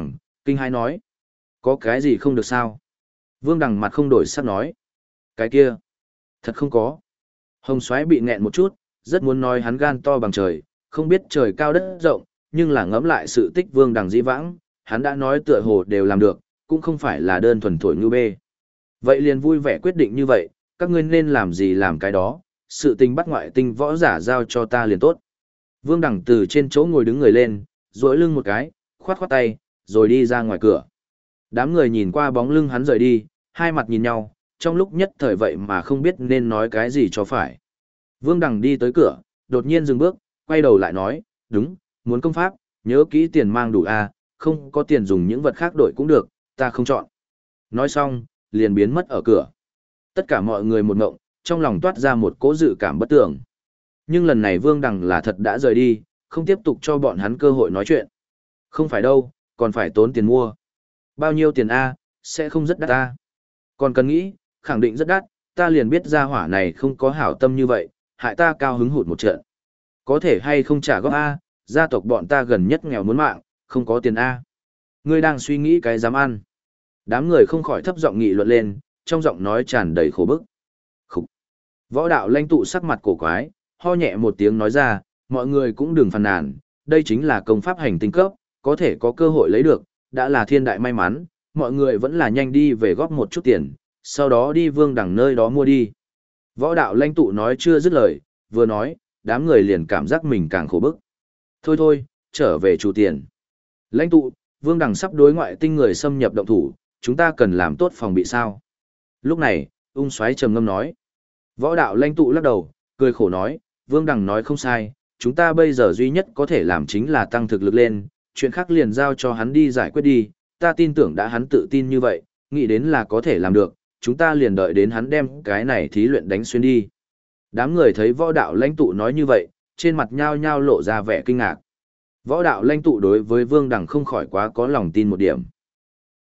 Kinh Hai nói, có cái gì không được sao? Vương Đằng mặt không đổi sắc nói, cái kia, thật không có. Hồng Soái bị nghẹn một chút, rất muốn nói hắn gan to bằng trời, không biết trời cao đất rộng, nhưng là ngẫm lại sự tích Vương Đằng dĩ vãng, hắn đã nói tựa hồ đều làm được, cũng không phải là đơn thuần thổi như bê. Vậy liền vui vẻ quyết định như vậy, các ngươi nên làm gì làm cái đó, sự tình bắt ngoại tinh võ giả giao cho ta liền tốt. Vương Đằng từ trên chỗ ngồi đứng người lên, duỗi lưng một cái, khoát khoát tay, rồi đi ra ngoài cửa. Đám người nhìn qua bóng lưng hắn rời đi, hai mặt nhìn nhau, trong lúc nhất thời vậy mà không biết nên nói cái gì cho phải. Vương Đằng đi tới cửa, đột nhiên dừng bước, quay đầu lại nói, đúng, muốn công pháp, nhớ kỹ tiền mang đủ a, không có tiền dùng những vật khác đổi cũng được, ta không chọn. Nói xong, liền biến mất ở cửa. Tất cả mọi người một ngộng, trong lòng toát ra một cỗ dự cảm bất tưởng. Nhưng lần này Vương Đằng là thật đã rời đi, không tiếp tục cho bọn hắn cơ hội nói chuyện. Không phải đâu, còn phải tốn tiền mua. Bao nhiêu tiền a, sẽ không rất đắt a. Còn cần nghĩ, khẳng định rất đắt, ta liền biết gia hỏa này không có hảo tâm như vậy, hại ta cao hứng hụt một trận. Có thể hay không trả góp a, gia tộc bọn ta gần nhất nghèo muốn mạng, không có tiền a. Ngươi đang suy nghĩ cái dám ăn. Đám người không khỏi thấp giọng nghị luận lên, trong giọng nói tràn đầy khổ bức. Khục. Võ đạo lãnh tụ sắc mặt cổ quái, ho nhẹ một tiếng nói ra, mọi người cũng đừng phàn nàn, đây chính là công pháp hành tinh cấp, có thể có cơ hội lấy được, đã là thiên đại may mắn, mọi người vẫn là nhanh đi về góp một chút tiền, sau đó đi Vương Đằng nơi đó mua đi. Võ đạo lãnh tụ nói chưa dứt lời, vừa nói, đám người liền cảm giác mình càng khổ bức. Thôi thôi, trở về chủ tiền. Lãnh tụ, Vương Đằng sắp đối ngoại tinh người xâm nhập động thủ, chúng ta cần làm tốt phòng bị sao. Lúc này, ung xoáy trầm ngâm nói. Võ đạo lãnh tụ lắc đầu, cười khổ nói, Vương Đằng nói không sai, chúng ta bây giờ duy nhất có thể làm chính là tăng thực lực lên, chuyện khác liền giao cho hắn đi giải quyết đi, ta tin tưởng đã hắn tự tin như vậy, nghĩ đến là có thể làm được, chúng ta liền đợi đến hắn đem cái này thí luyện đánh xuyên đi. Đám người thấy võ đạo lãnh tụ nói như vậy, trên mặt nhao nhao lộ ra vẻ kinh ngạc. Võ đạo lãnh tụ đối với Vương Đằng không khỏi quá có lòng tin một điểm.